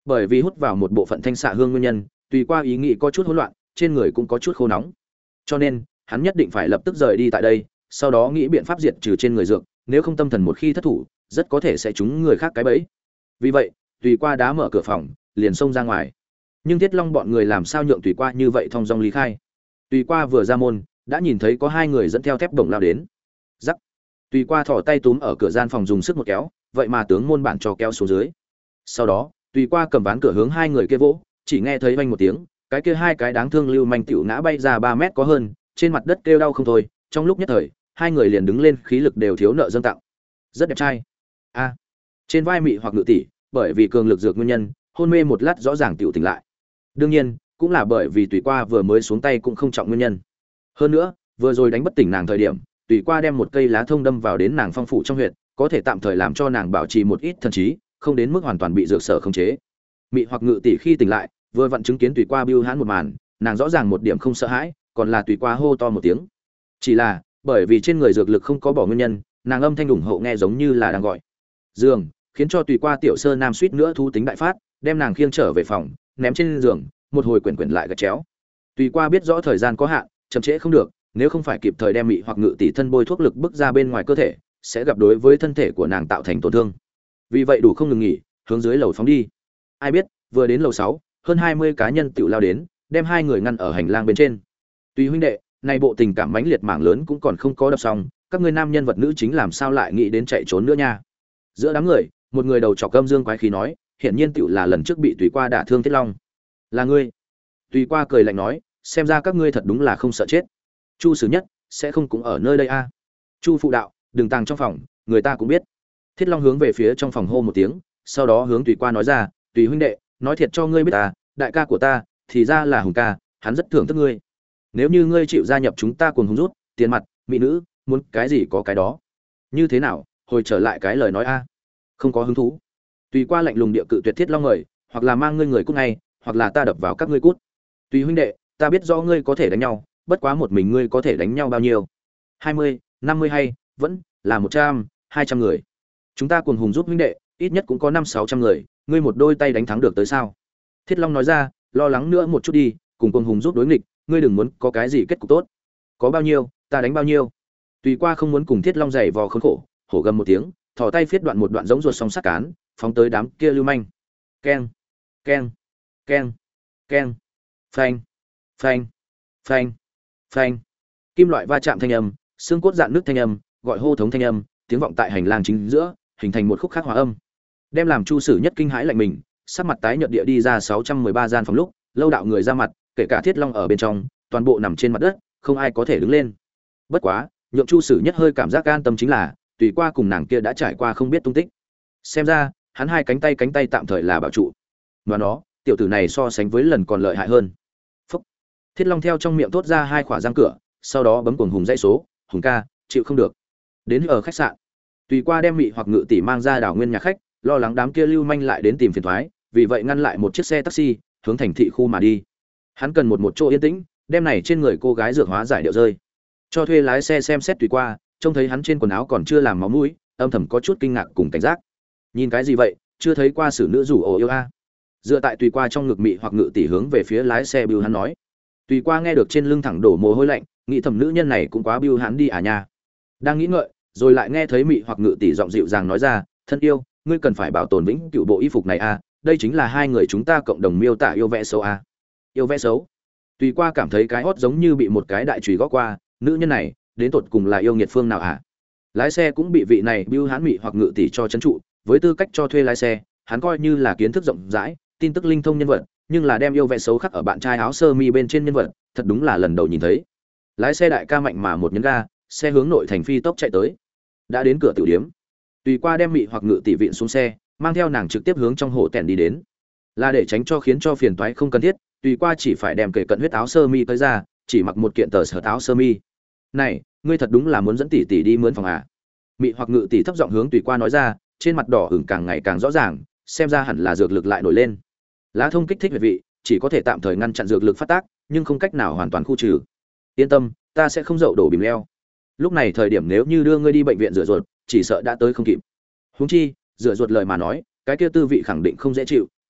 Bởi vì hút vào một bộ phận thanh xạ hương nguyên nhân, tùy qua ý nghĩ có chút hỗn loạn, trên người cũng có chút khô nóng. Cho nên, hắn nhất định phải lập tức rời đi tại đây, sau đó nghĩ biện pháp diệt trừ trên người dược, nếu không tâm thần một khi thất thủ, rất có thể sẽ trúng người khác cái bẫy. Vì vậy, tùy qua đá mở cửa phòng, liền xông ra ngoài. Nhưng Thiết Long bọn người làm sao nhượng tùy qua như vậy thong dong lý khai? Tùy qua vừa ra môn, đã nhìn thấy có hai người dẫn theo thép bổng lao đến. Rắc. Tùy qua thò tay túm ở cửa gian phòng dùng sức một kéo, vậy mà tướng môn bản cho kéo xuống dưới. Sau đó, tùy qua cầm ván cửa hướng hai người kia vỗ, chỉ nghe thấy vang một tiếng, cái kia hai cái đáng thương lưu manh tiểu ngã bay ra 3 mét có hơn, trên mặt đất kêu đau không thôi, trong lúc nhất thời, hai người liền đứng lên, khí lực đều thiếu nợ dâng tặng. Rất đẹp trai. A. Trên vai Mị hoặc Ngự tỷ, bởi vì cường lực dược nguyên nhân, hôn mê một lát rõ ràng tiểu tỉnh lại. Đương nhiên, cũng là bởi vì tùy qua vừa mới xuống tay cũng không trọng nguyên nhân. Hơn nữa, vừa rồi đánh bất tỉnh nàng thời điểm, tùy qua đem một cây lá thông đâm vào đến nàng phong phủ trong huyệt, có thể tạm thời làm cho nàng bảo trì một ít thần trí, không đến mức hoàn toàn bị dược sở khống chế. Mị hoặc Ngự tỷ khi tỉnh lại, vừa vặn chứng kiến tùy qua bưu hãn một màn, nàng rõ ràng một điểm không sợ hãi, còn là tùy qua hô to một tiếng. Chỉ là, bởi vì trên người dược lực không có bỏ nguyên nhân, nàng âm thanh ủng hộ nghe giống như là đang gọi. Giường, khiến cho tùy qua tiểu sơ nam suýt nữa thu tính đại phát, đem nàng khiêng trở về phòng, ném trên giường, một hồi quyển lại gật chéo. Tùy qua biết rõ thời gian có hạn, chậm trễ không được, nếu không phải kịp thời đem Mị hoặc Ngự tỷ thân bôi thuốc lực bức ra bên ngoài cơ thể, sẽ gặp đối với thân thể của nàng tạo thành tổn thương. Vì vậy đủ không ngừng nghỉ, hướng dưới lầu phóng đi. Ai biết, vừa đến lầu 6, hơn 20 cá nhân tiểu lao đến, đem hai người ngăn ở hành lang bên trên. Tùy huynh đệ, này bộ tình cảm mãnh liệt mảng lớn cũng còn không có đập xong, các ngươi nam nhân vật nữ chính làm sao lại nghĩ đến chạy trốn nữa nha. Giữa đám người, một người đầu trọc gâm dương quái khí nói, hiển nhiên tiểu là lần trước bị Tùy qua đả thương Thiết Long. Là ngươi? Tùy qua cười lạnh nói, xem ra các ngươi thật đúng là không sợ chết. Chu Sử Nhất sẽ không cũng ở nơi đây a? Chu phụ đạo, đừng tàng trong phòng, người ta cũng biết. Thiết Long hướng về phía trong phòng hô một tiếng, sau đó hướng Tùy qua nói ra, Tùy huynh đệ, nói thiệt cho ngươi biết ta, đại ca của ta, thì ra là Hùng ca, hắn rất thưởng thức ngươi. Nếu như ngươi chịu gia nhập chúng ta cùng hùng rút, tiền mặt, mỹ nữ, muốn cái gì có cái đó. Như thế nào, hồi trở lại cái lời nói a? Không có hứng thú. Tùy qua lạnh lùng địa cự tuyệt Thiết Long mời, hoặc là mang ngươi người cút ngay, hoặc là ta đập vào các ngươi cút. Tùy huynh đệ, ta biết rõ ngươi có thể đánh nhau, bất quá một mình ngươi có thể đánh nhau bao nhiêu? 20, 50 hay vẫn là 100, 200 người. Chúng ta cùng hùng giúp huynh đệ, ít nhất cũng có 500-600 người, ngươi một đôi tay đánh thắng được tới sao? Thiết Long nói ra, lo lắng nữa một chút đi, cùng cùng hùng giúp đối nghịch, ngươi đừng muốn có cái gì kết cục tốt. Có bao nhiêu, ta đánh bao nhiêu. Tùy qua không muốn cùng Thiết Long giày vò khốn khổ, hổ gầm một tiếng, thò tay phiết đoạn một đoạn giống ruột song sắc cán, phóng tới đám kia lưu manh. Keng, keng, keng, keng, phanh, phanh, phanh, phanh. Kim loại va chạm thanh âm, xương cốt dạn nước thanh âm, gọi hô thống thanh âm, tiếng vọng tại hành lang chính giữa, hình thành một khúc khác hòa âm. Đem làm Chu Sử Nhất kinh hãi lạnh mình, sắc mặt tái nhợt địa đi ra 613 gian phòng lúc, lâu đạo người ra mặt, kể cả Thiết Long ở bên trong, toàn bộ nằm trên mặt đất, không ai có thể đứng lên. Bất quá, nhượng Chu Sử Nhất hơi cảm giác an tâm chính là, Tùy qua cùng nàng kia đã trải qua không biết tung tích. Xem ra, hắn hai cánh tay tạm thời là bảo trụ. Mà nó, tiểu tử này so sánh với lần còn lợi hại hơn. Phúc. Thiết Long theo trong miệng thốt ra hai khỏa răng cửa, sau đó bấm cuồng hùng dãy số, "Hùng ca, chịu không được." Đến ở khách sạn, Tùy qua đem Mị hoặc Ngự tỷ mang ra đảo nguyên nhà khách, lo lắng đám kia lưu manh lại đến tìm phiền toái, vì vậy ngăn lại một chiếc xe taxi, hướng thành thị khu mà đi. Hắn cần một chỗ yên tĩnh, đem này trên người cô gái dược hóa giải điệu rơi. Cho thuê lái xe xem xét Tùy qua, trông thấy hắn trên quần áo còn chưa làm máu mũi, âm thầm có chút kinh ngạc cùng cảnh giác. Nhìn cái gì vậy, chưa thấy qua xử nữ rủ ổ yêu a. Dựa tại Tùy qua trong ngực Mị hoặc Ngự tỷ hướng về phía lái xe bưu hắn nói. Tùy qua nghe được trên lưng thẳng đổ mồ hôi lạnh, nghĩ thầm nữ nhân này cũng quá bưu hắn đi à nha. Đang nghĩ ngợi, rồi lại nghe thấy Mị hoặc Ngự tỷ giọng dịu dàng nói ra, thân yêu, ngươi cần phải bảo tồn vĩnh cửu bộ y phục này a, đây chính là hai người chúng ta cộng đồng miêu tả yêu vẽ xấu a. Yêu vẽ xấu. Tùy qua cảm thấy cái hót giống như bị một cái đại chùy gõ qua, nữ nhân này đến tột cùng là yêu nghiệt phương nào hả? Lái xe cũng bị vị này bưu hán Mị hoặc Ngự tỷ cho trấn trụ, với tư cách cho thuê lái xe, hắn coi như là kiến thức rộng rãi, tin tức linh thông nhân vật, nhưng là đem yêu vẽ xấu khắc ở bạn trai áo sơ mi bên trên nhân vật, thật đúng là lần đầu nhìn thấy. Lái xe đại ca mạnh mà một nhấn ga, xe hướng nội thành phi tốc chạy tới. Đã đến cửa tiểu điếm, Tùy qua đem Mị hoặc Ngự tỷ vịn xuống xe, mang theo nàng trực tiếp hướng trong hồ tèn đi đến. Là để tránh cho khiến cho phiền toái không cần thiết, Tùy qua chỉ phải đem kể cận huyết áo sơ mi tới ra, chỉ mặc một kiện tờ sở áo sơ mi. Này, ngươi thật đúng là muốn dẫn tỷ tỷ đi mướn phòng à? Mị hoặc Ngự tỷ thấp giọng hướng Tùy qua nói ra, trên mặt đỏ ửng càng ngày càng rõ ràng, xem ra hẳn là dược lực lại nổi lên. Lá thông kích thích huyệt vị, chỉ có thể tạm thời ngăn chặn dược lực phát tác, nhưng không cách nào hoàn toàn khu trừ. Yên tâm, ta sẽ không dậu đổ bìm leo. Lúc này thời điểm nếu như đưa ngươi đi bệnh viện rửa ruột, chỉ sợ đã tới không kịp. Huống chi, rửa ruột lời mà nói, cái kia tư vị khẳng định không dễ chịu,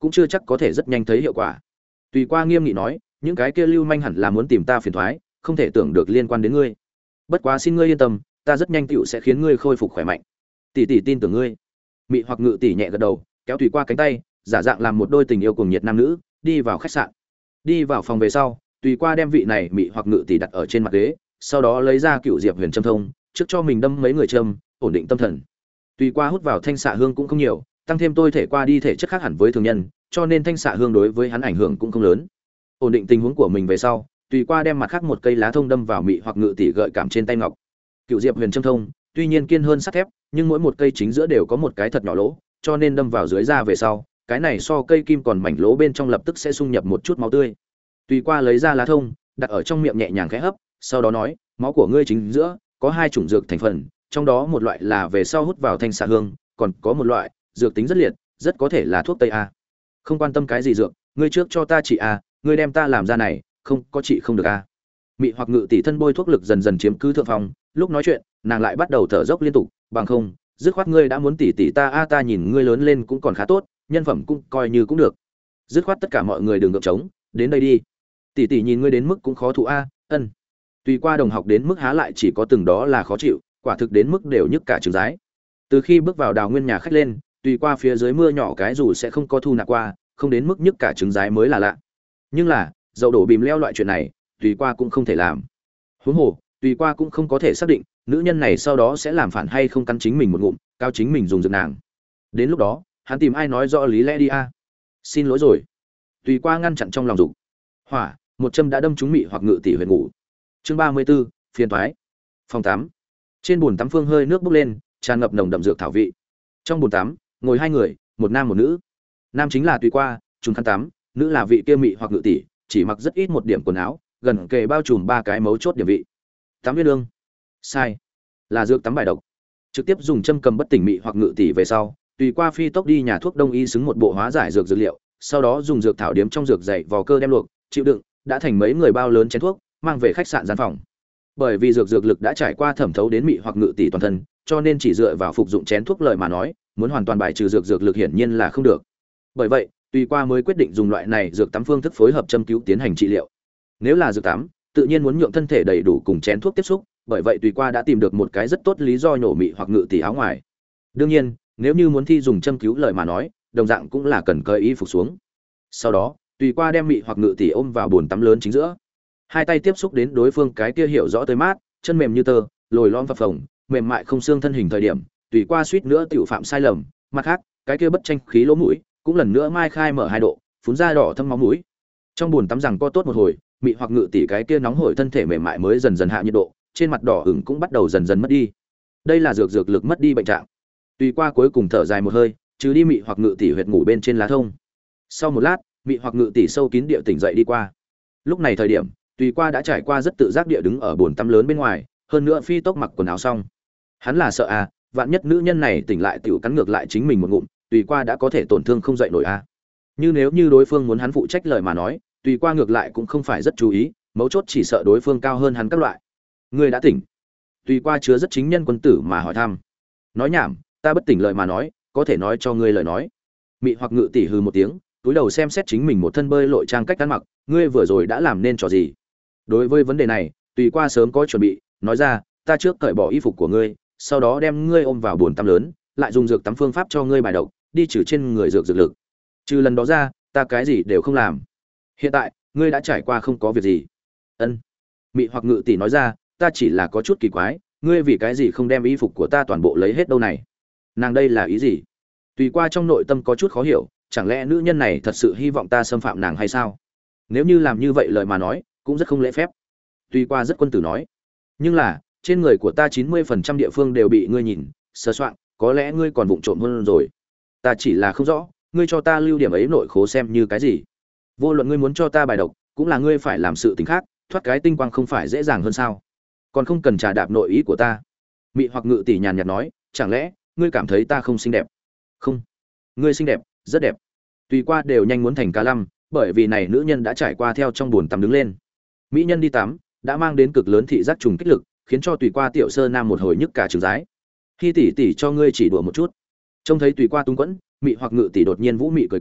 cũng chưa chắc có thể rất nhanh thấy hiệu quả. Tùy Qua nghiêm nghị nói, những cái kia lưu manh hẳn là muốn tìm ta phiền toái, không thể tưởng được liên quan đến ngươi. Bất quá xin ngươi yên tâm, ta rất nhanh tựu sẽ khiến ngươi khôi phục khỏe mạnh. Tỷ tỷ tin tưởng ngươi. Mị Hoặc Ngự tỷ nhẹ gật đầu, kéo Tùy Qua cánh tay, giả dạng làm một đôi tình yêu cuồng nhiệt nam nữ, đi vào khách sạn. Đi vào phòng về sau, Tùy Qua đem vị này Mị Hoặc Ngự tỷ đặt ở trên mặt ghế, sau đó lấy ra cựu diệp huyền châm thông, trước cho mình đâm mấy người châm, ổn định tâm thần. Tùy Qua hút vào thanh xạ hương cũng không nhiều, tăng thêm tôi thể qua đi thể chất khác hẳn với thường nhân, cho nên thanh xạ hương đối với hắn ảnh hưởng cũng không lớn. Ổn định tình huống của mình về sau, Tùy Qua đem mặt khác một cây lá thông đâm vào Mị Hoặc Ngự tỷ gợi cảm trên tay ngọc. Cựu diệp huyền châm thông, tuy nhiên kiên hơn sắt thép, nhưng mỗi một cây chính giữa đều có một cái thật nhỏ lỗ, cho nên đâm vào dưới da về sau, cái này so cây kim còn mảnh lỗ bên trong lập tức sẽ xung nhập một chút máu tươi. Tùy Qua lấy ra lá thông, đặt ở trong miệng nhẹ nhàng khẽ hấp, sau đó nói, máu của ngươi chính giữa có hai chủng dược thành phần, trong đó một loại là về sau hút vào thanh xạ hương, còn có một loại dược tính rất liệt, rất có thể là thuốc tây a. Không quan tâm cái gì dược, ngươi trước cho ta trị a, ngươi đem ta làm ra này, không có trị không được a. Mị Hoặc Ngự tỷ thân bôi thuốc lực dần dần chiếm cứ thượng phòng, lúc nói chuyện, nàng lại bắt đầu thở dốc liên tục, bằng không, dứt khoát ngươi đã muốn tỷ ta a, ta nhìn ngươi lớn lên cũng còn khá tốt, nhân phẩm cũng coi như cũng được. Dứt khoát tất cả mọi người đừng gượng trống, đến đây đi. Tỷ nhìn ngươi đến mức cũng khó thụ a, ân. Tùy Qua đồng học đến mức há lại chỉ có từng đó là khó chịu, quả thực đến mức đều nhức cả trứng rái. Từ khi bước vào Đào Nguyên nhà khách lên, Tùy Qua phía dưới mưa nhỏ cái dù sẽ không có thu nạp qua, không đến mức nhức cả trứng rái mới là lạ. Nhưng là, dậu đổ bìm leo loại chuyện này, Tùy Qua cũng không thể làm. Huống hồ, Tùy Qua cũng không có thể xác định, nữ nhân này sau đó sẽ làm phản hay không cắn chính mình một ngụm, cao chính mình dùng dược nàng. Đến lúc đó, hắn tìm ai nói rõ lý lẽ đi a. Xin lỗi rồi. Tùy Qua ngăn chặn trong lòng dục. Hỏa, một châm đã đâm trúng Mị Hoặc Ngự tỷ huyệt ngủ. Chương 34, phiền toái. Phòng 8. Trên bồn tắm phương hơi nước bốc lên, tràn ngập nồng đậm dược thảo vị. Trong bồn tắm, ngồi hai người, một nam một nữ. Nam chính là Tùy Qua, trùm khăn tắm, nữ là vị kia Mị Hoặc Ngự tỷ, chỉ mặc rất ít một điểm quần áo, gần kề bao trùm ba cái mấu chốt điểm vị. Tắm viên lương. Sai, là dược tắm bài độc. Trực tiếp dùng châm cầm bất tỉnh Mị Hoặc Ngự tỷ về sau, Tùy Qua phi tốc đi nhà thuốc đông y xứng một bộ hóa giải dược dược liệu, sau đó dùng dược thảo điếm trong dược dày vò cơ đem luộc, chịu đựng, đã thành mấy người bao lớn chén thuốc, mang về khách sạn gian phòng. Bởi vì dược lực đã trải qua thẩm thấu đến Mị Hoặc Ngự tỷ toàn thân, cho nên chỉ dựa vào phục dụng chén thuốc lời mà nói, muốn hoàn toàn bài trừ dược lực hiển nhiên là không được. Bởi vậy, Tùy Qua mới quyết định dùng loại này dược tắm phương thức phối hợp châm cứu tiến hành trị liệu. Nếu là dược tắm, tự nhiên muốn nhượng thân thể đầy đủ cùng chén thuốc tiếp xúc, bởi vậy Tùy Qua đã tìm được một cái rất tốt lý do nhổ Mị Hoặc Ngự tỷ áo ngoài. Đương nhiên, nếu như muốn thi dùng châm cứu lời mà nói, đồng dạng cũng là cần cởi y phục xuống. Sau đó, Tùy Qua đem Mị Hoặc Ngự tỷ ôm vào bồn tắm lớn chính giữa. Hai tay tiếp xúc đến đối phương cái kia hiểu rõ tới mát, chân mềm như tơ, lồi lõm phập phồng, mềm mại không xương thân hình thời điểm, Tùy Qua suýt nữa tiểu phạm sai lầm, mặt khác, cái kia bất tranh khí lỗ mũi, cũng lần nữa mai khai mở hai độ, phun ra đỏ thâm máu mũi. Trong bồn tắm rằng co tốt một hồi, Mị Hoặc Ngự tỷ cái kia nóng hổi thân thể mềm mại mới dần dần hạ nhiệt độ, trên mặt đỏ ửng cũng bắt đầu dần dần mất đi. Đây là dược lực mất đi bệnh trạng. Tùy Qua cuối cùng thở dài một hơi, trừ đi Mị Hoặc Ngự tỷ huyệt ngủ bên trên lá thông. Sau một lát, Mị Hoặc Ngự tỷ sâu kín địa tỉnh dậy đi qua. Lúc này thời điểm, Tùy Qua đã trải qua rất tự giác địa đứng ở bồn tắm lớn bên ngoài, hơn nữa phi tốc mặc quần áo xong. Hắn là sợ à, vạn nhất nữ nhân này tỉnh lại tiểu cắn ngược lại chính mình một ngụm, Tùy Qua đã có thể tổn thương không dậy nổi à. Như nếu như đối phương muốn hắn phụ trách lời mà nói, Tùy Qua ngược lại cũng không phải rất chú ý, mấu chốt chỉ sợ đối phương cao hơn hắn các loại. Ngươi đã tỉnh? Tùy Qua chứa rất chính nhân quân tử mà hỏi thăm. Nói nhảm, ta bất tỉnh lời mà nói, có thể nói cho ngươi lời nói. Mị Hoặc Ngự tỷ hừ một tiếng, túi đầu xem xét chính mình một thân bơi lội trang cách ăn mặc, ngươi vừa rồi đã làm nên trò gì? Đối với vấn đề này, Tùy Qua sớm có chuẩn bị, nói ra, ta trước cởi bỏ y phục của ngươi, sau đó đem ngươi ôm vào bồn tắm lớn, lại dùng dược tắm phương pháp cho ngươi bài độc, đi trừ trên người dược lực. Trừ lần đó ra, ta cái gì đều không làm. Hiện tại, ngươi đã trải qua không có việc gì. Ân. Mị Hoặc Ngự tỷ nói ra, ta chỉ là có chút kỳ quái, ngươi vì cái gì không đem y phục của ta toàn bộ lấy hết đâu này? Nàng đây là ý gì? Tùy Qua trong nội tâm có chút khó hiểu, chẳng lẽ nữ nhân này thật sự hy vọng ta xâm phạm nàng hay sao? Nếu như làm như vậy lời mà nói, cũng rất không lễ phép. Tùy Qua rất quân tử nói, nhưng là, trên người của ta 90% địa phương đều bị ngươi nhìn, sơ soạn, có lẽ ngươi còn vụng trộm hơn rồi. Ta chỉ là không rõ, ngươi cho ta lưu điểm ấy nội khố xem như cái gì? Vô luận ngươi muốn cho ta bài độc, cũng là ngươi phải làm sự tình khác, thoát cái tinh quang không phải dễ dàng hơn sao? Còn không cần trà đạp nội ý của ta. Mị Hoặc Ngự tỷ nhàn nhạt nói, chẳng lẽ ngươi cảm thấy ta không xinh đẹp? Không, ngươi xinh đẹp, rất đẹp. Tùy Qua đều nhanh muốn thành cá lăm, bởi vì này nữ nhân đã trải qua theo trong bồn tắm đứng lên. Mỹ nhân đi tắm, đã mang đến cực lớn thị giác trùng kích lực, khiến cho Tùy Qua tiểu sơ nam một hồi nhức cả trứng rái. Khi tỷ tỷ cho ngươi chỉ đùa một chút. Trông thấy Tùy Qua tung quẫn, Mị Hoặc Ngự tỷ đột nhiên vũ mị cười cười,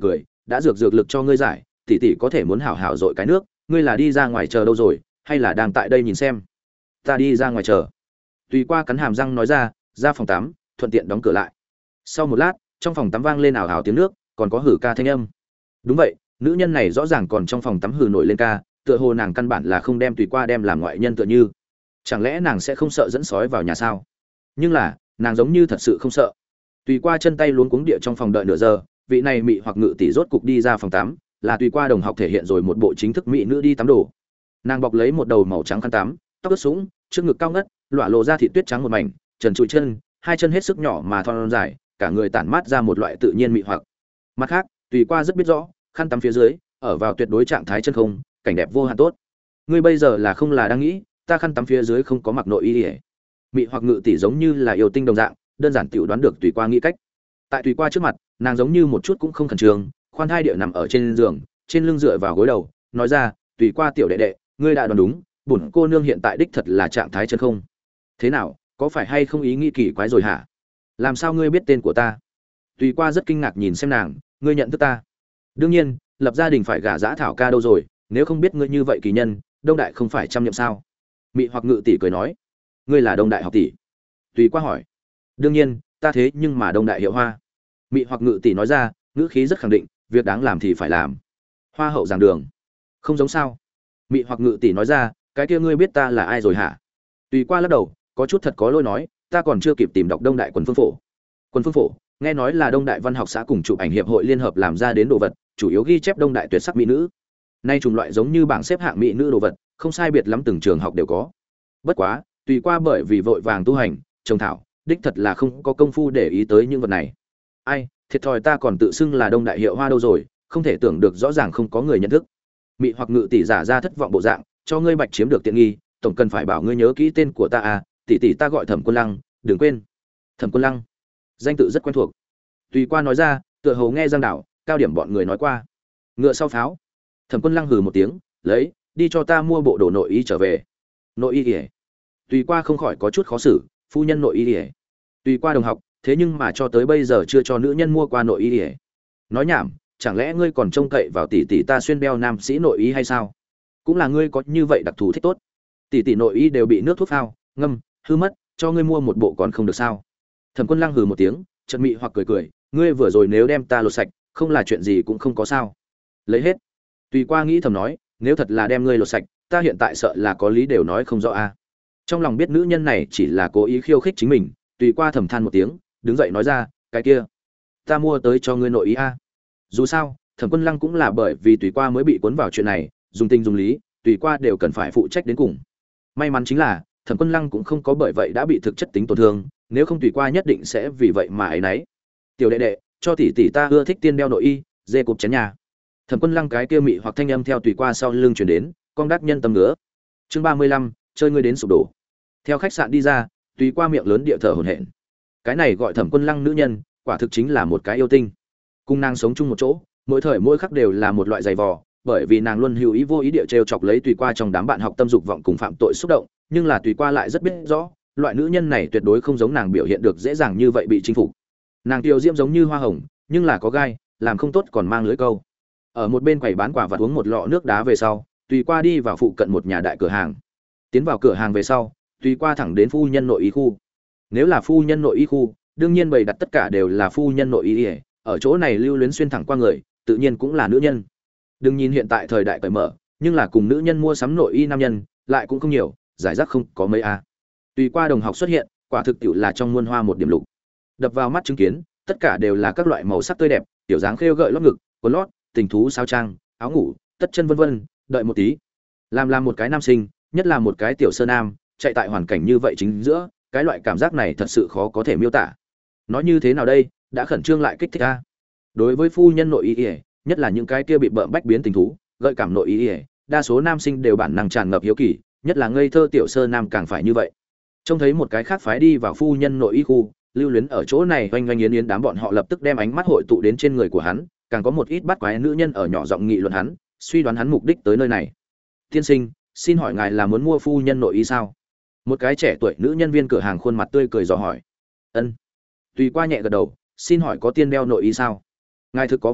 đã dược lực cho ngươi giải, tỷ tỷ có thể muốn hảo hảo dội cái nước, ngươi là đi ra ngoài chờ đâu rồi, hay là đang tại đây nhìn xem? Ta đi ra ngoài chờ. Tùy Qua cắn hàm răng nói ra phòng tắm, thuận tiện đóng cửa lại. Sau một lát, trong phòng tắm vang lên ào ào tiếng nước, còn có hử ca thanh âm. Đúng vậy, nữ nhân này rõ ràng còn trong phòng tắm hử nổi lên ca, tựa hồ nàng căn bản là không đem Tùy Qua đem làm ngoại nhân tựa như. Chẳng lẽ nàng sẽ không sợ dẫn sói vào nhà sao? Nhưng là, nàng giống như thật sự không sợ. Tùy Qua chân tay luống cuống địa trong phòng đợi nửa giờ, vị này mị hoặc ngự tỷ rốt cục đi ra phòng tắm, là Tùy Qua đồng học thể hiện rồi một bộ chính thức mỹ nữ đi tắm đồ. Nàng bọc lấy một đầu màu trắng khăn tắm, tóc ướt sũng, trước ngực cao ngất, lọa lộ ra thịt tuyết trắng một mảnh, trần trụi chân, hai chân hết sức nhỏ mà thon dài, cả người tản mát ra một loại tự nhiên mị hoặc. Mặt khác, Tùy Qua rất biết rõ, khăn tắm phía dưới, ở vào tuyệt đối trạng thái chân không, cảnh đẹp vô hạn tốt. Ngươi bây giờ là không là đang nghĩ, ta khăn tắm phía dưới không có mặc nội y ỉa. Mị hoặc ngự tỷ giống như là yêu tinh đồng dạng, đơn giản tiểu đoán được Tùy Qua nghĩ cách. Tại Tùy Qua trước mặt, nàng giống như một chút cũng không khẩn trương, khoan thai địa nằm ở trên giường, trên lưng dựa vào gối đầu, nói ra, Tùy Qua tiểu đệ đệ, ngươi đã đoán đúng, bổn cô nương hiện tại đích thật là trạng thái chân không. Thế nào, có phải hay không ý nghĩ kỳ quái rồi hả? Làm sao ngươi biết tên của ta? Tùy Qua rất kinh ngạc nhìn xem nàng, ngươi nhận thức ta? Đương nhiên, lập gia đình phải gả dã thảo ca đâu rồi, nếu không biết ngươi như vậy kỳ nhân, Đông Đại không phải trăm niệm sao? Mị hoặc ngự tỷ cười nói, ngươi là Đông Đại học tỷ. Tùy Qua hỏi, đương nhiên, ta thế nhưng mà Đông Đại hiệu hoa. Mị hoặc ngự tỷ nói ra, ngữ khí rất khẳng định, việc đáng làm thì phải làm. Hoa hậu giảng đường, không giống sao? Mị hoặc ngự tỷ nói ra, cái kia ngươi biết ta là ai rồi hả? Tùy Qua lắc đầu, có chút thật có lỗi nói, ta còn chưa kịp tìm đọc Đông Đại quần phương phổ. Quần phương phổ, nghe nói là Đông Đại văn học xã cùng chụp ảnh hiệp hội liên hợp làm ra đến đồ vật, chủ yếu ghi chép Đông Đại tuyệt sắc mỹ nữ. Nay chủng loại giống như bảng xếp hạng mỹ nữ đồ vật, không sai biệt lắm từng trường học đều có. Bất quá, Tùy Qua bởi vì vội vàng tu hành, trồng thảo, đích thật là không có công phu để ý tới những vật này. Ai, thiệt thòi ta còn tự xưng là Đông Đại hiệu hoa đâu rồi, không thể tưởng được rõ ràng không có người nhận thức. Mị hoặc ngự tỷ giả ra thất vọng bộ dạng, cho ngươi bạch chiếm được tiện nghi, tổng cần phải bảo ngươi nhớ kỹ tên của ta à, tỷ tỷ ta gọi Thẩm Quân Lăng, đừng quên. Thẩm Quân Lăng, danh tự rất quen thuộc. Tùy Qua nói ra, tựa hồ nghe Giang Đảo, Cao Điểm bọn người nói qua. Ngựa sau pháo. Thẩm Quân Lăng hừ một tiếng, lấy, đi cho ta mua bộ đồ nội y trở về. Nội y ỉa. Tùy Qua không khỏi có chút khó xử, phu nhân nội y ỉa. Tùy Qua đồng học, thế nhưng mà cho tới bây giờ chưa cho nữ nhân mua qua nội y ỉa. Nói nhảm, chẳng lẽ ngươi còn trông cậy vào tỷ tỷ ta xuyên đeo nam sĩ nội y hay sao? Cũng là ngươi có như vậy đặc thù thích tốt. Tỷ tỷ nội y đều bị nước thuốc phao ngâm hư mất, cho ngươi mua một bộ còn không được sao? Thẩm Quân Lăng hừ một tiếng, chợt mị hoặc cười cười, ngươi vừa rồi nếu đem ta lột sạch, không là chuyện gì cũng không có sao? Lấy hết. Tùy Qua nghĩ thầm nói, nếu thật là đem ngươi lột sạch, ta hiện tại sợ là có lý đều nói không rõ a. Trong lòng biết nữ nhân này chỉ là cố ý khiêu khích chính mình, Tùy Qua thầm than một tiếng, đứng dậy nói ra, cái kia, ta mua tới cho ngươi nội ý a. Dù sao, Thẩm Quân Lăng cũng là bởi vì Tùy Qua mới bị cuốn vào chuyện này, dùng tình dùng lý, Tùy Qua đều cần phải phụ trách đến cùng. May mắn chính là, Thẩm Quân Lăng cũng không có bởi vậy đã bị thực chất tính tổn thương, nếu không Tùy Qua nhất định sẽ vì vậy mà ấy nấy. Tiểu đệ đệ, cho tỷ tỷ ta ưa thích tiên đeo nội y, dê cục chén nhà. Thẩm Quân Lăng cái kia mị hoặc thanh âm theo Tùy Qua sau lưng truyền đến, con đắc nhân tâm ngứa. Chương 35, chơi ngươi đến sụp đổ. Theo khách sạn đi ra, Tùy Qua miệng lớn địa thở hổn hển. Cái này gọi Thẩm Quân Lăng nữ nhân, quả thực chính là một cái yêu tinh. Cùng nàng sống chung một chỗ, mỗi thời mỗi khắc đều là một loại giày vò, bởi vì nàng luôn hữu ý vô ý địa trêu chọc lấy Tùy Qua trong đám bạn học tâm dục vọng cùng phạm tội xúc động, nhưng là Tùy Qua lại rất biết rõ, loại nữ nhân này tuyệt đối không giống nàng biểu hiện được dễ dàng như vậy bị chinh phục. Nàng tiêu diễm giống như hoa hồng, nhưng là có gai, làm không tốt còn mang lưới câu. Ở một bên quầy bán quả vặt uống một lọ nước đá về sau, Tùy Qua đi vào phụ cận một nhà đại cửa hàng. Tiến vào cửa hàng về sau, Tùy Qua thẳng đến phu nhân nội y khu. Nếu là phu nhân nội y khu, đương nhiên bày đặt tất cả đều là phu nhân nội y, ở chỗ này lưu luyến xuyên thẳng qua người, tự nhiên cũng là nữ nhân. Đừng nhìn hiện tại thời đại cởi mở, nhưng là cùng nữ nhân mua sắm nội y nam nhân lại cũng không nhiều, giải rác không có mấy a. Tùy Qua đồng học xuất hiện, quả thực tiệu là trong muôn hoa một điểm lục. Đập vào mắt chứng kiến, tất cả đều là các loại màu sắc tươi đẹp, tiểu dáng khêu gợi lót ngực, quần lót, tình thú sao trang, áo ngủ, tất chân vân vân, đợi một tí. Làm một cái nam sinh, nhất là một cái tiểu sơ nam, chạy tại hoàn cảnh như vậy chính giữa, cái loại cảm giác này thật sự khó có thể miêu tả. Nói như thế nào đây, đã khẩn trương lại kích thích a. Đối với phu nhân nội y, nhất là những cái kia bị bợm bách biến tình thú, gợi cảm nội y, đa số nam sinh đều bản năng tràn ngập hiếu kỳ, nhất là ngây thơ tiểu sơ nam càng phải như vậy. Trông thấy một cái khác phái đi vào phu nhân nội y khu, lưu luyến ở chỗ này oanh oanh yến yến, đám bọn họ lập tức đem ánh mắt hội tụ đến trên người của hắn, càng có một ít bắt quái nữ nhân ở nhỏ giọng nghị luận hắn, suy đoán hắn mục đích tới nơi này. Tiên sinh, xin hỏi ngài là muốn mua phu nhân nội y sao? Một cái trẻ tuổi nữ nhân viên cửa hàng khuôn mặt tươi cười dò hỏi. Ân. Tùy Qua nhẹ gật đầu, xin hỏi có tiên đeo nội y sao? Ngài thực có phẩm vị,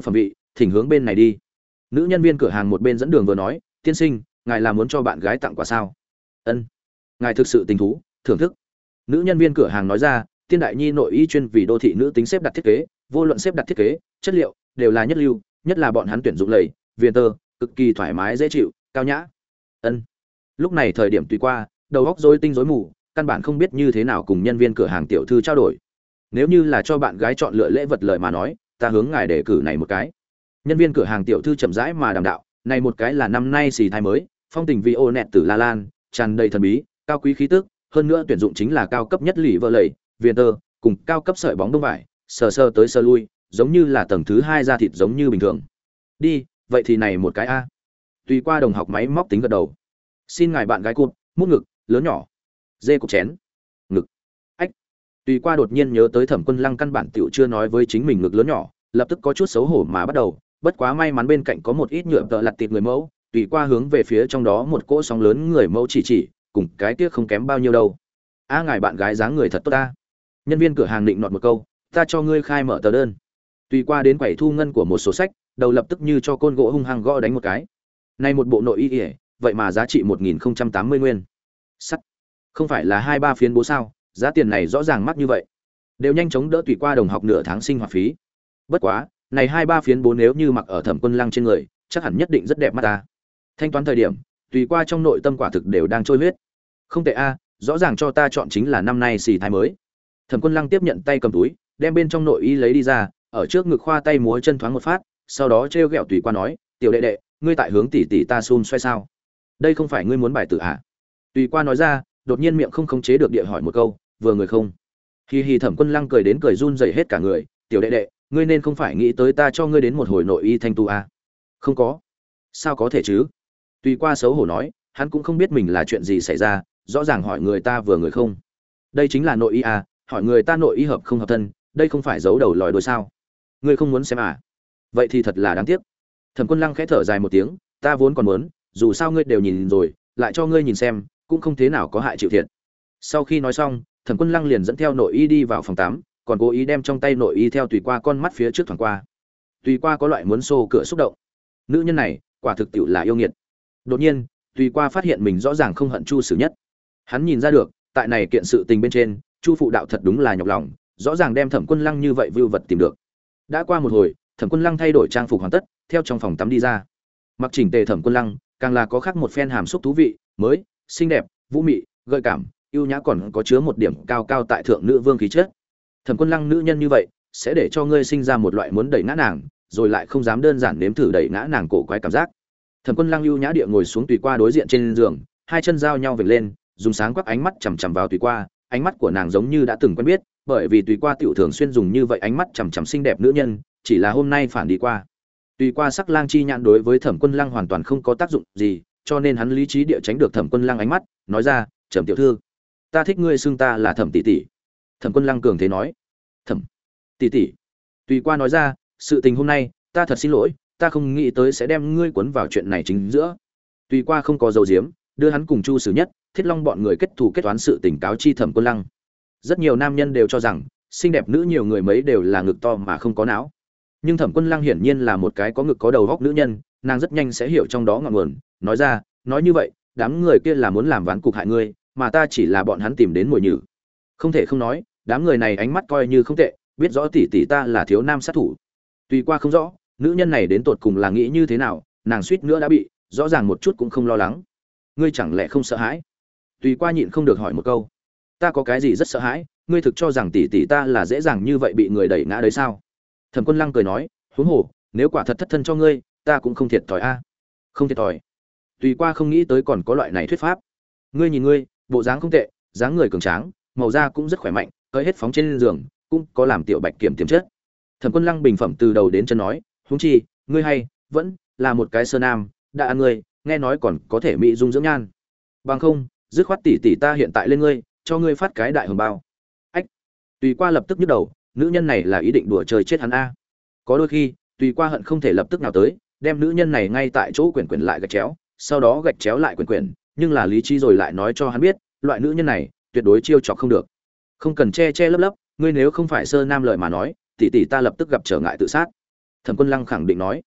thỉnh hướng bên này đi. Nữ nhân viên cửa hàng một bên dẫn đường vừa nói, tiên sinh, ngài là muốn cho bạn gái tặng quà sao? Ân, ngài thực sự tình thú, thưởng thức. Nữ nhân viên cửa hàng nói ra, Tiên Đại Nhi nội y chuyên vì đô thị nữ tính xếp đặt thiết kế, vô luận xếp đặt thiết kế, chất liệu đều là nhất lưu, nhất là bọn hắn tuyển dụng lầy, viền tơ, cực kỳ thoải mái dễ chịu, cao nhã. Ân. Lúc này thời điểm tùy qua, đầu óc rối tinh rối mù, căn bản không biết như thế nào cùng nhân viên cửa hàng tiểu thư trao đổi. Nếu như là cho bạn gái chọn lựa lễ vật lời mà nói, ta hướng ngài đề cử này một cái. Nhân viên cửa hàng tiểu thư chậm rãi mà đàm đạo, này một cái là năm nay xì thai mới, phong tình vi ô nẹt từ La Lan, tràn đầy thần bí, cao quý khí tức, hơn nữa tuyển dụng chính là cao cấp nhất lì vợ lầy, viền tơ, cùng cao cấp sợi bóng đông vải, sờ sờ tới sờ lui, giống như là tầng thứ 2 da thịt giống như bình thường. Đi, vậy thì này một cái a. Tùy qua đồng học máy móc tính gật đầu. Xin ngài bạn gái cụt, mút ngực, lớn nhỏ, dê cục chén, ngực. Ách. Tùy qua đột nhiên nhớ tới Thẩm Quân Lăng căn bản tiểu chưa nói với chính mình ngực lớn nhỏ, lập tức có chút xấu hổ mà bắt đầu, bất quá may mắn bên cạnh có một ít nhựa tợ lặt tịt người mẫu, tùy qua hướng về phía trong đó một cỗ sóng lớn người mẫu chỉ, cùng cái kia không kém bao nhiêu đâu. A ngài bạn gái dáng người thật tốt ta. Nhân viên cửa hàng định nọt một câu, ta cho ngươi khai mở tờ đơn. Tùy qua đến quầy thu ngân của một sổ sách, đầu lập tức như cho côn gỗ hung hăng gõ đánh một cái. Nay một bộ nội y ỉa, vậy mà giá trị 1080 nguyên. Sắt. Không phải là 2-3 phiến bố sao, giá tiền này rõ ràng mắc như vậy. Đều nhanh chóng đỡ tùy qua đồng học nửa tháng sinh hoạt phí. Bất quá, này 2-3 phiến bố nếu như mặc ở Thẩm Quân Lăng trên người, chắc hẳn nhất định rất đẹp mắt ta. Thanh toán thời điểm, tùy qua trong nội tâm quả thực đều đang trôi huyết. Không tệ a, rõ ràng cho ta chọn chính là năm nay xì thai mới. Thẩm Quân Lăng tiếp nhận tay cầm túi, đem bên trong nội y lấy đi ra, ở trước ngực khoa tay múa chân thoáng một phát, sau đó trêu ghẹo tùy qua nói, "Tiểu đệ đệ, ngươi tại hướng tỷ tỷ ta xun xoay sao? Đây không phải ngươi muốn bài tử à?" Tùy qua nói ra, đột nhiên miệng không khống chế được địa hỏi một câu, "Vừa người không?" Hi hi, Thẩm Quân Lăng cười đến cười run rẩy hết cả người, "Tiểu đệ đệ, ngươi nên không phải nghĩ tới ta cho ngươi đến một hồi nội y thanh tu à?" "Không có." "Sao có thể chứ?" Tùy qua xấu hổ nói, hắn cũng không biết mình là chuyện gì xảy ra, rõ ràng hỏi người ta vừa người không. Đây chính là nội y à, hỏi người ta nội y hợp không hợp thân, đây không phải giấu đầu lòi đuôi sao? Ngươi không muốn xem à? Vậy thì thật là đáng tiếc. Thẩm Quân Lăng khẽ thở dài một tiếng, ta vốn còn muốn, dù sao ngươi đều nhìn rồi, lại cho ngươi nhìn xem, cũng không thế nào có hại chịu thiệt. Sau khi nói xong, Thẩm Quân Lăng liền dẫn theo nội y đi vào phòng 8, còn cố ý đem trong tay nội y theo tùy qua con mắt phía trước thoáng qua. Tùy qua có loại muốn xô cửa xúc động. Nữ nhân này, quả thực tiệu là yêu nghiệt. Đột nhiên, tùy qua phát hiện mình rõ ràng không hận Chu Sử Nhất. Hắn nhìn ra được, tại này kiện sự tình bên trên, Chu phụ đạo thật đúng là nhọc lòng, rõ ràng đem Thẩm Quân Lăng như vậy vưu vật tìm được. Đã qua một hồi, Thẩm Quân Lăng thay đổi trang phục hoàn tất, theo trong phòng tắm đi ra. Mặc chỉnh tề Thẩm Quân Lăng, càng là có khác một phen hàm xúc thú vị, mới, xinh đẹp, vũ mị, gợi cảm, yêu nhã, còn có chứa một điểm cao cao tại thượng nữ vương khí chất. Thẩm Quân Lăng nữ nhân như vậy, sẽ để cho ngươi sinh ra một loại muốn đẩy ngã nàng, rồi lại không dám đơn giản nếm thử đẩy ngã nàng cổ quái cảm giác. Thẩm Quân Lăng ưu nhã địa ngồi xuống tùy qua đối diện trên giường, hai chân giao nhau vểnh lên, dùng sáng quắc ánh mắt chằm chằm vào tùy qua, ánh mắt của nàng giống như đã từng quen biết, bởi vì tùy qua tiểu thường xuyên dùng như vậy ánh mắt chằm chằm xinh đẹp nữ nhân, chỉ là hôm nay phản đi qua. Tùy qua sắc lang chi nhãn đối với Thẩm Quân Lăng hoàn toàn không có tác dụng gì, cho nên hắn lý trí địa tránh được Thẩm Quân Lăng ánh mắt, nói ra, "Trầm tiểu thư, ta thích ngươi xưng ta là Thẩm tỷ tỷ." Thẩm Quân Lăng cường thế nói, "Thẩm tỷ tỷ." Tùy qua nói ra, "Sự tình hôm nay, ta thật xin lỗi, ta không nghĩ tới sẽ đem ngươi cuốn vào chuyện này chính giữa." Tùy qua không có dấu diếm, đưa hắn cùng Chu Sử Nhất, Thiết Long bọn người kết thù kết toán sự tình cáo chi Thẩm Quân Lăng. Rất nhiều nam nhân đều cho rằng, xinh đẹp nữ nhiều người mấy đều là ngực to mà không có não. Nhưng Thẩm Quân Lăng hiển nhiên là một cái có ngực có đầu góc nữ nhân, nàng rất nhanh sẽ hiểu trong đó ngọn nguồn, nói ra, "Nói như vậy, đám người kia là muốn làm ván cục hại ngươi, mà ta chỉ là bọn hắn tìm đến mồi nhử." Không thể không nói, đám người này ánh mắt coi như không tệ, biết rõ tỷ tỷ ta là thiếu nam sát thủ. Tùy qua không rõ, nữ nhân này đến tột cùng là nghĩ như thế nào, nàng suýt nữa đã bị, rõ ràng một chút cũng không lo lắng. Ngươi chẳng lẽ không sợ hãi? Tùy qua nhịn không được hỏi một câu. Ta có cái gì rất sợ hãi, ngươi thực cho rằng tỷ tỷ ta là dễ dàng như vậy bị người đẩy ngã đấy sao? Thẩm Quân Lăng cười nói, huống hồ, nếu quả thật thất thân cho ngươi, ta cũng không thiệt thòi a. Không thiệt thòi? Tùy qua không nghĩ tới còn có loại này thuyết pháp. Ngươi nhìn ngươi, bộ dáng không tệ, dáng người cường tráng, màu da cũng rất khỏe mạnh, cởi hết phóng trên giường, cũng có làm tiểu bạch kiểm tiềm chất. Thẩm Quân Lăng bình phẩm từ đầu đến chân nói, huống chi, ngươi hay vẫn là một cái sơ nam, đã ăn ngươi, nghe nói còn có thể mỹ dung dưỡng nhan. Bằng không, dứt khoát tỷ tỷ ta hiện tại lên ngươi, cho ngươi phát cái đại hồng bao. Ách. Tùy qua lập tức nhức đầu, nữ nhân này là ý định đùa chơi chết hắn a. Có đôi khi, Tùy qua hận không thể lập tức nào tới, đem nữ nhân này ngay tại chỗ quyển lại gạch chéo, sau đó gạch chéo lại quyển, nhưng là lý trí rồi lại nói cho hắn biết, loại nữ nhân này tuyệt đối chiêu chọc không được. Không cần che che lấp lấp, ngươi nếu không phải sơ nam lợi mà nói, tỷ tỷ ta lập tức gặp trở ngại tự sát. Thẩm Quân Lăng khẳng định nói.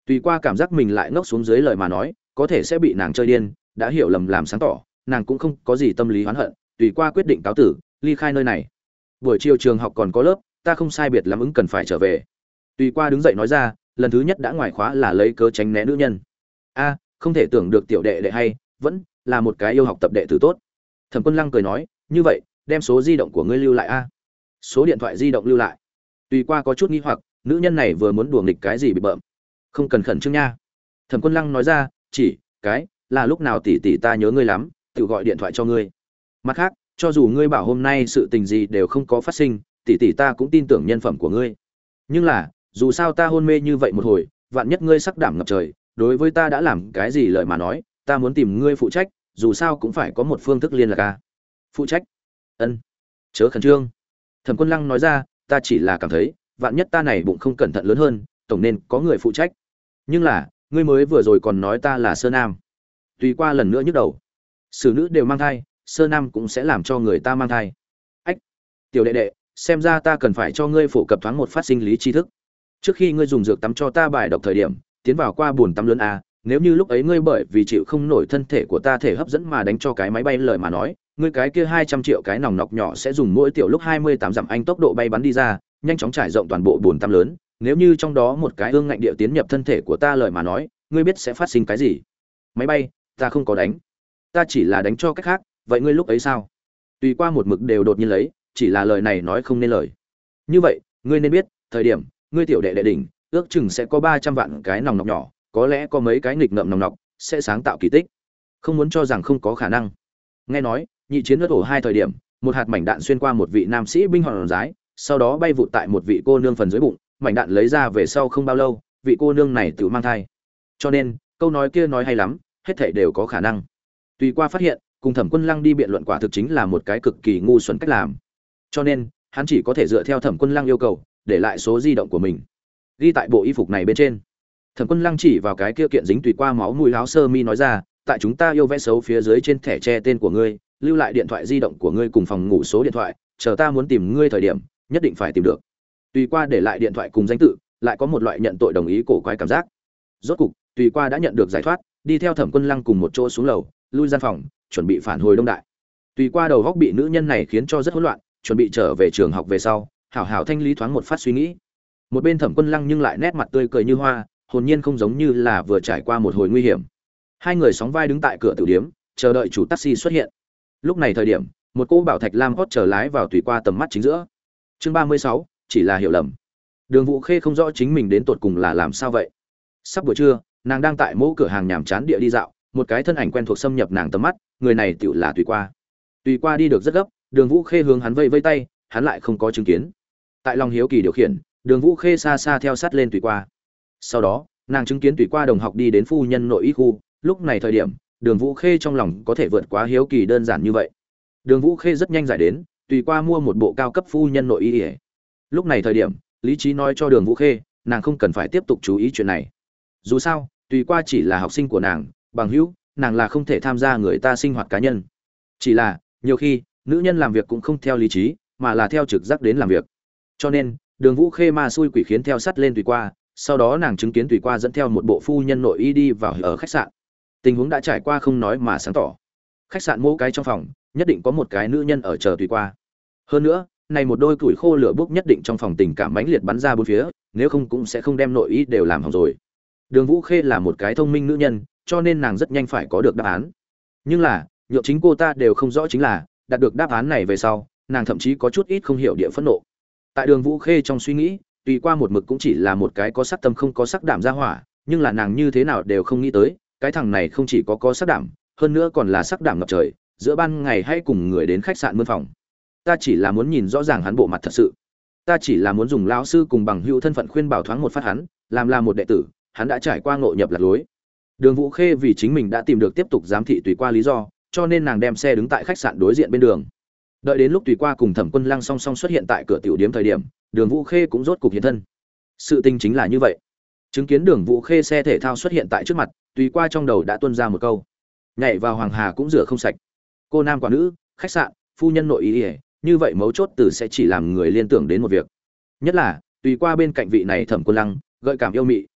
Tùy qua cảm giác mình lại ngốc xuống dưới lời mà nói có thể sẽ bị nàng chơi điên, đã hiểu lầm làm sáng tỏ, nàng cũng không có gì tâm lý oán hận. Tùy qua quyết định cáo tử ly khai nơi này. Buổi chiều trường học còn có lớp, ta không sai biệt lắm ứng cần phải trở về. Tùy qua đứng dậy nói ra, lần thứ nhất đã ngoài khóa là lấy cớ tránh né nữ nhân. A, không thể tưởng được tiểu đệ đệ hay vẫn là một cái yêu học tập đệ tử tốt. Thẩm Quân Lăng cười nói, như vậy đem số di động của ngươi lưu lại a. Số điện thoại di động lưu lại. Tùy qua có chút nghi hoặc, nữ nhân này vừa muốn đùa nghịch cái gì bị bợm. Không cần khẩn trương nha. Thẩm Quân Lăng nói ra, chỉ cái là lúc nào tỷ tỷ ta nhớ ngươi lắm, tự gọi điện thoại cho ngươi. Mặt khác, cho dù ngươi bảo hôm nay sự tình gì đều không có phát sinh, tỷ tỷ ta cũng tin tưởng nhân phẩm của ngươi. Nhưng là, dù sao ta hôn mê như vậy một hồi, vạn nhất ngươi sắc đảm ngập trời, đối với ta đã làm cái gì lời mà nói, ta muốn tìm ngươi phụ trách, dù sao cũng phải có một phương thức liên lạc a. Phụ trách? Ân. Chớ khẩn trương. Thẩm Quân Lăng nói ra, ta chỉ là cảm thấy, vạn nhất ta này bụng không cẩn thận lớn hơn, tổng nên có người phụ trách. Nhưng là, ngươi mới vừa rồi còn nói ta là sơ nam. Tùy qua lần nữa nhức đầu. Xử nữ đều mang thai, sơ nam cũng sẽ làm cho người ta mang thai. Ách, tiểu đệ đệ, xem ra ta cần phải cho ngươi phổ cập thoáng một phát sinh lý tri thức. Trước khi ngươi dùng dược tắm cho ta bài độc thời điểm, tiến vào qua bồn tắm lớn a, nếu như lúc ấy ngươi bởi vì chịu không nổi thân thể của ta thể hấp dẫn mà đánh cho cái máy bay lời mà nói, ngươi cái kia 200 triệu cái nòng nọc nhỏ sẽ dùng mỗi tiểu lúc 28 dặm anh tốc độ bay bắn đi ra, nhanh chóng trải rộng toàn bộ bồn tắm lớn, nếu như trong đó một cái ương ngạnh địa tiến nhập thân thể của ta lời mà nói, ngươi biết sẽ phát sinh cái gì? Máy bay, ta không có đánh. Ta chỉ là đánh cho cách khác, vậy ngươi lúc ấy sao? Tùy qua một mực đều đột nhiên lấy, chỉ là lời này nói không nên lời. Như vậy, ngươi nên biết, thời điểm ngươi tiểu đệ đệ đỉnh, ước chừng sẽ có 300 vạn cái nòng nọc nhỏ, có lẽ có mấy cái nghịch ngợm nòng nọc sẽ sáng tạo kỳ tích. Không muốn cho rằng không có khả năng. Nghe nói, nhị chiến lướt ổ 2 thời điểm, một hạt mảnh đạn xuyên qua một vị nam sĩ binh hòn rái, sau đó bay vụt tại một vị cô nương phần dưới bụng, mảnh đạn lấy ra về sau không bao lâu, vị cô nương này tự mang thai. Cho nên, câu nói kia nói hay lắm, hết thảy đều có khả năng. Tùy qua phát hiện, cùng Thẩm Quân Lăng đi biện luận quả thực chính là một cái cực kỳ ngu xuẩn cách làm. Cho nên, hắn chỉ có thể dựa theo Thẩm Quân Lăng yêu cầu, để lại số di động của mình, ghi tại bộ y phục này bên trên. Thẩm Quân Lăng chỉ vào cái kia kiện dính tùy qua máu mùi áo sơ mi nói ra, tại chúng ta yêu vẽ xấu phía dưới trên thẻ che tên của ngươi, lưu lại điện thoại di động của ngươi cùng phòng ngủ số điện thoại, chờ ta muốn tìm ngươi thời điểm, nhất định phải tìm được. Tùy qua để lại điện thoại cùng danh tự, lại có một loại nhận tội đồng ý cổ quái cảm giác. Rốt cục, Tùy qua đã nhận được giải thoát, đi theo Thẩm Quân Lăng cùng một chỗ xuống lầu, lui gian phòng, chuẩn bị phản hồi Đông Đại. Tùy qua đầu góc bị nữ nhân này khiến cho rất hỗn loạn, chuẩn bị trở về trường học về sau, hảo hảo thanh lý thoáng một phát suy nghĩ. Một bên Thẩm Quân Lăng nhưng lại nét mặt tươi cười như hoa, hồn nhiên không giống như là vừa trải qua một hồi nguy hiểm. Hai người sóng vai đứng tại cửa tiểu điếm, chờ đợi chủ taxi xuất hiện. Lúc này thời điểm, một cô bảo thạch lam hot chờ lái vào Tùy qua tầm mắt chính giữa. Chương 36, chỉ là hiểu lầm. Đường Vũ Khê không rõ chính mình đến tột cùng là làm sao vậy. Sắp buổi trưa, nàng đang tại mẫu cửa hàng nhàm chán địa đi dạo, một cái thân ảnh quen thuộc xâm nhập nàng tầm mắt, người này tựu là Tùy qua. Tùy qua đi được rất gấp, Đường Vũ Khê hướng hắn vây vây tay, hắn lại không có chứng kiến. Tại lòng hiếu kỳ điều khiển, Đường Vũ Khê xa xa theo sát lên Tùy qua. Sau đó, nàng chứng kiến Tùy qua đồng học đi đến phu nhân nội y khu, lúc này thời điểm, Đường Vũ Khê trong lòng có thể vượt quá hiếu kỳ đơn giản như vậy. Đường Vũ Khê rất nhanh giải đến, Tùy qua mua một bộ cao cấp phu nhân nội y. Lúc này thời điểm, lý trí nói cho Đường Vũ Khê, nàng không cần phải tiếp tục chú ý chuyện này. Dù sao, Tùy qua chỉ là học sinh của nàng, bằng hữu, nàng là không thể tham gia người ta sinh hoạt cá nhân. Chỉ là, nhiều khi, nữ nhân làm việc cũng không theo lý trí, mà là theo trực giác đến làm việc. Cho nên, Đường Vũ Khê ma xui quỷ khiến theo sát lên Tùy qua, sau đó nàng chứng kiến Tùy qua dẫn theo một bộ phu nhân nội y đi vào ở khách sạn. Tình huống đã trải qua không nói mà sáng tỏ. Khách sạn mỗi cái trong phòng, nhất định có một cái nữ nhân ở chờ Tùy qua. Hơn nữa, này một đôi củi khô lửa bốc nhất định trong phòng tình cảm mãnh liệt bắn ra bốn phía, nếu không cũng sẽ không đem nội y đều làm hỏng rồi. Đường Vũ Khê là một cái thông minh nữ nhân, cho nên nàng rất nhanh phải có được đáp án. Nhưng là, nhượng chính cô ta đều không rõ chính là, đạt được đáp án này về sau, nàng thậm chí có chút ít không hiểu địa phẫn nộ. Tại Đường Vũ Khê trong suy nghĩ, Tùy qua một mực cũng chỉ là một cái có sắc tâm không có sắc đảm ra hỏa, nhưng là nàng như thế nào đều không nghĩ tới, cái thằng này không chỉ có sắc đảm, hơn nữa còn là sắc đảm ngập trời, giữa ban ngày hay cùng người đến khách sạn mướn phòng. Ta chỉ là muốn nhìn rõ ràng hắn bộ mặt thật sự. Ta chỉ là muốn dùng lão sư cùng bằng hữu thân phận khuyên bảo thoáng một phát hắn, làm là một đệ tử, hắn đã trải qua ngộ nhập lạc lối. Đường Vũ Khê vì chính mình đã tìm được tiếp tục giám thị Tùy qua lý do, cho nên nàng đem xe đứng tại khách sạn đối diện bên đường. Đợi đến lúc Tùy qua cùng Thẩm Quân Lăng song song xuất hiện tại cửa tiểu điếm thời điểm, Đường Vũ Khê cũng rốt cục hiện thân. Sự tình chính là như vậy. Chứng kiến Đường Vũ Khê xe thể thao xuất hiện tại trước mặt, Tùy qua trong đầu đã tuôn ra một câu: nhảy vào hoàng hà cũng rửa không sạch. Cô nam quả nữ, khách sạn, phu nhân nội y, như vậy mấu chốt từ sẽ chỉ làm người liên tưởng đến một việc. Nhất là, Tùy qua bên cạnh vị này Thẩm Quân Lăng, gợi cảm yêu mị,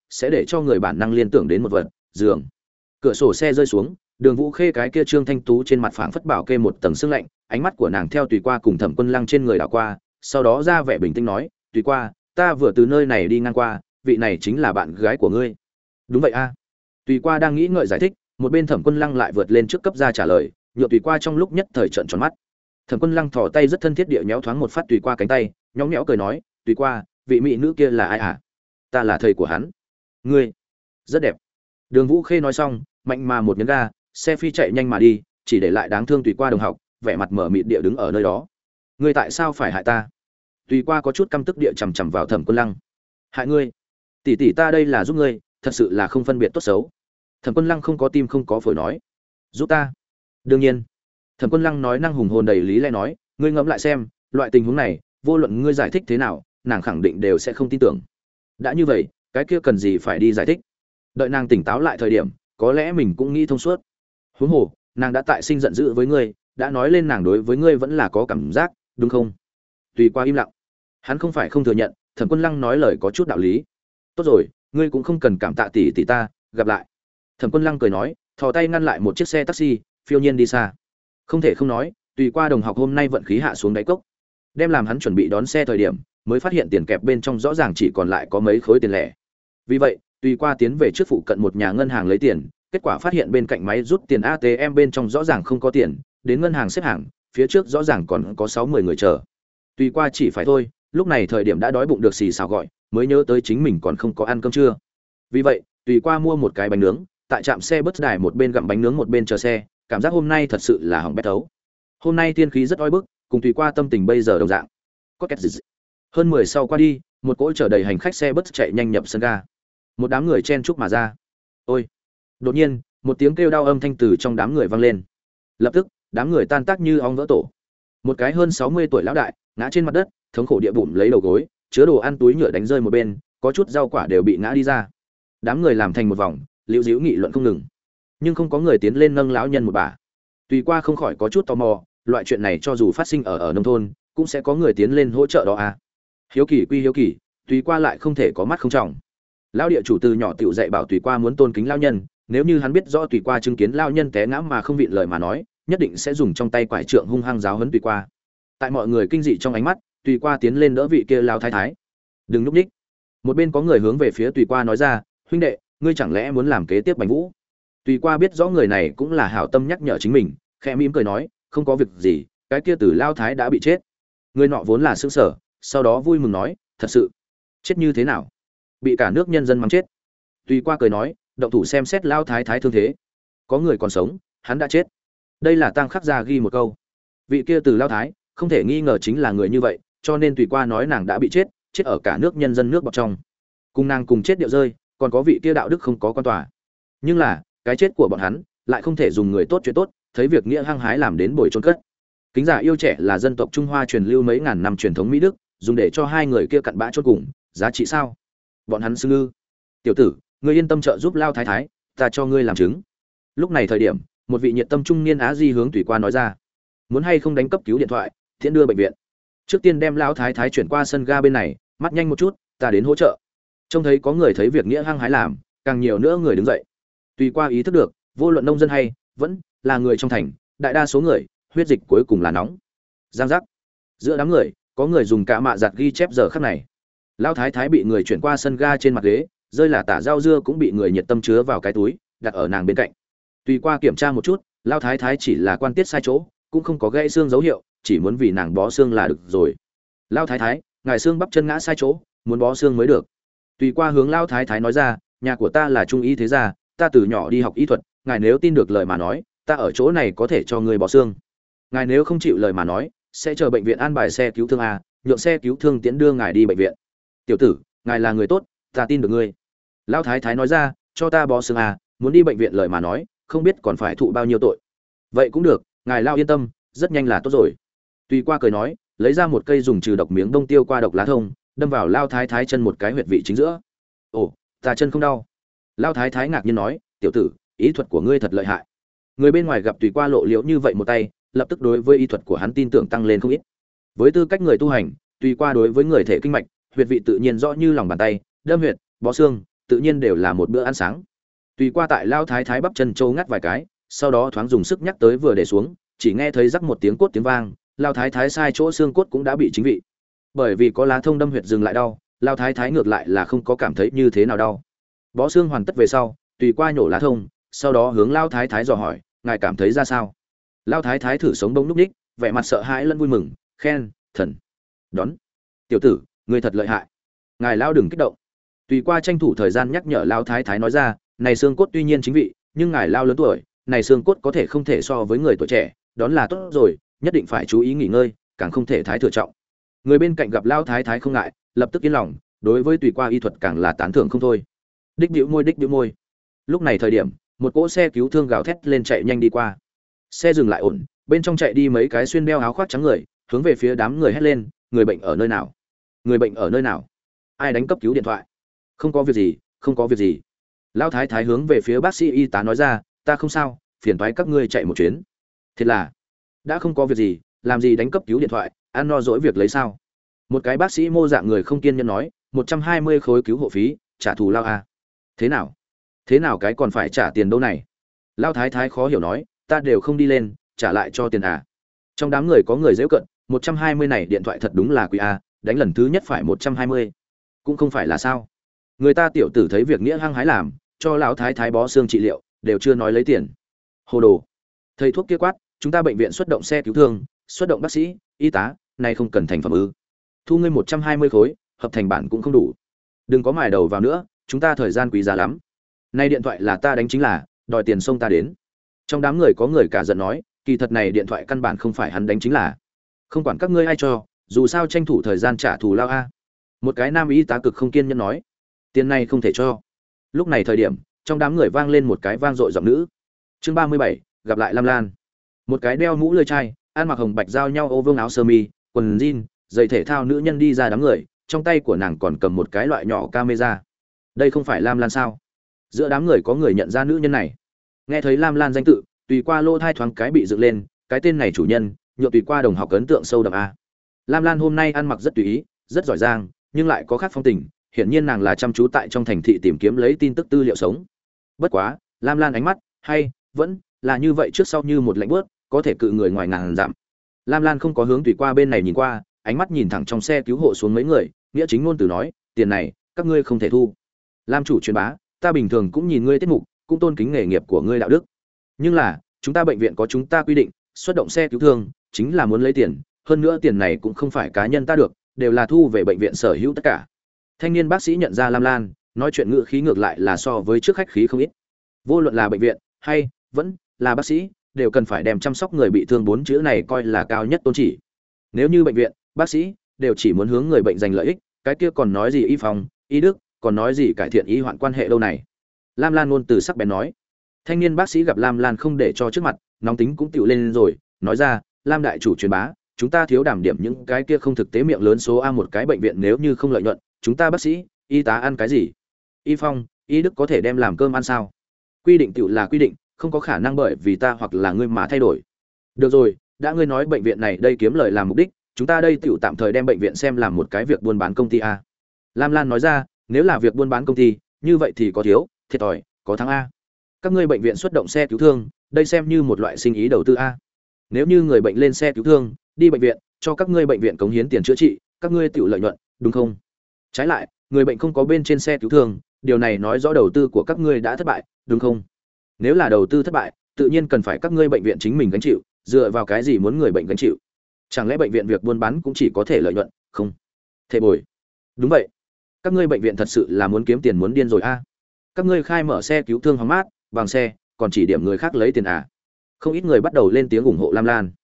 sẽ để cho người bản năng liên tưởng đến một vật, giường. Cửa sổ xe rơi xuống, Đường Vũ Khê cái kia trương thanh tú trên mặt phảng phất bảo kê một tầng sương lạnh, ánh mắt của nàng theo Tùy Qua cùng Thẩm Quân Lăng trên người đảo qua, sau đó ra vẻ bình tĩnh nói, "Tùy Qua, ta vừa từ nơi này đi ngang qua, vị này chính là bạn gái của ngươi." "Đúng vậy a." Tùy Qua đang nghĩ ngợi giải thích, một bên Thẩm Quân Lăng lại vượt lên trước cấp ra trả lời, nhựa Tùy Qua trong lúc nhất thời trợn tròn mắt. Thẩm Quân Lăng thò tay rất thân thiết địa nhéo thoáng một phát Tùy Qua cánh tay, nhõng nhẽo cười nói, "Tùy Qua, vị mỹ nữ kia là ai hả?" "Ta là thầy của hắn." "Ngươi?" "Rất đẹp." Đường Vũ Khê nói xong, mạnh mà một nhấn ga, xe phi chạy nhanh mà đi, chỉ để lại đáng thương Tùy Qua đồng học, vẻ mặt mở mịt địa đứng ở nơi đó. "Ngươi tại sao phải hại ta?" Tùy Qua có chút căm tức địa chằm chằm vào Thẩm Quân Lăng. "Hại ngươi? Tỷ tỷ ta đây là giúp ngươi, thật sự là không phân biệt tốt xấu." Thẩm Quân Lăng không có tim không có phổi nói, "Giúp ta?" "Đương nhiên." Thẩm Quân Lăng nói năng hùng hồn đầy lý lẽ nói, "Ngươi ngẫm lại xem, loại tình huống này, vô luận ngươi giải thích thế nào, nàng khẳng định đều sẽ không tin tưởng. Đã như vậy, cái kia cần gì phải đi giải thích? Đợi nàng tỉnh táo lại thời điểm, có lẽ mình cũng nghĩ thông suốt. Huống hồ, nàng đã tại sinh giận dữ với ngươi, đã nói lên nàng đối với ngươi vẫn là có cảm giác, đúng không?" Tùy Qua im lặng. Hắn không phải không thừa nhận, Thẩm Quân Lăng nói lời có chút đạo lý. "Tốt rồi, ngươi cũng không cần cảm tạ tỷ tỷ ta, gặp lại." Thẩm Quân Lăng cười nói, thò tay ngăn lại một chiếc xe taxi, phiêu nhiên đi xa. Không thể không nói, Tùy Qua đồng học hôm nay vận khí hạ xuống đáy cốc. Đem làm hắn chuẩn bị đón xe thời điểm, mới phát hiện tiền kẹp bên trong rõ ràng chỉ còn lại có mấy khối tiền lẻ. Vì vậy, Tùy Qua tiến về trước phụ cận một nhà ngân hàng lấy tiền, kết quả phát hiện bên cạnh máy rút tiền ATM bên trong rõ ràng không có tiền, đến ngân hàng xếp hàng, phía trước rõ ràng còn có 6-10 người chờ. Tùy Qua chỉ phải thôi, lúc này thời điểm đã đói bụng được xì xào gọi, mới nhớ tới chính mình còn không có ăn cơm trưa. Vì vậy, Tùy Qua mua một cái bánh nướng, tại trạm xe bus đài một bên gặm bánh nướng một bên chờ xe, cảm giác hôm nay thật sự là hỏng bét thấu. Hôm nay thiên khí rất oi bức, cùng Tùy Qua tâm tình bây giờ đồng dạng. Có két gì. Hơn 10 sau qua đi, một cỗ chở đầy hành khách xe bus chạy nhanh nhập sân ga. Một đám người chen chúc mà ra. Ôi! Đột nhiên, một tiếng kêu đau âm thanh từ trong đám người vang lên. Lập tức, đám người tan tác như ong vỡ tổ. Một cái hơn 60 tuổi lão đại, ngã trên mặt đất, thống khổ địa bụng lấy đầu gối, chứa đồ ăn túi nhựa đánh rơi một bên, có chút rau quả đều bị ngã đi ra. Đám người làm thành một vòng, liễu díu nghị luận không ngừng, nhưng không có người tiến lên nâng lão nhân một bà. Tùy Qua không khỏi có chút tò mò, loại chuyện này cho dù phát sinh ở nông thôn, cũng sẽ có người tiến lên hỗ trợ đó à? Hiếu kỳ quy hiếu kỳ, Tùy Qua lại không thể có mắt không trọng. Lão địa chủ từ nhỏ tiểu dạy bảo Tùy Qua muốn tôn kính lão nhân, nếu như hắn biết rõ Tùy Qua chứng kiến lão nhân té ngã mà không vịn lời mà nói, nhất định sẽ dùng trong tay quải trượng hung hăng giáo huấn Tùy Qua. Tại mọi người kinh dị trong ánh mắt, Tùy Qua tiến lên đỡ vị kia lão thái thái. "Đừng núp nhích." Một bên có người hướng về phía Tùy Qua nói ra, "Huynh đệ, ngươi chẳng lẽ muốn làm kế tiếp Bành Vũ?" Tùy Qua biết rõ người này cũng là hảo tâm nhắc nhở chính mình, khẽ mỉm cười nói, "Không có việc gì, cái kia Từ lao thái đã bị chết." Người nọ vốn là sững sờ, sau đó vui mừng nói, "Thật sự? Chết như thế nào?" "Bị cả nước nhân dân mắng chết." Tùy Qua cười nói, "Động thủ xem xét lao thái thái thương thế. Có người còn sống, hắn đã chết." Đây là Tăng Khắc Gia ghi một câu. Vị kia Từ lao thái, không thể nghi ngờ chính là người như vậy, cho nên Tùy Qua nói nàng đã bị chết, chết ở cả nước nhân dân nước bọt trong. Cùng nàng cùng chết điệu rơi, còn có vị kia đạo đức không có quan tòa. Nhưng là, cái chết của bọn hắn lại không thể dùng người tốt chuyện tốt, thấy việc nghĩa hăng hái làm đến bồi chôn cất. Kính giả yêu trẻ là dân tộc Trung Hoa truyền lưu mấy ngàn năm truyền thống mỹ đức, dùng để cho hai người kia cặn bã chôn cùng, giá trị sao? Bọn hắn xưng ư? "Tiểu tử, ngươi yên tâm trợ giúp lao thái thái, ta cho ngươi làm chứng." Lúc này thời điểm, một vị nhiệt tâm trung niên Á Di hướng Tùy Qua nói ra, "Muốn hay không đánh cấp cứu điện thoại, thiện đưa bệnh viện. Trước tiên đem lão thái thái chuyển qua sân ga bên này, mắt nhanh một chút, ta đến hỗ trợ." Trông thấy có người thấy việc nghĩa hăng hái làm, càng nhiều nữa người đứng dậy. Tùy Qua ý thức được, vô luận nông dân hay vẫn là người trong thành, đại đa số người, huyết dịch cuối cùng là nóng. Giang giác. Giữa đám người, có người dùng cả mạ giặt ghi chép giờ khắc này. Lão thái thái bị người chuyển qua sân ga trên mặt ghế, rơi là tả rau dưa cũng bị người nhiệt tâm chứa vào cái túi, đặt ở nàng bên cạnh. Tùy Qua kiểm tra một chút, lão thái thái chỉ là quan tiết sai chỗ, cũng không có gãy xương dấu hiệu, chỉ muốn vì nàng bó xương là được rồi. "Lão thái thái, ngài xương bắp chân ngã sai chỗ, muốn bó xương mới được." Tùy Qua hướng lão thái thái nói ra, "Nhà của ta là trung y thế gia, ta từ nhỏ đi học y thuật, ngài nếu tin được lời mà nói, ta ở chỗ này có thể cho người bó xương. Ngài nếu không chịu lời mà nói, sẽ chờ bệnh viện an bài xe cứu thương a, nhượng xe cứu thương tiễn đưa ngài đi bệnh viện." "Tiểu tử, ngài là người tốt, ta tin được ngươi." Lão thái thái nói ra, "Cho ta bó xương a, muốn đi bệnh viện lời mà nói, không biết còn phải thụ bao nhiêu tội." "Vậy cũng được, ngài lao yên tâm, rất nhanh là tốt rồi." Tùy Qua cười nói, lấy ra một cây dùng trừ độc miếng đông tiêu qua độc lá thông, đâm vào lao thái thái chân một cái huyệt vị chính giữa. "Ồ, ta chân không đau." Lao thái thái ngạc nhiên nói, "Tiểu tử, ý thuật của ngươi thật lợi hại." Người bên ngoài gặp Tùy Qua lộ liễu như vậy một tay, lập tức đối với ý thuật của hắn tin tưởng tăng lên không ít. Với tư cách người tu hành, Tùy Qua đối với người thể kinh mạch, huyệt vị tự nhiên rõ như lòng bàn tay, đâm huyệt, bó xương, tự nhiên đều là một bữa ăn sáng. Tùy qua tại lao thái thái bắp chân châu ngắt vài cái, sau đó thoáng dùng sức nhắc tới vừa để xuống, chỉ nghe thấy rắc một tiếng cốt tiếng vang, lao thái thái sai chỗ xương cốt cũng đã bị chính vị. Bởi vì có lá thông đâm huyệt dừng lại đau, lao thái thái ngược lại là không có cảm thấy như thế nào đau. Bó xương hoàn tất về sau, tùy qua nhổ lá thông, sau đó hướng lao thái thái dò hỏi, ngài cảm thấy ra sao? Lao thái thái thử sống bông núc ních, vẻ mặt sợ hãi lẫn vui mừng, khen, thần, đón, tiểu tử, người thật lợi hại. Ngài lao đừng kích động. Tùy qua tranh thủ thời gian nhắc nhở lao thái thái nói ra, này xương cốt tuy nhiên chính vị, nhưng ngài lao lớn tuổi, này xương cốt có thể không thể so với người tuổi trẻ, đón là tốt rồi, nhất định phải chú ý nghỉ ngơi, càng không thể thái thừa trọng. Người bên cạnh gặp lao thái thái không ngại, lập tức yên lòng, đối với tùy qua y thuật càng là tán thưởng không thôi. Đích bĩu môi. Lúc này thời điểm, một cỗ xe cứu thương gào thét lên chạy nhanh đi qua. Xe dừng lại ổn, bên trong chạy đi mấy cái xuyên đeo áo khoác trắng người, hướng về phía đám người hét lên, người bệnh ở nơi nào? Người bệnh ở nơi nào? Ai đánh cấp cứu điện thoại? Không có việc gì. Lão thái thái hướng về phía bác sĩ y tá nói ra, ta không sao, phiền toái các ngươi chạy một chuyến. Thiệt là, đã không có việc gì, làm gì đánh cấp cứu điện thoại, ăn no dỗi việc lấy sao? Một cái bác sĩ mô dạng người không kiên nhẫn nói, 120 khối cứu hộ phí, trả thù lao à? Thế nào cái còn phải trả tiền đâu này? Lão thái thái khó hiểu nói, ta đều không đi lên, trả lại cho tiền à? Trong đám người có người giễu cận, 120 này điện thoại thật đúng là quý a, đánh lần thứ nhất phải 120. Cũng không phải là sao? Người ta tiểu tử thấy việc nghĩa hăng hái làm, cho lão thái thái bó xương trị liệu, đều chưa nói lấy tiền. Hồ đồ. Thầy thuốc kia quát, chúng ta bệnh viện xuất động xe cứu thương, xuất động bác sĩ, y tá, này không cần thành phẩm ư? Thu ngươi 120 khối, hợp thành bản cũng không đủ. Đừng có mài đầu vào nữa, chúng ta thời gian quý giá lắm. Này điện thoại là ta đánh chính là, đòi tiền xông ta đến. Trong đám người có người cả giận nói, kỳ thật này điện thoại căn bản không phải hắn đánh chính là. Không quản các ngươi ai cho, dù sao tranh thủ thời gian trả thù lao a. Một cái nam y tá cực không kiên nhẫn nói, tiền này không thể cho. Lúc này thời điểm, trong đám người vang lên một cái vang dội giọng nữ. Chương 37, gặp lại Lam Lan. Một cái đeo mũ lưỡi chai, ăn mặc hồng bạch giao nhau ô vương áo sơ mi, quần jean, giày thể thao nữ nhân đi ra đám người, trong tay của nàng còn cầm một cái loại nhỏ camera. Đây không phải Lam Lan sao? Giữa đám người có người nhận ra nữ nhân này. Nghe thấy Lam Lan danh tự, tùy qua lô thai thoáng cái bị dựng lên, cái tên này chủ nhân, nhựa tùy qua đồng học ấn tượng sâu đậm a. Lam Lan hôm nay ăn mặc rất tùy ý, rất giỏi giang, nhưng lại có khác phong tình, hiển nhiên nàng là chăm chú tại trong thành thị tìm kiếm lấy tin tức tư liệu sống. Bất quá, Lam Lan ánh mắt, hay vẫn là như vậy trước sau như một lạnh buốt, có thể cự người ngoài ngàn dặm. Lam Lan không có hướng tùy qua bên này nhìn qua, ánh mắt nhìn thẳng trong xe cứu hộ xuống mấy người, nghĩa chính ngôn từ nói, tiền này, các ngươi không thể thu. Lam chủ truyền bá, ta bình thường cũng nhìn ngươi tiết mục, cũng tôn kính nghề nghiệp của ngươi đạo đức. Nhưng là, chúng ta bệnh viện có chúng ta quy định, xuất động xe cứu thương chính là muốn lấy tiền, hơn nữa tiền này cũng không phải cá nhân ta được, đều là thu về bệnh viện sở hữu tất cả. Thanh niên bác sĩ nhận ra Lam Lan, nói chuyện ngữ khí ngược lại là so với trước khách khí không ít. Vô luận là bệnh viện hay vẫn là bác sĩ, đều cần phải đem chăm sóc người bị thương bốn chữ này coi là cao nhất tôn chỉ. Nếu như bệnh viện, bác sĩ đều chỉ muốn hướng người bệnh giành lợi ích, cái kia còn nói gì y phòng, y đức, còn nói gì cải thiện y hoạn quan hệ đâu này. Lam Lan ngôn từ sắc bén nói. Thanh niên bác sĩ gặp Lam Lan không để cho trước mặt, nóng tính cũng tựu lên rồi, nói ra, Lam đại chủ truyền bá, chúng ta thiếu đảm điểm những cái kia không thực tế miệng lớn số a, một cái bệnh viện nếu như không lợi nhuận, chúng ta bác sĩ, y tá ăn cái gì? Y phong, y đức có thể đem làm cơm ăn sao? Quy định tựu là quy định, không có khả năng bởi vì ta hoặc là ngươi mà thay đổi. Được rồi, đã ngươi nói bệnh viện này đây kiếm lời làm mục đích, chúng ta đây tựu tạm thời đem bệnh viện xem làm một cái việc buôn bán công ty a. Lam Lan nói ra, nếu là việc buôn bán công ty, như vậy thì có thiếu, thiệt thòi, có thắng a. Các ngươi bệnh viện xuất động xe cứu thương, đây xem như một loại sinh ý đầu tư a. Nếu như người bệnh lên xe cứu thương, đi bệnh viện, cho các ngươi bệnh viện cống hiến tiền chữa trị, các ngươi tự lợi nhuận, đúng không? Trái lại, người bệnh không có bên trên xe cứu thương, điều này nói rõ đầu tư của các ngươi đã thất bại, đúng không? Nếu là đầu tư thất bại, tự nhiên cần phải các ngươi bệnh viện chính mình gánh chịu, dựa vào cái gì muốn người bệnh gánh chịu? Chẳng lẽ bệnh viện việc buôn bán cũng chỉ có thể lợi nhuận, không? Thể bồi. Đúng vậy. Các ngươi bệnh viện thật sự là muốn kiếm tiền muốn điên rồi a. Các ngươi khai mở xe cứu thương hóng mát, bằng xe, còn chỉ điểm người khác lấy tiền à? Không ít người bắt đầu lên tiếng ủng hộ Lam Lan.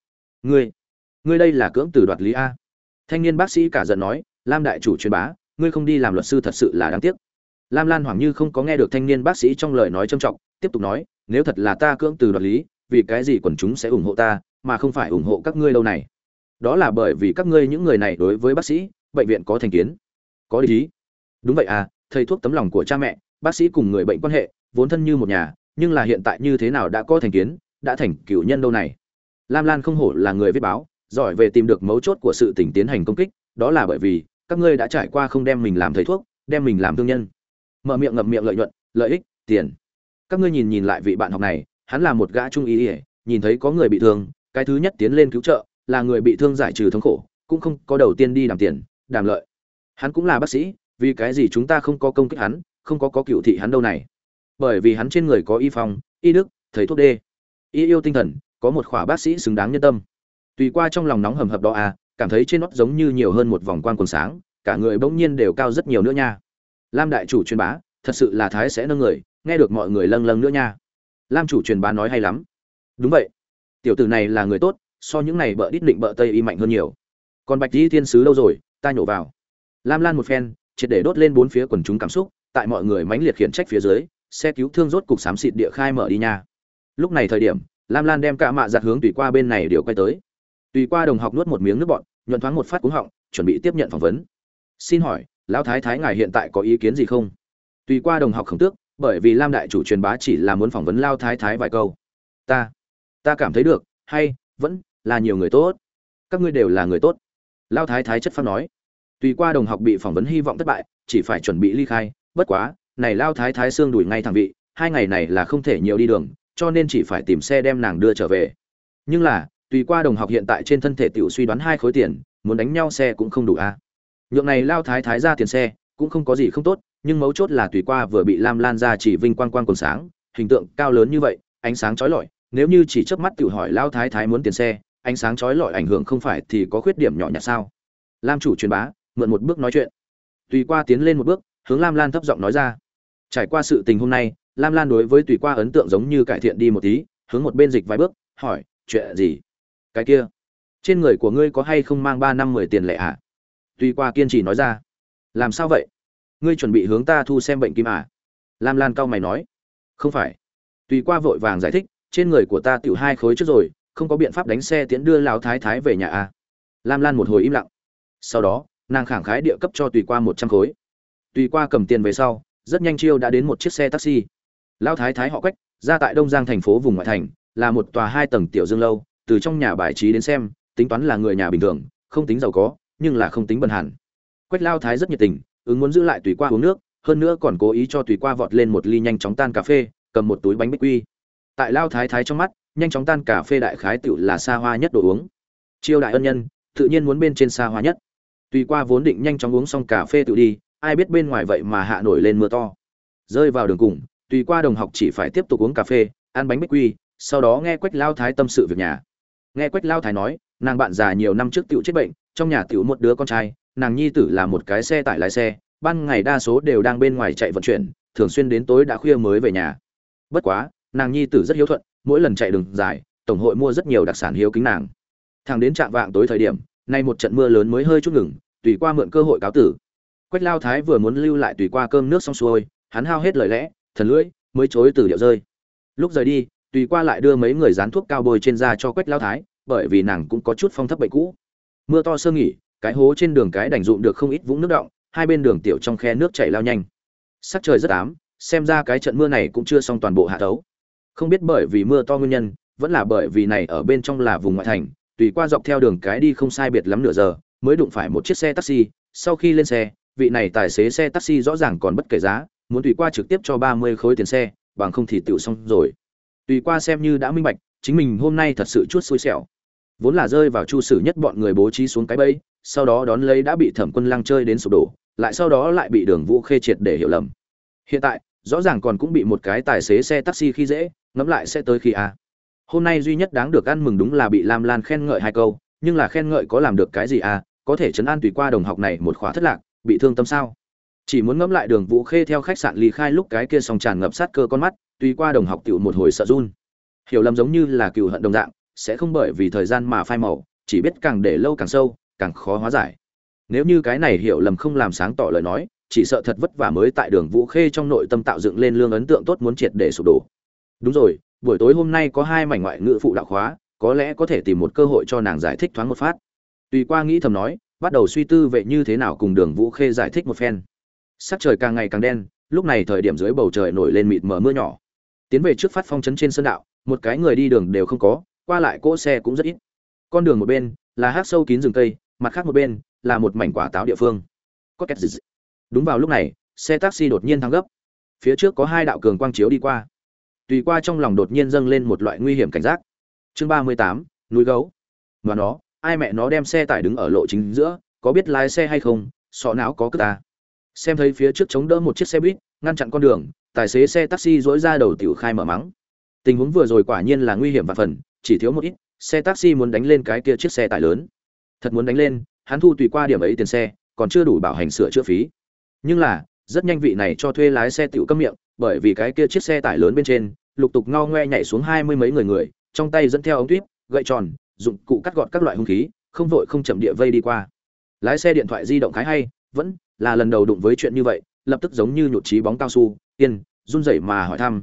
Ngươi đây là cưỡng từ đoạt lý a. Thanh niên bác sĩ cả giận nói, Lam đại chủ truyền bá, ngươi không đi làm luật sư thật sự là đáng tiếc. Lam Lan hoảng như không có nghe được thanh niên bác sĩ trong lời nói trầm trọng, tiếp tục nói, nếu thật là ta cưỡng từ đoạt lý, vì cái gì quần chúng sẽ ủng hộ ta, mà không phải ủng hộ các ngươi lâu này? Đó là bởi vì các ngươi những người này đối với bác sĩ, bệnh viện có thành kiến, có ý. Đúng vậy à, thầy thuốc tấm lòng của cha mẹ, bác sĩ cùng người bệnh quan hệ vốn thân như một nhà, nhưng là hiện tại như thế nào đã có thành kiến, đã thành cựu nhân đâu này. Lam Lan không hổ là người viết báo, giỏi về tìm được mấu chốt của sự tình tiến hành công kích, đó là bởi vì các ngươi đã trải qua không đem mình làm thầy thuốc, đem mình làm thương nhân. mở miệng ngậm miệng lợi nhuận, lợi ích, tiền. Các ngươi nhìn nhìn lại vị bạn học này, hắn là một gã trung y y, nhìn thấy có người bị thương, cái thứ nhất tiến lên cứu trợ, là người bị thương giải trừ thống khổ, cũng không có đầu tiên đi đàm tiền, đàm lợi. Hắn cũng là bác sĩ, vì cái gì chúng ta không có công kích hắn, không có cựu thị hắn đâu này? Bởi vì hắn trên người có y phong, y đức, thầy thuốc đê. Y yêu tinh thần, có một khỏa bác sĩ xứng đáng nhân tâm. Tùy qua trong lòng nóng hầm hập đó à, cảm thấy trên nót giống như nhiều hơn một vòng quang quần sáng, cả người bỗng nhiên đều cao rất nhiều nữa nha. Lam đại chủ truyền bá, thật sự là thái sẽ nâng người, nghe được mọi người lâng lâng nữa nha. Lam chủ truyền bá nói hay lắm. Đúng vậy, tiểu tử này là người tốt, so những này bợ đít định bợ tây y mạnh hơn nhiều. Còn bạch y thiên sứ đâu rồi, ta nhổ vào. Lam Lan một phen, triệt để đốt lên bốn phía quần chúng cảm xúc, tại mọi người mãnh liệt khiển trách phía dưới, xe cứu thương rốt cục xám xịt địa khai mở đi nha. Lúc này thời điểm, Lam Lan đem cả mạ giặt hướng tùy qua bên này điều quay tới. Tùy qua đồng học nuốt một miếng nước bọt, nhuận thoáng một phát cúng họng, chuẩn bị tiếp nhận phỏng vấn. Xin hỏi, lão thái thái ngài hiện tại có ý kiến gì không? Tùy qua đồng học khổng tước, bởi vì Lam đại chủ truyền bá chỉ là muốn phỏng vấn lao thái thái vài câu. Ta cảm thấy được, hay vẫn là nhiều người tốt. Các ngươi đều là người tốt. Lao thái thái chất phát nói. Tùy qua đồng học bị phỏng vấn hy vọng thất bại, chỉ phải chuẩn bị ly khai, bất quá, này lao thái thái xương đuổi ngay thẳng vị, 2 ngày này là không thể nhiều đi đường, cho nên chỉ phải tìm xe đem nàng đưa trở về. Nhưng là, tùy qua đồng học hiện tại trên thân thể tiểu suy đoán 2 khối tiền, muốn đánh nhau xe cũng không đủ a. Nhượng này lao thái thái ra tiền xe, cũng không có gì không tốt, nhưng mấu chốt là tùy qua vừa bị Lam Lan ra chỉ vinh quang quang còn sáng, hình tượng cao lớn như vậy, ánh sáng chói lọi, nếu như chỉ chớp mắt tiểu hỏi lao thái thái muốn tiền xe, ánh sáng chói lọi ảnh hưởng không phải thì có khuyết điểm nhỏ nhặt sao? Lam chủ truyền bá, mượn một bước nói chuyện. Tùy qua tiến lên một bước, hướng Lam Lan thấp giọng nói ra. Trải qua sự tình hôm nay, Lam Lan đối với tùy qua ấn tượng giống như cải thiện đi một tí, hướng một bên dịch vài bước, hỏi, chuyện gì? Cái kia, trên người của ngươi có hay không mang 3 năm 10 tiền lẻ à? Tùy qua kiên trì nói ra. Làm sao vậy? Ngươi chuẩn bị hướng ta thu xem bệnh kim à? Lam Lan cau mày nói. Không phải. Tùy qua vội vàng giải thích, trên người của ta tiểu 2 khối trước rồi, không có biện pháp đánh xe tiễn đưa lão thái thái về nhà à? Lam Lan một hồi im lặng. Sau đó, nàng khẳng khái địa cấp cho tùy qua 100 khối. Tùy qua cầm tiền về sau, rất nhanh chiêu đã đến một chiếc xe taxi. Lão thái thái họ Quách, ra tại Đông Giang thành phố vùng ngoại thành, là một tòa 2 tầng tiểu dương lâu, từ trong nhà bài trí đến xem, tính toán là người nhà bình thường, không tính giàu có, nhưng là không tính bần hàn. Quách lão thái rất nhiệt tình, ứng muốn giữ lại tùy qua uống nước, hơn nữa còn cố ý cho tùy qua vọt lên một ly nhanh chóng tan cà phê, cầm một túi bánh bích quy. Tại lão thái thái trong mắt, nhanh chóng tan cà phê đại khái tiểu là xa hoa nhất đồ uống. Chiêu đại ân nhân, tự nhiên muốn bên trên xa hoa nhất. Tùy qua vốn định nhanh chóng uống xong cà phê tự đi, ai biết bên ngoài vậy mà hạ nổi lên mưa to. Rơi vào đường cùng, tùy qua đồng học chỉ phải tiếp tục uống cà phê, ăn bánh bích quy, sau đó nghe Quách Lao Thái tâm sự việc nhà. Nghe Quách Lao Thái nói, nàng bạn già nhiều năm trước tiểu chết bệnh, trong nhà tiểu một đứa con trai, nàng nhi tử là một cái xe tải lái xe, ban ngày đa số đều đang bên ngoài chạy vận chuyển, thường xuyên đến tối đã khuya mới về nhà. Bất quá, nàng nhi tử rất hiếu thuận, mỗi lần chạy đường dài, tổng hội mua rất nhiều đặc sản hiếu kính nàng. Thẳng đến trạng vạng tối thời điểm, nay một trận mưa lớn mới hơi chút ngừng, tùy qua mượn cơ hội cáo tử. Quách Lao Thái vừa muốn lưu lại tùy qua cơm nước xong xuôi, hắn hao hết lời lẽ, thần lưỡi, mới chối từ điệu rơi. Lúc rời đi, tùy qua lại đưa mấy người dán thuốc cao bôi trên da cho Quách Lao Thái, bởi vì nàng cũng có chút phong thấp bệnh cũ. Mưa to sơ nghỉ, cái hố trên đường cái đành dụm được không ít vũng nước động, hai bên đường tiểu trong khe nước chảy lao nhanh. Sắc trời rất ám, xem ra cái trận mưa này cũng chưa xong toàn bộ hạ thấu. Không biết bởi vì mưa to nguyên nhân, vẫn là bởi vì này ở bên trong là vùng ngoại thành, tùy qua dọc theo đường cái đi không sai biệt lắm nửa giờ, mới đụng phải một chiếc xe taxi. Sau khi lên xe, vị này tài xế xe taxi rõ ràng còn bất kể giá, muốn tùy qua trực tiếp cho 30 khối tiền xe, bằng không thì tiểu xong rồi. Tùy qua xem như đã minh bạch, chính mình hôm nay thật sự chút xui xẻo. Vốn là rơi vào chu sử nhất bọn người bố trí xuống cái bẫy, sau đó đón lấy đã bị Thẩm Quân Lăng chơi đến sụp đổ, lại sau đó lại bị Đường Vũ Khê triệt để hiểu lầm. Hiện tại, rõ ràng còn cũng bị một cái tài xế xe taxi khi dễ, ngẫm lại sẽ tới khi à. Hôm nay duy nhất đáng được ăn mừng đúng là bị Lam Lan khen ngợi 2 câu, nhưng là khen ngợi có làm được cái gì à, có thể trấn an tùy qua đồng học này một khóa thất lạc, bị thương tâm sao? Chỉ muốn ngẫm lại Đường Vũ Khê theo khách sạn ly khai lúc cái kia song tràn ngập sát cơ con mắt, tùy qua đồng học tiểu một hồi sợ run. Hiểu lầm giống như là cừu hận đồng dạng, sẽ không bởi vì thời gian mà phai màu, chỉ biết càng để lâu càng sâu, càng khó hóa giải. Nếu như cái này hiểu lầm không làm sáng tỏ lời nói, chỉ sợ thật vất vả mới tại Đường Vũ Khê trong nội tâm tạo dựng lên lương ấn tượng tốt muốn triệt để sụp đổ. Đúng rồi, buổi tối hôm nay có 2 mảnh ngoại ngữ phụ đạo khóa, có lẽ có thể tìm một cơ hội cho nàng giải thích thoáng một phát. Tùy qua nghĩ thầm nói, bắt đầu suy tư vậy như thế nào cùng Đường Vũ Khê giải thích một phen. Sắc trời càng ngày càng đen, lúc này thời điểm dưới bầu trời nổi lên mịt mờ mưa nhỏ. Tiến về trước phát phong trấn trên sơn đạo, một cái người đi đường đều không có, qua lại cỗ xe cũng rất ít. Con đường một bên là hắc sâu kín rừng cây, mặt khác một bên là một mảnh quả táo địa phương. Có két gì. Đúng vào lúc này, xe taxi đột nhiên thăng gấp. Phía trước có hai đạo cường quang chiếu đi qua. Tùy Qua trong lòng đột nhiên dâng lên một loại nguy hiểm cảnh giác. Chương 38, núi gấu. Mà nó, ai mẹ nó đem xe tải đứng ở lộ chính giữa, có biết lái xe hay không, sọ não có cất ta. Xem thấy phía trước chống đỡ một chiếc xe buýt, ngăn chặn con đường, tài xế xe taxi rỗi ra đầu tiểu khai mở mắng. Tình huống vừa rồi quả nhiên là nguy hiểm vạn phần, chỉ thiếu một ít, xe taxi muốn đánh lên cái kia chiếc xe tải lớn. Thật muốn đánh lên, hắn thu Tùy Qua điểm ấy tiền xe, còn chưa đủ bảo hành sửa chữa phí. Nhưng là, rất nhanh vị này cho thuê lái xe tiểu câm miệng, bởi vì cái kia chiếc xe tải lớn bên trên, lục tục ngao ngoe nhảy xuống 20 mấy người, trong tay dẫn theo ống tuyếp, gậy tròn, dụng cụ cắt gọt các loại hung khí, không vội không chậm địa vây đi qua. Lái xe điện thoại di động khá hay, vẫn là lần đầu đụng với chuyện như vậy, lập tức giống như nhụt chí bóng cao su, yên, run rẩy mà hỏi thăm,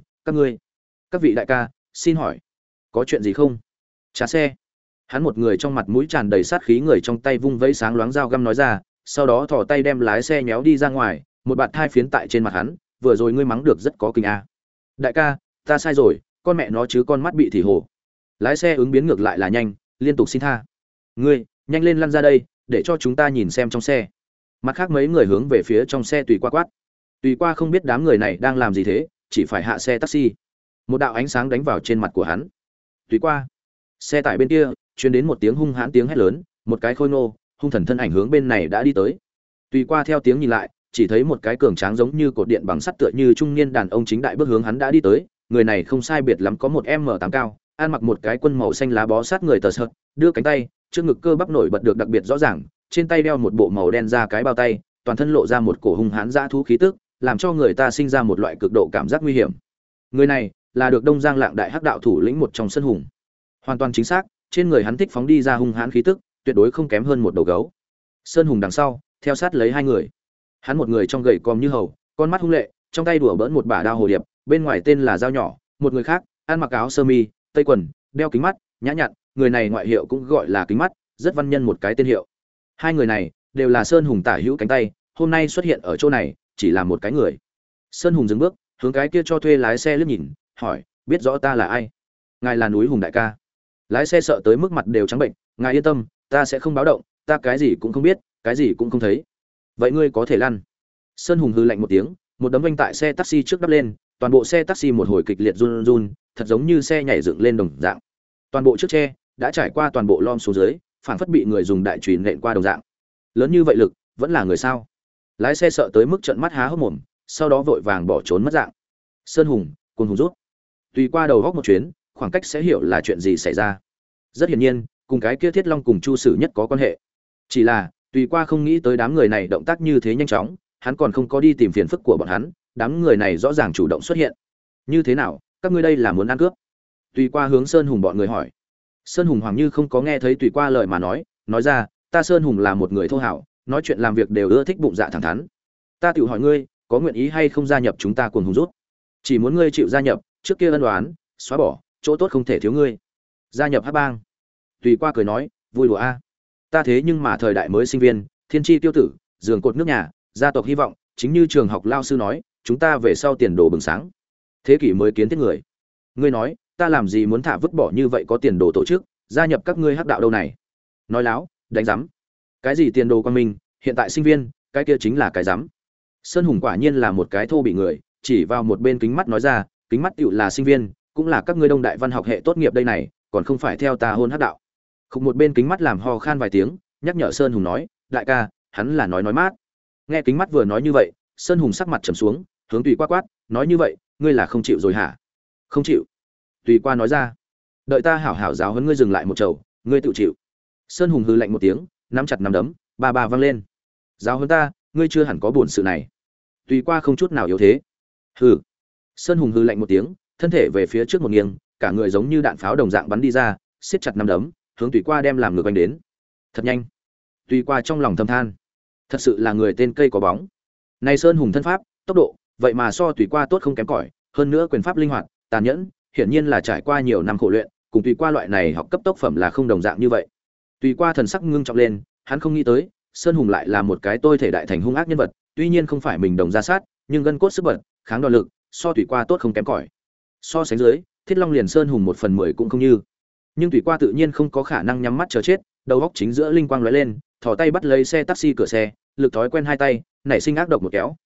các vị đại ca, xin hỏi, có chuyện gì không? Trả xe. Hắn một người trong mặt mũi tràn đầy sát khí, người trong tay vung vẫy sáng loáng dao găm nói ra, sau đó thò tay đem lái xe nhéo đi ra ngoài, một bạt thai phiến tại trên mặt hắn, vừa rồi ngươi mắng được rất có kinh a. Đại ca, ta sai rồi, con mẹ nó chứ con mắt bị thì hồ. Lái xe ứng biến ngược lại là nhanh, liên tục xin tha. Ngươi, nhanh lên lăn ra đây, để cho chúng ta nhìn xem trong xe. Mặt khác mấy người hướng về phía trong xe Tùy Qua quát. Tùy Qua không biết đám người này đang làm gì thế, chỉ phải hạ xe taxi. Một đạo ánh sáng đánh vào trên mặt của hắn. Tùy Qua. Xe tải bên kia truyền đến một tiếng hung hãn tiếng hét lớn, một cái khôi ngô hung thần thân ảnh hướng bên này đã đi tới. Tùy Qua theo tiếng nhìn lại, chỉ thấy một cái cường tráng giống như cột điện bằng sắt tựa như trung niên đàn ông chính đại bước hướng hắn đã đi tới. Người này không sai biệt lắm có một m8 cao, ăn mặc một cái quân màu xanh lá bó sát người tờ sợt, đưa cánh tay, trước ngực cơ bắp nổi bật được đặc biệt rõ ràng, trên tay đeo một bộ màu đen da cái bao tay, toàn thân lộ ra một cổ hung hãn dã thú khí tức, làm cho người ta sinh ra một loại cực độ cảm giác nguy hiểm. Người này là được Đông Giang Lạng đại hắc đạo thủ lĩnh một trong Sơn Hùng. Hoàn toàn chính xác, trên người hắn thích phóng đi ra hung hãn khí tức, tuyệt đối không kém hơn một đầu gấu. Sơn Hùng đằng sau, theo sát lấy hai người. Hắn một người trong gầy còm như hầu, con mắt hung lệ, trong tay đùa bỡn một bả đao hồ điệp, bên ngoài tên là dao nhỏ, một người khác, ăn mặc áo sơ mi, tây quần, đeo kính mắt, nhã nhặn, người này ngoại hiệu cũng gọi là kính mắt, rất văn nhân một cái tên hiệu. Hai người này đều là Sơn Hùng tả hữu cánh tay, hôm nay xuất hiện ở chỗ này, chỉ là một cái người. Sơn Hùng dừng bước, hướng cái kia cho thuê lái xe liếc nhìn, hỏi, biết rõ ta là ai? Ngài là Núi Hùng đại ca. Lái xe sợ tới mức mặt đều trắng bệnh, ngài yên tâm, ta sẽ không báo động, ta cái gì cũng không biết, cái gì cũng không thấy. Vậy ngươi có thể lăn. Sơn Hùng hừ lạnh một tiếng, một đấm vênh tại xe taxi trước đắp lên, toàn bộ xe taxi một hồi kịch liệt run run, thật giống như xe nhảy dựng lên đồng dạng. Toàn bộ chiếc xe đã trải qua toàn bộ lom xuống dưới, phản phất bị người dùng đại chùy nện qua đồng dạng. Lớn như vậy lực, vẫn là người sao? Lái xe sợ tới mức trợn mắt há hốc mồm, sau đó vội vàng bỏ trốn mất dạng. Sơn Hùng, Cuồng Hùng rút. Tùy Qua đầu góc một chuyến, khoảng cách sẽ hiểu là chuyện gì xảy ra. Rất hiển nhiên, cùng cái kia Thiết Long cùng Chu Sử Nhất có quan hệ. Chỉ là, Tùy Qua không nghĩ tới đám người này động tác như thế nhanh chóng, hắn còn không có đi tìm phiền phức của bọn hắn, đám người này rõ ràng chủ động xuất hiện. Như thế nào, các ngươi đây là muốn ăn cướp? Tùy Qua hướng Sơn Hùng bọn người hỏi. Sơn Hùng hoàng như không có nghe thấy Tùy Qua lời mà nói ra, ta Sơn Hùng là một người thô hảo, nói chuyện làm việc đều ưa thích bụng dạ thẳng thắn. Ta tự hỏi ngươi, có nguyện ý hay không gia nhập chúng ta Cuồng Hùng rút? Chỉ muốn ngươi chịu gia nhập, trước kia ân đoán, xóa bỏ, chỗ tốt không thể thiếu ngươi. Gia nhập Hắc Bang. Tùy Qua cười nói, vui đùa a. Ta thế nhưng mà thời đại mới sinh viên, thiên chi tiêu tử, giường cột nước nhà, gia tộc hy vọng, chính như trường học lao sư nói, chúng ta về sau tiền đồ bừng sáng. Thế kỷ mới kiến thiết người. Ngươi nói, ta làm gì muốn thả vứt bỏ như vậy có tiền đồ tổ chức, gia nhập các ngươi hắc đạo đâu này? Nói láo, đánh rắm. Cái gì tiền đồ quan minh, hiện tại sinh viên, cái kia chính là cái rắm. Sơn Hùng quả nhiên là một cái thô bị người, chỉ vào một bên kính mắt nói ra, kính mắt tựu là sinh viên, cũng là các ngươi Đông Đại văn học hệ tốt nghiệp đây này, còn không phải theo ta hôn hắc đạo. Khúc một bên kính mắt làm ho khan vài tiếng, nhắc nhở Sơn Hùng nói, đại ca, hắn là nói mát. Nghe kính mắt vừa nói như vậy, Sơn Hùng sắc mặt trầm xuống, hướng Tùy Qua quát, nói như vậy, ngươi là không chịu rồi hả? Không chịu. Tùy Qua nói ra, đợi ta hảo hảo giáo huấn ngươi, dừng lại một chầu, ngươi tự chịu. Sơn Hùng hừ lạnh một tiếng, nắm chặt nắm đấm, ba ba văng lên. Giáo huấn ta, ngươi chưa hẳn có buồn sự này. Tùy Qua không chút nào yếu thế. Hừ. Sơn Hùng hừ lạnh một tiếng, thân thể về phía trước một nghiêng, cả người giống như đạn pháo đồng dạng bắn đi ra, siết chặt nắm đấm, hướng Tùy Qua đem làm ngược anh đến. Thật nhanh. Tùy Qua trong lòng thầm than, thật sự là người tên cây có bóng. Này Sơn Hùng thân pháp, tốc độ, vậy mà so Tùy Qua tốt không kém cỏi, hơn nữa quyền pháp linh hoạt, tàn nhẫn, hiển nhiên là trải qua nhiều năm khổ luyện, cùng Tùy Qua loại này học cấp tốc phẩm là không đồng dạng như vậy. Tùy Qua thần sắc ngưng trọng lên, hắn không nghĩ tới, Sơn Hùng lại là một cái tôi thể đại thành hung ác nhân vật, tuy nhiên không phải mình đồng ra sát, nhưng gân cốt sức bật, kháng đòn lực, so Tùy Qua tốt không kém cỏi. So sánh dưới, Thiết Long liền Sơn Hùng 1/10 cũng không như. Nhưng Tùy Qua tự nhiên không có khả năng nhắm mắt chờ chết, đầu óc chính giữa linh quang lóe lên, thò tay bắt lấy xe taxi cửa xe, lực thói quen hai tay, nảy sinh ác độc một kéo,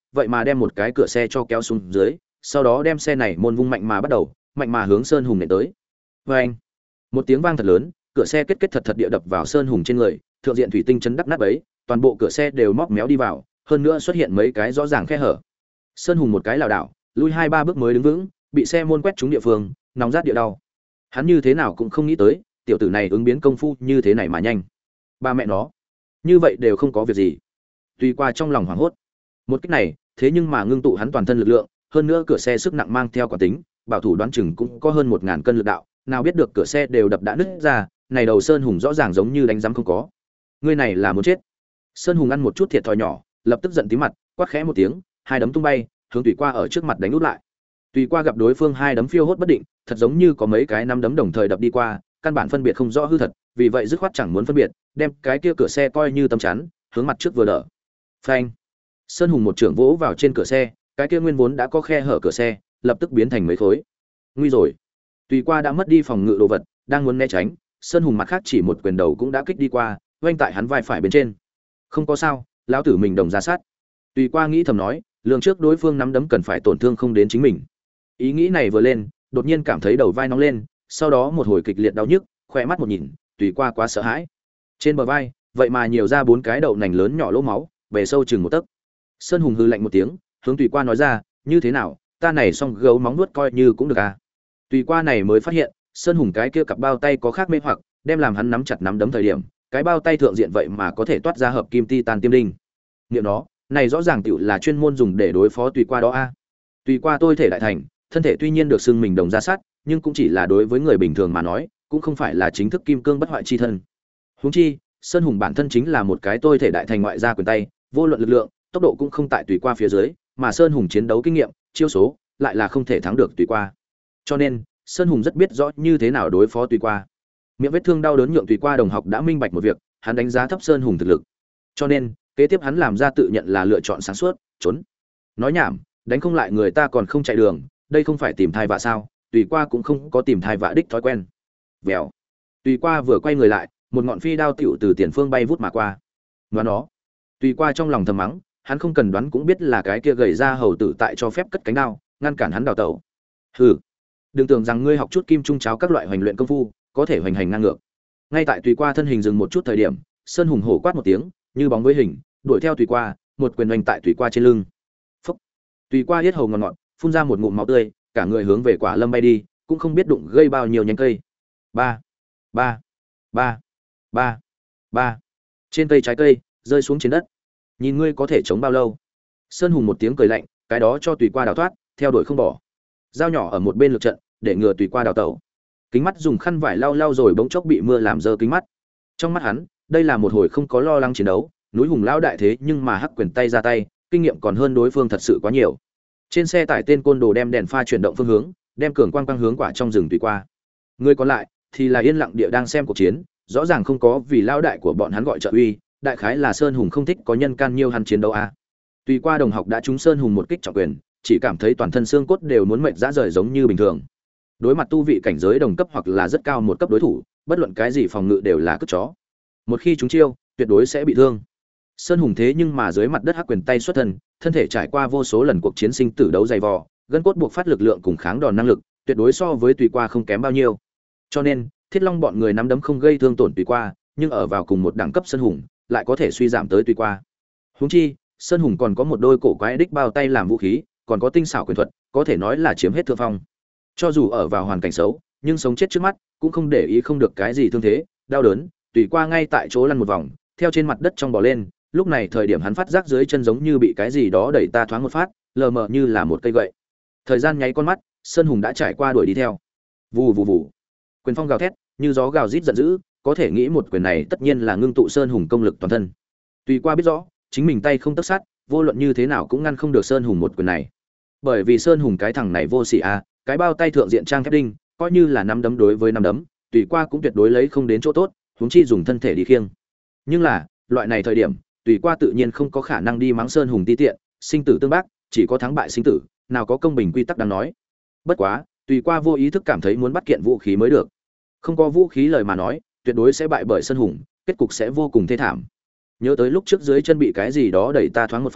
vậy mà đem một cái cửa xe cho kéo xuống dưới, sau đó đem xe này môn vung mạnh mà bắt đầu, mạnh mà hướng Sơn Hùng nện tới. Oeng! Một tiếng vang thật lớn, cửa xe kết kết thật thật địa đập vào Sơn Hùng trên người, thượng diện thủy tinh chấn đắc nát bấy, toàn bộ cửa xe đều móc méo đi vào, hơn nữa xuất hiện mấy cái rõ ràng khe hở. Sơn Hùng một cái lảo đảo, lui 2-3 bước mới đứng vững, bị xe môn quét trúng địa phương, nóng rát địa đau. Hắn như thế nào cũng không nghĩ tới, tiểu tử này ứng biến công phu như thế này mà nhanh. Ba mẹ nó, như vậy đều không có việc gì. Tuy qua trong lòng hoảng hốt. Một cách này, thế nhưng mà ngưng tụ hắn toàn thân lực lượng, hơn nữa cửa xe sức nặng mang theo quả tính, bảo thủ đoán chừng cũng có hơn 1000 cân lực đạo, nào biết được cửa xe đều đập đã nứt ra, này đầu Sơn Hùng rõ ràng giống như đánh rắm không có. Ngươi này là muốn chết. Sơn Hùng ăn một chút thiệt thòi nhỏ, lập tức giận tím mặt, quát khẽ một tiếng, hai đấm tung bay, hướng Tùy Qua ở trước mặt đánh úp lại. Tùy Qua gặp đối phương hai đấm phiêu hốt bất định, thật giống như có mấy cái năm đấm đồng thời đập đi qua, căn bản phân biệt không rõ hư thật, vì vậy dứt khoát chẳng muốn phân biệt, đem cái kia cửa xe coi như tấm chắn, hướng mặt trước vừa đỡ. Phanh! Sơn Hùng một trưởng vỗ vào trên cửa xe, cái kia nguyên vốn đã có khe hở cửa xe, lập tức biến thành mấy khối. Nguy rồi! Tùy Qua đã mất đi phòng ngự đồ vật, đang muốn né tránh, Sơn Hùng mặt khác chỉ một quyền đầu cũng đã kích đi qua, vênh tại hắn vai phải bên trên. Không có sao, lão tử mình đồng ra sát. Tùy Qua nghĩ thầm nói, lường trước đối phương nắm đấm cần phải tổn thương không đến chính mình. Ý nghĩ này vừa lên, đột nhiên cảm thấy đầu vai nóng lên, sau đó một hồi kịch liệt đau nhức, khỏe mắt một nhìn, Tùy Qua quá sợ hãi. Trên bờ vai, vậy mà nhiều ra 4 cái đậu nành lớn nhỏ lỗ máu, bề sâu chừng 1 tấc. Sơn Hùng hừ lạnh một tiếng, hướng Tùy Qua nói ra, như thế nào, ta này xong gấu móng nuốt coi như cũng được à? Tùy Qua này mới phát hiện, Sơn Hùng cái kia cặp bao tay có khác mê hoặc, đem làm hắn nắm chặt nắm đấm thời điểm, cái bao tay thượng diện vậy mà có thể toát ra hợp kim titan tiêm đinh. Niệm nó, này rõ ràng tiểu là chuyên môn dùng để đối phó Tùy Qua đó a. Tùy Qua tôi thể đại thành, thân thể tuy nhiên được xưng mình đồng ra sát, nhưng cũng chỉ là đối với người bình thường mà nói, cũng không phải là chính thức kim cương bất hoại chi thân. Huống chi, Sơn Hùng bản thân chính là một cái tôi thể đại thành ngoại gia quyền tay, vô luận lực lượng, tốc độ cũng không tại Tùy Qua phía dưới, mà Sơn Hùng chiến đấu kinh nghiệm, chiêu số lại là không thể thắng được Tùy Qua. Cho nên, Sơn Hùng rất biết rõ như thế nào đối phó Tùy Qua. Miệng vết thương đau đớn nhượng Tùy Qua đồng học đã minh bạch một việc, hắn đánh giá thấp Sơn Hùng thực lực. Cho nên, kế tiếp hắn làm ra tự nhận là lựa chọn sáng suốt, trốn. Nói nhảm, đánh không lại người ta còn không chạy đường, đây không phải tìm thai vạ sao? Tùy Qua cũng không có tìm thai vạ đích thói quen. Vèo. Tùy Qua vừa quay người lại, một ngọn phi đao tiểu từ tiền phương bay vút mà qua. Ngoan nó. Tùy Qua trong lòng thầm mắng, hắn không cần đoán cũng biết là cái kia gầy ra hầu tử tại cho phép cất cánh đao, ngăn cản hắn đào tẩu. Hừ. Đừng tưởng rằng ngươi học chút kim trung cháo các loại hoành luyện công phu, có thể hoành hành ngang ngược. Ngay tại Tùy Qua thân hình dừng một chút thời điểm, Sơn Hùng hổ quát một tiếng, như bóng với hình, đuổi theo Tùy Qua, một quyền oanh tại Tùy Qua trên lưng. Phốc. Tùy Qua yết hầu ngọt ngọt, phun ra một ngụm máu tươi, cả người hướng về Quả Lâm bay đi, cũng không biết đụng gây bao nhiêu nhánh cây. Ba, ba, ba, ba, ba. Trên cây trái cây rơi xuống trên đất. Nhìn ngươi có thể chống bao lâu? Sơn Hùng một tiếng cười lạnh, cái đó cho Tùy Qua đào thoát, theo đuổi không bỏ. Dao nhỏ ở một bên lực trận, để ngừa Tùy Qua đào tẩu. Kính mắt dùng khăn vải lau lau rồi bỗng chốc bị mưa làm dơ kính mắt. Trong mắt hắn, đây là một hồi không có lo lắng chiến đấu, núi hùng lão đại thế nhưng mà hắc quyền tay ra tay, kinh nghiệm còn hơn đối phương thật sự quá nhiều. Trên xe tải tên côn đồ đem đèn pha chuyển động phương hướng, đem cường quang hướng quả trong rừng Tùy Qua. Người còn lại thì là yên lặng địa đang xem cuộc chiến, rõ ràng không có vì lão đại của bọn hắn gọi trợ uy, đại khái là Sơn Hùng không thích có nhân can nhiêu hắn chiến đấu a. Tùy Qua đồng học đã trúng Sơn Hùng một kích trọng quyền, chỉ cảm thấy toàn thân xương cốt đều muốn mệt rã rời giống như bình thường. Đối mặt tu vị cảnh giới đồng cấp hoặc là rất cao một cấp đối thủ, bất luận cái gì phòng ngự đều là cất chó. Một khi chúng chiêu, tuyệt đối sẽ bị thương. Sơn Hùng thế nhưng mà dưới mặt đất hắc quyền tay xuất thân, thân thể trải qua vô số lần cuộc chiến sinh tử đấu dày vò, gân cốt buộc phát lực lượng cùng kháng đòn năng lực, tuyệt đối so với Tùy Qua không kém bao nhiêu. Cho nên, Thiết Long bọn người nắm đấm không gây thương tổn Tùy Qua, nhưng ở vào cùng một đẳng cấp Sơn Hùng, lại có thể suy giảm tới Tùy Qua. Huống chi, Sơn Hùng còn có một đôi cổ quái đích bao tay làm vũ khí, còn có tinh xảo quyền thuật, có thể nói là chiếm hết thượng phong. Cho dù ở vào hoàn cảnh xấu, nhưng sống chết trước mắt, cũng không để ý không được cái gì thương thế, đau đớn, Tùy Qua ngay tại chỗ lăn một vòng, theo trên mặt đất trong bò lên, lúc này thời điểm hắn phát giác dưới chân giống như bị cái gì đó đẩy ta thoáng một phát, lờ mờ như là một cây gậy. Thời gian nháy con mắt, Sơn Hùng đã trải qua đuổi đi theo. Vù vù vù. Quyền phong gào thét, như gió gào rít giận dữ, có thể nghĩ một quyền này tất nhiên là ngưng tụ Sơn Hùng công lực toàn thân. Tùy Qua biết rõ, chính mình tay không tấc sắt, vô luận như thế nào cũng ngăn không được Sơn Hùng một quyền này. Bởi vì Sơn Hùng cái thằng này vô sỉ a, cái bao tay thượng diện trang thép đinh, coi như là nắm đấm đối với nắm đấm, Tùy Qua cũng tuyệt đối lấy không đến chỗ tốt, huống chi dùng thân thể đi khiêng. Nhưng là, loại này thời điểm, Tùy Qua tự nhiên không có khả năng đi mắng Sơn Hùng ti tiện, sinh tử tương bác, chỉ có thắng bại sinh tử, nào có công bình quy tắc đáng nói. Bất quá, Tùy Qua vô ý thức cảm thấy muốn bắt kiện vũ khí mới được. Không có vũ khí lời mà nói, tuyệt đối sẽ bại bởi Sơn Hùng, kết cục sẽ vô cùng thê thảm. Nhớ tới lúc trước dưới chân bị cái gì đó đẩy ta thoáng một phát,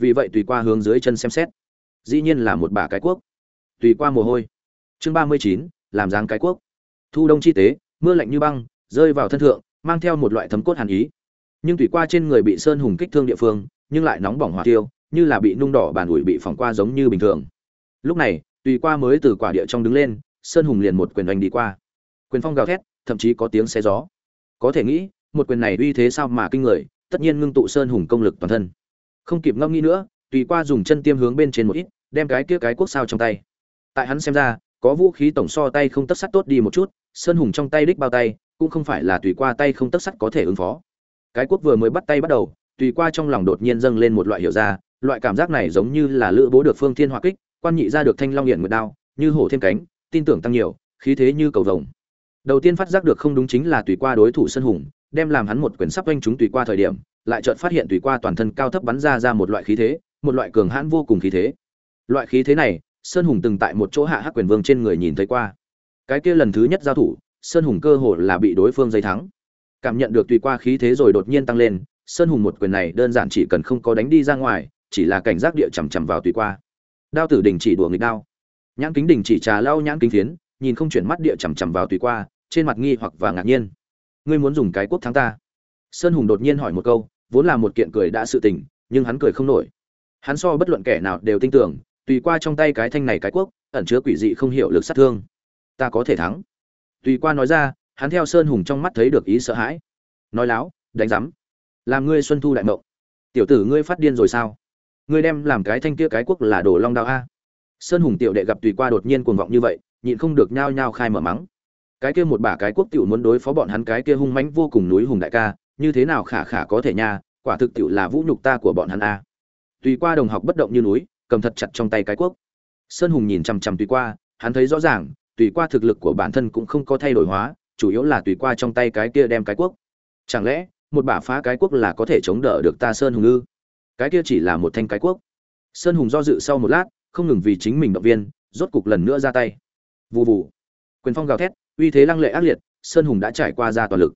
vì vậy tùy qua hướng dưới chân xem xét, dĩ nhiên là một bả cái cuốc. Tùy qua mồ hôi. Chương 39, làm dáng cái cuốc. Thu đông chi tế, mưa lạnh như băng rơi vào thân thượng, mang theo một loại thấm cốt hàn ý. Nhưng tùy qua trên người bị sơn hùng kích thương địa phương, nhưng lại nóng bỏng hỏa tiêu, như là bị nung đỏ bàn ủi bị phỏng qua giống như bình thường. Lúc này, tùy qua mới từ quả địa trong đứng lên, sơn hùng liền một quyền đánh đi qua. Quyền phong gào thét, thậm chí có tiếng xé gió. Có thể nghĩ, một quyền này uy thế sao mà kinh người, tất nhiên ngưng tụ sơn hùng công lực toàn thân. Không kịp ngẫm nghĩ nữa, tùy qua dùng chân tiêm hướng bên trên một ít, đem cái kia cái cuốc sao trong tay. Tại hắn xem ra, có vũ khí tổng so tay không tấc sắt tốt đi một chút, sơn hùng trong tay đích bao tay, cũng không phải là tùy qua tay không tấc sắt có thể ứng phó. Cái cuốc vừa mới bắt tay bắt đầu, tùy qua trong lòng đột nhiên dâng lên một loại hiểu ra, loại cảm giác này giống như là lữ bố được phương thiên hỏa kích, quan nhị ra được thanh long hiển nguyệt đao, như hổ thêm cánh, tin tưởng tăng nhiều, khí thế như cầu vồng. Đầu tiên phát giác được không đúng chính là tùy qua đối thủ sơn hùng, đem làm hắn một quyền sắp oanh chúng tùy qua thời điểm, lại chợt phát hiện tùy qua toàn thân cao thấp bắn ra một loại khí thế, một loại cường hãn vô cùng khí thế. Loại khí thế này, sơn hùng từng tại một chỗ hạ hắc quyền vương trên người nhìn thấy qua. Cái kia lần thứ nhất giao thủ, sơn hùng cơ hồ là bị đối phương giấy thắng. Cảm nhận được tùy qua khí thế rồi đột nhiên tăng lên, sơn hùng một quyền này đơn giản chỉ cần không có đánh đi ra ngoài, chỉ là cảnh giác địa chằm chằm vào tùy qua. Đao tử đình chỉ đùa nghịch đao, nhãn kính đình chỉ trà lau nhãn kính phiến, nhìn không chuyển mắt địa chằm chằm vào tùy qua, trên mặt nghi hoặc và ngạc nhiên. Ngươi muốn dùng cái cuốc thắng ta? Sơn hùng đột nhiên hỏi một câu, vốn là một kiện cười đã sự tình, nhưng hắn cười không nổi. Hắn so bất luận kẻ nào đều tin tưởng, tùy qua trong tay cái thanh này cái cuốc ẩn chứa quỷ dị không hiểu lực sát thương. Ta có thể thắng. Tùy qua nói ra, hắn theo sơn hùng trong mắt thấy được ý sợ hãi. Nói láo, đánh rắm. Làm ngươi xuân thu đại mộng. Tiểu tử ngươi phát điên rồi sao? Ngươi đem làm cái thanh kia cái cuốc là đồ long đao a? Sơn hùng tiểu đệ gặp tùy qua đột nhiên cuồng vọng như vậy, nhịn không được nhao nhao khai mở mắng. Cái kia một bả cái cuốc tiểu muốn đối phó bọn hắn cái kia hung mãnh vô cùng núi hùng đại ca, như thế nào khả có thể nha, quả thực tiểu là vũ nhục ta của bọn hắn a. Tùy qua đồng học bất động như núi, cầm thật chặt trong tay cái cuốc. Sơn hùng nhìn chằm chằm tùy qua, hắn thấy rõ ràng, tùy qua thực lực của bản thân cũng không có thay đổi hóa, chủ yếu là tùy qua trong tay cái kia đem cái cuốc. Chẳng lẽ một bả phá cái cuốc là có thể chống đỡ được ta Sơn hùng ư? Cái kia chỉ là một thanh cái cuốc. Sơn hùng do dự sau một lát, không ngừng vì chính mình động viên, rốt cục lần nữa ra tay. Vù vù, quyền phong gào thét, uy thế lăng lệ ác liệt, Sơn hùng đã trải qua ra toàn lực.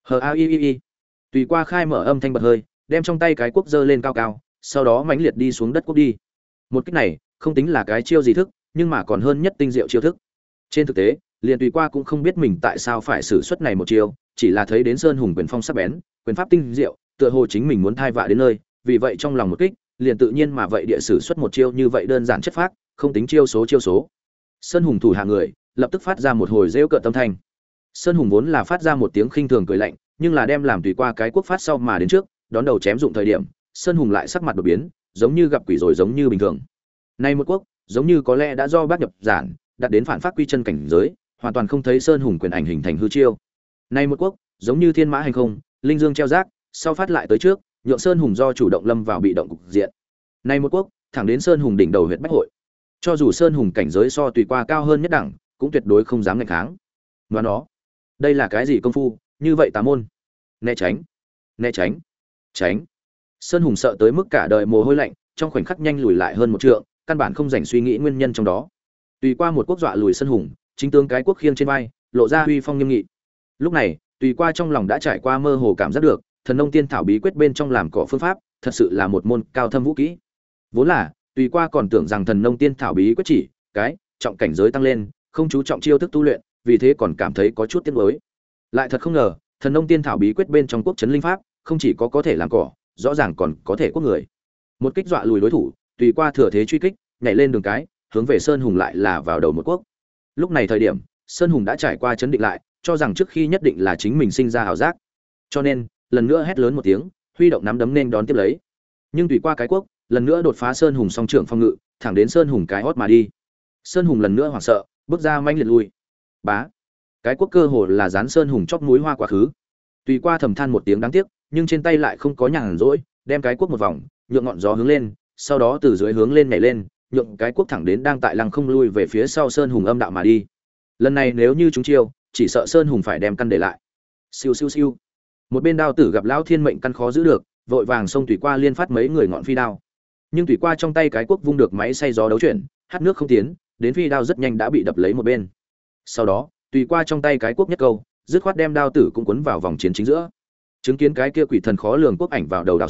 Tùy qua khai mở âm thanh bật hơi, đem trong tay cái cuốc giơ lên cao cao, sau đó mãnh liệt đi xuống đất cuốc đi. Một kích này, không tính là cái chiêu gì thức, nhưng mà còn hơn nhất tinh diệu chiêu thức. Trên thực tế, liền tùy qua cũng không biết mình tại sao phải sử xuất này một chiêu, chỉ là thấy đến Sơn hùng quyền phong sắc bén, quyền pháp tinh diệu, tựa hồ chính mình muốn thai vạ đến nơi, vì vậy trong lòng một kích, liền tự nhiên mà vậy địa sử xuất một chiêu như vậy đơn giản chất phác, không tính chiêu số. Sơn hùng thủ hạ người, lập tức phát ra một hồi rêu cợt tâm thanh. Sơn hùng vốn là phát ra một tiếng khinh thường cười lạnh, nhưng là đem làm tùy qua cái cuốc phát sau mà đến trước, đón đầu chém dụng thời điểm, Sơn hùng lại sắc mặt đột biến, giống như gặp quỷ rồi giống như bình thường. Nay một cuốc, giống như có lẽ đã do bác nhập giản, đạt đến phản pháp quy chân cảnh giới, hoàn toàn không thấy Sơn hùng quyền ảnh hình thành hư chiêu. Nay một cuốc, giống như thiên mã hành không, linh dương treo rác, sau phát lại tới trước, nhượng Sơn hùng do chủ động lâm vào bị động cục diện. Nay một cuốc, thẳng đến Sơn hùng đỉnh đầu huyệt bách hội. Cho dù Sơn hùng cảnh giới so tùy qua cao hơn nhất đẳng, cũng tuyệt đối không dám nghịch kháng. Và nó, đây là cái gì công phu, như vậy tà môn. Né tránh. Tránh. Sơn hùng sợ tới mức cả đời mồ hôi lạnh, trong khoảnh khắc nhanh lùi lại hơn một trượng, căn bản không dành suy nghĩ nguyên nhân trong đó. Tùy qua một quốc dọa lùi Sơn hùng, chính tướng cái quốc khiêng trên vai, lộ ra uy phong nghiêm nghị. Lúc này, tùy qua trong lòng đã trải qua mơ hồ cảm giác được, thần nông tiên thảo bí quyết bên trong làm cỏ phương pháp, thật sự là một môn cao thâm vũ kỹ. Vốn là, tùy qua còn tưởng rằng thần nông tiên thảo bí quyết chỉ cái trọng cảnh giới tăng lên, không chú trọng chiêu thức tu luyện, vì thế còn cảm thấy có chút tiếc nuối. Lại thật không ngờ, thần nông tiên thảo bí quyết bên trong quốc trấn linh pháp, không chỉ có thể làm cỏ, rõ ràng còn có thể quốc người. Một kích dọa lùi đối thủ, tùy qua thừa thế truy kích, nhảy lên đường cái, hướng về Sơn hùng lại là vào đầu một quốc. Lúc này thời điểm, Sơn hùng đã trải qua chấn định lại, cho rằng trước khi nhất định là chính mình sinh ra ảo giác. Cho nên, lần nữa hét lớn một tiếng, huy động nắm đấm nên đón tiếp lấy. Nhưng tùy qua cái quốc, lần nữa đột phá Sơn hùng song trưởng phong ngự, thẳng đến Sơn hùng cái hót mà đi. Sơn hùng lần nữa hoảng sợ, bước ra manh liệt lui. Bá, cái quốc cơ hồ là dán Sơn hùng chóp mũi hoa quá khứ. Tùy qua thầm than một tiếng đáng tiếc, nhưng trên tay lại không có nhàn rỗi, đem cái quốc một vòng, nhượng ngọn gió hướng lên, sau đó từ dưới hướng lên nhảy lên, nhượng cái quốc thẳng đến đang tại lăng không lui về phía sau Sơn hùng âm đạo mà đi. Lần này nếu như chúng chiêu, chỉ sợ Sơn hùng phải đem căn để lại. Siêu siêu siêu. Một bên đao tử gặp lão thiên mệnh căn khó giữ được, vội vàng xông tùy qua liên phát mấy người ngọn phi đao. Nhưng tùy qua trong tay cái quốc vung được máy xay gió đấu chuyển, hát nước không tiến, đến phi đao rất nhanh đã bị đập lấy một bên. Sau đó, tùy qua trong tay cái quốc nhất câu, dứt khoát đem đao tử cũng cuốn vào vòng chiến chính giữa. Chứng kiến cái kia quỷ thần khó lường quốc ảnh vào đầu đào xuống,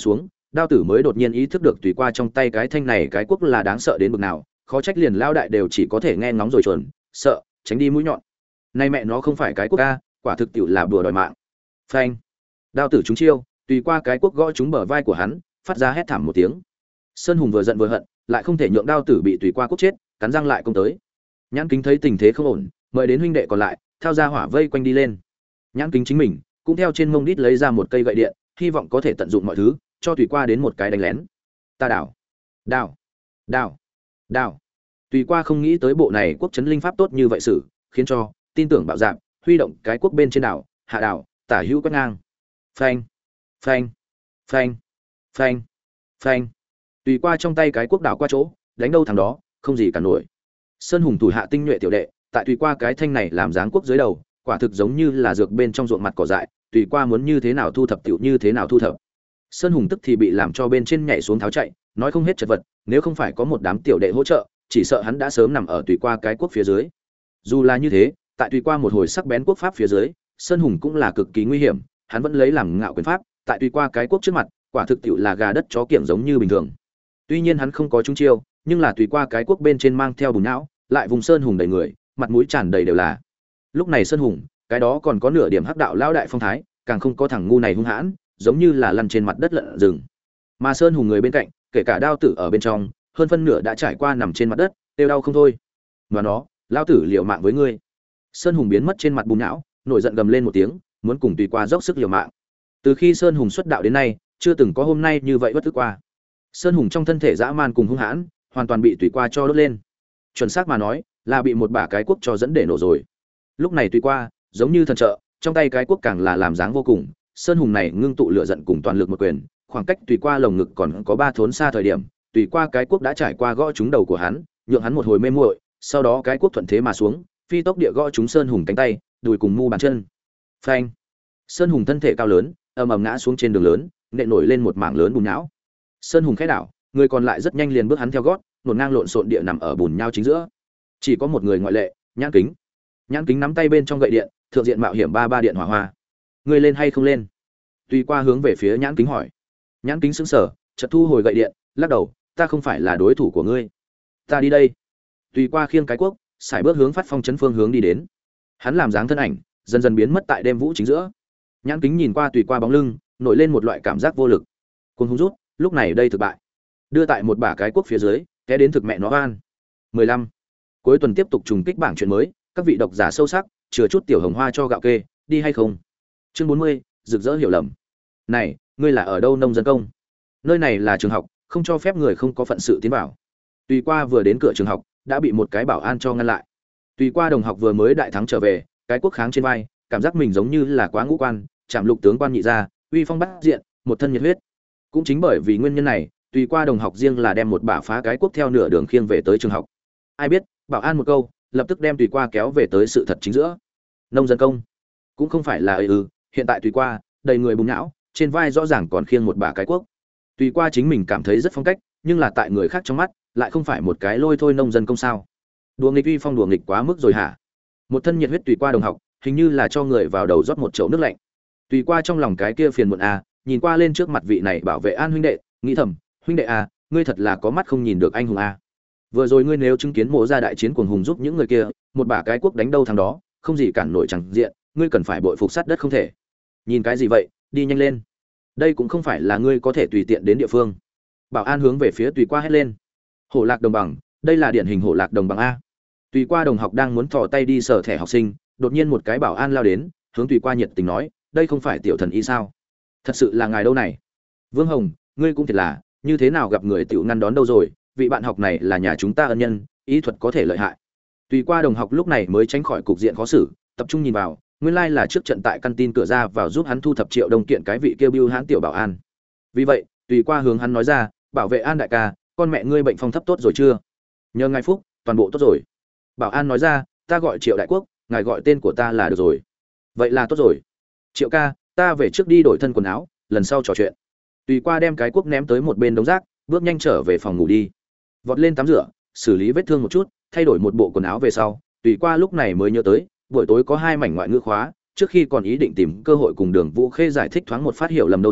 Đao tử mới đột nhiên ý thức được tùy qua trong tay cái thanh này cái cuốc là đáng sợ đến bực nào, khó trách liền lao đại đều chỉ có thể nghe ngóng rồi chuẩn, sợ, tránh đi mũi nhọn. Nay mẹ nó không phải cái cuốc a, quả thực tiệu là đùa đòi mạng. Phanh. Đao tử trúng chiêu, tùy qua cái cuốc gõ trúng bờ vai của hắn, phát ra hét thảm một tiếng. Sơn Hùng vừa giận vừa hận, lại không thể nhượng đao tử bị tùy qua cuốc chết, cắn răng lại công tới. Nhãn Kính thấy tình thế không ổn, mời đến huynh đệ còn lại, thao ra hỏa vây quanh đi lên. Nhãn Kính chính mình cũng theo trên mông đít lấy ra một cây gậy điện, hy vọng có thể tận dụng mọi thứ, cho tùy qua đến một cái đánh lén. Ta đảo, đảo, đảo, đảo. Tùy qua không nghĩ tới bộ này quốc trấn linh pháp tốt như vậy sự, khiến cho tin tưởng bạo dạn, huy động cái quốc bên trên đảo, hạ đảo, tả hữu quét ngang. Phanh, phanh, phanh, phanh, phanh. Tùy qua trong tay cái quốc đảo qua chỗ, đánh đâu thằng đó, không gì cả nổi. Sơn Hùng thủ hạ tinh nhuệ tiểu đệ, tại tùy qua cái thanh này làm dáng quốc dưới đầu, quả thực giống như là dược bên trong ruộng mặt cỏ dại, tùy qua muốn như thế nào thu thập tiểu như thế nào thu thập. Sơn Hùng tức thì bị làm cho bên trên nhảy xuống tháo chạy, nói không hết chật vật, nếu không phải có một đám tiểu đệ hỗ trợ, chỉ sợ hắn đã sớm nằm ở tùy qua cái quốc phía dưới. Dù là như thế, tại tùy qua một hồi sắc bén quốc pháp phía dưới, Sơn Hùng cũng là cực kỳ nguy hiểm, hắn vẫn lấy làm ngạo quyền pháp, tại tùy qua cái quốc trước mặt, quả thực tiểu là gà đất chó kiểng giống như bình thường. Tuy nhiên hắn không có trúng chiêu, nhưng là tùy qua cái quốc bên trên mang theo bùn não, lại vùng Sơn Hùng đầy người, mặt mũi tràn đầy đều là. Lúc này Sơn Hùng, cái đó còn có nửa điểm hắc đạo lão đại phong thái, càng không có thằng ngu này hung hãn, giống như là lăn trên mặt đất lợn rừng. Mà Sơn Hùng người bên cạnh, kể cả đao tử ở bên trong, hơn phân nửa đã trải qua nằm trên mặt đất, tiêu đau không thôi. Mà nó, lão tử liều mạng với ngươi. Sơn Hùng biến mất trên mặt bùn não, nổi giận gầm lên một tiếng, muốn cùng tùy qua dốc sức liều mạng. Từ khi Sơn Hùng xuất đạo đến nay, chưa từng có hôm nay như vậy bất tức qua. Sơn Hùng trong thân thể dã man cùng hung hãn, hoàn toàn bị tùy qua cho đốt lên. Chuẩn xác mà nói, là bị một bả cái cuốc cho dẫn để nổ rồi. Lúc này tùy qua, giống như thần trợ, trong tay cái cuốc càng là làm dáng vô cùng. Sơn Hùng này ngưng tụ lửa giận cùng toàn lực một quyền, khoảng cách tùy qua lồng ngực còn có 3 thốn xa thời điểm, tùy qua cái cuốc đã trải qua gõ trúng đầu của hắn, nhượng hắn một hồi mê muội, sau đó cái cuốc thuận thế mà xuống, phi tốc địa gõ trúng Sơn Hùng cánh tay, đùi cùng mu bàn chân. Phanh! Sơn Hùng thân thể cao lớn, ầm ầm ngã xuống trên đường lớn, nện nổi lên một mảng lớn bùn nhão. Sơn Hùng khẽ đảo, người còn lại rất nhanh liền bước hắn theo gót, nổn ngang lộn xộn địa nằm ở bùn nhão chính giữa. Chỉ có một người ngoại lệ, Nhãn Kính. Nhãn Kính nắm tay bên trong gậy điện, thượng diện mạo hiểm ba điện hỏa hoa. Ngươi lên hay không lên? Tùy qua hướng về phía Nhãn Kính hỏi. Nhãn Kính sững sờ, chợt thu hồi gậy điện, lắc đầu, ta không phải là đối thủ của ngươi. Ta đi đây. Tùy qua khiêng cái cuốc, sải bước hướng Phát Phong trấn phương hướng đi đến. Hắn làm dáng thân ảnh, dần dần biến mất tại đêm vũ chính giữa. Nhãn Kính nhìn qua tùy qua bóng lưng, nổi lên một loại cảm giác vô lực. Cuồng hung rút, lúc này đây thực bại. Đưa tại một bả cái cuốc phía dưới, té đến thực mẹ nó oan. 15. Cuối tuần tiếp tục trùng kích bảng chuyện mới, các vị độc giả sâu sắc, chừa chút tiểu hồng hoa cho gạo kê, đi hay không? Chương 40, rực rỡ hiểu lầm. Này, ngươi là ở đâu nông dân công? Nơi này là trường học, không cho phép người không có phận sự tiến vào. Tùy qua vừa đến cửa trường học, đã bị một cái bảo an cho ngăn lại. Tùy qua đồng học vừa mới đại thắng trở về, cái quốc kháng trên vai, cảm giác mình giống như là quá ngũ quan, chạm lục tướng quan nhị ra, uy phong bát diện, một thân nhiệt huyết. Cũng chính bởi vì nguyên nhân này, tùy qua đồng học riêng là đem một bả phá cái quốc theo nửa đường khiêng về tới trường học. Ai biết, bảo an một câu, lập tức đem tùy qua kéo về tới sự thật chính giữa. Nông dân công, cũng không phải là hiện tại tùy qua, đầy người bùn não, trên vai rõ ràng còn khiêng một bả cái quốc. Tùy qua chính mình cảm thấy rất phong cách, nhưng là tại người khác trong mắt, lại không phải một cái lôi thôi nông dân công sao? Đùa nghịch uy phong đùa nghịch quá mức rồi hả? Một thân nhiệt huyết tùy qua đồng học, hình như là cho người vào đầu rót một chậu nước lạnh. Tùy qua trong lòng cái kia phiền muộn nhìn qua lên trước mặt vị này bảo vệ an huynh đệ, nghĩ thầm, huynh đệ ngươi thật là có mắt không nhìn được anh hùng Vừa rồi ngươi nếu chứng kiến mộ gia đại chiến cuồng hùng giúp những người kia, một bả cái quốc đánh đâu thằng đó, không gì cản nổi chẳng diện, ngươi cần phải bội phục sát đất không thể. Nhìn cái gì vậy, đi nhanh lên. Đây cũng không phải là ngươi có thể tùy tiện đến địa phương. Bảo an hướng về phía tùy qua hét lên. Hổ lạc đồng bằng, đây là điển hình hổ lạc đồng bằng a. Tùy qua đồng học đang muốn thò tay đi sờ thẻ học sinh, đột nhiên một cái bảo an lao đến, hướng tùy qua nhiệt tình nói, đây không phải tiểu thần y sao? Thật sự là ngài đâu này? Vương Hồng, ngươi cũng thiệt là, như thế nào gặp người tiểu ngăn đón đâu rồi, vị bạn học này là nhà chúng ta ân nhân, ý thuật có thể lợi hại. Tùy qua đồng học lúc này mới tránh khỏi cục diện khó xử, tập trung nhìn vào, nguyên lai là trước trận tại căn tin cửa ra vào giúp hắn thu thập triệu đồng kiện cái vị kêu bưu hãn tiểu bảo an. Vì vậy, tùy qua hướng hắn nói ra, bảo vệ an đại ca, con mẹ ngươi bệnh phong thấp tốt rồi chưa? Nhờ ngài phúc, toàn bộ tốt rồi. Bảo an nói ra, ta gọi Triệu Đại Quốc, ngài gọi tên của ta là được rồi. Vậy là tốt rồi. Triệu ca, ta về trước đi đổi thân quần áo, lần sau trò chuyện. Tùy qua đem cái cuốc ném tới một bên đống rác, bước nhanh trở về phòng ngủ đi. Vọt lên tắm rửa, xử lý vết thương một chút, thay đổi một bộ quần áo về sau, Tùy qua lúc này mới nhớ tới, buổi tối có 2 mảnh ngoại ngữ khóa, trước khi còn ý định tìm cơ hội cùng Đường Vũ Khê giải thích thoáng một phát hiểu lầm đâu rồi,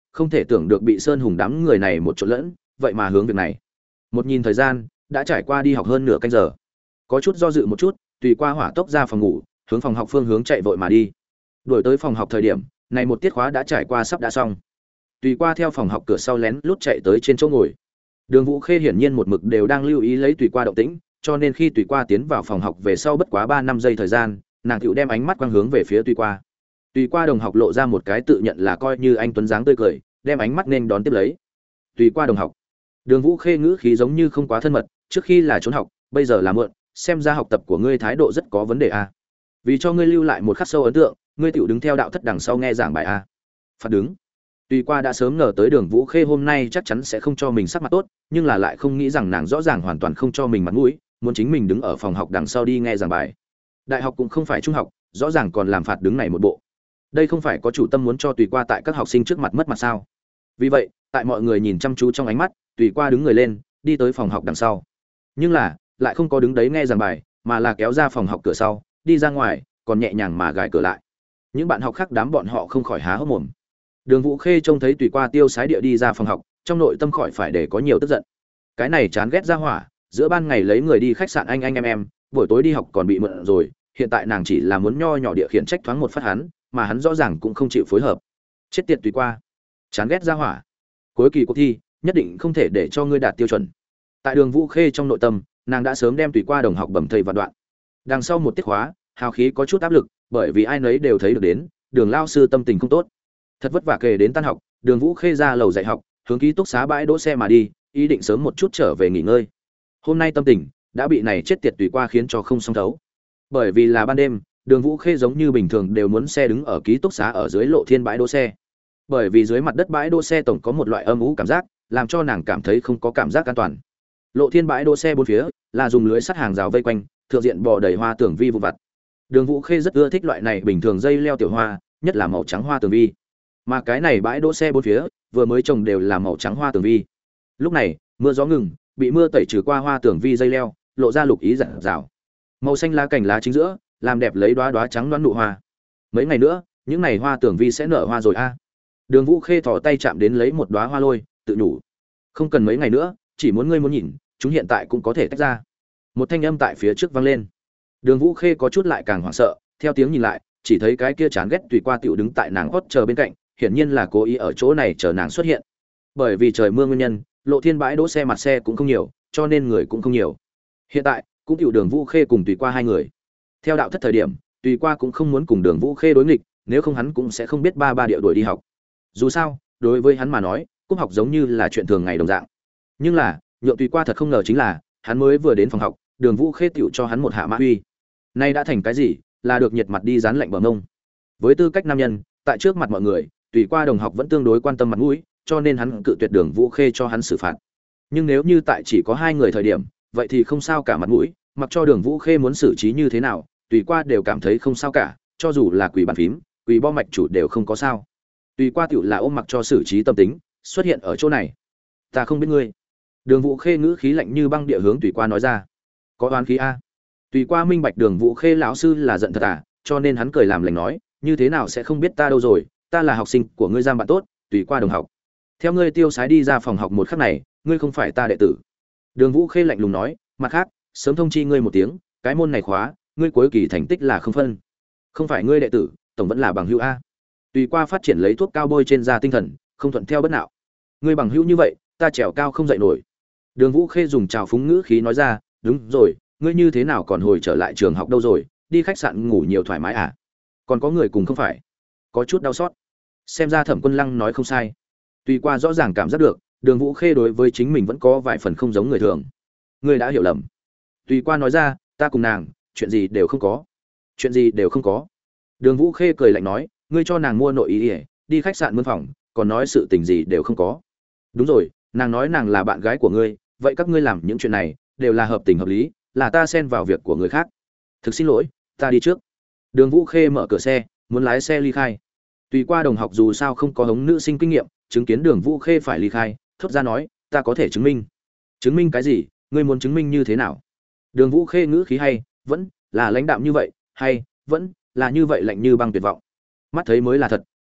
không thể tưởng được bị Sơn Hùng đám người này một chỗ lẫn, vậy mà hướng việc này. Một nhìn thời gian, đã trải qua đi học hơn nửa canh giờ. Có chút do dự một chút, tùy qua hỏa tốc ra phòng ngủ, hướng phòng học phương hướng chạy vội mà đi. Đuổi tới phòng học thời điểm, này một tiết khóa đã trải qua sắp đã xong. Tùy qua theo phòng học cửa sau lén lút chạy tới trên chỗ ngồi. Đường Vũ Khê hiển nhiên một mực đều đang lưu ý lấy tùy qua động tĩnh, cho nên khi tùy qua tiến vào phòng học về sau bất quá 3-5 giây thời gian, nàng tựu đem ánh mắt quang hướng về phía tùy qua. Tùy qua đồng học lộ ra một cái tự nhận là coi như anh tuấn dáng tươi cười, đem ánh mắt nên đón tiếp lấy. Tùy qua đồng học. Đường Vũ Khê ngữ khí giống như không quá thân mật, trước khi là trốn học, bây giờ là mượn, xem ra học tập của ngươi thái độ rất có vấn đề a. Vì cho ngươi lưu lại một khắc sâu ấn tượng, ngươi tựu đứng theo đạo thất đằng sau nghe giảng bài a. Phạt đứng. Tùy qua đã sớm ngờ tới Đường Vũ Khê hôm nay chắc chắn sẽ không cho mình sắc mặt tốt, nhưng là lại không nghĩ rằng nàng rõ ràng hoàn toàn không cho mình mặt mũi, muốn chính mình đứng ở phòng học đằng sau đi nghe giảng bài. Đại học cũng không phải trung học, rõ ràng còn làm phạt đứng này một bộ. Đây không phải có chủ tâm muốn cho Tùy qua tại các học sinh trước mặt mất mặt sao? Vì vậy, tại mọi người nhìn chăm chú trong ánh mắt, Tùy qua đứng người lên, đi tới phòng học đằng sau. Nhưng là, lại không có đứng đấy nghe giảng bài, mà là kéo ra phòng học cửa sau, đi ra ngoài, còn nhẹ nhàng mà gài cửa lại. Những bạn học khác đám bọn họ không khỏi há hốc mồm. Đường Vũ Khê trông thấy Tùy qua tiêu sái địa đi ra phòng học, trong nội tâm khỏi phải để có nhiều tức giận. Cái này chán ghét ra hỏa, giữa ban ngày lấy người đi khách sạn anh em, buổi tối đi học còn bị mượn rồi, hiện tại nàng chỉ là muốn nho nhỏ địa khiển trách thoáng một phát hắn, mà hắn rõ ràng cũng không chịu phối hợp. Chết tiệt Tùy qua, chán ghét ra hỏa. Cuối kỳ cuộc thi, nhất định không thể để cho ngươi đạt tiêu chuẩn. Tại Đường Vũ Khê trong nội tâm, nàng đã sớm đem Tùy qua đồng học bầm thây vạn đoạn. Đằng sau một tiết khóa, hào khí có chút áp lực, bởi vì ai nấy đều thấy được đến, Đường lao sư tâm tình không tốt. Thật vất vả kể đến tan học, Đường Vũ Khê ra lầu dạy học, hướng ký túc xá bãi đỗ xe mà đi, ý định sớm một chút trở về nghỉ ngơi. Hôm nay tâm tình đã bị này chết tiệt Tùy qua khiến cho không song thấu. Bởi vì là ban đêm, Đường Vũ Khê giống như bình thường đều muốn xe đứng ở ký túc xá ở dưới lộ thiên bãi đỗ xe. Bởi vì dưới mặt đất bãi đỗ xe tổng có một loại âm u cảm giác, làm cho nàng cảm thấy không có cảm giác an toàn. Lộ thiên bãi đỗ xe bốn phía là dùng lưới sắt hàng rào vây quanh, thượng diện bò đầy hoa tường vi vụn vặt. Đường Vũ Khê rất ưa thích loại này bình thường dây leo tiểu hoa, nhất là màu trắng hoa tường vi. Mà cái này bãi đỗ xe bốn phía vừa mới trồng đều là màu trắng hoa tường vi. Lúc này, mưa gió ngừng, bị mưa tẩy trừ qua hoa tường vi dây leo, lộ ra lục ý rạng rào. Màu xanh lá cành lá chính giữa, làm đẹp lấy đóa đóa trắng đoán nụ hoa. Mấy ngày nữa, những này hoa tường vi sẽ nở hoa rồi a. Đường Vũ Khê thò tay chạm đến lấy một đóa hoa lôi, tự nhủ. Không cần mấy ngày nữa, chỉ muốn ngươi muốn nhìn, chúng hiện tại cũng có thể tách ra. Một thanh âm tại phía trước vang lên. Đường Vũ Khê có chút lại càng hoảng sợ, theo tiếng nhìn lại, chỉ thấy cái kia chán ghét Tùy qua tiểu đứng tại nàng hót chờ bên cạnh, hiển nhiên là cố ý ở chỗ này chờ nàng xuất hiện. Bởi vì trời mưa nguyên nhân, lộ thiên bãi đỗ xe mặt xe cũng không nhiều, cho nên người cũng không nhiều. Hiện tại, cũng tiểu Đường Vũ Khê cùng Tùy qua hai người. Theo đạo thất thời điểm, Tùy qua cũng không muốn cùng Đường Vũ Khê đối nghịch, nếu không hắn cũng sẽ không biết ba điệu đuổi đi học. Dù sao, đối với hắn mà nói, cúp học giống như là chuyện thường ngày đồng dạng. Nhưng là, nhượng Tùy qua thật không ngờ chính là, hắn mới vừa đến phòng học, Đường Vũ Khê tiểu cho hắn một hạ mã uy. Nay đã thành cái gì? Là được nhiệt mặt đi dán lạnh bờ mông. Với tư cách nam nhân, tại trước mặt mọi người, Tùy qua đồng học vẫn tương đối quan tâm mặt mũi, cho nên hắn cự tuyệt Đường Vũ Khê cho hắn xử phạt. Nhưng nếu như tại chỉ có hai người thời điểm, vậy thì không sao cả mặt mũi, mặc cho Đường Vũ Khê muốn xử trí như thế nào, Tùy qua đều cảm thấy không sao cả, cho dù là quỷ bàn phím, quỷ bo mạch chủ đều không có sao. Tùy qua tiểu là ôm mặc cho xử trí tâm tính, xuất hiện ở chỗ này. Ta không biết ngươi. Đường Vũ Khê ngữ khí lạnh như băng địa hướng Tùy qua nói ra. Có oán khí a? Tùy qua minh bạch Đường Vũ Khê lão sư là giận thật à, cho nên hắn cười làm lành nói, như thế nào sẽ không biết ta đâu rồi, ta là học sinh của ngươi giam bạn tốt, Tùy qua đồng học. Theo ngươi tiêu sái đi ra phòng học một khắc này, ngươi không phải ta đệ tử. Đường Vũ Khê lạnh lùng nói, mặt khác, sớm thông chi ngươi một tiếng, cái môn này khóa, ngươi cuối kỳ thành tích là không phân. Không phải ngươi đệ tử, tổng vẫn là bằng hữu a. Tùy qua phát triển lấy thuốc cao bôi trên da tinh thần, không thuận theo bất nào. Ngươi bằng hữu như vậy, ta trèo cao không dậy nổi. Đường Vũ Khê dùng trào phúng ngữ khí nói ra, đúng rồi, ngươi như thế nào còn hồi trở lại trường học đâu rồi, đi khách sạn ngủ nhiều thoải mái à? Còn có người cùng không phải? Có chút đau xót. Xem ra Thẩm Quân Lăng nói không sai. Tùy qua rõ ràng cảm giác được, Đường Vũ Khê đối với chính mình vẫn có vài phần không giống người thường. Ngươi đã hiểu lầm. Tùy qua nói ra, ta cùng nàng, chuyện gì đều không có. Chuyện gì đều không có. Đường Vũ Khê cười lạnh nói, ngươi cho nàng mua nội y, đi khách sạn mướn phòng, còn nói sự tình gì đều không có. Đúng rồi, nàng nói nàng là bạn gái của ngươi, vậy các ngươi làm những chuyện này đều là hợp tình hợp lý, là ta xen vào việc của người khác. Thực xin lỗi, ta đi trước. Đường Vũ Khê mở cửa xe, muốn lái xe ly khai. Tùy qua đồng học dù sao không có hống nữ sinh kinh nghiệm, chứng kiến Đường Vũ Khê phải ly khai, thốt ra nói, ta có thể chứng minh. Chứng minh cái gì? Ngươi muốn chứng minh như thế nào? Đường Vũ Khê ngữ khí hay, vẫn là lãnh đạm như vậy, hay vẫn là như vậy lạnh như băng tuyệt vọng. Mắt thấy mới là thật,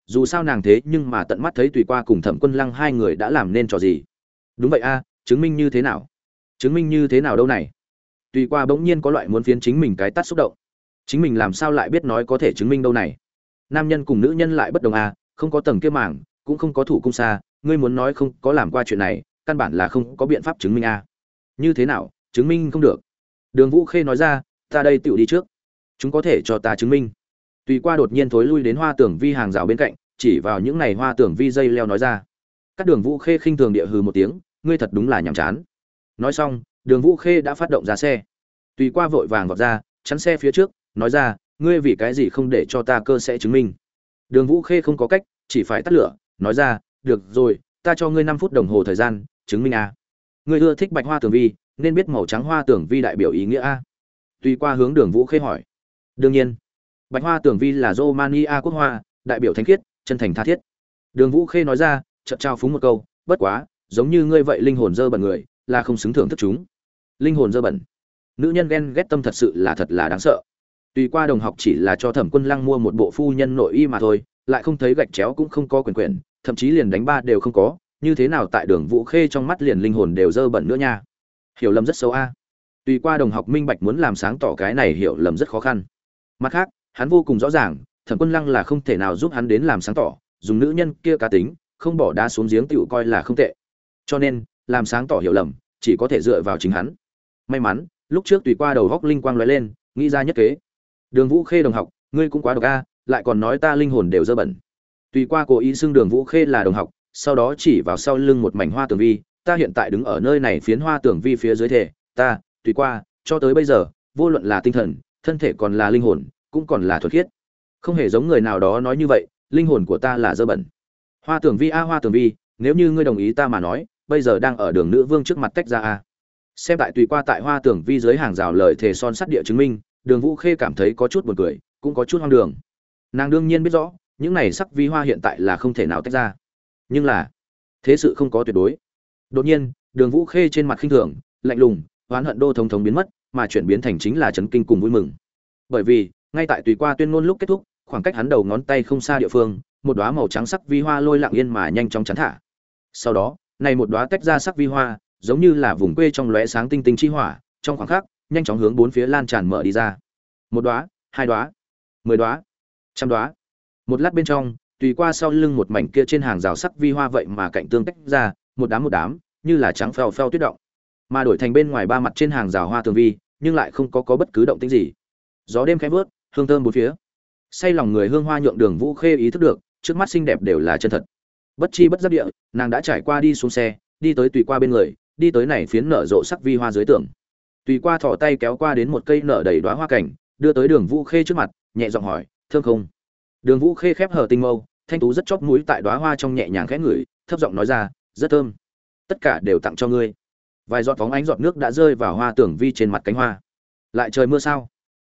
dù sao nàng thế nhưng mà tận mắt thấy Tùy Qua cùng Thẩm Quân Lăng hai người đã làm nên trò gì. Đúng vậy a, chứng minh như thế nào? Chứng minh như thế nào đâu này? Tùy Qua bỗng nhiên có loại muốn phiến chính mình cái tát xúc động. Chính mình làm sao lại biết nói có thể chứng minh đâu này? Nam nhân cùng nữ nhân lại bất đồng a, không có tầng kia màng, cũng không có thủ cung xa, ngươi muốn nói không có làm qua chuyện này, căn bản là không có biện pháp chứng minh a. Như thế nào, chứng minh không được? Đường Vũ Khê nói ra, ta đây tựu đi trước. Chúng có thể cho ta chứng minh. Tùy Qua đột nhiên thối lui đến hoa tưởng vi hàng rào bên cạnh, chỉ vào những này hoa tưởng vi dây leo nói ra. Các Đường Vũ Khê khinh thường địa hừ một tiếng, ngươi thật đúng là nhàm chán. Nói xong, Đường Vũ Khê đã phát động ra xe. Tùy Qua vội vàng vọt ra, chắn xe phía trước, nói ra, ngươi vì cái gì không để cho ta cơ sẽ chứng minh? Đường Vũ Khê không có cách, chỉ phải tắt lửa, nói ra, được rồi, ta cho ngươi 5 phút đồng hồ thời gian, chứng minh a. Ngươi ưa thích bạch hoa tưởng vi, nên biết màu trắng hoa tưởng vi đại biểu ý nghĩa a. Tùy Qua hướng Đường Vũ Khê hỏi. Đương nhiên, bạch hoa tưởng vi là Romania quốc hoa, đại biểu thánh khiết, chân thành tha thiết. Đường Vũ Khê nói ra, chợt trao phúng một câu, bất quá, giống như ngươi vậy linh hồn dơ bẩn người, là không xứng thưởng thức chúng. Linh hồn dơ bẩn. Nữ nhân ghen ghét tâm thật là đáng sợ. Tùy Qua đồng học chỉ là cho Thẩm Quân Lăng mua một bộ phu nhân nội y mà thôi, lại không thấy gạch chéo cũng không có quyền quyền, thậm chí liền đánh ba đều không có, như thế nào tại Đường Vũ Khê trong mắt liền linh hồn đều dơ bẩn nữa nha. Hiểu lầm rất xấu a. Tùy Qua đồng học minh bạch muốn làm sáng tỏ cái này hiểu lầm rất khó khăn. Mặt khác, hắn vô cùng rõ ràng, Thẩm Quân Lăng là không thể nào giúp hắn đến làm sáng tỏ, dùng nữ nhân kia cá tính, không bỏ đá xuống giếng tiểu coi là không tệ. Cho nên, làm sáng tỏ hiểu lầm, chỉ có thể dựa vào chính hắn. May mắn, lúc trước Tùy Qua đầu góc linh quang lóe lên, nghĩ ra nhất kế. Đường Vũ Khê đồng học, ngươi cũng quá độc a, lại còn nói ta linh hồn đều dơ bẩn. Tùy Qua cố ý xưng Đường Vũ Khê là đồng học, sau đó chỉ vào sau lưng một mảnh hoa tường vi, ta hiện tại đứng ở nơi này phiến hoa tường vi phía dưới thể, ta, Tùy Qua, cho tới bây giờ, vô luận là tinh thần, thân thể còn là linh hồn, cũng còn là thuần khiết. Không hề giống người nào đó nói như vậy, linh hồn của ta là dơ bẩn. Hoa tường vi a hoa tường vi, nếu như ngươi đồng ý ta mà nói, bây giờ đang ở Đường Nữ Vương trước mặt tách ra a. Xem tại Tùy Qua tại hoa tường vi dưới hàng rào lời thề son sắt địa chứng minh, Đường Vũ Khê cảm thấy có chút buồn cười, cũng có chút hoang đường. Nàng đương nhiên biết rõ, những này sắc vi hoa hiện tại là không thể nào tách ra. Nhưng là, thế sự không có tuyệt đối. Đột nhiên, Đường Vũ Khê trên mặt khinh thường, lạnh lùng, oán hận đô thống thống biến mất, mà chuyển biến thành chính là chấn kinh cùng vui mừng. Bởi vì, ngay tại Tùy Qua tuyên ngôn lúc kết thúc, khoảng cách hắn đầu ngón tay không xa địa phương, một đóa màu trắng sắc vi hoa lôi lặng yên mà nhanh chóng chắn thả. Sau đó, này một đóa tách ra sắc vi hoa, giống như là vùng quê trong lóe sáng tinh tinh chi hỏa, trong khoảng khắc, nhanh chóng hướng bốn phía lan tràn mở đi ra. Một đóa, hai đóa, 10 đóa, trăm đóa. Một lát bên trong, Tùy Qua sau lưng một mảnh kia trên hàng rào sắc vi hoa vậy mà cạnh tương tách ra, một đám, như là trắng phèo phèo tuyết động. Mà đổi thành bên ngoài ba mặt trên hàng rào hoa tường vi, nhưng lại không có bất cứ động tĩnh gì. Gió đêm khẽ vướt, hương thơm bốn phía. Say lòng người hương hoa nhượng Đường Vũ Khê ý thức được, trước mắt xinh đẹp đều là chân thật. Bất chi bất giác địa, nàng đã trải qua đi xuống xe, đi tới Tùy Qua bên người, đi tới này phiến nở rộ sắc vi hoa dưới tường. Tùy Qua thò tay kéo qua đến một cây nở đầy đóa hoa cảnh, đưa tới Đường Vũ Khê trước mặt, nhẹ giọng hỏi, "Thơm không?" Đường Vũ Khê khép hờ tinh mâu, thanh tú rất chóp mũi tại đóa hoa trong nhẹ nhàng khẽ ngửi, thấp giọng nói ra, "Rất thơm. Tất cả đều tặng cho ngươi." Vài giọt phóng ánh giọt nước đã rơi vào hoa tưởng vi trên mặt cánh hoa. Lại trời mưa sao?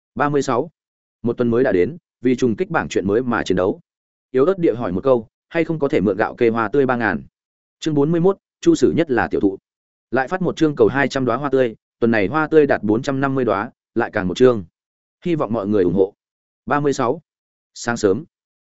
36. Một tuần mới đã đến, vì trùng kích bảng chuyện mới mà chiến đấu. Yếu ớt địa hỏi một câu, hay không có thể mượn gạo kê hoa tươi 3000. Chương 41, Chu Sử Nhất là tiểu thụ. Lại phát một chương cầu 200 đóa hoa tươi, tuần này hoa tươi đạt 450 đóa, lại càng một chương. Hy vọng mọi người ủng hộ. 36. Sáng sớm,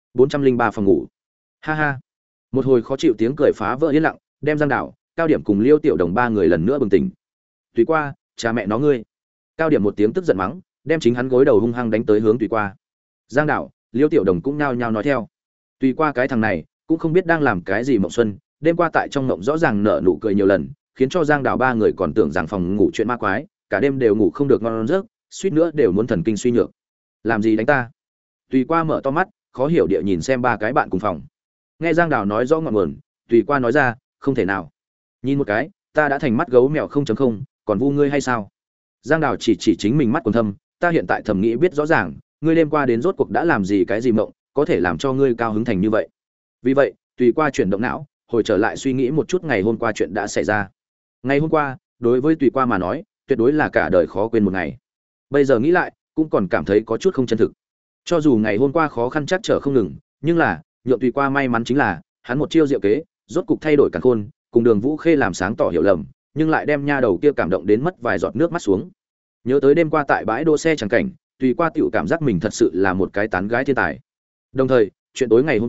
403 phòng ngủ. Ha ha. Một hồi khó chịu tiếng cười phá vỡ yên lặng, đem Giang Đảo, Cao Điểm cùng Liêu Tiểu Đồng ba người lần nữa bừng tỉnh. Tùy Qua, cha mẹ nó ngươi. Cao Điểm một tiếng tức giận mắng, đem chính hắn gối đầu hung hăng đánh tới hướng Tùy Qua. Giang Đảo, Liêu Tiểu Đồng cũng nhao nhao nói theo. Tùy Qua cái thằng này, cũng không biết đang làm cái gì mộng xuân, đêm qua tại trong mộng rõ ràng nở nụ cười nhiều lần, khiến cho Giang Đảo ba người còn tưởng rằng phòng ngủ chuyện ma quái, cả đêm đều ngủ không được ngon giấc, suýt nữa đều muốn thần kinh suy nhược. Làm gì đánh ta? Tùy Qua mở to mắt, khó hiểu địa nhìn xem ba cái bạn cùng phòng. Nghe Giang Đảo nói rõ ngọn nguồn, Tùy Qua nói ra, không thể nào. Nhìn một cái, ta đã thành mắt gấu mèo 0.0, còn vu ngươi hay sao? Giang Đảo chỉ chính mình mắt quần thâm, ta hiện tại thẩm nghĩ biết rõ ràng, ngươi đêm qua đến rốt cuộc đã làm gì cái gì mộng, có thể làm cho ngươi cao hứng thành như vậy. Vì vậy, Tùy Qua chuyển động não, hồi trở lại suy nghĩ một chút ngày hôm qua chuyện đã xảy ra. Ngày hôm qua, đối với Tùy Qua mà nói, tuyệt đối là cả đời khó quên một ngày. Bây giờ nghĩ lại, cũng còn cảm thấy có chút không chân thực. Cho dù ngày hôm qua khó khăn chắc trở không ngừng, nhưng là, nhượng Tùy Qua may mắn chính là, hắn một chiêu diệu kế, rốt cục thay đổi càn khôn, cùng Đường Vũ Khê làm sáng tỏ hiểu lầm, nhưng lại đem nha đầu kia cảm động đến mất vài giọt nước mắt xuống. Nhớ tới đêm qua tại bãi đỗ xe chẳng cảnh, Tùy Qua tiểu cảm giác mình thật sự là một cái tán gái thiên tài. Đồng thời, chuyện tối ngày hôm qua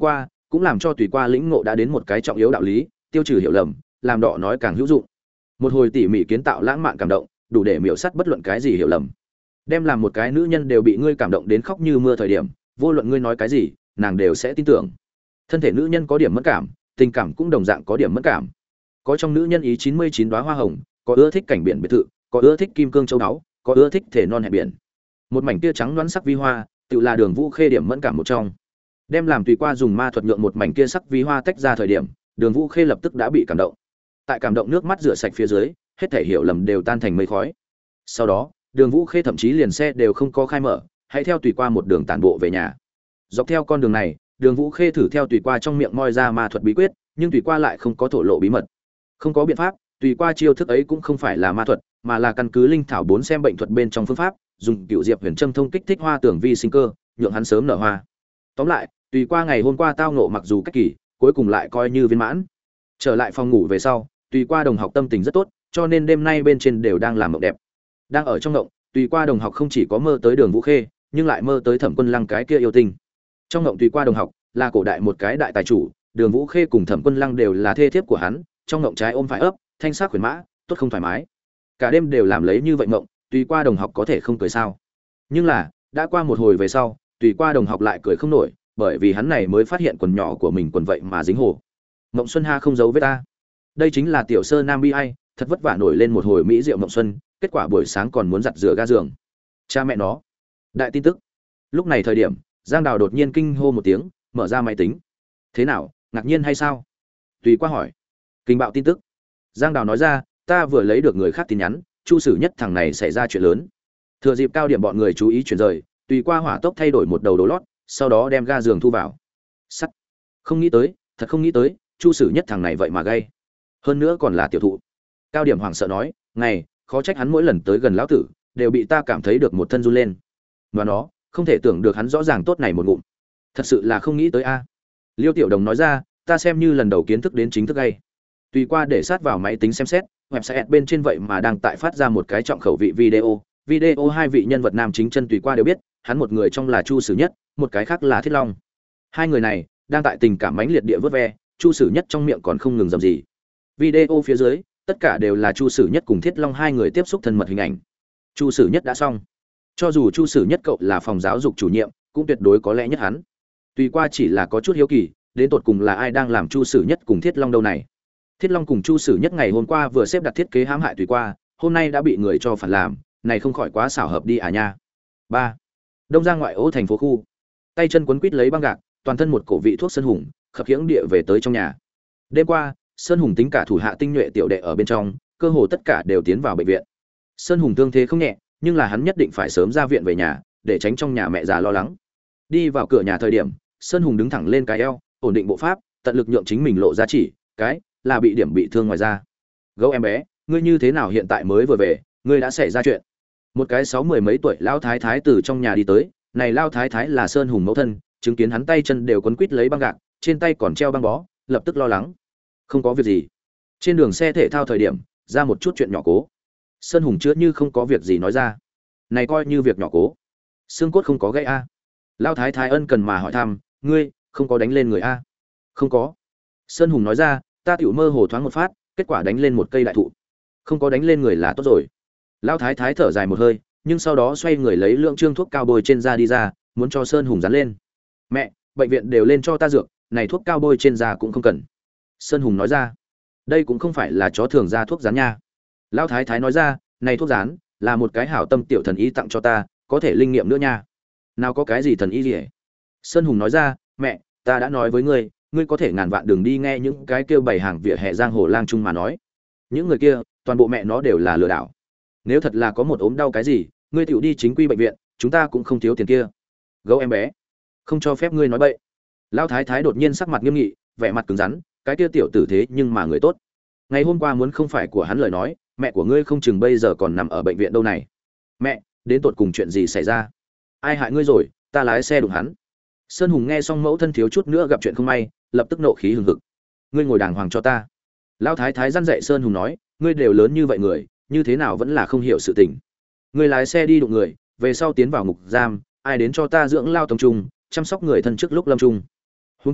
cũng làm cho tùy qua lĩnh ngộ đã đến một cái trọng yếu đạo lý, tiêu trừ hiểu lầm, làm đọ nói càng hữu dụng. Một hồi tỉ mỉ kiến tạo lãng mạn cảm động, đủ để miểu sát bất luận cái gì hiểu lầm. Đem làm một cái nữ nhân đều bị ngươi cảm động đến khóc như mưa thời điểm, vô luận ngươi nói cái gì, nàng đều sẽ tin tưởng. Thân thể nữ nhân có điểm mẫn cảm, tình cảm cũng đồng dạng có điểm mẫn cảm. Có trong nữ nhân ý 99 đóa hoa hồng, có ưa thích cảnh biển biệt thự, có ưa thích kim cương châu báu, có ưa thích thể non hẹp biển. Một mảnh kia trắng đoán sắc vi hoa, tự là Đường Vũ Khê điểm mẫn cảm một trong. Đem làm tùy qua dùng ma thuật nhượng một mảnh kia sắc vi hoa tách ra thời điểm, Đường Vũ Khê lập tức đã bị cảm động. Tại cảm động nước mắt rửa sạch phía dưới, hết thể hiểu lầm đều tan thành mây khói. Sau đó, Đường Vũ Khê thậm chí liền xe đều không có khai mở, hãy theo tùy qua một đường tản bộ về nhà. Dọc theo con đường này, Đường Vũ Khê thử theo tùy qua trong miệng moi ra ma thuật bí quyết, nhưng tùy qua lại không có thổ lộ bí mật. Không có biện pháp, tùy qua chiêu thức ấy cũng không phải là ma thuật, mà là căn cứ linh thảo 4 xem bệnh thuật bên trong phương pháp, dùng cựu diệp huyền châm thông kích thích hoa tưởng vi sinh cơ, nhượng hắn sớm nở hoa. Tóm lại, tùy qua ngày hôm qua tao ngộ mặc dù cách kỳ, cuối cùng lại coi như viên mãn. Trở lại phòng ngủ về sau, tùy qua đồng học tâm tình rất tốt, cho nên đêm nay bên trên đều đang làm mộng đẹp. Đang ở trong mộng, tùy qua đồng học không chỉ có mơ tới Đường Vũ Khê, nhưng lại mơ tới Thẩm Quân Lăng cái kia yêu tinh. Trong mộng tùy qua đồng học là cổ đại một cái đại tài chủ, Đường Vũ Khê cùng Thẩm Quân Lăng đều là thê thiếp của hắn, trong mộng trái ôm phải ấp, thanh sắc khuyển mã, tốt không thoải mái. Cả đêm đều làm lấy như vậy mộng, tùy qua đồng học có thể không cười sao? Nhưng là, đã qua một hồi về sau, tùy qua đồng học lại cười không nổi, bởi vì hắn này mới phát hiện quần nhỏ của mình quần vậy mà dính hồ. Mộng Xuân ha không giấu với ta. Đây chính là tiểu sơ nam bi ai, thật vất vả nổi lên một hồi mỹ diệu mộng xuân, kết quả buổi sáng còn muốn giặt rửa ga giường. Cha mẹ nó. Đại tin tức. Lúc này thời điểm, Giang Đào đột nhiên kinh hô một tiếng, mở ra máy tính. Thế nào, ngạc nhiên hay sao? Tùy qua hỏi. Kinh bạo tin tức. Giang Đào nói ra, ta vừa lấy được người khác tin nhắn, Chu Sử Nhất thằng này xảy ra chuyện lớn. Thừa dịp cao điểm bọn người chú ý chuyển rời, tùy qua hỏa tốc thay đổi một đầu đồ lót, sau đó đem ga giường thu vào. Sắt. Không nghĩ tới, thật không nghĩ tới, Chu Sử Nhất thằng này vậy mà gay. Hơn nữa còn là tiểu thụ. Cao điểm hoảng sợ nói, ngày, khó trách hắn mỗi lần tới gần lão tử, đều bị ta cảm thấy được một thân run lên. Và nó, không thể tưởng được hắn rõ ràng tốt này một ngụm. Thật sự là không nghĩ tới a. Liêu Tiểu Đồng nói ra, ta xem như lần đầu kiến thức đến chính thức gay. Tùy qua để sát vào máy tính xem xét, website bên trên vậy mà đang tại phát ra một cái trọng khẩu vị video hai vị nhân vật nam chính chân tùy qua đều biết, hắn một người trong là Chu Sử Nhất, một cái khác là Thiết Long. Hai người này đang tại tình cảm mãnh liệt địa vớt ve, Chu Sử Nhất trong miệng còn không ngừng dầm gì. Video phía dưới, tất cả đều là Chu Sử Nhất cùng Thiết Long hai người tiếp xúc thân mật hình ảnh. Chu Sử Nhất đã xong. Cho dù Chu Sử Nhất cậu là phòng giáo dục chủ nhiệm, cũng tuyệt đối có lẽ nhất hắn. Tùy qua chỉ là có chút hiếu kỳ, đến tột cùng là ai đang làm Chu Sử Nhất cùng Thiết Long đâu này? Thiết Long cùng Chu Sử Nhất ngày hôm qua vừa xếp đặt thiết kế hãm hại Tùy qua, hôm nay đã bị người cho phản làm, này không khỏi quá xảo hợp đi à nha. 3. Đông Giang ngoại ô thành phố khu. Tay chân quấn quít lấy băng gạc, toàn thân một cổ vị thuốc Sơn Hùng, khập khiễng địa về tới trong nhà. Đêm qua, Sơn Hùng tính cả thủ hạ tinh nhuệ tiểu đệ ở bên trong, cơ hồ tất cả đều tiến vào bệnh viện. Sơn Hùng thương thế không nhẹ, nhưng là hắn nhất định phải sớm ra viện về nhà, để tránh trong nhà mẹ già lo lắng. Đi vào cửa nhà thời điểm, Sơn Hùng đứng thẳng lên cái eo, ổn định bộ pháp, tận lực nhượng chính mình lộ ra chỉ, cái là bị điểm bị thương ngoài da. Gấu em bé, ngươi như thế nào hiện tại mới vừa về, ngươi đã xảy ra chuyện. Một cái 60 mấy tuổi lão thái thái từ trong nhà đi tới, này lão thái thái là Sơn Hùng mẫu thân, chứng kiến hắn tay chân đều quấn quít lấy băng gạc, trên tay còn treo băng bó, lập tức lo lắng. Không có việc gì. Trên đường xe thể thao thời điểm, ra một chút chuyện nhỏ cố. Sơn Hùng chứa như không có việc gì nói ra. Này coi như việc nhỏ cố. Xương cốt không có gãy a. Lão thái thái ân cần mà hỏi thăm, ngươi không có đánh lên người a? Không có. Sơn Hùng nói ra, ta tiểu mơ hồ thoáng một phát, kết quả đánh lên một cây đại thụ. Không có đánh lên người là tốt rồi. Lão thái thái thở dài một hơi, nhưng sau đó xoay người lấy lượng trương thuốc cao bôi trên da đi ra, muốn cho Sơn Hùng dán lên. Mẹ, bệnh viện đều lên cho ta dược, này thuốc cao bôi trên da cũng không cần. Sơn Hùng nói ra, đây cũng không phải là chó thường ra thuốc dán nha. Lão thái thái nói ra, này thuốc dán là một cái hảo tâm tiểu thần y tặng cho ta, có thể linh nghiệm nữa nha. Nào có cái gì thần y gì? Sơn Hùng nói ra, mẹ, ta đã nói với ngươi, ngươi có thể ngàn vạn đừng đi nghe những cái kêu bày hàng vỉa hè giang hồ lang trung mà nói. Những người kia, toàn bộ mẹ nó đều là lừa đảo. Nếu thật là có một ốm đau cái gì, ngươi tiểu đi chính quy bệnh viện, chúng ta cũng không thiếu tiền kia. Gấu em bé, không cho phép ngươi nói bậy. Lão thái thái đột nhiên sắc mặt nghiêm nghị, vẻ mặt cứng rắn, cái kia tiểu tử thế nhưng mà người tốt. Ngày hôm qua muốn không phải của hắn lời nói, mẹ của ngươi không chừng bây giờ còn nằm ở bệnh viện đâu này. Mẹ, đến tột cùng chuyện gì xảy ra? Ai hại ngươi rồi, ta lái xe đụng hắn. Sơn Hùng nghe xong mẫu thân thiếu chút nữa gặp chuyện không may, lập tức nộ khí hừng hực. Ngươi ngồi đàng hoàng cho ta. Lão thái thái răn dạy Sơn Hùng nói, ngươi đều lớn như vậy người, như thế nào vẫn là không hiểu sự tình. Ngươi lái xe đi đụng người, về sau tiến vào ngục giam, ai đến cho ta dưỡng lao tông trung, chăm sóc người thân trước lúc lâm trung. Huống chi,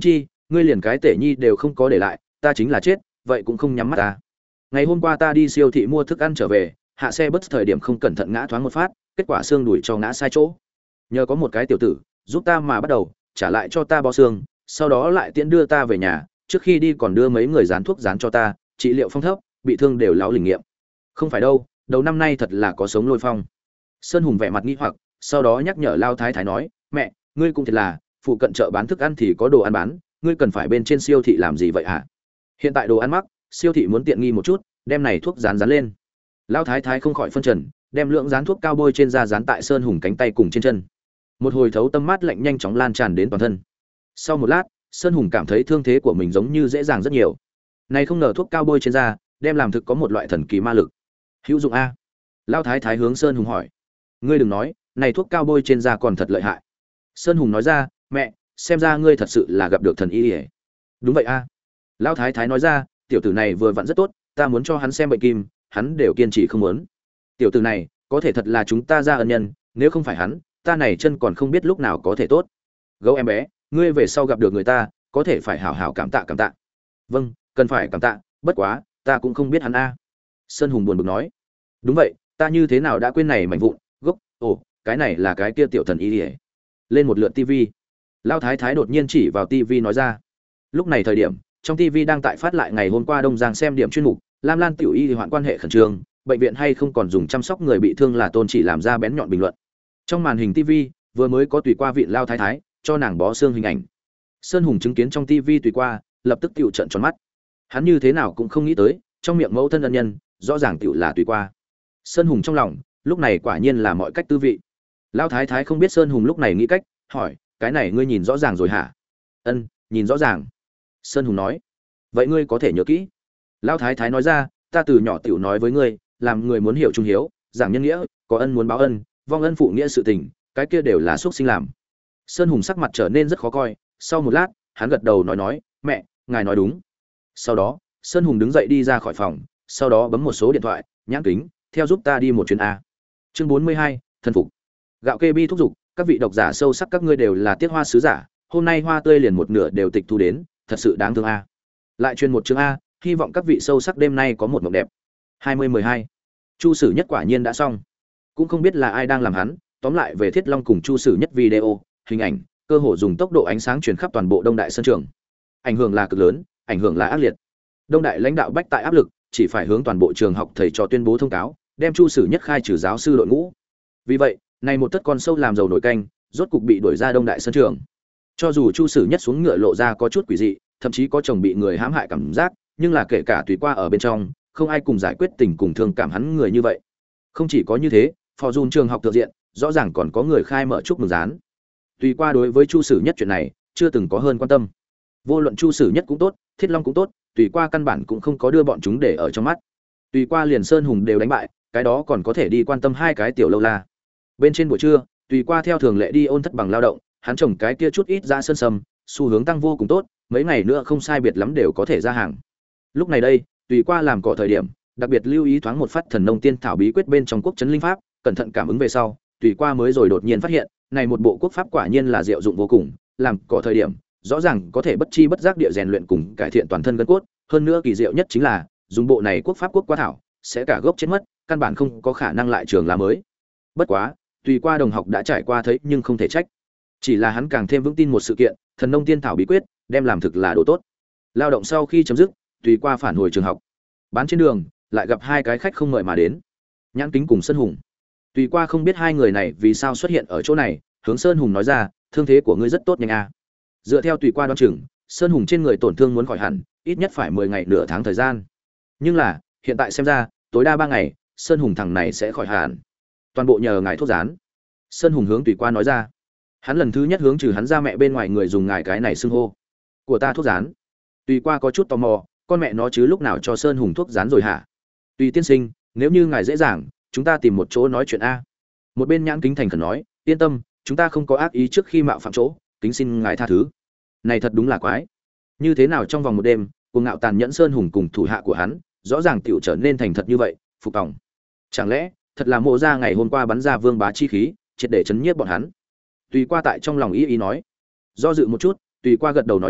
ngươi liền cái tể nhi đều không có để lại, ta chính là chết vậy cũng không nhắm mắt ta. Ngày hôm qua ta đi siêu thị mua thức ăn trở về, hạ xe bus thời điểm không cẩn thận ngã thoáng một phát, kết quả xương đùi cho ngã sai chỗ. Nhờ có một cái tiểu tử giúp ta mà bắt đầu trả lại cho ta bó xương, sau đó lại tiễn đưa ta về nhà, trước khi đi còn đưa mấy người dán thuốc dán cho ta, trị liệu phong thấp, bị thương đều láo lình nghiệm. Không phải đâu, đầu năm nay thật là có sống lôi phong. Sơn Hùng vẻ mặt nghi hoặc, sau đó nhắc nhở Lao Thái Thái nói, mẹ, ngươi cũng thật là, phụ cận chợ bán thức ăn thì có đồ ăn bán, ngươi cần phải bên trên siêu thị làm gì vậy hả? Hiện tại đồ ăn mắc, siêu thị muốn tiện nghi một chút, đem này thuốc dán dán lên. Lão thái thái không khỏi phân trần, đem lượng dán thuốc cao bôi trên da dán tại Sơn Hùng cánh tay cùng trên chân. Một hồi thấu tâm mát lạnh nhanh chóng lan tràn đến toàn thân. Sau một lát, Sơn Hùng cảm thấy thương thế của mình giống như dễ dàng rất nhiều. Này không ngờ thuốc cao bôi trên da, đem làm thực có một loại thần kỳ ma lực. Hữu dụng a? Lão thái thái hướng Sơn Hùng hỏi. Ngươi đừng nói, này thuốc cao bôi trên da còn thật lợi hại. Sơn Hùng nói ra, mẹ, xem ra ngươi thật sự là gặp được thần y. Đúng vậy a. Lão thái thái nói ra, tiểu tử này vừa vặn rất tốt, ta muốn cho hắn xem bệnh kim, hắn đều kiên trì không muốn. Tiểu tử này, có thể thật là chúng ta ra ân nhân, nếu không phải hắn, ta này chân còn không biết lúc nào có thể tốt. Gấu em bé, ngươi về sau gặp được người ta, có thể phải hảo hảo cảm tạ cảm tạ. Vâng, cần phải cảm tạ, bất quá, ta cũng không biết hắn a. Sơn Hùng buồn bực nói. Đúng vậy, ta như thế nào đã quên này mảnh vụn, gốc, ồ, cái này là cái kia tiểu thần y đi. Lên một lượt tivi. Lão thái thái đột nhiên chỉ vào tivi nói ra. Lúc này thời điểm, trong TV đang tại phát lại ngày hôm qua Đông Giang xem điểm chuyên mục, Lam Lan tiểu y hoạn quan hệ khẩn trương, bệnh viện hay không còn dùng chăm sóc người bị thương là tôn chỉ làm ra bén nhọn bình luận. Trong màn hình TV, vừa mới có tùy qua viện lao thái thái, cho nàng bó xương hình ảnh. Sơn Hùng chứng kiến trong TV tùy qua, lập tức tiểu trợn tròn mắt. Hắn như thế nào cũng không nghĩ tới, trong miệng mẫu thân ân nhân, rõ ràng tiểu là tùy qua. Sơn Hùng trong lòng, lúc này quả nhiên là mọi cách tư vị. Lao thái thái không biết Sơn Hùng lúc này nghĩ cách, hỏi, cái này ngươi nhìn rõ ràng rồi hả? Ân, nhìn rõ ràng. Sơn Hùng nói, vậy ngươi có thể nhớ kỹ. Lão thái thái nói ra, ta từ nhỏ tiểu nói với ngươi, làm người muốn hiểu trung hiếu, giảng nhân nghĩa, có ân muốn báo ân, vong ân phụ nghĩa sự tình, cái kia đều là xuất sinh làm. Sơn Hùng sắc mặt trở nên rất khó coi, sau một lát, hắn gật đầu nói, mẹ, ngài nói đúng. Sau đó, Sơn Hùng đứng dậy đi ra khỏi phòng, sau đó bấm một số điện thoại, nhãn kính, theo giúp ta đi một chuyến a. Chương 42, thân phục. Gạo kê bi thúc giục, các vị độc giả sâu sắc các ngươi đều là tiết hoa sứ giả, hôm nay hoa tươi liền một nửa đều tịch thu đến, thật sự đáng thương a. Lại truyền một chương a, hy vọng các vị sâu sắc đêm nay có một mộng đẹp. 2012. Chu Sử Nhất quả nhiên đã xong. Cũng không biết là ai đang làm hắn, tóm lại về Thiết Long cùng Chu Sử Nhất video, hình ảnh, cơ hồ dùng tốc độ ánh sáng truyền khắp toàn bộ Đông Đại sân trường. Ảnh hưởng là cực lớn, ảnh hưởng là ác liệt. Đông Đại lãnh đạo bách tại áp lực, chỉ phải hướng toàn bộ trường học thầy trò tuyên bố thông cáo, đem Chu Sử Nhất khai trừ giáo sư đội ngũ. Vì vậy, này một tất con sâu làm dầu nổi canh, rốt cục bị đuổi ra Đông Đại sân trường. Cho dù Chu Sử Nhất xuống ngựa lộ ra có chút quỷ dị, thậm chí có chồng bị người hãm hại cảm giác, nhưng là kể cả tùy qua ở bên trong, không ai cùng giải quyết tình cùng thương cảm hắn người như vậy. Không chỉ có như thế, phò dùn trường học thượng diện, rõ ràng còn có người khai mở chúc mừng dán. Tùy qua đối với Chu Sử Nhất chuyện này, chưa từng có hơn quan tâm. Vô luận Chu Sử Nhất cũng tốt, Thiết Long cũng tốt, tùy qua căn bản cũng không có đưa bọn chúng để ở trong mắt. Tùy qua liền Sơn Hùng đều đánh bại, cái đó còn có thể đi quan tâm hai cái tiểu lâu la. Bên trên buổi trưa, tùy qua theo thường lệ đi ôn thất bằng lao động, hắn trồng cái kia chút ít ra sơn sâm, xu hướng tăng vô cùng tốt, mấy ngày nữa không sai biệt lắm đều có thể ra hàng. Lúc này đây, tùy qua làm cỏ thời điểm, đặc biệt lưu ý thoáng một phát thần nông tiên thảo bí quyết bên trong quốc trấn linh pháp, cẩn thận cảm ứng về sau, tùy qua mới rồi đột nhiên phát hiện, này một bộ quốc pháp quả nhiên là diệu dụng vô cùng, làm cỏ thời điểm, rõ ràng có thể bất chi bất giác địa rèn luyện cùng cải thiện toàn thân gân cốt, hơn nữa kỳ diệu nhất chính là, dùng bộ này quốc pháp quốc qua thảo, sẽ cả gốc chết mất, căn bản không có khả năng lại trường lá mới. Bất quá, tùy qua đồng học đã trải qua thấy nhưng không thể trách. Chỉ là hắn càng thêm vững tin một sự kiện, thần nông tiên thảo bí quyết, đem làm thực là đồ tốt. Lao động sau khi chấm dứt, tùy qua phản hồi trường học. Bán trên đường, lại gặp hai cái khách không mời mà đến. Nhãn Kính cùng Sơn Hùng. Tùy qua không biết hai người này vì sao xuất hiện ở chỗ này, hướng Sơn Hùng nói ra, thương thế của ngươi rất tốt nhanh a. Dựa theo tùy qua đoán chừng, Sơn Hùng trên người tổn thương muốn khỏi hẳn, ít nhất phải 10 ngày nửa tháng thời gian. Nhưng là, hiện tại xem ra, tối đa 3 ngày, Sơn Hùng thằng này sẽ khỏi hẳn. Toàn bộ nhờ ngài thuốc dán. Sơn Hùng hướng tùy qua nói ra. Hắn lần thứ nhất hướng trừ hắn ra mẹ bên ngoài người dùng ngài cái này xưng hô. Của ta thuốc dán. Tùy qua có chút tò mò, con mẹ nó chứ lúc nào cho Sơn Hùng thuốc dán rồi hả? Tùy tiên sinh, nếu như ngài dễ dàng, chúng ta tìm một chỗ nói chuyện a. Một bên Nhãn Kính thành khẩn nói, yên tâm, chúng ta không có ác ý trước khi mạo phạm chỗ, kính xin ngài tha thứ. Này thật đúng là quái. Như thế nào trong vòng một đêm, cuồng ngạo tàn nhẫn Sơn Hùng cùng thủ hạ của hắn, rõ ràng tiểu trở nên thành thật như vậy, phục tòng. Chẳng lẽ, thật là Mộ Gia ngày hôm qua bắn ra vương bá chi khí, triệt để chấn nhiếp bọn hắn. Tùy qua tại trong lòng ý nói. Do dự một chút, tùy qua gật đầu nói,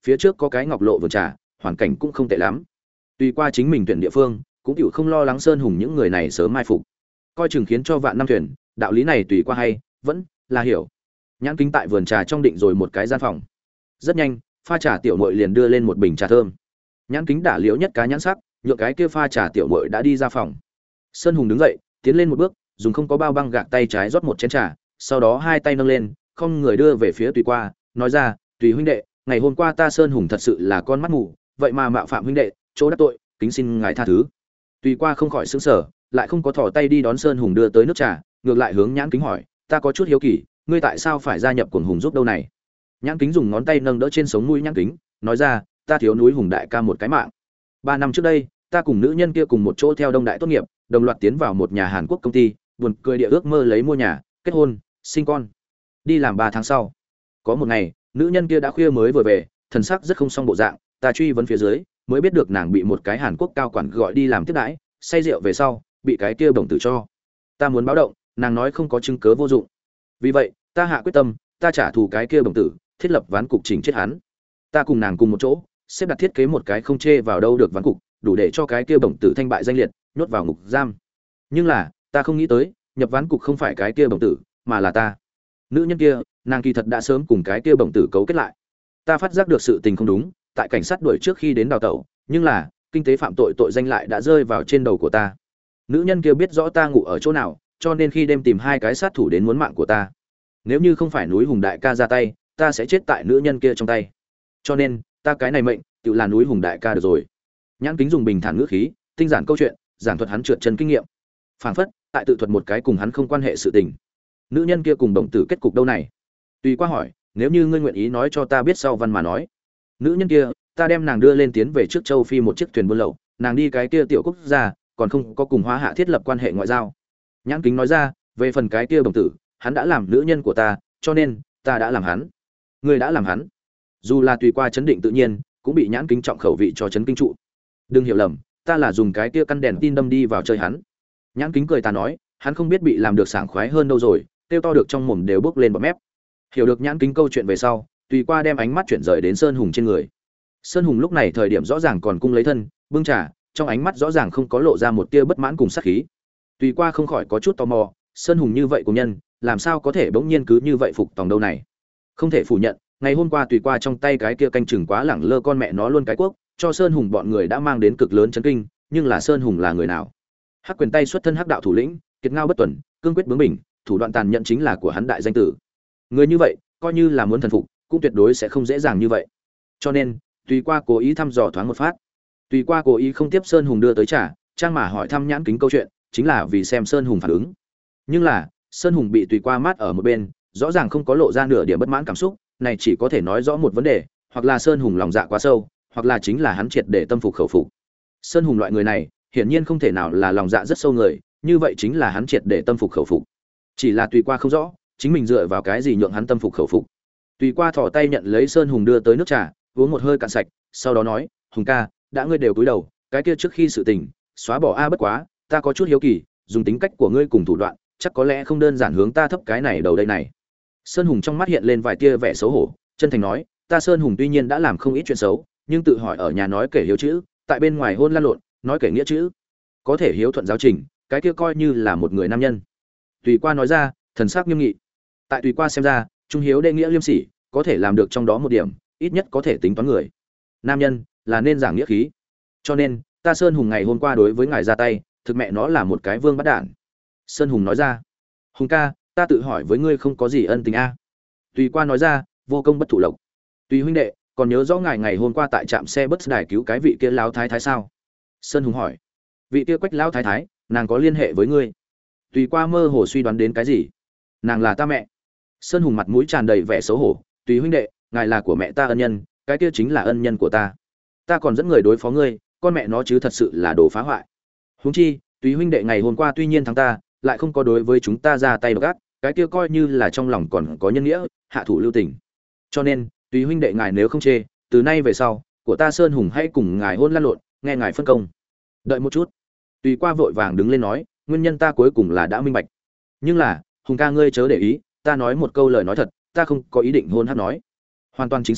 phía trước có cái ngọc lộ vườn trà, hoàn cảnh cũng không tệ lắm. Tùy qua chính mình tuyển địa phương, cũng chịu không lo lắng Sơn Hùng những người này sớm mai phục. Coi chừng khiến cho vạn năm thuyền, đạo lý này tùy qua hay, vẫn là hiểu. Nhãn Kính tại vườn trà trong định rồi một cái gian phòng. Rất nhanh, pha trà tiểu muội liền đưa lên một bình trà thơm. Nhãn Kính đả liễu nhất cá nhãn sắc, nhựa cái kia pha trà tiểu muội đã đi ra phòng. Sơn Hùng đứng dậy, tiến lên một bước, dùng không có bao băng gạc tay trái rót một chén trà, sau đó hai tay nâng lên, không người đưa về phía Tùy qua, nói ra, "Tùy huynh đệ, ngày hôm qua ta Sơn Hùng thật sự là con mắt mù, vậy mà mạo phạm huynh đệ, chỗ đắc tội, kính xin ngài tha thứ." Tùy qua không khỏi sững sờ, lại không có thò tay đi đón Sơn Hùng đưa tới nước trà, ngược lại hướng Nhãn Kính hỏi, "Ta có chút hiếu kỳ, ngươi tại sao phải gia nhập Cuồng Hùng giúp đâu này?" Nhãn Kính dùng ngón tay nâng đỡ trên sống mũi Nhãn Kính, nói ra, "Ta thiếu núi Hùng đại ca một cái mạng. 3 năm trước đây, ta cùng nữ nhân kia cùng một chỗ theo Đông Đại tốt nghiệp, đồng loạt tiến vào một nhà Hàn Quốc công ty, buồn cười địa ước mơ lấy mua nhà, kết hôn, sinh con. Đi làm 3 tháng sau, có một ngày, nữ nhân kia đã khuya mới vừa về, thần sắc rất không xong bộ dạng, ta truy vấn phía dưới, mới biết được nàng bị một cái Hàn Quốc cao quản gọi đi làm tiếp đãi, say rượu về sau, bị cái kia bổng tử cho. Ta muốn báo động, nàng nói không có chứng cứ vô dụng. Vì vậy, ta hạ quyết tâm, ta trả thù cái kia bổng tử, thiết lập ván cục chỉnh chết hắn. Ta cùng nàng cùng một chỗ, xếp đặt thiết kế một cái không chê vào đâu được ván cục, đủ để cho cái kia bổng tử thanh bại danh liệt, nhốt vào ngục giam. Nhưng là, ta không nghĩ tới, nhập ván cục không phải cái kia bổng tử, mà là ta. Nữ nhân kia, nàng kỳ thật đã sớm cùng cái kia bổng tử cấu kết lại. Ta phát giác được sự tình không đúng, tại cảnh sát đuổi trước khi đến đào tẩu, nhưng là, kinh tế phạm tội tội danh lại đã rơi vào trên đầu của ta. Nữ nhân kia biết rõ ta ngủ ở chỗ nào, cho nên khi đêm tìm hai cái sát thủ đến muốn mạng của ta. Nếu như không phải núi Hùng đại ca ra tay, ta sẽ chết tại nữ nhân kia trong tay. Cho nên, ta cái này mệnh, tự là núi Hùng đại ca được rồi. Nhãn Kính dùng bình thản ngữ khí, tinh giản câu chuyện, giảng thuật hắn trượt chân kinh nghiệm. Phảng phất, tại tự thuật một cái cùng hắn không quan hệ sự tình. Nữ nhân kia cùng đồng tử kết cục đâu này? Tùy qua hỏi, nếu như ngươi nguyện ý nói cho ta biết sau văn mà nói. Nữ nhân kia, ta đem nàng đưa lên tiến về trước châu Phi một chiếc thuyền buôn lậu, nàng đi cái kia tiểu quốc gia, còn không có cùng Hóa Hạ thiết lập quan hệ ngoại giao. Nhãn Kính nói ra, về phần cái kia đồng tử, hắn đã làm nữ nhân của ta, cho nên ta đã làm hắn. Ngươi đã làm hắn. Dù là Tùy qua chấn định tự nhiên, cũng bị Nhãn Kính trọng khẩu vị cho chấn kinh trụ. Đừng hiểu lầm, ta là dùng cái kia căn đèn tin đâm đi vào chơi hắn. Nhãn Kính cười ta nói, hắn không biết bị làm được sảng khoái hơn đâu rồi, tiêu to được trong mồm đều bốc lên bọt mép. Hiểu được Nhãn Kính câu chuyện về sau, Tùy qua đem ánh mắt chuyển rời đến Sơn Hùng trên người. Sơn Hùng lúc này thời điểm rõ ràng còn cung lấy thân, bưng trà, trong ánh mắt rõ ràng không có lộ ra một tia bất mãn cùng sát khí. Tùy qua không khỏi có chút tò mò, Sơn Hùng như vậy của nhân, làm sao có thể bỗng nhiên cứ như vậy phục tòng đâu này? Không thể phủ nhận, ngày hôm qua Tùy qua trong tay cái kia canh chừng quá lẳng lơ con mẹ nó luôn cái quốc, cho Sơn Hùng bọn người đã mang đến cực lớn chấn kinh, nhưng là Sơn Hùng là người nào? Hắc quyền tay xuất thân hắc đạo thủ lĩnh, kiệt ngao bất tuần, cương quyết bướng bỉnh, thủ đoạn tàn nhẫn chính là của hắn đại danh tử. Người như vậy, coi như là muốn thần phục, cũng tuyệt đối sẽ không dễ dàng như vậy. Cho nên, Tùy qua cố ý thăm dò thoáng một phát. Tùy qua cố ý không tiếp Sơn Hùng đưa tới trà, trang mà hỏi thăm Nhãn Kính câu chuyện, chính là vì xem Sơn Hùng phản ứng. Nhưng là, Sơn Hùng bị Tùy qua mát ở một bên, rõ ràng không có lộ ra nửa điểm bất mãn cảm xúc, này chỉ có thể nói rõ một vấn đề, hoặc là Sơn Hùng lòng dạ quá sâu, hoặc là chính là hắn triệt để tâm phục khẩu phục. Sơn Hùng loại người này, hiển nhiên không thể nào là lòng dạ rất sâu người, như vậy chính là hắn triệt để tâm phục khẩu phục. Chỉ là Tùy qua không rõ, chính mình dựa vào cái gì nhượng hắn tâm phục khẩu phục. Tùy qua thò tay nhận lấy Sơn Hùng đưa tới nước trà, uống một hơi cạn sạch, sau đó nói, "Hùng ca, đã ngươi đều cúi đầu, cái kia trước khi sự tình, xóa bỏ a bất quá, ta có chút hiếu kỳ, dùng tính cách của ngươi cùng thủ đoạn, chắc có lẽ không đơn giản hướng ta thấp cái này đầu đây này." Sơn Hùng trong mắt hiện lên vài tia vẻ xấu hổ, chân thành nói, "Ta Sơn Hùng tuy nhiên đã làm không ít chuyện xấu, nhưng tự hỏi ở nhà nói kể hiếu chữ, tại bên ngoài hôn lăn lộn, nói kể nghĩa chữ, có thể hiếu thuận giáo trình, cái kia coi như là một người nam nhân." Tùy qua nói ra, thần sắc nghiêm nghị. Tại Tùy qua xem ra, trung hiếu đệ nghĩa liêm sỉ, có thể làm được trong đó một điểm, ít nhất có thể tính toán người. Nam nhân là nên giảng nghĩa khí. Cho nên, ta Sơn Hùng ngày hôm qua đối với ngài ra tay, thực mẹ nó là một cái vương bắt đản. Sơn Hùng nói ra, "Hùng ca, ta tự hỏi với ngươi không có gì ân tình a." Tùy qua nói ra, "Vô công bất thụ lộc." Tùy huynh đệ, còn nhớ rõ ngài ngày hôm qua tại trạm xe bus đài cứu cái vị kia lão thái thái sao? Sơn Hùng hỏi. "Vị kia Quách lão thái thái, nàng có liên hệ với ngươi?" Tùy qua mơ hồ suy đoán đến cái gì. "Nàng là ta mẹ." Sơn Hùng mặt mũi tràn đầy vẻ xấu hổ, "Tùy huynh đệ, ngài là của mẹ ta ân nhân, cái kia chính là ân nhân của ta. Ta còn dẫn người đối phó ngươi, con mẹ nó chứ thật sự là đồ phá hoại. Huống chi, Tùy huynh đệ ngày hôm qua tuy nhiên thắng ta, lại không có đối với chúng ta ra tay độc ác, cái kia coi như là trong lòng còn có nhân nghĩa, hạ thủ lưu tình. Cho nên, Tùy huynh đệ ngài nếu không chê, từ nay về sau, của ta Sơn Hùng hãy cùng ngài hôn lăn lộn, nghe ngài phân công." "Đợi một chút." Tùy qua vội vàng đứng lên nói, "Nguyên nhân ta cuối cùng là đã minh bạch. Nhưng là, Hùng ca ngươi chớ để ý, ta nói một câu lời nói thật, ta không có ý định hôn hát nói." "Hoàn toàn chính xác,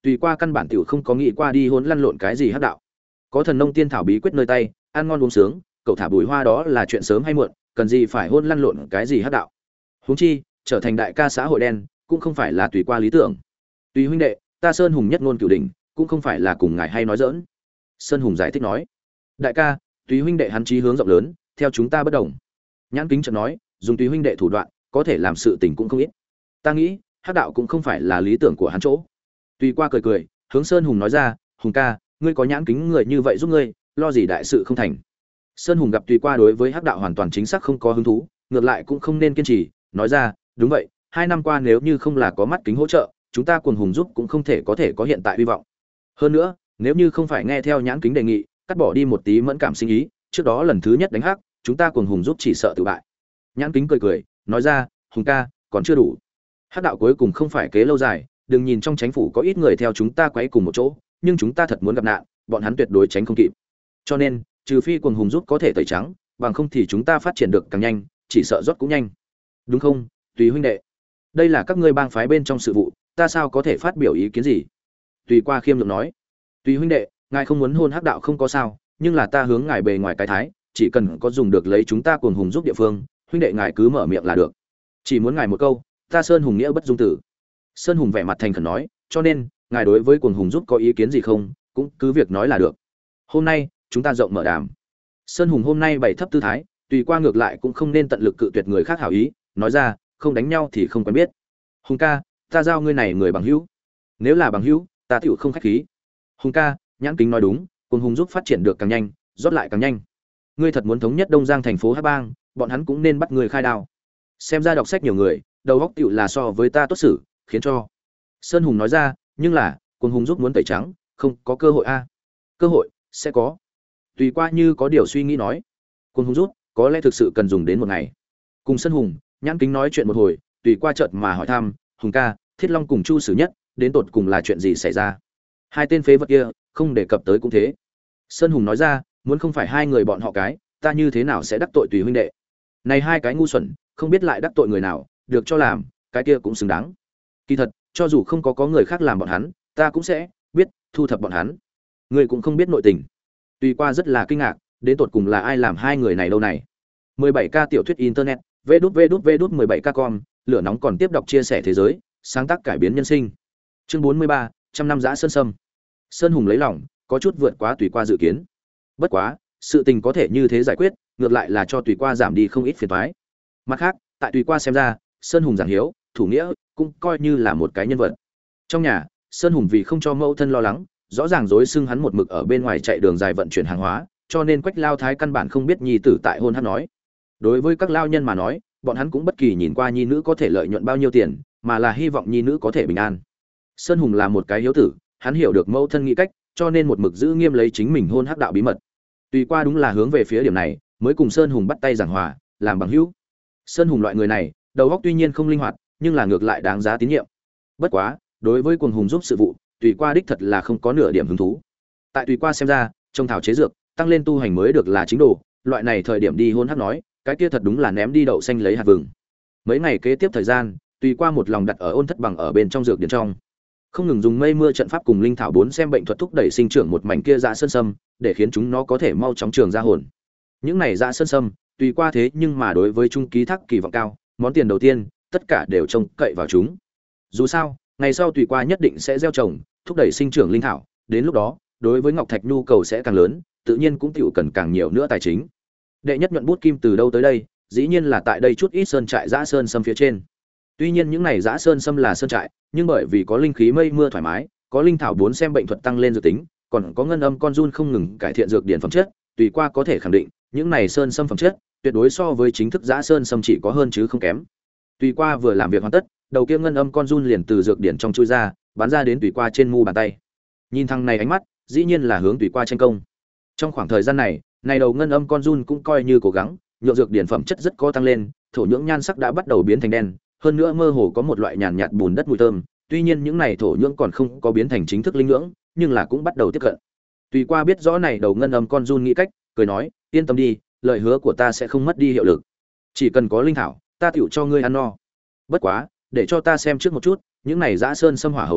tùy qua căn bản tiểu không có nghĩ qua đi hôn lăn lộn cái gì hắc đạo. Có thần nông tiên thảo bí quyết nơi tay, ăn ngon uống sướng, cậu thả bùi hoa đó là chuyện sớm hay muộn, cần gì phải hôn lăn lộn cái gì hắc đạo. Huống chi, trở thành đại ca xã hội đen, cũng không phải là tùy qua lý tưởng. Tùy huynh đệ, ta Sơn Hùng nhất ngôn cửu đỉnh, cũng không phải là cùng ngài hay nói giỡn. Sơn Hùng giải thích nói, đại ca, tùy huynh đệ hắn chí hướng rộng lớn, theo chúng ta bất đồng. Nhãn Kính chợt nói, dùng tùy huynh đệ thủ đoạn, có thể làm sự tình cũng không ít. Ta nghĩ, hắc đạo cũng không phải là lý tưởng của hắn chỗ. Tùy qua cười cười, hướng Sơn Hùng nói ra, Hùng ca, ngươi có Nhãn Kính người như vậy giúp ngươi, lo gì đại sự không thành. Sơn Hùng gặp Tùy qua đối với hắc đạo hoàn toàn chính xác không có hứng thú, ngược lại cũng không nên kiên trì, nói ra, đúng vậy, 2 năm qua nếu như không là có Mắt Kính hỗ trợ, chúng ta Cuồng Hùng giúp cũng không thể có hiện tại hy vọng. Hơn nữa, nếu như không phải nghe theo Nhãn Kính đề nghị, cắt bỏ đi một tí mẫn cảm sinh ý, trước đó lần thứ nhất đánh hắc, chúng ta Cuồng Hùng giúp chỉ sợ tự bại. Nhãn Kính cười cười, nói ra, Hùng ca, còn chưa đủ. Hắc đạo cuối cùng không phải kế lâu dài, đừng nhìn trong chính phủ có ít người theo chúng ta quấy cùng một chỗ, nhưng chúng ta thật muốn gặp nạn, bọn hắn tuyệt đối tránh không kịp. Cho nên, trừ phi Cuồng Hùng giúp có thể tẩy trắng, bằng không thì chúng ta phát triển được càng nhanh, chỉ sợ rốt cũng nhanh. Đúng không, Tùy huynh đệ? Đây là các ngươi bang phái bên trong sự vụ, ta sao có thể phát biểu ý kiến gì? Tùy qua khiêm lượng nói, Tùy huynh đệ, ngài không muốn hôn hắc đạo không có sao, nhưng là ta hướng ngài bề ngoài cái thái, chỉ cần có dùng được lấy chúng ta Cuồng Hùng giúp địa phương, huynh đệ ngài cứ mở miệng là được. Chỉ muốn ngài một câu, ta Sơn Hùng nghĩa bất dung tử. Sơn Hùng vẻ mặt thành khẩn nói, cho nên ngài đối với Cuồng Hùng giúp có ý kiến gì không, cũng cứ việc nói là được. Hôm nay chúng ta rộng mở đàm. Sơn Hùng hôm nay bày thấp tư thái, Tùy qua ngược lại cũng không nên tận lực cự tuyệt người khác hảo ý, nói ra, không đánh nhau thì không quen biết. Hùng ca, ta giao ngươi này người bằng hữu. Nếu là bằng hữu, ta tiểu không khách khí. Hùng ca, Nhãn Kính nói đúng, Cuồng Hùng giúp phát triển được càng nhanh, rót lại càng nhanh. Ngươi thật muốn thống nhất Đông Giang thành phố Hắc Bang, bọn hắn cũng nên bắt người khai đao. Xem ra đọc sách nhiều người, đầu óc tiểu là so với ta tốt xử, khiến cho. Sơn Hùng nói ra, nhưng là, Cuồng Hùng giúp muốn tẩy trắng, không có cơ hội a. Cơ hội sẽ có. Tùy qua như có điều suy nghĩ nói, Cuồng Hùng giúp có lẽ thực sự cần dùng đến một ngày. Cùng Sơn Hùng, Nhãn Kính nói chuyện một hồi, Tùy qua chợt mà hỏi thăm, Hùng ca, Thiết Long cùng Chu Sử Nhất, đến tột cùng là chuyện gì xảy ra? Hai tên phế vật kia, không đề cập tới cũng thế. Sơn Hùng nói ra, muốn không phải hai người bọn họ cái, ta như thế nào sẽ đắc tội Tùy huynh đệ? Này hai cái ngu xuẩn, không biết lại đắc tội người nào, được cho làm, cái kia cũng xứng đáng. Kỳ thật, cho dù không có người khác làm bọn hắn, ta cũng sẽ biết thu thập bọn hắn. Người cũng không biết nội tình. Tùy qua rất là kinh ngạc, đến tột cùng là ai làm hai người này đâu này? 17K tiểu thuyết internet, vđvđvđ17k.com, lửa nóng còn tiếp đọc chia sẻ thế giới, sáng tác cải biến nhân sinh. Chương 43, trăm năm giã sơn sâm. Sơn Hùng lấy lòng, có chút vượt quá Tùy qua dự kiến. Bất quá, sự tình có thể như thế giải quyết, ngược lại là cho Tùy qua giảm đi không ít phiền toái. Mặt khác, tại Tùy qua xem ra, Sơn Hùng giảng hiếu, thủ nghĩa, cũng coi như là một cái nhân vật. Trong nhà, Sơn Hùng vì không cho mẫu thân lo lắng, rõ ràng dối xưng hắn một mực ở bên ngoài chạy đường dài vận chuyển hàng hóa, cho nên Quách Lao Thái căn bản không biết nhi tử tại hôn hắn nói. Đối với các lao nhân mà nói, bọn hắn cũng bất kỳ nhìn qua nhi nữ có thể lợi nhuận bao nhiêu tiền, mà là hy vọng nhi nữ có thể bình an. Sơn Hùng là một cái hiếu tử, hắn hiểu được mẫu thân nghĩ cách, cho nên một mực giữ nghiêm lấy chính mình hôn hắc đạo bí mật. Tùy qua đúng là hướng về phía điểm này, mới cùng Sơn Hùng bắt tay giảng hòa, làm bằng hữu. Sơn Hùng loại người này, đầu óc tuy nhiên không linh hoạt, nhưng là ngược lại đáng giá tín nhiệm. Bất quá, đối với Cuồng Hùng giúp sự vụ, Tùy qua đích thật là không có nửa điểm hứng thú. Tại Tùy qua xem ra, trong thảo chế dược, tăng lên tu hành mới được là chính đồ, loại này thời điểm đi hôn hắc nói, cái kia thật đúng là ném đi đậu xanh lấy hạt vừng. Mấy ngày kế tiếp thời gian, Tùy qua một lòng đặt ở Ôn Thất Bằng ở bên trong dược điển trong, không ngừng dùng mây mưa trận pháp cùng linh thảo bốn xem bệnh thuật thúc đẩy sinh trưởng một mảnh kia dạ sơn sâm, để khiến chúng nó có thể mau chóng trường ra hồn. Những này dạ sơn sâm, Tùy qua thế nhưng mà đối với trung ký thác kỳ vọng cao, món tiền đầu tiên, tất cả đều trông cậy vào chúng. Dù sao, ngày sau Tùy qua nhất định sẽ gieo trồng, thúc đẩy sinh trưởng linh thảo, đến lúc đó, đối với ngọc thạch nhu cầu sẽ càng lớn, tự nhiên cũng tiểu cần càng nhiều nữa tài chính. Đệ nhất nhuận bút kim từ đâu tới đây, dĩ nhiên là tại đây chút ít sơn trại dã sơn sâm phía trên. Tuy nhiên những này dã sơn sâm là sơn trại, nhưng bởi vì có linh khí mây mưa thoải mái, có linh thảo bốn xem bệnh thuật tăng lên dược tính, còn có ngân âm con giun không ngừng cải thiện dược điển phẩm chất, Tùy qua có thể khẳng định, những này sơn sâm phẩm chất tuyệt đối so với chính thức dã sơn sâm chỉ có hơn chứ không kém. Tùy qua vừa làm việc hoàn tất, đầu kia ngân âm con giun liền từ dược điển trong chui ra, bắn ra đến Tùy qua trên mu bàn tay. Nhìn thằng này ánh mắt, dĩ nhiên là hướng Tùy qua tranh công. Trong khoảng thời gian này, đầu ngân âm con giun cũng coi như cố gắng, nhượng dược điển phẩm chất rất có tăng lên, thổ nhưỡng nhan sắc đã bắt đầu biến thành đen, hơn nữa mơ hồ có một loại nhàn nhạt bùn đất mùi thơm. Tuy nhiên những này thổ nhưỡng còn không có biến thành chính thức linh nhưỡng, nhưng là cũng bắt đầu tiếp cận. Tùy qua biết rõ này đầu ngân âm con giun nghĩ cách, cười nói, yên tâm đi, lời hứa của ta sẽ không mất đi hiệu lực. Chỉ cần có linh thảo, ta tựu cho ngươi ăn no. Bất quá, để cho ta xem trước một chút, những này dã sơn xâm hỏa hầu a,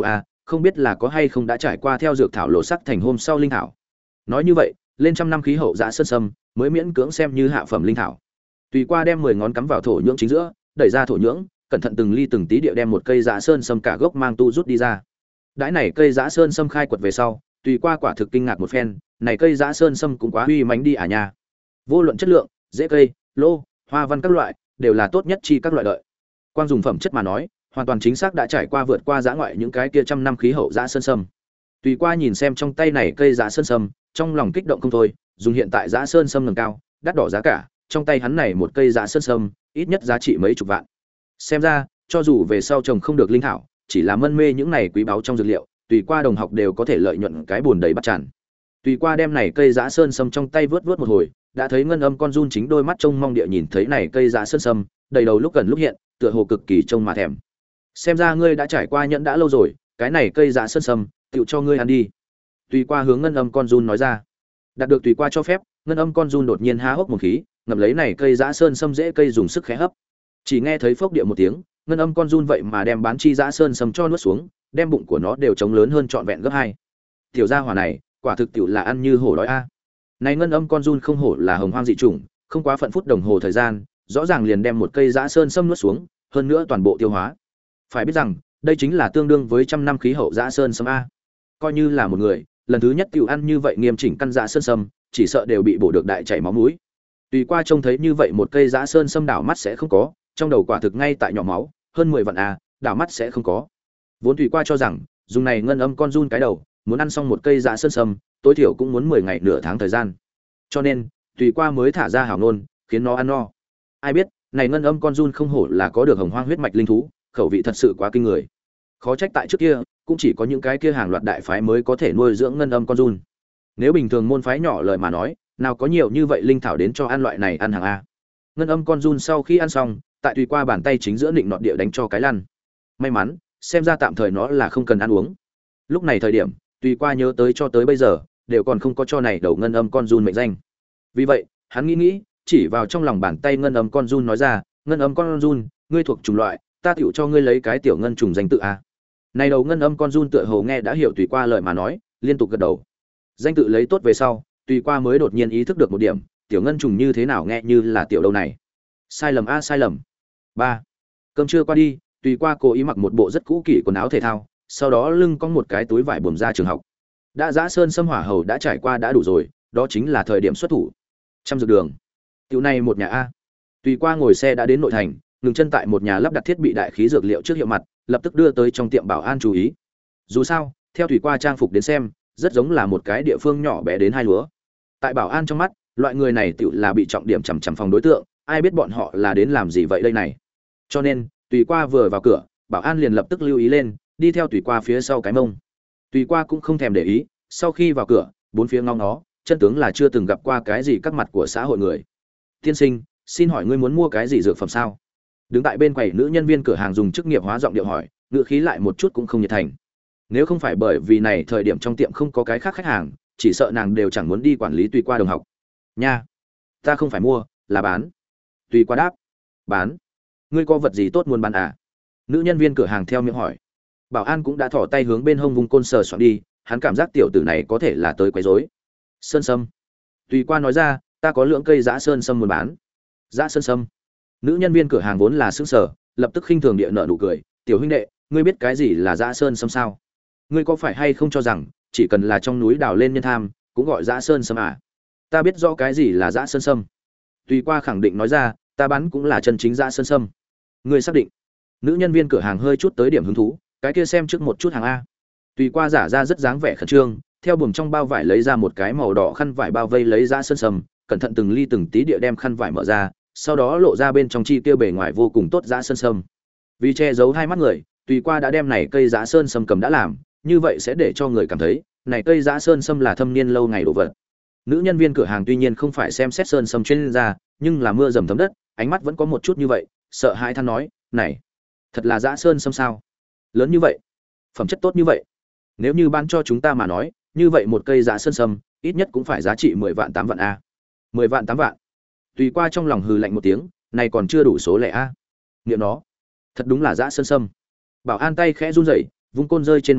không biết là có hay không đã trải qua theo dược thảo lộ sắc thành hôm sau linh thảo. Nói như vậy, lên trăm năm khí hậu Dã Sơn Sâm mới miễn cưỡng xem như hạ phẩm linh thảo. Tùy qua đem 10 ngón cắm vào thổ nhưỡng chính giữa, đẩy ra thổ nhưỡng, cẩn thận từng ly từng tí địa đem một cây Dã Sơn Sâm cả gốc mang tu rút đi ra. Đãi này cây Dã Sơn Sâm khai quật về sau, tùy qua quả thực kinh ngạc một phen, này cây Dã Sơn Sâm cũng quá uy mãnh đi à nha. Vô luận chất lượng, rễ cây, lô, hoa văn các loại, đều là tốt nhất chi các loại lợi. Quang dùng phẩm chất mà nói, hoàn toàn chính xác đã trải qua vượt qua dã ngoại những cái kia trăm năm khí hậu Dã Sơn Sâm. Tùy qua nhìn xem trong tay này cây Dã Sơn Sâm, trong lòng kích động không thôi, dùng hiện tại Dã Sơn Sâm ngẩng cao, đắt đỏ giá cả, trong tay hắn này một cây Dã Sơn Sâm, ít nhất giá trị mấy chục vạn. Xem ra, cho dù về sau trồng không được linh thảo, chỉ là mân mê những này quý báu trong dược liệu, tùy qua đồng học đều có thể lợi nhuận cái buồn đầy bắt tràn. Tùy qua đem này cây Dã Sơn Sâm trong tay vớt vớt một hồi, đã thấy Ngân Âm con run chính đôi mắt trông mong địa nhìn thấy này cây Dã Sơn Sâm, đầy đầu lúc gần lúc hiện, tựa hồ cực kỳ trông mà thèm. Xem ra ngươi đã trải qua nhẫn đã lâu rồi, cái này cây Dã Sơn Sâm, tựu cho ngươi ăn đi. Tùy qua hướng Ngân Âm con run nói ra. Đạt được tùy qua cho phép, Ngân Âm con run đột nhiên há hốc một khí, ngậm lấy này cây Dã Sơn Sâm dễ cây dùng sức khẽ hấp. Chỉ nghe thấy phốc địa một tiếng, Ngân Âm con run vậy mà đem bán chi Dã Sơn Sâm cho nuốt xuống, đem bụng của nó đều trống lớn hơn trọn vẹn gấp 2. Tiểu gia hỏa này, quả thực tiểu là ăn như hổ đói a. Này Ngân Âm con run không hổ là hồng hoang dị chủng, không quá phận phút đồng hồ thời gian, rõ ràng liền đem một cây Dã Sơn Sâm nuốt xuống, hơn nữa toàn bộ tiêu hóa. Phải biết rằng, đây chính là tương đương với trăm năm khí hậu Dã Sơn Sâm a. Coi như là một người, lần thứ nhất tiểu ăn như vậy nghiêm chỉnh căn Dã Sơn Sâm, chỉ sợ đều bị bổ được đại chảy máu mũi. Tùy qua trông thấy như vậy một cây Dã Sơn Sâm đảo mắt sẽ không có, trong đầu quả thực ngay tại nhỏ máu, hơn 10 vạn a, đảo mắt sẽ không có. Vốn tùy qua cho rằng, dùng này Ngân Âm con run cái đầu, muốn ăn xong một cây Dã Sơn Sâm, tối thiểu cũng muốn 10 ngày nửa tháng thời gian. Cho nên, tùy qua mới thả ra hảo nôn, khiến nó ăn no. Ai biết, này Ngân Âm con run không hổ là có được hồng hoang huyết mạch linh thú, khẩu vị thật sự quá kinh người. Khó trách tại trước kia, cũng chỉ có những cái kia hàng loạt đại phái mới có thể nuôi dưỡng Ngân Âm con run. Nếu bình thường môn phái nhỏ lời mà nói, nào có nhiều như vậy linh thảo đến cho ăn loại này ăn hàng a. Ngân Âm con run sau khi ăn xong, tại tùy qua bàn tay chính giữa định nọt địa đánh cho cái lăn. May mắn, xem ra tạm thời nó là không cần ăn uống. Lúc này thời điểm, tùy qua nhớ tới cho tới bây giờ, đều còn không có cho này đầu Ngân Âm con run mệnh danh. Vì vậy, hắn nghĩ, chỉ vào trong lòng bàn tay Ngân Âm con run nói ra, Ngân Âm con run, ngươi thuộc chủng loại, ta tiểu cho ngươi lấy cái tiểu ngân trùng danh tự a. Này đầu Ngân Âm con run tựa hồ nghe đã hiểu tùy qua lời mà nói, liên tục gật đầu. Danh tự lấy tốt về sau, tùy qua mới đột nhiên ý thức được một điểm, tiểu ngân trùng như thế nào nghe như là tiểu đâu này. Sai lầm a, sai lầm. 3. Cơm trưa qua đi, tùy qua cố ý mặc một bộ rất cũ kỹ quần áo thể thao, sau đó lưng cong một cái túi vải buồm ra trường học. Đã Dã Sơn Sâm hỏa hầu đã trải qua đã đủ rồi, đó chính là thời điểm xuất thủ. Trăm dược đường. Tiểu này một nhà a. Tùy qua ngồi xe đã đến nội thành, ngừng chân tại một nhà lắp đặt thiết bị đại khí dược liệu trước hiệu mặt, lập tức đưa tới trong tiệm bảo an chú ý. Dù sao, theo tùy qua trang phục đến xem, rất giống là một cái địa phương nhỏ bé đến hai lúa. Tại bảo an trong mắt, loại người này tựu là bị trọng điểm chằm chằm phòng đối tượng, ai biết bọn họ là đến làm gì vậy đây này. Cho nên, tùy qua vừa vào cửa, bảo an liền lập tức lưu ý lên, đi theo tùy qua phía sau cái mông. Tùy qua cũng không thèm để ý, sau khi vào cửa, bốn phía ngóng nó, chân tướng là chưa từng gặp qua cái gì các mặt của xã hội người. Tiên sinh, xin hỏi ngươi muốn mua cái gì dược phẩm sao? Đứng tại bên quầy nữ nhân viên cửa hàng dùng chức nghiệp hóa giọng điệu hỏi, ngữ khí lại một chút cũng không nhiệt thành. Nếu không phải bởi vì này thời điểm trong tiệm không có cái khác khách hàng, chỉ sợ nàng đều chẳng muốn đi quản lý tùy qua đồng học. Nha, ta không phải mua, là bán. Tùy qua đáp. Bán? Ngươi có vật gì tốt muốn bán à? Nữ nhân viên cửa hàng theo miệng hỏi. Bảo an cũng đã thò tay hướng bên hông vùng côn sờ soạn đi, hắn cảm giác tiểu tử này có thể là tới quấy rối. Sơn sâm. Tùy qua nói ra, ta có lượng cây Dã Sơn Sâm muốn bán. Dã Sơn Sâm? Nữ nhân viên cửa hàng vốn là sững sờ, lập tức khinh thường địa nợ nụ cười, tiểu huynh đệ, ngươi biết cái gì là Dã Sơn Sâm sao? Ngươi có phải hay không cho rằng chỉ cần là trong núi đào lên nhân tham cũng gọi Dã Sơn Sâm à? Ta biết rõ cái gì là Dã Sơn Sâm. Tùy qua khẳng định nói ra, ta bán cũng là chân chính Dã Sơn Sâm. Ngươi xác định? Nữ nhân viên cửa hàng hơi chút tới điểm hứng thú, cái kia xem trước một chút hàng a. Tùy qua giả ra rất dáng vẻ khẩn trương, theo buồm trong bao vải lấy ra một cái màu đỏ khăn vải bao vây lấy Dã Sơn Sâm, cẩn thận từng ly từng tí địa đem khăn vải mở ra, sau đó lộ ra bên trong chi tiêu bề ngoài vô cùng tốt Dã Sơn Sâm. Vì che giấu hai mắt người, Tùy qua đã đem này cây Dã Sơn Sâm cầm đã làm, như vậy sẽ để cho người cảm thấy này cây Dã Sơn Sâm là thâm niên lâu ngày đồ vật. Nữ nhân viên cửa hàng tuy nhiên không phải xem xét sơn sâm chuyên gia, nhưng là mưa dầm thấm đất, ánh mắt vẫn có một chút như vậy, sợ hãi than nói, này thật là Dã Sơn Sâm sao? Lớn như vậy, phẩm chất tốt như vậy, nếu như bán cho chúng ta mà nói, như vậy một cây Dã Sơn Sâm ít nhất cũng phải giá trị 10 vạn 8 vạn a. 10 vạn 8 vạn. Tùy qua trong lòng hừ lạnh một tiếng, này còn chưa đủ số lẻ a. Niệm nó, thật đúng là Dã Sơn Sâm. Bảo an tay khẽ run rẩy, vung côn rơi trên mặt đất,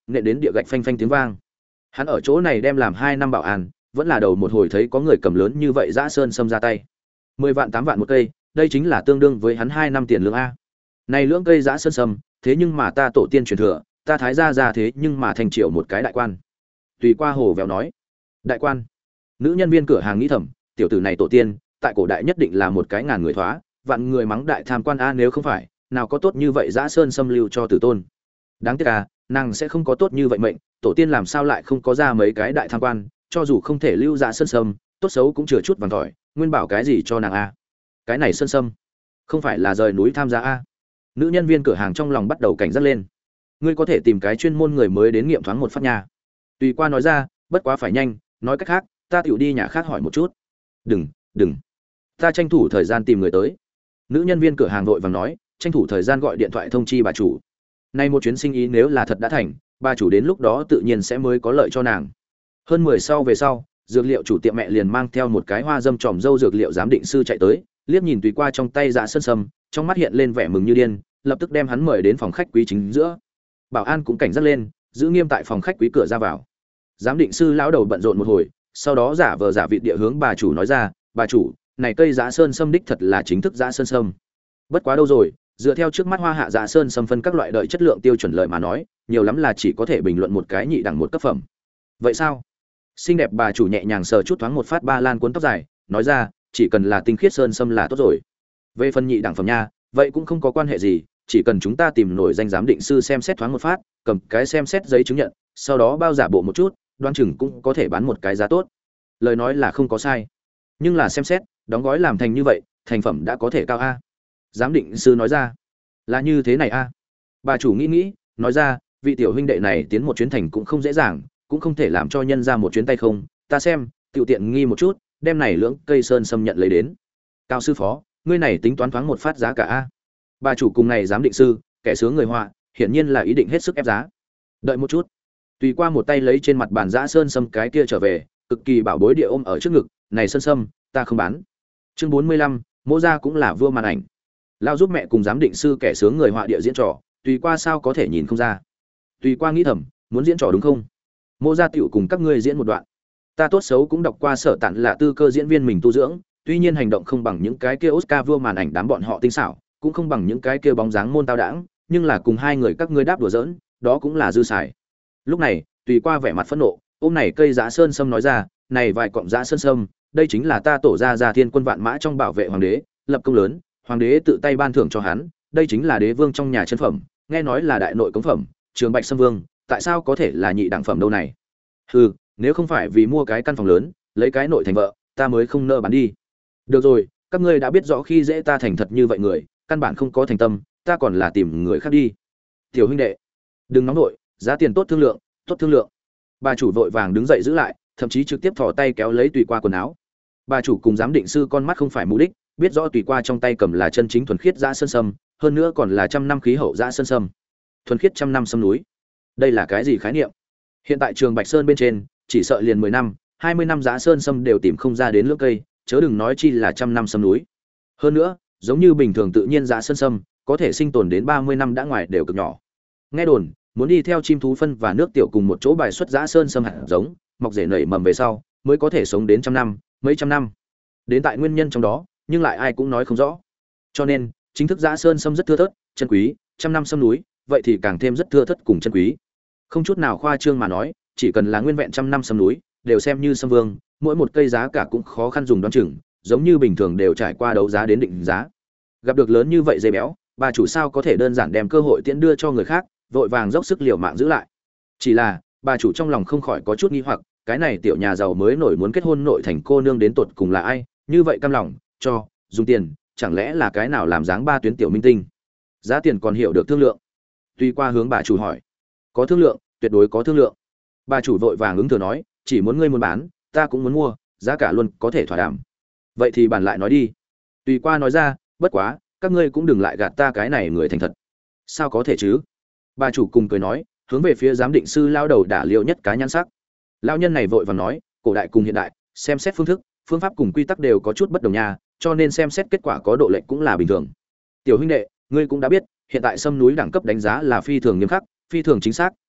nện đến địa gạch phanh phanh tiếng vang. Hắn ở chỗ này đem làm 2 năm bảo an, vẫn là đầu một hồi thấy có người cầm lớn như vậy dã sơn sâm ra tay. 10 vạn 8 vạn một cây, đây chính là tương đương với hắn 2 năm tiền lương a. Này lưỡng cây dã sơn sâm, thế nhưng mà ta tổ tiên truyền thừa, ta thái gia ra thế nhưng mà thành triệu một cái đại quan. Tùy qua hồ vèo nói, đại quan. Nữ nhân viên cửa hàng nghĩ thầm, tiểu tử này tổ tiên, tại cổ đại nhất định là một cái ngàn người thoá, vạn người mắng đại tham quan a, nếu không phải, nào có tốt như vậy dã sơn xâm lưu cho tử tôn. Đáng tiếc à, nàng sẽ không có tốt như vậy mệnh, tổ tiên làm sao lại không có ra mấy cái đại tham quan, cho dù không thể lưu dã sơn sâm, tốt xấu cũng chừa chút vàng tỏi, nguyên bảo cái gì cho nàng a. Cái này sơn sâm, không phải là rời núi tham gia a. Nữ nhân viên cửa hàng trong lòng bắt đầu cảnh giác lên. Ngươi có thể tìm cái chuyên môn người mới đến nghiệm thoáng một phát nhà. Tùy qua nói ra, bất quá phải nhanh, nói cách khác, ta tiểu đi nhà khác hỏi một chút. Đừng, ta tranh thủ thời gian tìm người tới. Nữ nhân viên cửa hàng vội vàng nói, tranh thủ thời gian gọi điện thoại thông chi bà chủ. Nay một chuyến sinh ý nếu là thật đã thành, bà chủ đến lúc đó tự nhiên sẽ mới có lợi cho nàng. Hơn 10 sau về sau, dược liệu chủ tiệm mẹ liền mang theo một cái hoa dâm tròm dâu dược liệu giám định sư chạy tới, liếc nhìn Tùy qua trong tay dạ sơn sâm, trong mắt hiện lên vẻ mừng như điên, lập tức đem hắn mời đến phòng khách quý chính giữa. Bảo an cũng cảnh giác lên, giữ nghiêm tại phòng khách quý cửa ra vào. Giám định sư lão đầu bận rộn một hồi, sau đó giả vờ giả vịt địa hướng bà chủ nói ra, bà chủ, này cây dã sơn sâm đích thật là chính thức dã sơn sâm. Bất quá đâu rồi, dựa theo trước mắt hoa hạ dã sơn sâm phân các loại đợi chất lượng tiêu chuẩn lợi mà nói, nhiều lắm là chỉ có thể bình luận một cái nhị đẳng một cấp phẩm. Vậy sao? Xinh đẹp bà chủ nhẹ nhàng sờ chút thoáng một phát ba lan cuốn tóc dài, nói ra, chỉ cần là tinh khiết sơn sâm là tốt rồi. Về phần nhị đẳng phẩm nha, vậy cũng không có quan hệ gì, chỉ cần chúng ta tìm nổi danh giám định sư xem xét thoáng một phát, cầm cái xem xét giấy chứng nhận, sau đó bao giả bộ một chút, đoán chừng cũng có thể bán một cái giá tốt. Lời nói là không có sai, nhưng là xem xét, đóng gói làm thành như vậy, thành phẩm đã có thể cao a. Giám định sư nói ra, là như thế này a. Bà chủ nghĩ, nói ra, vị tiểu huynh đệ này tiến một chuyến thành cũng không dễ dàng, cũng không thể làm cho nhân ra một chuyến tay không. Ta xem, tiểu tiện nghi một chút, đem này lưỡng cây sơn sâm nhận lấy đến. Cao sư phó, ngươi này tính toán thoáng một phát giá cả a. Bà chủ cùng này giám định sư, kẻ sướng người họa, hiển nhiên là ý định hết sức ép giá. Đợi một chút. Tùy qua một tay lấy trên mặt bàn dã sơn sâm cái kia trở về, cực kỳ bảo bối địa ôm ở trước ngực, này sơn sâm, ta không bán. Chương 45, Mỗ gia cũng là vua màn ảnh. Lao giúp mẹ cùng giám định sư kẻ sướng người họa địa diễn trò, tùy qua sao có thể nhìn không ra. Tùy qua nghĩ thầm, muốn diễn trò đúng không? Mỗ gia tiểu cùng các ngươi diễn một đoạn. Ta tốt xấu cũng đọc qua Sở Tản là tư cơ diễn viên mình tu dưỡng, tuy nhiên hành động không bằng những cái kia Oscar vua màn ảnh đám bọn họ tinh xảo, cũng không bằng những cái kia bóng dáng môn tao đãng, nhưng là cùng hai người các ngươi đáp đùa giỡn, đó cũng là dư xài. Lúc này, Tùy qua vẻ mặt phẫn nộ, ôm này cây dã sơn sâm nói ra, này vài cọng dã sơn sâm, đây chính là ta tổ gia thiên quân vạn mã trong bảo vệ hoàng đế, lập công lớn, hoàng đế tự tay ban thưởng cho hắn, đây chính là đế vương trong nhà chân phẩm, nghe nói là đại nội cống phẩm, Trường Bạch Sâm Vương, tại sao có thể là nhị đẳng phẩm đâu này? Hừ, nếu không phải vì mua cái căn phòng lớn, lấy cái nội thành vợ, ta mới không nỡ bán đi. Được rồi, các ngươi đã biết rõ khi dễ ta thành thật như vậy người, căn bản không có thành tâm, ta còn là tìm người khác đi. Tiểu huynh đệ, đừng nóng nội, giá tiền tốt thương lượng, tốt thương lượng. Bà chủ vội vàng đứng dậy giữ lại, thậm chí trực tiếp thò tay kéo lấy Tùy qua quần áo. Bà chủ cùng giám định sư con mắt không phải mù đích, biết rõ Tùy qua trong tay cầm là chân chính thuần khiết dã sơn sâm, hơn nữa còn là trăm năm khí hậu dã sơn sâm. Thuần khiết trăm năm sâm núi. Đây là cái gì khái niệm? Hiện tại Trường Bạch Sơn bên trên, chỉ sợ liền 10 năm, 20 năm dã sơn sâm đều tìm không ra đến lưỡng cây, chớ đừng nói chi là trăm năm sâm núi. Hơn nữa, giống như bình thường tự nhiên dã sơn sâm, có thể sinh tồn đến 30 năm đã ngoài đều cực nhỏ. Nghe đồn, muốn đi theo chim thú phân và nước tiểu cùng một chỗ bài xuất dã sơn sâm hạt giống, mọc rễ nảy mầm về sau, mới có thể sống đến trăm năm, mấy trăm năm. Đến tại nguyên nhân trong đó, nhưng lại ai cũng nói không rõ. Cho nên, chính thức dã sơn sâm rất thưa thớt, chân quý, trăm năm sâm núi, vậy thì càng thêm rất thưa thớt cùng chân quý. Không chút nào khoa trương mà nói, chỉ cần là nguyên vẹn trăm năm sâm núi, đều xem như sâm vương, mỗi một cây giá cả cũng khó khăn dùng đoán chừng, giống như bình thường đều trải qua đấu giá đến định giá. Gặp được lớn như vậy dây béo, bà chủ sao có thể đơn giản đem cơ hội tiễn đưa cho người khác, vội vàng dốc sức liều mạng giữ lại. Chỉ là, bà chủ trong lòng không khỏi có chút nghi hoặc, cái này tiểu nhà giàu mới nổi muốn kết hôn nội thành cô nương đến tột cùng là ai, như vậy cam lòng cho dùng tiền, chẳng lẽ là cái nào làm dáng ba tuyến tiểu minh tinh? Giá tiền còn hiểu được thương lượng. Tuy qua hướng bà chủ hỏi, có thương lượng, tuyệt đối có thương lượng. Bà chủ vội vàng ứng thừa nói, chỉ muốn ngươi muốn bán, ta cũng muốn mua, giá cả luôn có thể thỏa đàm. Vậy thì bàn lại nói đi. Tùy qua nói ra, bất quá, các ngươi cũng đừng lại gạt ta cái này người thành thật. Sao có thể chứ? Bà chủ cùng cười nói, hướng về phía giám định sư lao đầu đả liêu nhất cái nhãn sắc. Lao nhân này vội vàng nói, cổ đại cùng hiện đại, xem xét phương thức, phương pháp cùng quy tắc đều có chút bất đồng nha, cho nên xem xét kết quả có độ lệch cũng là bình thường. Tiểu huynh đệ, ngươi cũng đã biết, hiện tại sâm núi đẳng cấp đánh giá là phi thường nghiêm khắc, phi thường chính xác,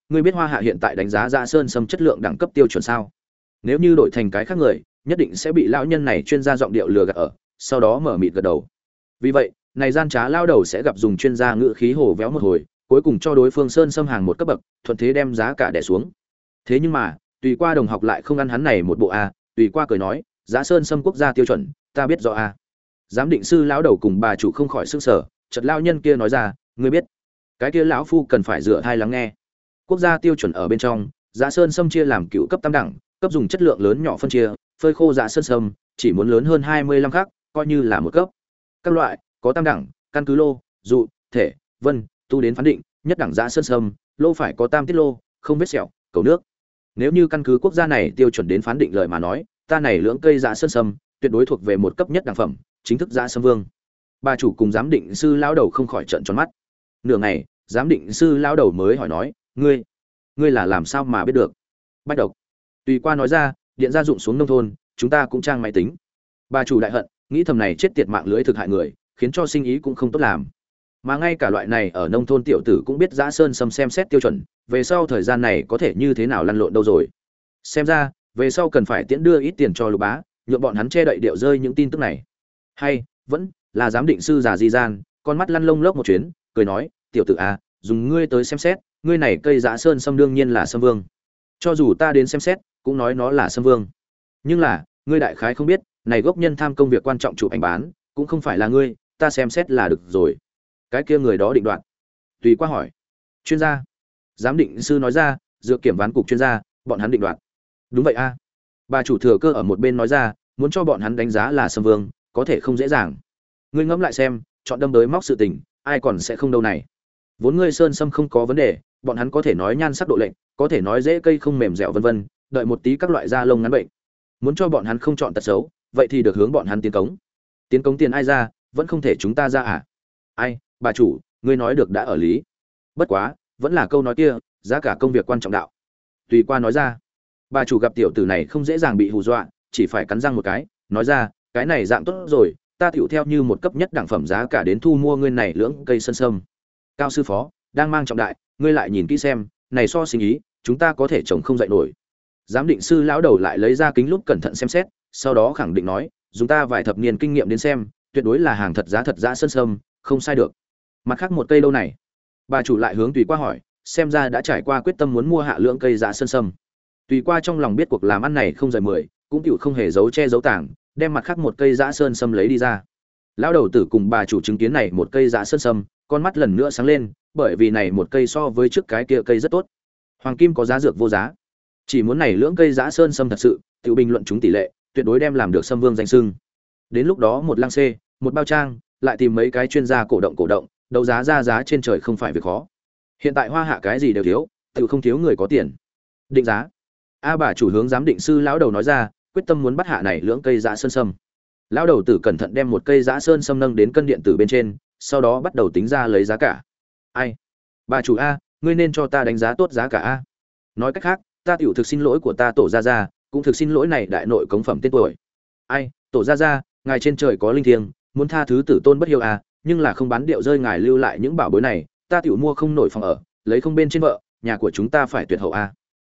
ngươi biết Hoa Hạ hiện tại đánh giá Dã Sơn Sâm chất lượng đẳng cấp tiêu chuẩn sao? Nếu như đổi thành cái khác người, nhất định sẽ bị lão nhân này chuyên gia giọng điệu lừa gạt ở, sau đó mở mịt gật đầu. Vì vậy, này gian trá lao đầu sẽ gặp dùng chuyên gia ngữ khí hồ véo một hồi, cuối cùng cho đối phương Sơn Sâm hàng một cấp bậc, thuận thế đem giá cả đè xuống. Thế nhưng mà, Tùy Qua đồng học lại không ăn hắn này một bộ a, Tùy Qua cười nói, Dã Sơn Sâm quốc gia tiêu chuẩn, ta biết rõ a. Giám định sư lão đầu cùng bà chủ không khỏi sửng sở, chợt lão nhân kia nói ra, ngươi biết, cái kia lão phu cần phải dựa tai lắng nghe. Quốc gia tiêu chuẩn ở bên trong, Dã Sơn Sâm chia làm cựu cấp tam đẳng, cấp dùng chất lượng lớn nhỏ phân chia, phơi khô Dã Sơn Sâm chỉ muốn lớn hơn 25 khắc, coi như là một cấp. Các loại có tam đẳng, căn cứ lô, dụ, thể, vân, tu đến phán định, nhất đẳng Dã Sơn Sâm, lô phải có tam tiết lô, không vết sẹo, cầu nước. Nếu như căn cứ quốc gia này tiêu chuẩn đến phán định lời mà nói, ta này lưỡng cây Dã Sơn Sâm tuyệt đối thuộc về một cấp nhất đẳng phẩm, chính thức Dã Sâm Vương. Bà chủ cùng giám định sư lão đầu không khỏi trợn tròn mắt. Nửa ngày, giám định sư lão đầu mới hỏi nói, ngươi là làm sao mà biết được? Bách độc. Tùy Qua nói ra, điện gia dụng xuống nông thôn, chúng ta cũng trang máy tính. Bà chủ đại hận, nghĩ thầm này chết tiệt mạng lưới thực hại người, khiến cho sinh ý cũng không tốt làm. Mà ngay cả loại này ở nông thôn tiểu tử cũng biết Dã Sơn Sâm xem xét tiêu chuẩn, về sau thời gian này có thể như thế nào lăn lộn đâu rồi. Xem ra, về sau cần phải tiễn đưa ít tiền cho Lục Bá, nhượng bọn hắn che đậy điệu rơi những tin tức này. Hay, vẫn là giám định sư già di gian, con mắt lăn lông lốc một chuyến, cười nói, tiểu tử à, dùng ngươi tới xem xét, ngươi này cây Dã Sơn Sâm đương nhiên là Sâm Vương. Cho dù ta đến xem xét, cũng nói nó là Sâm Vương. Nhưng là, ngươi đại khái không biết, này gốc nhân tham công việc quan trọng chụp ảnh bán, cũng không phải là ngươi, ta xem xét là được rồi. Cái kia người đó định đoạt. Tùy Qua hỏi. Chuyên gia. Giám định sư nói ra, dựa kiểm ván cục chuyên gia, bọn hắn định đoạt. Đúng vậy a. Bà chủ thừa cơ ở một bên nói ra, muốn cho bọn hắn đánh giá là Sâm Vương, có thể không dễ dàng. Ngươi ngẫm lại xem, chọn đâm tới móc sự tình, ai còn sẽ không đâu này. Vốn ngươi sơn sâm không có vấn đề, bọn hắn có thể nói nhan sắc độ lệnh, có thể nói dễ cây không mềm dẻo vân vân, đợi một tí các loại da lông ngắn bệnh. Muốn cho bọn hắn không chọn tật xấu, vậy thì được hướng bọn hắn tiến cống. Tiến cống tiền ai ra, vẫn không thể chúng ta ra à? Ai, bà chủ, ngươi nói được đã ở lý. Bất quá, vẫn là câu nói kia, giá cả công việc quan trọng đạo. Tùy Qua nói ra. Bà chủ gặp tiểu tử này không dễ dàng bị hù dọa, chỉ phải cắn răng một cái, nói ra, cái này dạng tốt rồi, ta tiểu theo như một cấp nhất đẳng phẩm giá cả đến thu mua ngươi này lưỡng cây sơn sâm. Cao sư phó, đang mang trọng đại, ngươi lại nhìn kỹ xem, này so sinh ý, chúng ta có thể trồng không dậy nổi. Giám định sư lão đầu lại lấy ra kính lúp cẩn thận xem xét, sau đó khẳng định nói, dùng ta vài thập niên kinh nghiệm đến xem, tuyệt đối là hàng thật giá thật Dã Sơn Sâm, không sai được. Mặt khác một cây đâu này? Bà chủ lại hướng Tùy Qua hỏi, xem ra đã trải qua quyết tâm muốn mua hạ lưỡng cây Dã Sơn Sâm. Tùy Qua trong lòng biết cuộc làm ăn này không rời 10, cũng tiểu không hề giấu che giấu tàng, đem mặt khác một cây Dã Sơn Sâm lấy đi ra. Lão đầu tử cùng bà chủ chứng kiến này một cây Dã Sơn Sâm, con mắt lần nữa sáng lên, bởi vì này một cây so với trước cái kia cây rất tốt. Hoàng kim có giá dược vô giá, chỉ muốn này lưỡng cây Dã Sơn Sâm thật sự, tự bình luận chúng tỷ lệ, tuyệt đối đem làm được Sâm Vương danh xưng. Đến lúc đó một lăng xê, một bao trang, lại tìm mấy cái chuyên gia cổ động, đấu giá ra giá trên trời không phải việc khó. Hiện tại Hoa Hạ cái gì đều thiếu, tự không thiếu người có tiền. Định giá. A bà chủ hướng giám định sư lão đầu nói ra, quyết tâm muốn bắt hạ này lưỡng cây Dã Sơn Sâm. Lão đầu tử cẩn thận đem một cây Dã Sơn Sâm nâng đến cân điện tử bên trên, sau đó bắt đầu tính ra lấy giá cả. Ai? Bà chủ a, ngươi nên cho ta đánh giá tốt giá cả a. Nói cách khác, ta tiểu thực xin lỗi của ta tổ gia gia, cũng thực xin lỗi này đại nội cống phẩm tên tuổi. Ai, tổ gia gia, ngài trên trời có linh thiêng, muốn tha thứ tử tôn bất hiếu a, nhưng là không bán điệu rơi ngài lưu lại những bảo bối này, ta tiểu mua không nổi phòng ở, lấy không bên trên vợ, nhà của chúng ta phải tuyệt hậu a.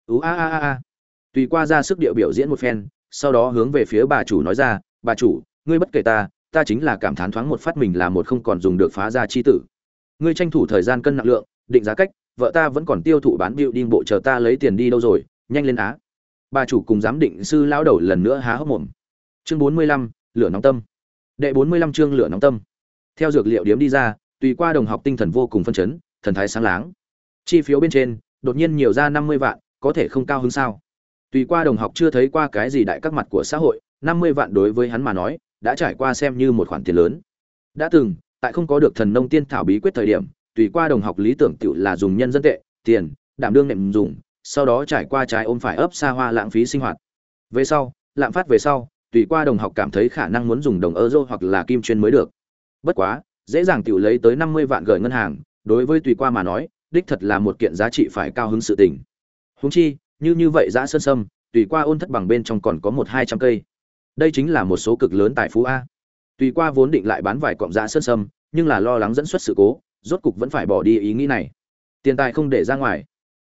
A. Tùy Qua ra sức điệu biểu diễn một phen, sau đó hướng về phía bà chủ nói ra, bà chủ, ngươi bất kể ta chính là cảm thán thoáng một phát mình là một không còn dùng được phá ra chi tử. Ngươi tranh thủ thời gian cân nặng lượng, định giá cách, vợ ta vẫn còn tiêu thụ bán điệu đi bộ chờ ta lấy tiền đi đâu rồi, nhanh lên á. Bà chủ cùng giám định sư lão đầu lần nữa há hốc mồm. Chương 45, lửa nóng tâm. Đệ 45 chương lửa nóng tâm. Theo dược liệu điếm đi ra, Tùy Qua đồng học tinh thần vô cùng phân chấn, thần thái sáng láng. Chi phiếu bên trên, đột nhiên nhiều ra 50 vạn, có thể không cao hứng sao? Tùy Qua đồng học chưa thấy qua cái gì đại các mặt của xã hội, 50 vạn đối với hắn mà nói, đã trải qua xem như một khoản tiền lớn. Đã từng, tại không có được thần nông tiên thảo bí quyết thời điểm, Tùy Qua đồng học lý tưởng tiểu là dùng nhân dân tệ, tiền, đảm đương nệm dùng, sau đó trải qua trái ôm phải ấp xa hoa lãng phí sinh hoạt. Về sau, lạm phát về sau, Tùy Qua đồng học cảm thấy khả năng muốn dùng đồng euro hoặc là kim chuyên mới được. Bất quá, dễ dàng tiểu lấy tới 50 vạn gửi ngân hàng, đối với Tùy Qua mà nói, đích thật là một kiện giá trị phải cao hứng sự tình. Huống chi, như vậy Dã Sơn Sâm, Tùy Qua ôn thất bằng bên trong còn có 1-200 cây. Đây chính là một số cực lớn tài phú a. Tùy Qua vốn định lại bán vài cọng Dã Sơn Sâm, nhưng là lo lắng dẫn xuất sự cố, rốt cục vẫn phải bỏ đi ý nghĩ này. Tiền tài không để ra ngoài.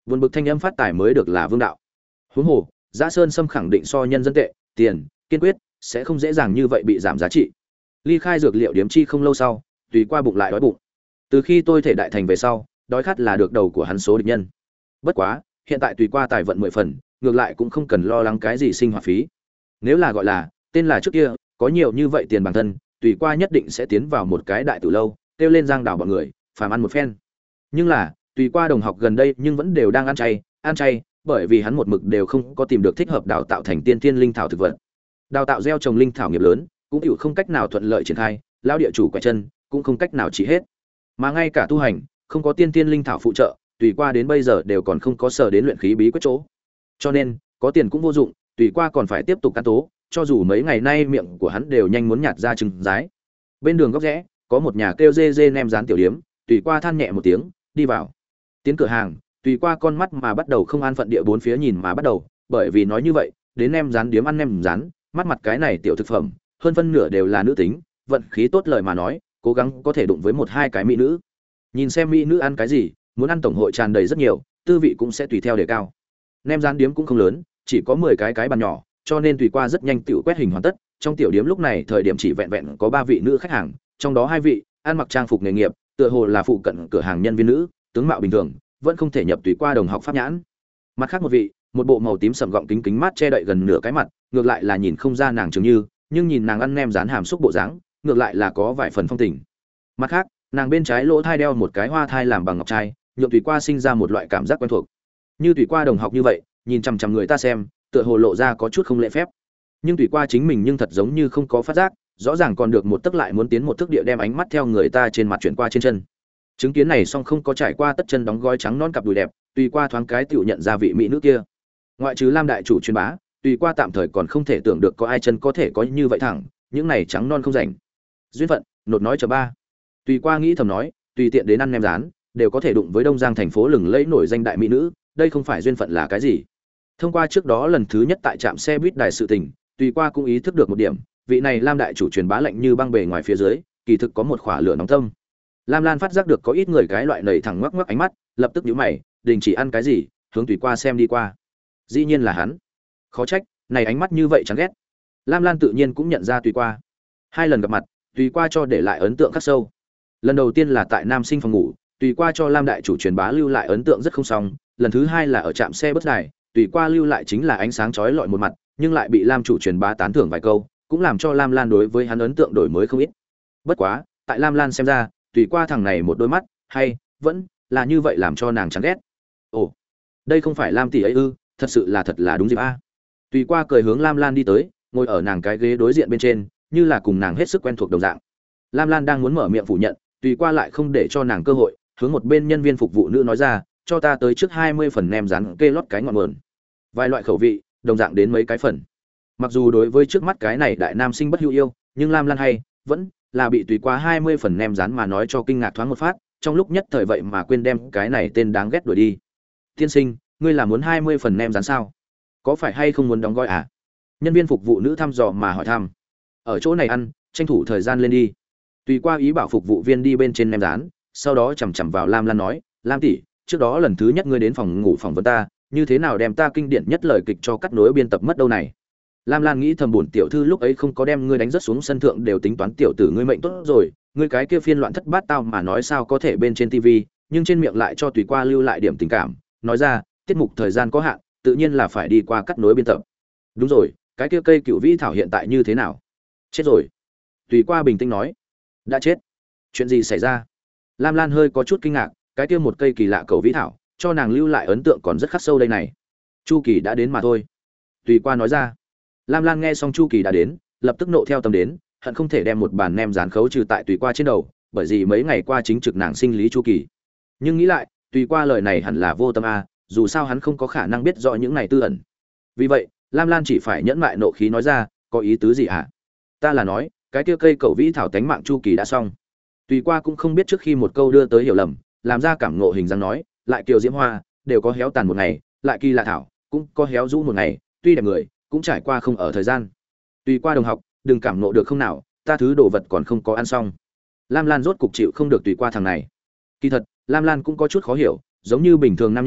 Buồn bực thanh âm phát tài mới được là vương đạo. Huống hồ, Giã Sơn Sâm khẳng định so nhân dân tệ, tiền, kiên quyết sẽ không dễ dàng như vậy bị giảm giá trị. Ly khai dược liệu điếm chi không lâu sau, tùy qua bụng lại đói bụng. Từ khi tôi thể đại thành về sau, đói khát là được đầu của hắn số địch nhân. Bất quá, hiện tại tùy qua tài vận 10 phần, ngược lại cũng không cần lo lắng cái gì sinh hoạt phí. Nếu là gọi là tên là trước kia, có nhiều như vậy tiền bản thân, tùy qua nhất định sẽ tiến vào một cái đại tử lâu, kêu lên giang đảo bọn người, phàm ăn một phen. Nhưng là, tùy qua đồng học gần đây nhưng vẫn đều đang ăn chay, bởi vì hắn một mực đều không có tìm được thích hợp đào tạo thành tiên thiên linh thảo thực vật. Đào tạo gieo trồng linh thảo nghiệp lớn, cũng chịu không cách nào thuận lợi triển khai, lão địa chủ quẹt chân, cũng không cách nào trị hết. Mà ngay cả tu hành, không có tiên thiên linh thảo phụ trợ, tùy qua đến bây giờ đều còn không có sở đến luyện khí bí quyết chỗ. Cho nên, có tiền cũng vô dụng, tùy qua còn phải tiếp tục căn tố, cho dù mấy ngày nay miệng của hắn đều nhanh muốn nhạt ra trứng rái. Bên đường góc rẽ, có một nhà kêu dê dê nem rán tiểu điếm, tùy qua than nhẹ một tiếng, đi vào. Tiến cửa hàng, tùy qua con mắt mà bắt đầu không an phận địa bốn phía nhìn mà bắt đầu, bởi vì nói như vậy, đến nem rán điếm ăn nem rán, mắt mặt cái này tiểu thực phẩm, hơn phân nửa đều là nữ tính, vận khí tốt lời mà nói, cố gắng có thể đụng với một hai cái mỹ nữ. Nhìn xem mỹ nữ ăn cái gì, muốn ăn tổng hội tràn đầy rất nhiều, tư vị cũng sẽ tùy theo đề cao. Nem rán điếm cũng không lớn, chỉ có 10 cái bàn nhỏ, cho nên tùy qua rất nhanh tiểu quét hình hoàn tất. Trong tiểu điếm lúc này thời điểm chỉ vẹn vẹn có 3 vị nữ khách hàng, trong đó 2 vị ăn mặc trang phục nghề nghiệp, tựa hồ là phụ cận cửa hàng nhân viên nữ, tướng mạo bình thường, vẫn không thể nhập tùy qua đồng học pháp nhãn. Mặt khác một vị, một bộ màu tím sẫm gọng kính kính mát che đậy gần nửa cái mặt, ngược lại là nhìn không ra nàng Trường Như, nhưng nhìn nàng ăn nem rán hàm xúc bộ dáng, ngược lại là có vài phần phong tình. Mặt khác, nàng bên trái lỗ thai đeo một cái hoa thai làm bằng ngọc trai, nhượng tùy qua sinh ra một loại cảm giác quen thuộc. Như tùy qua đồng học như vậy, nhìn chằm chằm người ta xem, tựa hồ lộ ra có chút không lễ phép. Nhưng tùy qua chính mình nhưng thật giống như không có phát giác, rõ ràng còn được một tức lại muốn tiến một thước địa đem ánh mắt theo người ta trên mặt chuyển qua trên chân. Chứng kiến này song không có trải qua tất chân đóng gói trắng non cặp đùi đẹp, tùy qua thoáng cái tiểu nhận ra vị mỹ nữ kia. Ngoại trừ Lam đại chủ truyền bá, tùy qua tạm thời còn không thể tưởng được có ai chân có thể có như vậy thẳng, những này trắng non không rảnh. Duyên phận, nột nói chờ ba. Tùy qua nghĩ thầm nói, tùy tiện đến ăn nem rán, đều có thể đụng với Đông Giang thành phố lừng lẫy nổi danh đại mỹ nữ, đây không phải duyên phận là cái gì? Thông qua trước đó lần thứ nhất tại trạm xe buýt đài sự tình, tùy qua cũng ý thức được một điểm, vị này Lam đại chủ truyền bá lạnh như băng bề ngoài phía dưới, kỳ thực có một khỏa lửa nóng tâm. Lam Lan phát giác được có ít người cái loại nảy thẳng ngoắc ngoắc ánh mắt, lập tức nhíu mày, đình chỉ ăn cái gì, hướng tùy qua xem đi qua. Dĩ nhiên là hắn. Khó trách, này ánh mắt như vậy chán ghét. Lam Lan tự nhiên cũng nhận ra tùy qua. 2 lần gặp mặt, tùy qua cho để lại ấn tượng khắc sâu. Lần đầu tiên là tại nam sinh phòng ngủ, tùy qua cho Lam đại chủ truyền bá lưu lại ấn tượng rất không xong, lần thứ 2 là ở trạm xe bus đài, tùy qua lưu lại chính là ánh sáng chói lọi một mặt, nhưng lại bị Lam chủ truyền bá tán thưởng vài câu, cũng làm cho Lam Lan đối với hắn ấn tượng đổi mới không ít. Bất quá, tại Lam Lan xem ra, tùy qua thằng này một đôi mắt, hay vẫn là như vậy làm cho nàng chán ghét. Ồ, đây không phải Lam tỷ ấy ư? Thật là đúng dịp a. Tùy qua cười hướng Lam Lan đi tới, ngồi ở nàng cái ghế đối diện bên trên, như là cùng nàng hết sức quen thuộc đồng dạng. Lam Lan đang muốn mở miệng phủ nhận, tùy qua lại không để cho nàng cơ hội, hướng một bên nhân viên phục vụ nữ nói ra, cho ta tới trước 20 phần nem rán kê lót cái ngọn nguồn. Vài loại khẩu vị, đồng dạng đến mấy cái phần. Mặc dù đối với trước mắt cái này đại nam sinh bất hữu yêu, nhưng Lam Lan hay vẫn là bị tùy qua 20 phần nem rán mà nói cho kinh ngạc thoáng một phát, trong lúc nhất thời vậy mà quên đem cái này tên đáng ghét đuổi đi. Tiên sinh, ngươi là muốn 20 phần nem rán sao? Có phải hay không muốn đóng gói à? Nhân viên phục vụ nữ thăm dò mà hỏi thăm. Ở chỗ này ăn, tranh thủ thời gian lên đi. Tùy qua ý bảo phục vụ viên đi bên trên nem rán, sau đó chằm chằm vào Lam Lan nói, Lam tỷ, trước đó lần thứ nhất ngươi đến phòng ngủ phỏng vấn ta, như thế nào đem ta kinh điển nhất lời kịch cho cắt nối biên tập mất đâu này? Lam Lan nghĩ thầm buồn tiểu thư lúc ấy không có đem ngươi đánh rất xuống sân thượng đều tính toán tiểu tử ngươi mệnh tốt rồi, ngươi cái kia phiên loạn thất bát tao mà nói sao có thể bên trên tivi, nhưng trên miệng lại cho tùy qua lưu lại điểm tình cảm, nói ra, tiết mục thời gian có hạn, tự nhiên là phải đi qua cắt nối biên tập. Đúng rồi, cái kia cây cựu vĩ thảo hiện tại như thế nào? Chết rồi. Tùy qua bình tĩnh nói, đã chết. Chuyện gì xảy ra? Lam Lan hơi có chút kinh ngạc, cái kia một cây kỳ lạ cầu vĩ thảo, cho nàng lưu lại ấn tượng còn rất khắc sâu đây này. Chu Kỳ đã đến mà thôi. Tùy qua nói ra. Lam Lan nghe xong Chu Kỳ đã đến, lập tức nộ theo tâm đến, hận không thể đem một bàn nem rán khấu trừ tại tùy qua trên đầu, bởi vì mấy ngày qua chính trực nàng sinh lý Chu Kỳ. Nhưng nghĩ lại, tùy qua lời này hẳn là vô tâm a, dù sao hắn không có khả năng biết rõ những này tư ẩn. Vì vậy, Lam Lan chỉ phải nhẫn mại nộ khí nói ra, có ý tứ gì hả? Ta là nói, cái kia cây cầu vĩ thảo tánh mạng Chu Kỳ đã xong. Tùy qua cũng không biết trước khi một câu đưa tới hiểu lầm, làm ra cảm ngộ hình dáng nói, lại kiều diễm hoa, đều có héo tàn một ngày, lại kỳ lạ thảo, cũng có héo rũ một ngày, tuy đẹp người, cũng trải qua không ở thời gian. Tùy qua đồng học, đừng cảm ngộ được không nào, ta thứ đồ vật còn không có ăn xong. Lam Lan rốt cục chịu không được tùy qua thằng này. Kỳ thật, Lam Lan cũng có chút khó hiểu, giống như bình thường nam nhân,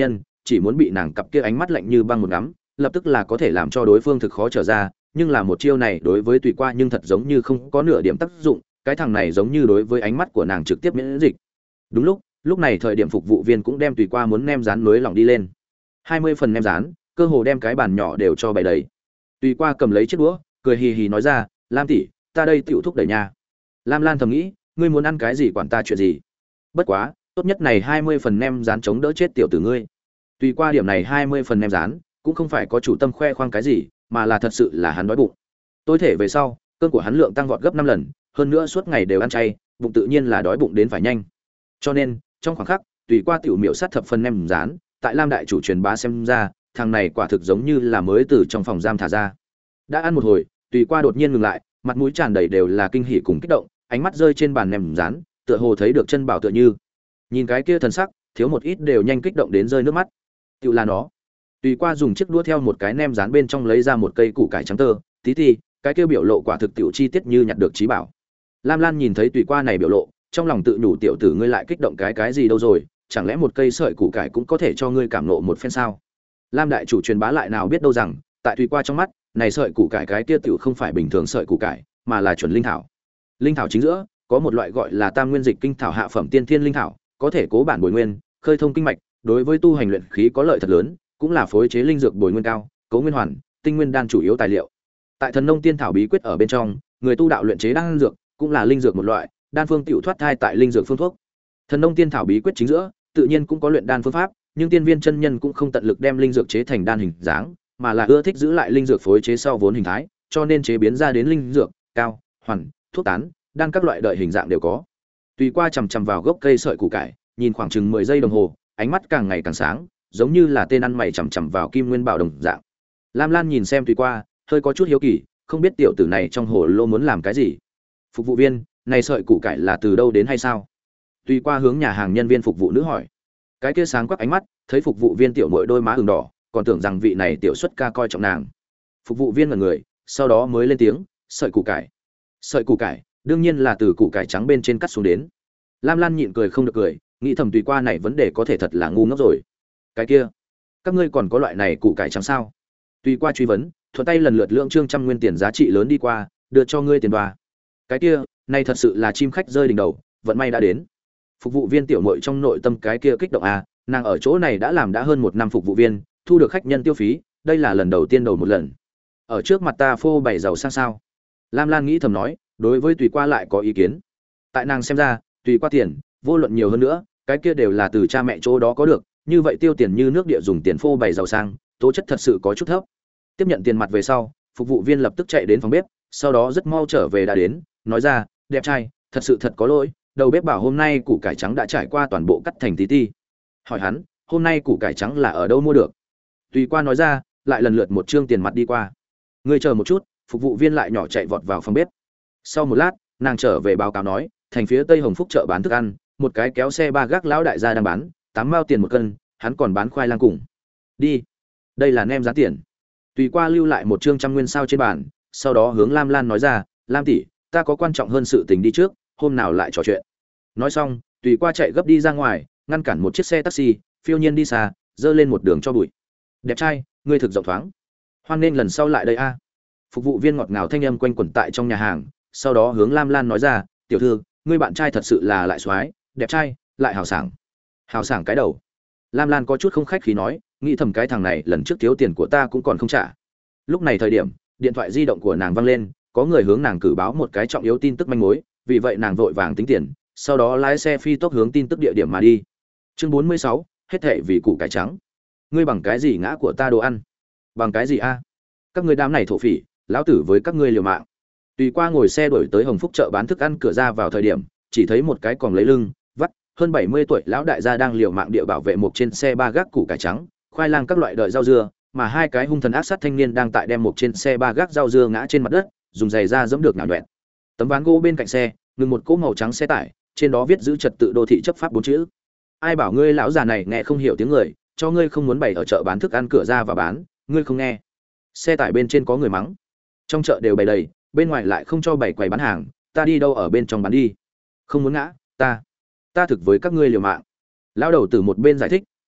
chỉ muốn bị nàng cặp kia ánh mắt lạnh như băng một ngắm, lập tức là có thể làm cho đối phương thực khó trở ra, nhưng là một chiêu này đối với Tùy Qua nhưng thật giống như không có nửa điểm tác dụng, cái thằng này giống như đối với ánh mắt của nàng trực tiếp miễn dịch. Đúng lúc này thời điểm phục vụ viên cũng đem Tùy Qua muốn nem rán mới lỏng đi lên. 20 phần nem rán, cơ hồ đem cái bàn nhỏ đều cho bày đầy. Tùy Qua cầm lấy chiếc đũa, cười hì hì nói ra, "Lam tỷ, ta đây tiểu thúc đẩy nha." Lam Lan thầm nghĩ, ngươi muốn ăn cái gì quản ta chuyện gì? Bất quá, tốt nhất này 20 phần nem rán chống đỡ chết tiểu tử ngươi. Tùy Qua điểm này 20 phần nem rán, cũng không phải có chủ tâm khoe khoang cái gì, mà là thật sự là hắn đói bụng. Tối thể về sau, cơn của hắn lượng tăng vọt gấp 5 lần, hơn nữa suốt ngày đều ăn chay, bụng tự nhiên là đói bụng đến phải nhanh. Cho nên, trong khoảng khắc, Tùy Qua tiểu miểu sát thập phần nem rán, tại Lam đại chủ truyền bá xem ra, thằng này quả thực giống như là mới từ trong phòng giam thả ra. Đã ăn một hồi, Tùy Qua đột nhiên ngừng lại, mặt mũi tràn đầy đều là kinh hỉ cùng kích động, ánh mắt rơi trên bàn nem rán, tựa hồ thấy được chân bảo tựa như. Nhìn cái kia thần sắc, thiếu một ít đều nhanh kích động đến rơi nước mắt. Tiểu là nó. Tùy Qua dùng chiếc đũa theo một cái nem rán bên trong lấy ra một cây củ cải trắng tơ, tí, cái kia biểu lộ quả thực tiểu chi tiết như nhặt được trí bảo. Lam Lan nhìn thấy Tùy Qua này biểu lộ, trong lòng tự nhủ tiểu tử ngươi lại kích động cái gì đâu rồi, chẳng lẽ một cây sợi củ cải cũng có thể cho ngươi cảm nộ một phen sao? Lam đại chủ truyền bá lại nào biết đâu rằng, tại Tùy Qua trong mắt, này sợi củ cải cái kia tiểu không phải bình thường sợi củ cải, mà là chuẩn linh thảo. Linh thảo chính giữa có một loại gọi là Tam Nguyên Dịch Kinh thảo hạ phẩm tiên thiên linh thảo, có thể cố bản bồi nguyên, khơi thông kinh mạch, đối với tu hành luyện khí có lợi thật lớn, cũng là phối chế linh dược bồi nguyên cao, cấu nguyên hoàn, tinh nguyên đan chủ yếu tài liệu. Tại Thần Nông Tiên thảo bí quyết ở bên trong, người tu đạo luyện chế đan dược, cũng là linh dược một loại, đan phương tiểu thoát thai tại linh dược phương thuốc. Thần Nông Tiên thảo bí quyết chính giữa, tự nhiên cũng có luyện đan phương pháp, nhưng tiên viên chân nhân cũng không tận lực đem linh dược chế thành đan hình dáng, mà là ưa thích giữ lại linh dược phối chế sau vốn hình thái, cho nên chế biến ra đến linh dược, cao, hoàn, thuốc tán, đan các loại đợi hình dạng đều có. Tùy Qua chằm chằm vào gốc cây sợi củ cải, nhìn khoảng chừng 10 giây đồng hồ, ánh mắt càng ngày càng sáng, giống như là tên ăn mày chằm chằm vào kim nguyên bảo đồng dạng. Lam Lan nhìn xem Tùy Qua, hơi có chút hiếu kỳ, không biết tiểu tử này trong hồ lô muốn làm cái gì. Phục vụ viên, này sợi củ cải là từ đâu đến hay sao? Tùy Qua hướng nhà hàng nhân viên phục vụ nữ hỏi. Cái kia sáng quắc ánh mắt, thấy phục vụ viên tiểu muội đôi má ửng đỏ, còn tưởng rằng vị này tiểu xuất ca coi trọng nàng. Phục vụ viên ngẩn người, sau đó mới lên tiếng, sợi củ cải. Sợi củ cải, đương nhiên là từ củ cải trắng bên trên cắt xuống đến. Lam Lan nhịn cười không được cười, nghĩ thầm Tùy Qua này vấn đề có thể thật là ngu ngốc rồi. Cái kia, các ngươi còn có loại này củ cải trắng sao? Tùy Qua truy vấn, thuận tay lần lượt lượng trương trăm nguyên tiền giá trị lớn đi qua, đưa cho ngươi tiền đoa. Cái kia, này thật sự là chim khách rơi đỉnh đầu, vận may đã đến. Phục vụ viên tiểu muội trong nội tâm cái kia kích động à, nàng ở chỗ này đã làm đã hơn 1 năm phục vụ viên, thu được khách nhân tiêu phí, đây là lần đầu tiên đầu một lần. Ở trước mặt ta phô bày giàu sang sao? Lam Lan nghĩ thầm nói, đối với Tùy Qua lại có ý kiến. Tại nàng xem ra, Tùy Qua tiền, vô luận nhiều hơn nữa, cái kia đều là từ cha mẹ chỗ đó có được, như vậy tiêu tiền như nước địa dùng tiền phô bày giàu sang, tố chất thật sự có chút thấp. Tiếp nhận tiền mặt về sau, phục vụ viên lập tức chạy đến phòng bếp, sau đó rất mau trở về đã đến, nói ra, đẹp trai, thật sự thật có lỗi, đầu bếp bảo hôm nay củ cải trắng đã trải qua toàn bộ cắt thành tí. Hỏi hắn, hôm nay củ cải trắng là ở đâu mua được? Tùy Qua nói ra, lại lần lượt một trương tiền mặt đi qua. Ngươi chờ một chút, phục vụ viên lại nhỏ chạy vọt vào phòng bếp. Sau một lát, nàng trở về báo cáo nói, thành phía Tây Hồng Phúc chợ bán thức ăn, một cái kéo xe ba gác lão đại gia đang bán, 8 mao tiền một cân, hắn còn bán khoai lang cùng. Đi, đây là nem giá tiền. Tùy Qua lưu lại một trương trăm nguyên sao trên bàn, sau đó hướng Lam Lan nói ra, Lam tỷ, ta có quan trọng hơn sự tình đi trước, hôm nào lại trò chuyện. Nói xong, Tùy Qua chạy gấp đi ra ngoài, ngăn cản một chiếc xe taxi, phiêu nhiên đi xa, dơ lên một đường cho bụi. Đẹp trai, ngươi thực rộng thoáng, hoan nên lần sau lại đây a. Phục vụ viên ngọt ngào thanh âm quanh quẩn tại trong nhà hàng, sau đó hướng Lam Lan nói ra, tiểu thư, ngươi bạn trai thật sự là lại soái, đẹp trai, lại hào sảng. Hào sảng cái đầu. Lam Lan có chút không khách khí nói, nghĩ thầm cái thằng này lần trước thiếu tiền của ta cũng còn không trả. Lúc này thời điểm, điện thoại di động của nàng vang lên, có người hướng nàng cử báo một cái trọng yếu tin tức manh mối, vì vậy nàng vội vàng tính tiền, sau đó lái xe phi tốc hướng tin tức địa điểm mà đi. Chương 46, hết thệ vì củ cải trắng. Ngươi bằng cái gì ngã của ta đồ ăn? Bằng cái gì a? Các ngươi đám này thổ phỉ, lão tử với các ngươi liều mạng. Tùy Qua ngồi xe đuổi tới Hồng Phúc chợ bán thức ăn cửa ra vào thời điểm, chỉ thấy một cái còng lấy lưng, vắt, hơn 70 tuổi lão đại gia đang liều mạng địa bảo vệ một trên xe ba gác củ cải trắng, khoai lang các loại đợi rau dưa, mà hai cái hung thần ác sát thanh niên đang tại đem một trên xe ba gác rau dưa ngã trên mặt đất, dùng giày da giẫm được nhào nhọẹn. Tấm ván gỗ bên cạnh xe, ngừng một cỗ màu trắng xe tải, trên đó viết giữ trật tự đô thị chấp pháp 4 chữ. Ai bảo ngươi lão già này nghe không hiểu tiếng người, cho ngươi không muốn bày ở chợ bán thức ăn cửa ra và bán, ngươi không nghe. Xe tải bên trên có người mắng. Trong chợ đều bày đầy, bên ngoài lại không cho bày quầy bán hàng, ta đi đâu ở bên trong bán đi. Không muốn ngã, ta thực với các ngươi liều mạng. Lão đầu từ một bên giải thích,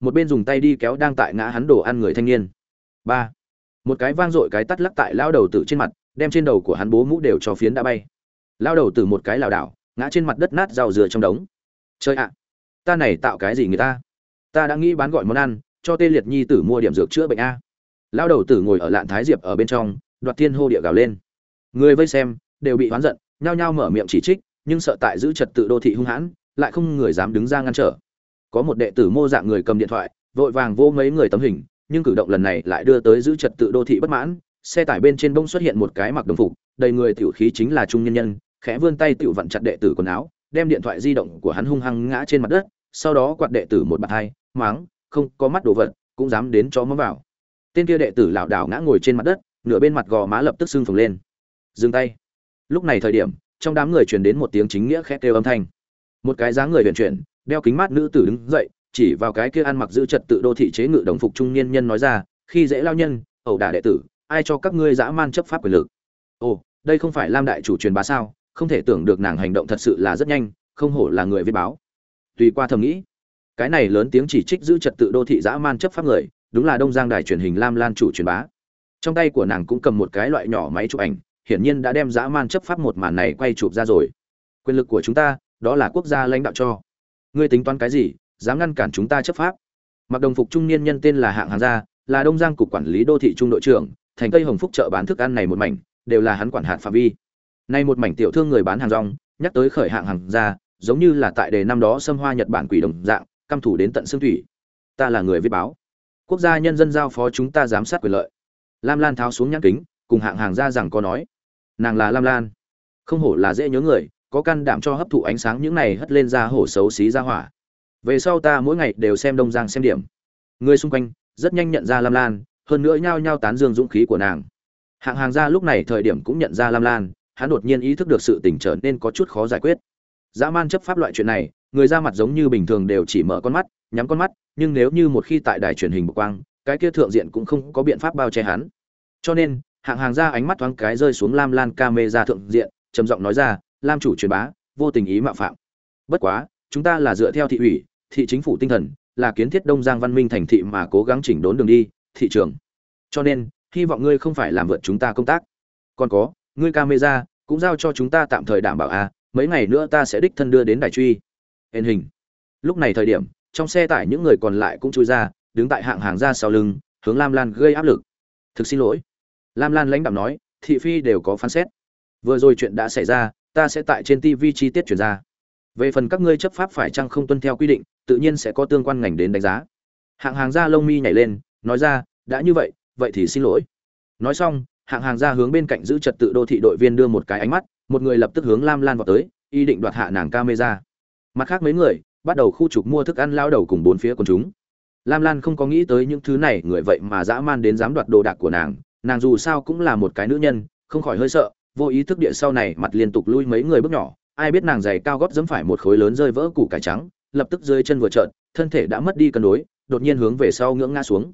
một bên dùng tay đi kéo đang tại ngã hắn đồ ăn người thanh niên. Ba, một cái vang dội cái tắt lắc tại lao đầu tử trên mặt, đem trên đầu của hắn bố mũ đều cho phiến đã bay. Lao đầu tử một cái lảo đảo, ngã trên mặt đất nát rau dừa trong đống. Chơi ạ, ta này tạo cái gì người ta? Ta đã nghĩ bán gọi món ăn, cho Tê Liệt nhi tử mua điểm dược chữa bệnh a. Lao đầu tử ngồi ở lạn thái diệp ở bên trong, đoạt thiên hô địa gào lên. Người vây xem đều bị hoán giận, nhao nhao mở miệng chỉ trích, nhưng sợ tại giữ trật tự đô thị hung hãn, lại không người dám đứng ra ngăn trở. Có một đệ tử mô dạng người cầm điện thoại, vội vàng vô mấy người tấm hình, nhưng cử động lần này lại đưa tới giữ trật tự đô thị bất mãn. Xe tải bên trên bông xuất hiện một cái mặc đồng phục, đầy người tiểu khí chính là trung nhân nhân, khẽ vươn tay tiểu vặn chặt đệ tử quần áo, đem điện thoại di động của hắn hung hăng ngã trên mặt đất, sau đó quạt đệ tử một bạt hai, mắng, không có mắt đồ vật, cũng dám đến chó mắm vào. Tên kia đệ tử lảo đảo ngã ngồi trên mặt đất, nửa bên mặt gò má lập tức sưng phồng lên. Dừng tay. Lúc này thời điểm, trong đám người truyền đến một tiếng chính nghĩa khẽ kêu âm thanh. Một cái dáng người huyền chuyển, đeo kính mát nữ tử đứng dậy, chỉ vào cái kia ăn mặc giữ trật tự đô thị chế ngự đồng phục trung niên nhân nói ra, khi dễ lao nhân, ẩu đả đệ tử, ai cho các ngươi dã man chấp pháp quyền lực? Ồ, đây không phải Lam đại chủ truyền bá sao? Không thể tưởng được nàng hành động thật sự là rất nhanh, không hổ là người viết báo. Tùy qua thầm nghĩ, cái này lớn tiếng chỉ trích giữ trật tự đô thị dã man chấp pháp người, đúng là Đông Giang đài truyền hình Lam Lan chủ truyền bá. Trong tay của nàng cũng cầm một cái loại nhỏ máy chụp ảnh, hiển nhiên đã đem dã man chấp pháp một màn này quay chụp ra rồi. Quyền lực của chúng ta, đó là quốc gia lãnh đạo cho. Ngươi tính toán cái gì, dám ngăn cản chúng ta chấp pháp? Mặc đồng phục trung niên nhân tên là Hạng Hàng Gia, là Đông Giang cục quản lý đô thị trung đội trưởng, thành Tây Hồng Phúc chợ bán thức ăn này một mảnh, đều là hắn quản hạt phạm vi. Nay một mảnh tiểu thương người bán hàng rong, nhắc tới khởi Hạng Hàng Gia, giống như là tại đề năm đó xâm hoa Nhật Bản quỷ đồng dạng, căm thủ đến tận xương thủy. Ta là người viết báo, quốc gia nhân dân giao phó chúng ta giám sát quyền lợi. Lam Lan tháo xuống nhãn kính, cùng Hạng Hàng Gia rằng có nói, nàng là Lam Lan, không hổ là dễ nhớ người, có can đảm cho hấp thụ ánh sáng những này hất lên ra hổ xấu xí ra hỏa. Về sau ta mỗi ngày đều xem Đông Giang xem điểm. Người xung quanh rất nhanh nhận ra Lam Lan, hơn nữa nhao nhao tán dương dũng khí của nàng. Hạng Hàng Gia lúc này thời điểm cũng nhận ra Lam Lan, hắn đột nhiên ý thức được sự tình trở nên có chút khó giải quyết. Dã man chấp pháp loại chuyện này, người ra mặt giống như bình thường đều chỉ mở con mắt, nhắm con mắt, nhưng nếu như một khi tại đài truyền hình bộc quang, cái kia thượng diện cũng không có biện pháp bao che hắn. Cho nên, Hạng Hàng Gia ánh mắt thoáng cái rơi xuống Lam Lan camera thượng diện, trầm giọng nói ra, Lam chủ truyền bá, vô tình ý mạo phạm. Bất quá, chúng ta là dựa theo thị ủy, thị chính phủ tinh thần, là kiến thiết Đông Giang văn minh thành thị mà cố gắng chỉnh đốn đường đi, thị trường. Cho nên, hy vọng ngươi không phải làm vượt chúng ta công tác. Còn có, ngươi camera cũng giao cho chúng ta tạm thời đảm bảo a, mấy ngày nữa ta sẽ đích thân đưa đến đài truy. Hình hình. Lúc này thời điểm, trong xe tải những người còn lại cũng chui ra, đứng tại Hạng Hàng Gia sau lưng, hướng Lam Lan gây áp lực. Thực xin lỗi. Lam Lan lãnh đạm nói, thị phi đều có phán xét. Vừa rồi chuyện đã xảy ra, ta sẽ tại trên TV chi tiết truyền ra. Về phần các ngươi chấp pháp phải chăng không tuân theo quy định, tự nhiên sẽ có tương quan ngành đến đánh giá. Hạng Hàng Gia lông mi nhảy lên, nói ra, đã như vậy, vậy thì xin lỗi. Nói xong, Hạng Hàng Gia hướng bên cạnh giữ trật tự đô thị đội viên đưa một cái ánh mắt, một người lập tức hướng Lam Lan vào tới, ý định đoạt hạ nàng camera. Mặt khác mấy người bắt đầu khu trục mua thức ăn lao đầu cùng bốn phía quần chúng. Lam Lan không có nghĩ tới những thứ này người vậy mà dã man đến dám đoạt đồ đạc của nàng, nàng dù sao cũng là một cái nữ nhân, không khỏi hơi sợ, vô ý thức địa sau này mặt liên tục lui mấy người bước nhỏ, ai biết nàng giày cao gót giẫm phải một khối lớn rơi vỡ củ cải trắng, lập tức rơi chân vừa trợn, thân thể đã mất đi cân đối, đột nhiên hướng về sau ngưỡng ngã xuống.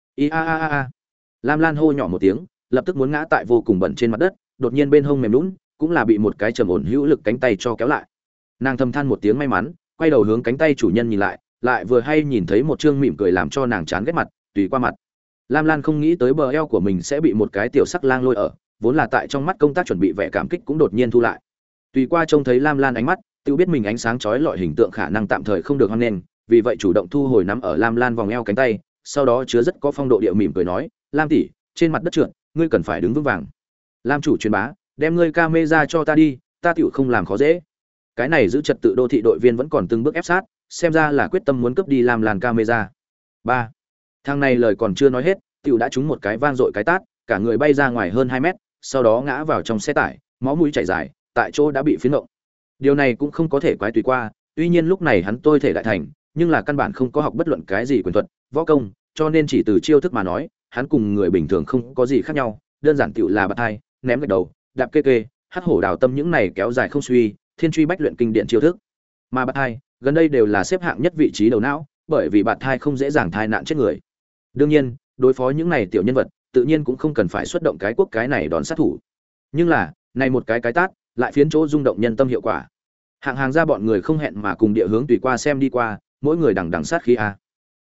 A. Lam Lan hô nhỏ một tiếng, lập tức muốn ngã tại vô cùng bẩn trên mặt đất, đột nhiên bên hông mềm nhũn, cũng là bị một cái trầm ổn hữu lực cánh tay cho kéo lại. Nàng thầm than một tiếng may mắn, quay đầu hướng cánh tay chủ nhân nhìn lại, lại vừa hay nhìn thấy một trương mỉm cười làm cho nàng chán ghét mặt, tùy qua mặt. Lam Lan không nghĩ tới bờ eo của mình sẽ bị một cái tiểu sắc lang lôi ở, vốn là tại trong mắt công tác chuẩn bị vẻ cảm kích cũng đột nhiên thu lại. Tùy qua trông thấy Lam Lan ánh mắt, tự biết mình ánh sáng chói lọi hình tượng khả năng tạm thời không được hoan nghênh, vì vậy chủ động thu hồi nắm ở Lam Lan vòng eo cánh tay, sau đó chứa rất có phong độ địa mỉm cười nói, "Lam tỷ, trên mặt đất trượt, ngươi cần phải đứng vững vàng." Lam chủ truyền bá, "Đem ngươi camera cho ta đi, ta tiểu không làm khó dễ." Cái này giữ trật tự đô thị đội viên vẫn còn từng bước ép sát, xem ra là quyết tâm muốn cướp đi Lam Lan camera. 3. Thằng này lời còn chưa nói hết, tiểu đã trúng một cái vang dội cái tát, cả người bay ra ngoài hơn 2 mét, sau đó ngã vào trong xe tải, máu mũi chảy dài, tại chỗ đã bị phiến động. Điều này cũng không có thể quái tùy qua, tuy nhiên lúc này hắn tôi thể đại thành, nhưng là căn bản không có học bất luận cái gì quyền thuật, võ công, cho nên chỉ từ chiêu thức mà nói, hắn cùng người bình thường không có gì khác nhau, đơn giản tiểu là bạt hai, ném gạch đầu, đạp kê kê, hất hổ đào tâm những này kéo dài không suy, thiên truy bách luyện kinh điển chiêu thức. Mà bạt hai, gần đây đều là xếp hạng nhất vị trí đầu não, bởi vì bạt hai không dễ dàng thai nạn chết người. Đương nhiên, đối phó những này tiểu nhân vật, tự nhiên cũng không cần phải xuất động cái quốc cái này đón sát thủ. Nhưng là, này một cái tát, lại phiến chỗ rung động nhân tâm hiệu quả. Hạng Hàng Ra bọn người không hẹn mà cùng địa hướng tùy qua xem đi qua, mỗi người đằng đằng sát khí a.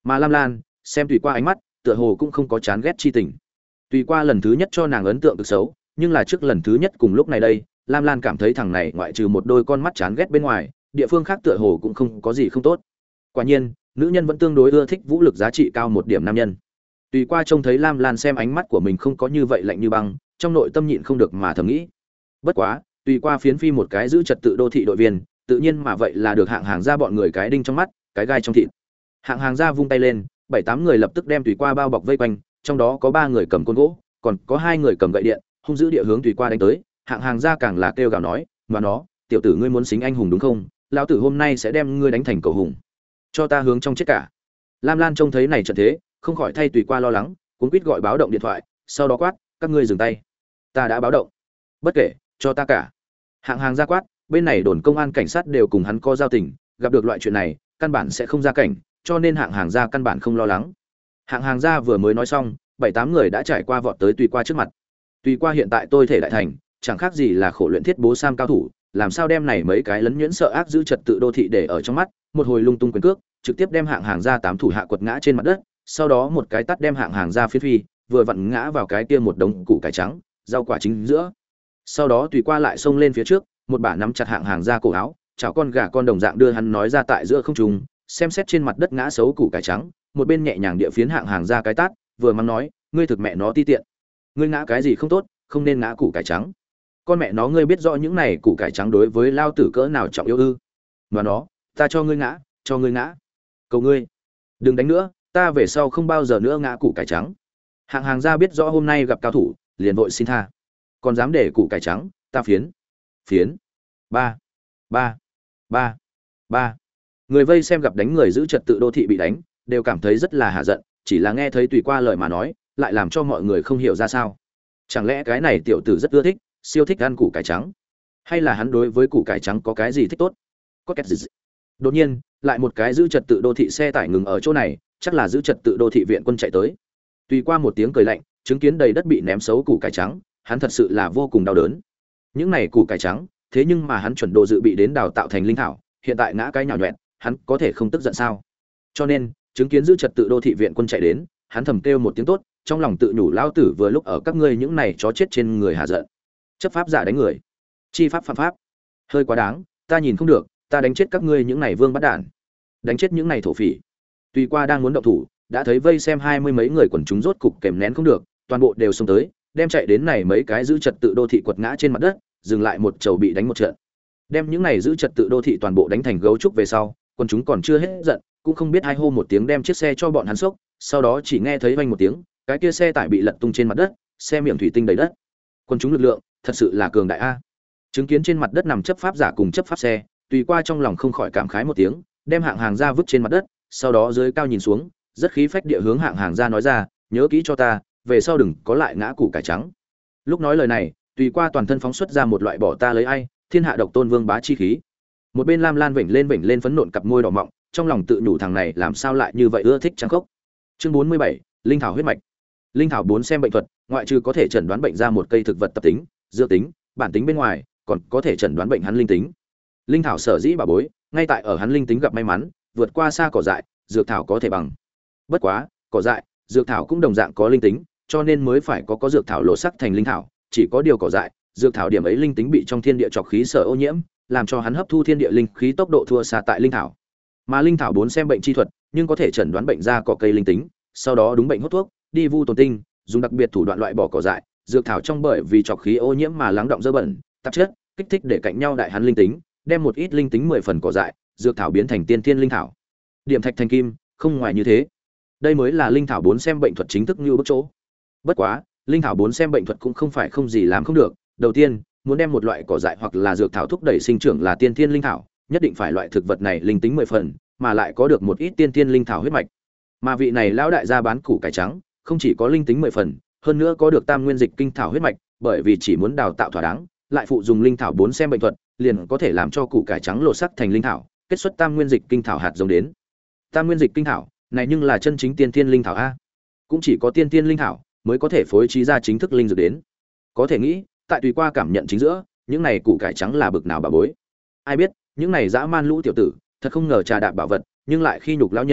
Mà Lam Lan xem Tùy Qua ánh mắt, tựa hồ cũng không có chán ghét chi tình. Tùy Qua lần thứ nhất cho nàng ấn tượng cực xấu, nhưng là trước lần thứ nhất cùng lúc này đây, Lam Lan cảm thấy thằng này ngoại trừ một đôi con mắt chán ghét bên ngoài, địa phương khác tựa hồ cũng không có gì không tốt. Quả nhiên, nữ nhân vẫn tương đối ưa thích vũ lực giá trị cao một điểm nam nhân. Tùy Qua trông thấy Lam Lan xem ánh mắt của mình không có như vậy lạnh như băng, trong nội tâm nhịn không được mà thầm nghĩ. Bất quá, Tùy Qua phiến phi một cái giữ trật tự đô thị đội viên, tự nhiên mà vậy là được hạng hàng ra bọn người cái đinh trong mắt, cái gai trong thịt. Hạng hàng ra vung tay lên, 7-8 người lập tức đem Tùy Qua bao bọc vây quanh, trong đó có 3 người cầm côn gỗ, còn có 2 người cầm gậy điện, hung dữ địa hướng Tùy Qua đánh tới. Hạng hàng ra càng là kêu gào nói, "Mà nó, tiểu tử ngươi muốn xính anh hùng đúng không? Lão tử hôm nay sẽ đem ngươi đánh thành cầu hùng, cho ta hướng trong chết cả." Lam Lan trông thấy này trận thế, không khỏi thay Tùy Qua lo lắng, cuống quýt gọi báo động điện thoại, sau đó quát, "Các ngươi dừng tay, ta đã báo động." "Bất kể, cho ta cả." Hạng hàng ra quát, bên này đồn công an cảnh sát đều cùng hắn có giao tình, gặp được loại chuyện này, căn bản sẽ không ra cảnh, cho nên hạng hàng ra căn bản không lo lắng. Hạng hàng ra vừa mới nói xong, 7-8 người đã trải qua vọt tới Tùy Qua trước mặt. Tùy Qua hiện tại tôi thể đại thành, chẳng khác gì là khổ luyện thiết bố sam cao thủ, làm sao đem này mấy cái lấn nhuyễn sợ ác giữ trật tự đô thị để ở trong mắt, một hồi lung tung quyền cước, trực tiếp đem hạng hàng ra 8 thủ hạ quật ngã trên mặt đất, sau đó một cái tát đem hạng hàng ra phiến phi, vừa vặn ngã vào cái kia một đống củ cải trắng, rau quả chính giữa. Sau đó Tùy Qua lại xông lên phía trước, một bả nắm chặt hạng hàng ra cổ áo, chảo con gà con đồng dạng đưa hắn nói ra tại giữa không trung, xem xét trên mặt đất ngã xấu củ cải trắng, một bên nhẹ nhàng địa phiến hạng hàng ra cái tát, vừa mắng nói, ngươi thực mẹ nó ti tiện, ngươi ngã cái gì không tốt, không nên ngã củ cải trắng. Con mẹ nó ngươi biết rõ những này củ cải trắng đối với lao tử cỡ nào trọng yếu ư? Mà nó, ta cho ngươi ngã, cho ngươi ngã. Cầu ngươi, đừng đánh nữa, ta về sau không bao giờ nữa ngã củ cải trắng. Hạng hàng ra biết rõ hôm nay gặp cao thủ, liền vội xin tha. Còn dám để củ cải trắng, ta phiến. Phiến. Ba. Ba. Ba. Ba. Người vây xem gặp đánh người giữ trật tự đô thị bị đánh, đều cảm thấy rất là hả giận, chỉ là nghe thấy Tùy Qua lời mà nói, lại làm cho mọi người không hiểu ra sao. Chẳng lẽ cái này tiểu tử rất ưa thích, siêu thích ăn củ cải trắng, hay là hắn đối với củ cải trắng có cái gì thích tốt? Có cái gì? Đột nhiên, lại một cái giữ trật tự đô thị xe tải ngừng ở chỗ này, chắc là giữ trật tự đô thị viện quân chạy tới. Tùy Qua một tiếng cười lạnh, chứng kiến đầy đất bị ném xấu củ cải trắng, hắn thật sự là vô cùng đau đớn. Những này củ cải trắng, thế nhưng mà hắn chuẩn độ dự bị đến đào tạo thành linh thảo, hiện tại ngã cái nhào nhọẹt, hắn có thể không tức giận sao? Cho nên, chứng kiến giữ trật tự đô thị viện quân chạy đến, hắn thầm kêu một tiếng tốt, trong lòng tự nhủ lao tử vừa lúc ở các ngươi những này chó chết trên người hạ giận. Chấp pháp giả đánh người, chi pháp phạm pháp, hơi quá đáng, ta nhìn không được, ta đánh chết các ngươi những này vương bắt đản, đánh chết những này thổ phỉ. Tùy Qua đang muốn động thủ, đã thấy vây xem 20 mấy người quần chúng rốt cục kèm nén không được, toàn bộ đều xông tới, đem chạy đến này mấy cái giữ trật tự đô thị quật ngã trên mặt đất, dừng lại một chầu bị đánh một trận. Đem những này giữ trật tự đô thị toàn bộ đánh thành gấu trúc về sau, quần chúng còn chưa hết giận, cũng không biết hai hô một tiếng đem chiếc xe cho bọn hắn sốc, sau đó chỉ nghe thấy vang một tiếng, cái kia xe tải bị lật tung trên mặt đất, xe miệng thủy tinh đầy đất. Quần chúng lực lượng, thật sự là cường đại a. Chứng kiến trên mặt đất nằm chấp pháp giả cùng chấp pháp xe, Tùy Qua trong lòng không khỏi cảm khái một tiếng, đem hạng hàng ra vứt trên mặt đất, sau đó dưới cao nhìn xuống, rất khí phách địa hướng hạng hàng ra nói ra, nhớ kỹ cho ta, về sau đừng có lại ngã củ cải trắng. Lúc nói lời này, Tùy Qua toàn thân phóng xuất ra một loại bỏ ta lấy ai, thiên hạ độc tôn vương bá chi khí. Một bên Lam Lan vểnh lên phấn nộn cặp môi đỏ mọng, trong lòng tự nhủ thằng này làm sao lại như vậy ưa thích trắng khốc. Chương 47, linh thảo huyết mạch. Linh thảo 4 xem bệnh thuật, ngoại trừ có thể chẩn đoán bệnh ra một cây thực vật tập tính, dược tính, bản tính bên ngoài, còn có thể chẩn đoán bệnh hắn linh tính. Linh thảo sở dĩ bà bối, ngay tại ở hắn linh tính gặp may mắn, vượt qua xa cỏ dại, dược thảo có thể bằng. Bất quá, cỏ dại, dược thảo cũng đồng dạng có linh tính, cho nên mới phải có dược thảo lộ sắc thành linh thảo, chỉ có điều cỏ dại, dược thảo điểm ấy linh tính bị trong thiên địa trọc khí sở ô nhiễm, làm cho hắn hấp thu thiên địa linh khí tốc độ thua xa tại linh thảo. Mà linh thảo 4 xem bệnh chi thuật, nhưng có thể chẩn đoán bệnh ra cỏ cây linh tính, sau đó đúng bệnh hút thuốc, đi vu tồn tinh, dùng đặc biệt thủ đoạn loại bỏ cỏ dại, dược thảo trong bởi vì trọc khí ô nhiễm mà lắng động dơ bẩn, tạp chất, kích thích để cạnh nhau đại hắn linh tính, đem một ít linh tính 10 phần cỏ dại, dược thảo biến thành tiên thiên linh thảo. Điểm thạch thành kim, không ngoài như thế. Đây mới là linh thảo 4 xem bệnh thuật chính thức như bước chỗ. Bất quá, linh thảo 4 xem bệnh thuật cũng không phải không gì làm không được. Đầu tiên, muốn đem một loại cỏ dại hoặc là dược thảo thúc đẩy sinh trưởng là tiên thiên linh thảo, nhất định phải loại thực vật này linh tính 10 phần, mà lại có được một ít tiên thiên linh thảo huyết mạch. Mà vị này lão đại gia bán củ cải trắng, không chỉ có linh tính 10 phần, hơn nữa có được tam nguyên dịch kinh thảo huyết mạch, bởi vì chỉ muốn đào tạo thỏa đáng, lại phụ dùng linh thảo 4 xem bệnh thuật, liền có thể làm cho củ cải trắng lột sắc thành linh thảo, kết xuất tam nguyên dịch kinh thảo hạt giống đến. Tam nguyên dịch kinh thảo, này nhưng là chân chính tiên thiên linh thảo a. Cũng chỉ có tiên thiên linh thảo mới có thể phối trí ra chính thức linh dược đến. Có thể nghĩ, tại Tùy Qua cảm nhận chính giữa, những này củ cải trắng là bực nào bà bối. Ai biết, những này dã man lũ tiểu tử, thật không ngờ trà đạp bảo vật, nhưng lại khi nhục lão nhân,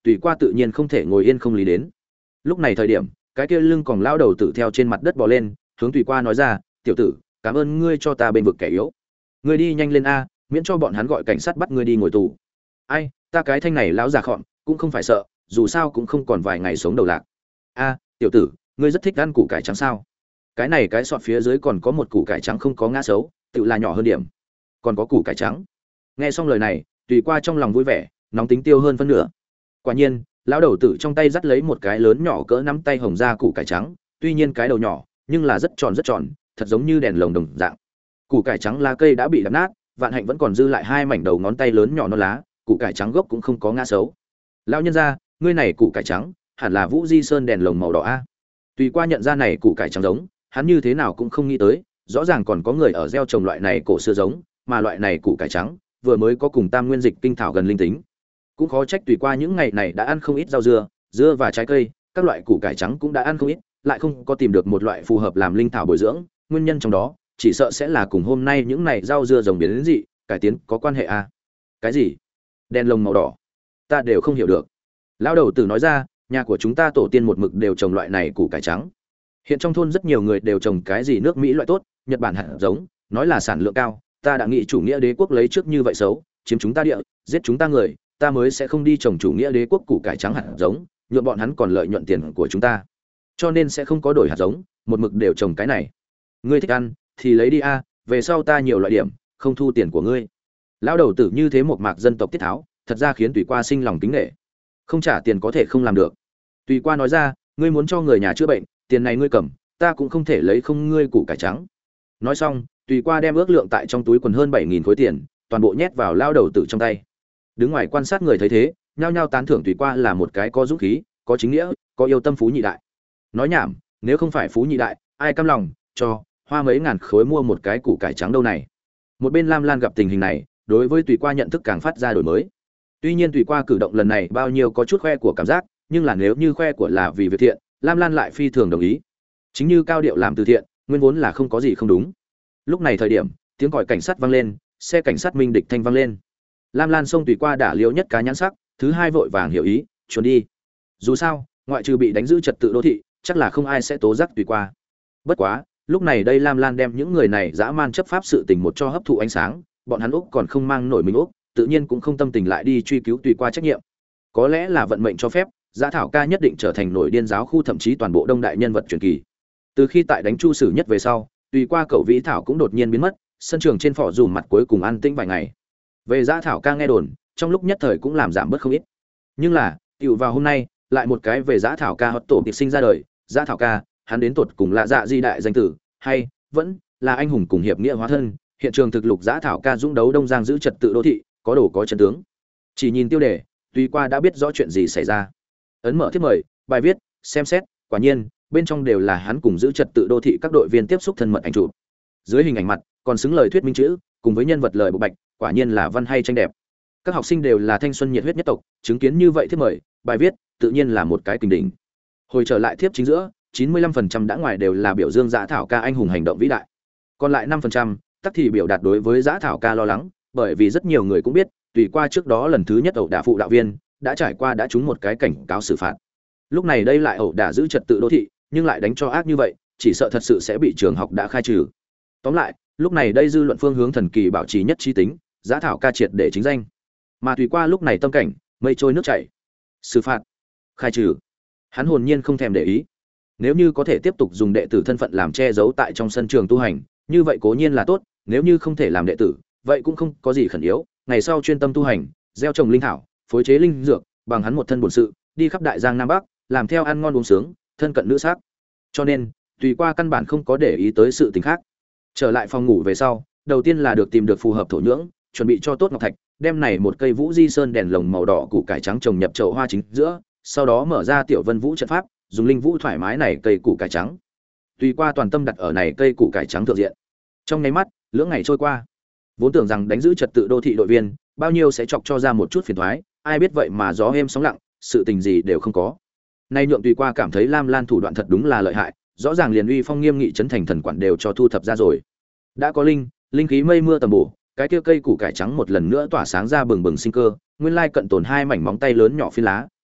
tùy qua tự nhiên không thể ngồi yên không lý đến. Lúc này thời điểm, cái kia lưng còn lao đầu tử theo trên mặt đất bò lên, hướng tùy qua nói ra, tiểu tử, cảm ơn ngươi cho ta bên vực kẻ yếu. Ngươi đi nhanh lên a, miễn cho bọn hắn gọi cảnh sát bắt ngươi đi ngồi tù. Ai, ta cái thanh này lão già khọm, cũng không phải sợ, dù sao cũng không còn vài ngày sống đầu lạc. A, tiểu tử, ngươi rất thích ăn củ cải trắng sao? Cái này cái sọt phía dưới còn có một củ cải trắng không có ngã xấu, tự là nhỏ hơn điểm. Còn có củ cải trắng. Nghe xong lời này, tùy qua trong lòng vui vẻ, nóng tính tiêu hơn phân nửa. Quả nhiên, lão đầu tử trong tay dắt lấy một cái lớn nhỏ cỡ nắm tay hồng da củ cải trắng, tuy nhiên cái đầu nhỏ, nhưng là rất tròn, thật giống như đèn lồng đồng dạng. Củ cải trắng lá cây đã bị đập nát, Vạn Hạnh vẫn còn dư lại hai mảnh đầu ngón tay lớn nhỏ non lá, củ cải trắng gốc cũng không có ngã xấu. Lão nhân gia, ngươi này củ cải trắng, hẳn là Vũ Di Sơn đèn lồng màu đỏ a. Tùy qua nhận ra này củ cải trắng giống, hắn như thế nào cũng không nghĩ tới, rõ ràng còn có người ở gieo trồng loại này cổ xưa giống, mà loại này củ cải trắng vừa mới có cùng tam nguyên dịch kinh thảo gần linh tính. Cũng khó trách tùy qua những ngày này đã ăn không ít rau dưa, dưa và trái cây, các loại củ cải trắng cũng đã ăn không ít, lại không có tìm được một loại phù hợp làm linh thảo bồi dưỡng, nguyên nhân trong đó chỉ sợ sẽ là cùng hôm nay những này rau dưa rồng biến đến dị, cải tiến có quan hệ a. Cái gì? Đèn lồng màu đỏ? Ta đều không hiểu được. Lão đầu tử nói ra, nhà của chúng ta tổ tiên một mực đều trồng loại này củ cải trắng. Hiện trong thôn rất nhiều người đều trồng cái gì nước Mỹ loại tốt, Nhật Bản hạt giống, nói là sản lượng cao, ta đã nghĩ chủ nghĩa đế quốc lấy trước như vậy xấu, chiếm chúng ta địa, giết chúng ta người, ta mới sẽ không đi trồng chủ nghĩa đế quốc củ cải trắng hạt giống, nhượng bọn hắn còn lợi nhuận tiền của chúng ta. Cho nên sẽ không có đổi hạt giống, một mực đều trồng cái này. Ngươi thích ăn thì lấy đi a, về sau ta nhiều loại điểm, không thu tiền của ngươi. Lão đầu tử như thế một mạc dân tộc tiết tháo, thật ra khiến tùy qua sinh lòng kính nể. Không trả tiền có thể không làm được. Tùy qua nói ra, ngươi muốn cho người nhà chữa bệnh, tiền này ngươi cầm, ta cũng không thể lấy không ngươi củ cải trắng. Nói xong, tùy qua đem ước lượng tại trong túi quần hơn 7.000 khối tiền, toàn bộ nhét vào lao đầu tử trong tay. Đứng ngoài quan sát người thấy thế, nhao nhao tán thưởng tùy qua là một cái có dũng khí, có chính nghĩa, có yêu tâm phú nhị đại. Nói nhảm, nếu không phải phú nhị đại, ai cam lòng cho hoa mấy ngàn khối mua một cái củ cải trắng đâu này. Một bên Lam Lan gặp tình hình này, đối với tùy qua nhận thức càng phát ra đổi mới. Tuy nhiên tùy qua cử động lần này bao nhiêu có chút khoe của cảm giác, nhưng là nếu như khoe của là vì việc thiện, Lam Lan lại phi thường đồng ý. Chính như cao điệu làm từ thiện, nguyên vốn là không có gì không đúng. Lúc này thời điểm, tiếng còi cảnh sát vang lên, xe cảnh sát minh địch thanh vang lên. Lam Lan xông tùy qua đả liễu nhất cá nhãn sắc, thứ hai vội vàng hiểu ý, trốn đi. Dù sao, ngoại trừ bị đánh giữ trật tự đô thị, chắc là không ai sẽ tố giác tùy qua. Bất quá, lúc này đây Lam Lan đem những người này dã man chấp pháp sự tình một cho hấp thụ ánh sáng, bọn hắn Úc còn không mang nổi mình Úc, tự nhiên cũng không tâm tình lại đi truy cứu tùy qua trách nhiệm. Có lẽ là vận mệnh cho phép, Dã Thảo ca nhất định trở thành nổi điên giáo khu thậm chí toàn bộ đông đại nhân vật truyền kỳ. Từ khi tại đánh Chu Sử Nhất về sau, tùy qua cậu Vĩ Thảo cũng đột nhiên biến mất, sân trường trên phỏ dùm mặt cuối cùng an tĩnh vài ngày. Về Dã Thảo ca nghe đồn, trong lúc nhất thời cũng làm giảm bớt không ít. Nhưng là, tựu vào hôm nay, lại một cái về Dã Thảo ca hot tổ tiệp sinh ra đời, Dã Thảo ca, hắn đến tột cùng là dạ di đại danh tử, hay vẫn là anh hùng cùng hiệp nghĩa hóa thân, hiện trường thực lục Dã Thảo ca dũng đấu Đông Giang giữ trật tự đô thị, có đồ có chân tướng. Chỉ nhìn tiêu đề, tùy qua đã biết rõ chuyện gì xảy ra. Ấn mở thiết mời, bài viết, xem xét, quả nhiên, bên trong đều là hắn cùng giữ trật tự đô thị các đội viên tiếp xúc thân mật ảnh chụp. Dưới hình ảnh mặt, còn xứng lời thuyết minh chữ, cùng với nhân vật lời bộ bạch, quả nhiên là văn hay tranh đẹp. Các học sinh đều là thanh xuân nhiệt huyết nhất tộc, chứng kiến như vậy thiết mời, bài viết, tự nhiên là một cái kinh đỉnh. Hồi trở lại thiếp chính giữa, 95% đã ngoài đều là biểu dương Dã Thảo ca anh hùng hành động vĩ đại. Còn lại 5%, tắc thì biểu đạt đối với Dã Thảo ca lo lắng, bởi vì rất nhiều người cũng biết, tùy qua trước đó lần thứ nhất ẩu đả phụ đạo viên, đã trải qua đã trúng một cái cảnh cáo xử phạt. Lúc này đây lại ẩu đả giữ trật tự đô thị, nhưng lại đánh cho ác như vậy, chỉ sợ thật sự sẽ bị trường học đã khai trừ. Tóm lại, lúc này đây dư luận phương hướng thần kỳ bảo trì nhất trí tính, Dã Thảo ca triệt để chính danh. Mà tùy qua lúc này tâm cảnh, mây trôi nước chảy. Xử phạt, khai trừ. Hắn hồn nhiên không thèm để ý. Nếu như có thể tiếp tục dùng đệ tử thân phận làm che giấu tại trong sân trường tu hành, như vậy cố nhiên là tốt, nếu như không thể làm đệ tử, vậy cũng không có gì khẩn yếu, ngày sau chuyên tâm tu hành, gieo trồng linh thảo, phối chế linh dược, bằng hắn một thân bổn sự, đi khắp đại giang nam bắc, làm theo ăn ngon uống sướng, thân cận nữ sắc. Cho nên, tùy qua căn bản không có để ý tới sự tình khác. Trở lại phòng ngủ về sau, đầu tiên là được tìm được phù hợp thổ nhưỡng, chuẩn bị cho tốt ngọc thạch, đem này một cây Vũ Di Sơn đèn lồng màu đỏ củ cải trắng trồng nhập chậu hoa chính giữa, sau đó mở ra tiểu Vân Vũ trận pháp, dùng linh vũ thoải mái này cây củ cải trắng. Tùy qua toàn tâm đặt ở này cây củ cải trắng thượng diện. Trong nháy mắt, lưỡng ngày trôi qua. Vốn tưởng rằng đánh giữ trật tự đô thị đội viên, bao nhiêu sẽ chọc cho ra một chút phiền toái, ai biết vậy mà gió êm sóng lặng, sự tình gì đều không có. Nay nhượng tùy qua cảm thấy Lam Lan thủ đoạn thật đúng là lợi hại, rõ ràng liền uy phong nghiêm nghị trấn thành thần quản đều cho thu thập ra rồi. Đã có linh khí mây mưa tầm bổ, cái kia cây củ cải trắng một lần nữa tỏa sáng ra bừng bừng sinh cơ, nguyên lai cận tồn hai mảnh móng tay lớn nhỏ phi lá,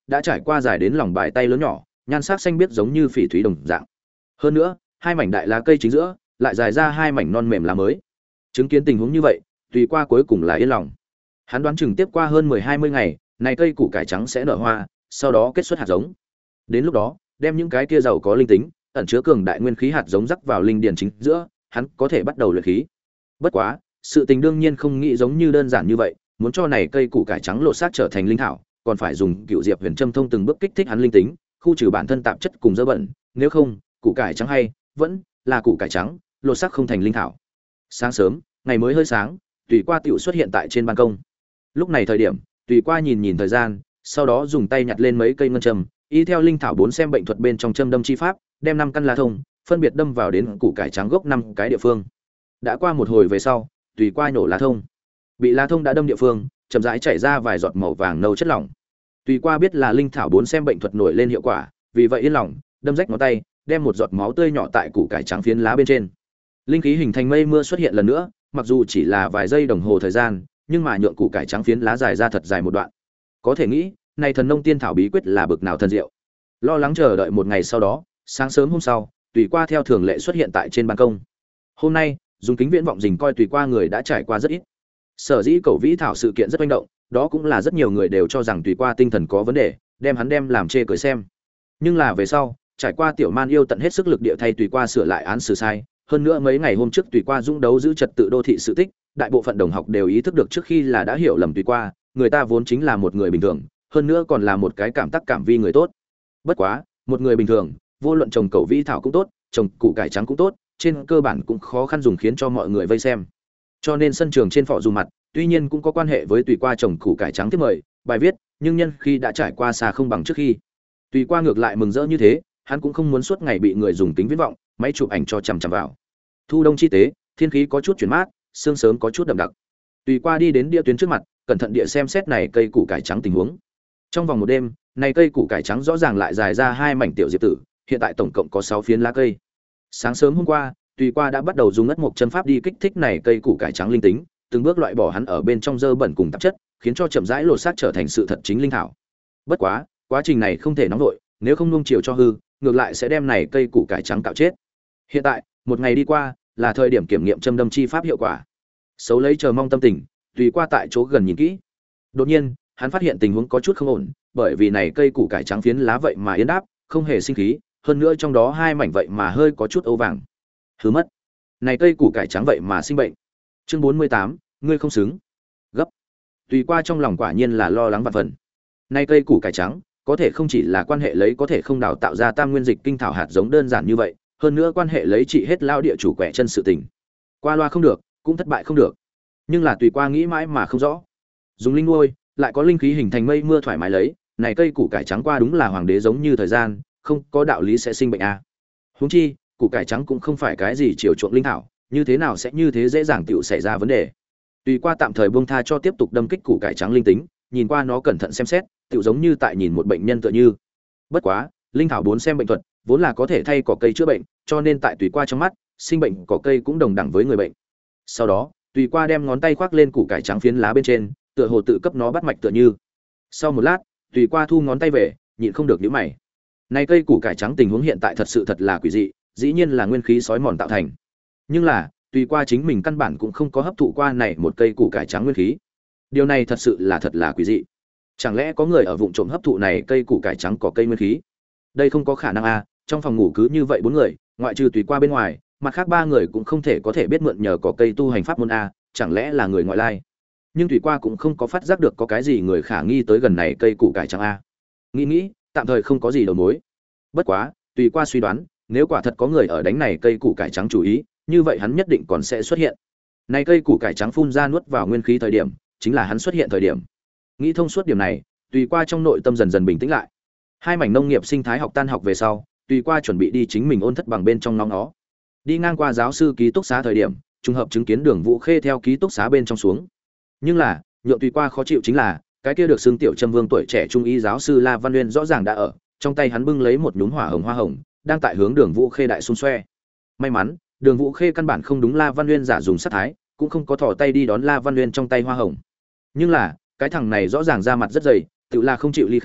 đã trải qua dài đến lòng bài tay lớn nhỏ, nhan sắc xanh biếc giống như phỉ thúy đồng dạng. Hơn nữa, hai mảnh đại lá cây chính giữa lại dài ra hai mảnh non mềm lá mới. Chứng kiến tình huống như vậy, Tùy Qua cuối cùng là yên lòng. Hắn đoán chừng tiếp qua hơn 10-20 ngày, này cây củ cải trắng sẽ nở hoa, sau đó kết xuất hạt giống. Đến lúc đó, đem những cái kia giàu có linh tính, ẩn chứa cường đại nguyên khí hạt giống rắc vào linh điển chính giữa, hắn có thể bắt đầu luyện khí. Bất quá, sự tình đương nhiên không nghĩ giống như đơn giản như vậy, muốn cho này cây củ cải trắng lột xác trở thành linh thảo, còn phải dùng Cựu Diệp Huyền Châm thông từng bước kích thích hắn linh tính, khu trừ bản thân tạp chất cùng dơ bẩn, nếu không, củ cải trắng hay vẫn là củ cải trắng, lột xác không thành linh thảo. Sáng sớm, ngày mới hơi sáng, Tùy Qua tiểu xuất hiện tại trên ban công. Lúc này thời điểm, Tùy Qua nhìn nhìn thời gian, sau đó dùng tay nhặt lên mấy cây ngân châm, y theo linh thảo 4 xem bệnh thuật bên trong châm đâm chi pháp, đem 5 căn lá thông, phân biệt đâm vào đến củ cải trắng gốc 5 cái địa phương. Đã qua một hồi về sau, Tùy Qua nhổ lá thông. Bị lá thông đã đâm địa phương, chậm rãi chảy ra vài giọt màu vàng nâu chất lỏng. Tùy Qua biết là linh thảo 4 xem bệnh thuật nổi lên hiệu quả, vì vậy yên lòng, đâm rách ngón tay, đem một giọt máu tươi nhỏ tại củ cải trắng phiến lá bên trên. Linh khí hình thành mây mưa xuất hiện lần nữa, mặc dù chỉ là vài giây đồng hồ thời gian, nhưng mà nhượng củ cải trắng phiến lá dài ra thật dài một đoạn. Có thể nghĩ, này thần nông tiên thảo bí quyết là bực nào thần diệu. Lo lắng chờ đợi một ngày sau đó, sáng sớm hôm sau, Tùy Qua theo thường lệ xuất hiện tại trên ban công. Hôm nay, dùng kính viễn vọng dình coi Tùy Qua người đã trải qua rất ít. Sở dĩ Cẩu Vĩ thảo sự kiện rất manh động, đó cũng là rất nhiều người đều cho rằng Tùy Qua tinh thần có vấn đề, đem hắn đem làm chê cười xem. Nhưng là về sau, trải qua Tiểu Man yêu tận hết sức lực địa thay Tùy Qua sửa lại án xử sai, hơn nữa mấy ngày hôm trước Tùy Qua dũng đấu giữ trật tự đô thị sự tích, đại bộ phận đồng học đều ý thức được trước khi là đã hiểu lầm Tùy Qua, người ta vốn chính là một người bình thường, hơn nữa còn là một cái cảm tác cảm vi người tốt. Bất quá, một người bình thường, vô luận trồng Cẩu Vĩ thảo cũng tốt, trồng củ cải trắng cũng tốt, trên cơ bản cũng khó khăn dùng khiến cho mọi người vây xem. Cho nên sân trường trên phỏ dù mặt, tuy nhiên cũng có quan hệ với Tùy Qua trồng củ cải trắng tiếp mời, bài viết, nhưng nhân khi đã trải qua xa không bằng trước khi. Tùy Qua ngược lại mừng rỡ như thế, hắn cũng không muốn suốt ngày bị người dùng kính viễn vọng, máy chụp ảnh cho chằm chằm vào. Thu đông chi tế, thiên khí có chút chuyển mát, sương sớm có chút đậm đặc. Tùy Qua đi đến địa tuyến trước mặt, cẩn thận địa xem xét này cây củ cải trắng tình huống. Trong vòng một đêm, này cây củ cải trắng rõ ràng lại dài ra hai mảnh tiểu diệp tử, hiện tại tổng cộng có 6 phiến lá cây. Sáng sớm hôm qua, Tùy Qua đã bắt đầu dùng ngất mộc chân pháp đi kích thích này cây củ cải trắng linh tính, từng bước loại bỏ hắn ở bên trong dơ bẩn cùng tạp chất, khiến cho chậm rãi lột xác trở thành sự thật chính linh thảo. Bất quá, quá trình này không thể nóng vội, nếu không nuông chiều cho hư, ngược lại sẽ đem này cây củ cải trắng cạo chết. Hiện tại, một ngày đi qua, là thời điểm kiểm nghiệm châm đâm chi pháp hiệu quả. Xấu lấy chờ mong tâm tình, Tùy Qua tại chỗ gần nhìn kỹ. Đột nhiên, hắn phát hiện tình huống có chút không ổn, bởi vì này cây củ cải trắng phiến lá vậy mà yên đáp, không hề sinh khí, hơn nữa trong đó hai mảnh vậy mà hơi có chút ấu vàng. Hứ mất. Này cây củ cải trắng vậy mà sinh bệnh. Chương 48, ngươi không xứng. Gấp. Tùy Qua trong lòng quả nhiên là lo lắng vạn phần. Này cây củ cải trắng, có thể không chỉ là quan hệ lấy có thể không đào tạo ra tam nguyên dịch kinh thảo hạt giống đơn giản như vậy, hơn nữa quan hệ lấy trị hết lao địa chủ quẻ chân sự tình. Qua loa không được, cũng thất bại không được. Nhưng là Tùy Qua nghĩ mãi mà không rõ. Dùng linh nuôi, lại có linh khí hình thành mây mưa thoải mái lấy, này cây củ cải trắng qua đúng là hoàng đế giống như thời gian, không có đạo lý sẽ sinh bệnh a. Huống chi, củ cải trắng cũng không phải cái gì chiều chuộng linh thảo, như thế nào sẽ như thế dễ dàng tiểu xảy ra vấn đề. Tùy Qua tạm thời buông tha cho tiếp tục đâm kích củ cải trắng linh tính, nhìn qua nó cẩn thận xem xét, tiểu giống như tại nhìn một bệnh nhân tựa như. Bất quá, linh thảo 4 xem bệnh thuật, vốn là có thể thay cỏ cây chữa bệnh, cho nên tại Tùy Qua trong mắt, sinh bệnh cỏ cây cũng đồng đẳng với người bệnh. Sau đó, Tùy Qua đem ngón tay khoác lên củ cải trắng phiến lá bên trên, tựa hồ tự cấp nó bắt mạch tựa như. Sau một lát, Tùy Qua thu ngón tay về, nhịn không được nhíu mày. Này cây củ cải trắng tình huống hiện tại thật sự thật là quỷ dị, dĩ nhiên là nguyên khí sói mòn tạo thành. Nhưng là, Tùy Qua chính mình căn bản cũng không có hấp thụ qua này một cây củ cải trắng nguyên khí. Điều này thật sự là thật là quỷ dị. Chẳng lẽ có người ở vụng trộm hấp thụ này cây củ cải trắng có cây nguyên khí? Đây không có khả năng a, trong phòng ngủ cứ như vậy 4 người, ngoại trừ Tùy Qua bên ngoài, mặt khác 3 người cũng không thể có thể biết mượn nhờ có cây tu hành pháp môn a, chẳng lẽ là người ngoại lai? Nhưng Tùy Qua cũng không có phát giác được có cái gì người khả nghi tới gần này cây củ cải trắng a. Nghĩ, tạm thời không có gì đầu mối. Bất quá, Tùy Qua suy đoán, nếu quả thật có người ở đánh này cây củ cải trắng chủ ý, như vậy hắn nhất định còn sẽ xuất hiện. Này cây củ cải trắng phun ra nuốt vào nguyên khí thời điểm, chính là hắn xuất hiện thời điểm. Nghĩ thông suốt điểm này, Tùy Qua trong nội tâm dần dần bình tĩnh lại. Hai mảnh nông nghiệp sinh thái học tan học về sau, Tùy Qua chuẩn bị đi chính mình ôn thất bằng bên trong nó. Đi ngang qua giáo sư ký túc xá thời điểm, trùng hợp chứng kiến Đường Vũ Khê theo ký túc xá bên trong xuống. Nhưng là, nhượng Tùy Qua khó chịu chính là, cái kia được xưng tiểu Trâm Vương tuổi trẻ trung y giáo sư La Văn Nguyên rõ ràng đã ở, trong tay hắn bưng lấy một nhúm hỏa hồng hoa hồng, đang tại hướng Đường Vũ Khê đại xung xoe. May mắn, Đường Vũ Khê căn bản không đúng La Văn Nguyên giả dùng sát thái, cũng không có thò tay đi đón La Văn Nguyên trong tay hoa hồng. Nhưng là, cái thằng này rõ ràng ra mặt rất dày, tự là không chịu ly khai,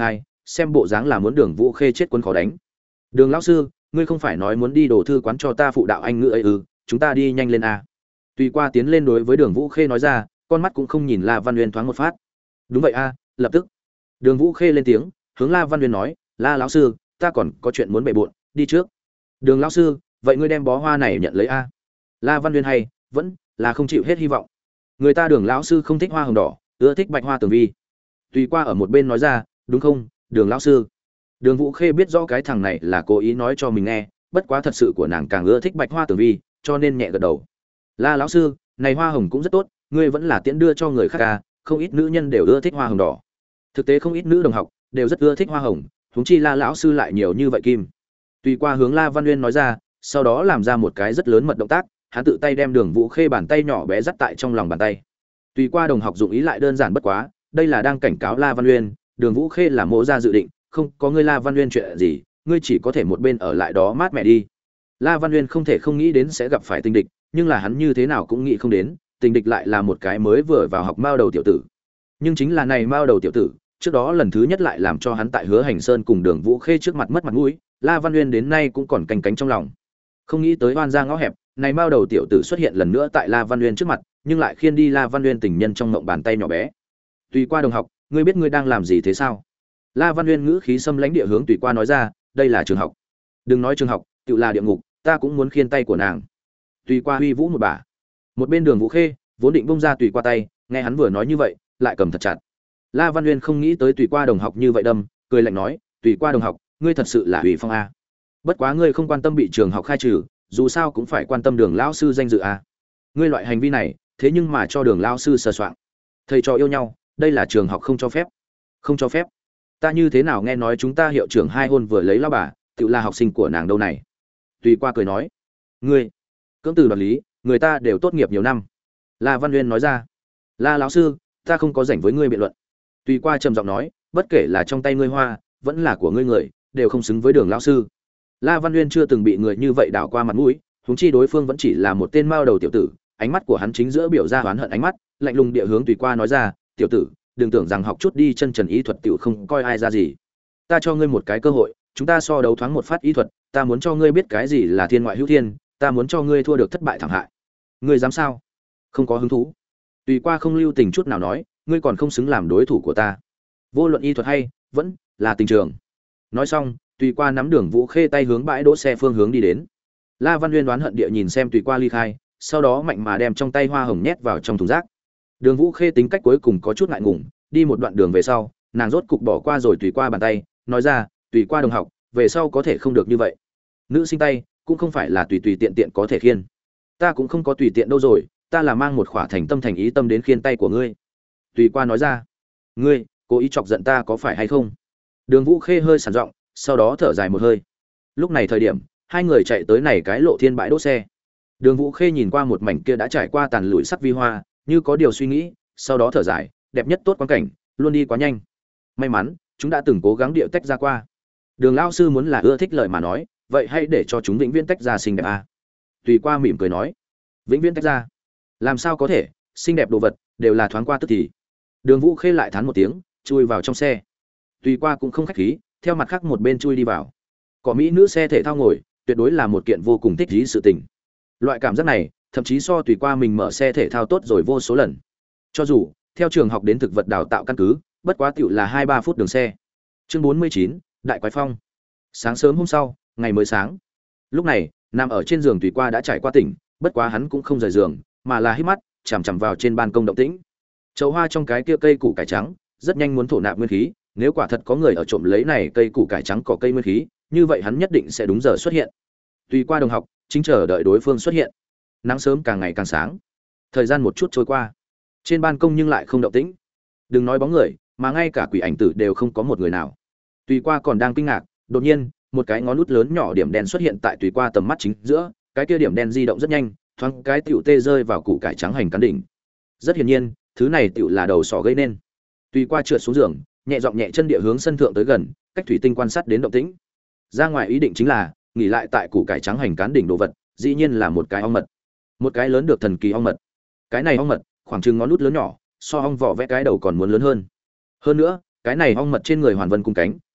xem bộ dáng là muốn Đường Vũ Khê chết quân khó đánh. Đường lão sư, ngươi không phải nói muốn đi đồ thư quán cho ta phụ đạo anh ngữ ấy ư? Chúng ta đi nhanh lên a. Tùy qua tiến lên đối với Đường Vũ Khê nói ra, con mắt cũng không nhìn La Văn Uyên thoáng một phát. Đúng vậy a, lập tức. Đường Vũ Khê lên tiếng, hướng La Văn Uyên nói, La lão sư, ta còn có chuyện muốn bệ bội, đi trước. Đường lão sư, vậy ngươi đem bó hoa này nhận lấy a. La Văn Uyên hay vẫn là không chịu hết hy vọng. Người ta Đường lão sư không thích hoa hồng đỏ, ưa thích bạch hoa tường vi. Tùy qua ở một bên nói ra, đúng không, Đường lão sư? Đường Vũ Khê biết rõ cái thằng này là cố ý nói cho mình nghe, bất quá thật sự của nàng càng ưa thích bạch hoa tường vi, cho nên nhẹ gật đầu. La lão sư, này hoa hồng cũng rất tốt, ngươi vẫn là tiễn đưa cho người khác à, không ít nữ nhân đều ưa thích hoa hồng đỏ. Thực tế không ít nữ đồng học đều rất ưa thích hoa hồng, huống chi La lão sư lại nhiều như vậy kim. Tùy qua hướng La Văn Uyên nói ra, sau đó làm ra một cái rất lớn mật động tác, hắn tự tay đem Đường Vũ Khê bàn tay nhỏ bé dắt tại trong lòng bàn tay. Tùy qua đồng học dụng ý lại đơn giản bất quá, đây là đang cảnh cáo La Văn Uyên, Đường Vũ Khê là mỗ ra dự định, không có ngươi La Văn Uyên chuyện gì, ngươi chỉ có thể một bên ở lại đó mát mẹ đi. La Văn Uyên không thể không nghĩ đến sẽ gặp phải tình địch, nhưng là hắn như thế nào cũng nghĩ không đến, tình địch lại là một cái mới vừa vào học mao đầu tiểu tử. Nhưng chính là này mao đầu tiểu tử, trước đó lần thứ nhất lại làm cho hắn tại Hứa Hành Sơn cùng Đường Vũ Khê trước mặt mất mặt mũi, La Văn Uyên đến nay cũng còn canh cánh trong lòng. Không nghĩ tới oan ra ngõ hẹp, này mao đầu tiểu tử xuất hiện lần nữa tại La Văn Uyên trước mặt, nhưng lại khiêng đi La Văn Uyên tình nhân trong ngộng bàn tay nhỏ bé. Tùy qua đồng học, ngươi biết ngươi đang làm gì thế sao? La Văn Uyên ngữ khí xâm lãnh địa hướng Tùy qua nói ra, đây là trường học. Đừng nói trường học, tự là địa ngục, ta cũng muốn khiêng tay của nàng. Tùy qua huy vũ một bả. Một bên Đường Vũ Khê vốn định bung ra Tùy qua tay, nghe hắn vừa nói như vậy, lại cầm thật chặt. La Văn Uyên không nghĩ tới Tùy qua đồng học như vậy đâm, cười lạnh nói, Tùy qua đồng học, ngươi thật sự là ủy phong a. Bất quá ngươi không quan tâm bị trường học khai trừ, dù sao cũng phải quan tâm Đường lão sư danh dự a. Ngươi loại hành vi này, thế nhưng mà cho Đường lão sư sờ soạng. Thầy trò yêu nhau, đây là trường học không cho phép. Không cho phép? Ta như thế nào nghe nói chúng ta hiệu trưởng hai hôn vừa lấy lão bà, tự là học sinh của nàng đâu này? Tùy qua cười nói, ngươi cưỡng từ đoạt lý, người ta đều tốt nghiệp nhiều năm. La Văn Uyên nói ra, La lão sư, ta không có rảnh với ngươi biện luận. Tùy qua trầm giọng nói, bất kể là trong tay ngươi hoa, vẫn là của ngươi người, đều không xứng với Đường lão sư. La Văn Uyên chưa từng bị người như vậy đảo qua mặt mũi, huống chi đối phương vẫn chỉ là một tên mao đầu tiểu tử, ánh mắt của hắn chính giữa biểu ra oán hận ánh mắt, lạnh lùng địa hướng Tùy qua nói ra, tiểu tử, đừng tưởng rằng học chút đi chân trần ý thuật tiểu không coi ai ra gì. Ta cho ngươi một cái cơ hội, chúng ta so đấu thoáng một phát ý thuật, ta muốn cho ngươi biết cái gì là thiên ngoại hữu thiên, ta muốn cho ngươi thua được thất bại thảm hại. Ngươi dám sao? Không có hứng thú. Tùy qua không lưu tình chút nào nói, ngươi còn không xứng làm đối thủ của ta. Vô luận y thuật hay vẫn là tình trường. Nói xong, Tùy qua nắm Đường Vũ Khê tay hướng bãi đỗ xe phương hướng đi đến. La Văn Uyên đoán hận địa nhìn xem Tùy qua ly khai, sau đó mạnh mà đem trong tay hoa hồng nhét vào trong thùng rác. Đường Vũ Khê tính cách cuối cùng có chút ngại ngùng, đi một đoạn đường về sau, nàng rốt cục bỏ qua rồi Tùy qua bàn tay, nói ra, Tùy qua đồng học, về sau có thể không được như vậy. Nữ sinh tay cũng không phải là tùy tùy tiện tiện có thể khiên. Ta cũng không có tùy tiện đâu rồi, ta là mang một khỏa thành tâm thành ý tâm đến khiên tay của ngươi. Tùy qua nói ra, ngươi cố ý chọc giận ta có phải hay không? Đường Vũ Khê hơi sảng giọng, sau đó thở dài một hơi. Lúc này thời điểm, hai người chạy tới này cái lộ thiên bãi đỗ xe. Đường Vũ Khê nhìn qua một mảnh kia đã trải qua tàn lụi sắc vi hoa, như có điều suy nghĩ, sau đó thở dài, đẹp nhất tốt quang cảnh, luôn đi quá nhanh. May mắn, chúng đã từng cố gắng điệu tách ra qua. Đường lão sư muốn là ưa thích lời mà nói, vậy hãy để cho chúng vĩnh viễn tách ra xinh đẹp a. Tùy qua mỉm cười nói, vĩnh viễn tách ra? Làm sao có thể, xinh đẹp đồ vật đều là thoáng qua tức thì. Đường Vũ Khê lại thán một tiếng, chui vào trong xe. Tùy qua cũng không khách khí, theo mặt khác một bên chui đi vào. Có mỹ nữ xe thể thao ngồi, tuyệt đối là một kiện vô cùng thích thú sự tình. Loại cảm giác này, thậm chí so Tùy qua mình mở xe thể thao tốt rồi vô số lần. Cho dù theo trường học đến thực vật đào tạo căn cứ, bất quá tiểu là 2-3 phút đường xe. Chương 49, Đại Quái Phong. Sáng sớm hôm sau, ngày mới sáng. Lúc này, nằm ở trên giường Tùy qua đã trải qua tỉnh, bất quá hắn cũng không rời giường, mà là hít mắt, chằm chằm vào trên ban công động tĩnh. Chậu hoa trong cái kia cây củ cải trắng, rất nhanh muốn thổ nạp nguyên khí, nếu quả thật có người ở trộm lấy này cây củ cải trắng cỏ cây nguyên khí, như vậy hắn nhất định sẽ đúng giờ xuất hiện. Tùy qua đồng học, chính chờ đợi đối phương xuất hiện. Nắng sớm càng ngày càng sáng. Thời gian một chút trôi qua, trên ban công nhưng lại không động tĩnh. Đừng nói bóng người, mà ngay cả quỷ ảnh tử đều không có một người nào. Tùy qua còn đang kinh ngạc, đột nhiên, một cái ngón út lớn nhỏ điểm đen xuất hiện tại Tùy qua tầm mắt chính giữa, cái kia điểm đen di động rất nhanh, thoáng cái tiểu tê rơi vào củ cải trắng hành cán đỉnh. Rất hiển nhiên, thứ này tiểu là đầu sỏ gây nên. Tùy qua trượt xuống giường, nhẹ giọng nhẹ chân địa hướng sân thượng tới gần, cách thủy tinh quan sát đến động tĩnh. Ra ngoài ý định chính là, nghỉ lại tại củ cải trắng hành cán đỉnh đồ vật, dĩ nhiên là một cái ong mật. Một cái lớn được thần kỳ ong mật. Cái này ong mật, khoảng chừng ngón út lớn nhỏ, so ong vỏ vẽ cái đầu còn muốn lớn hơn. Hơn nữa, cái này ong mật trên người hoàn vân cung cánh,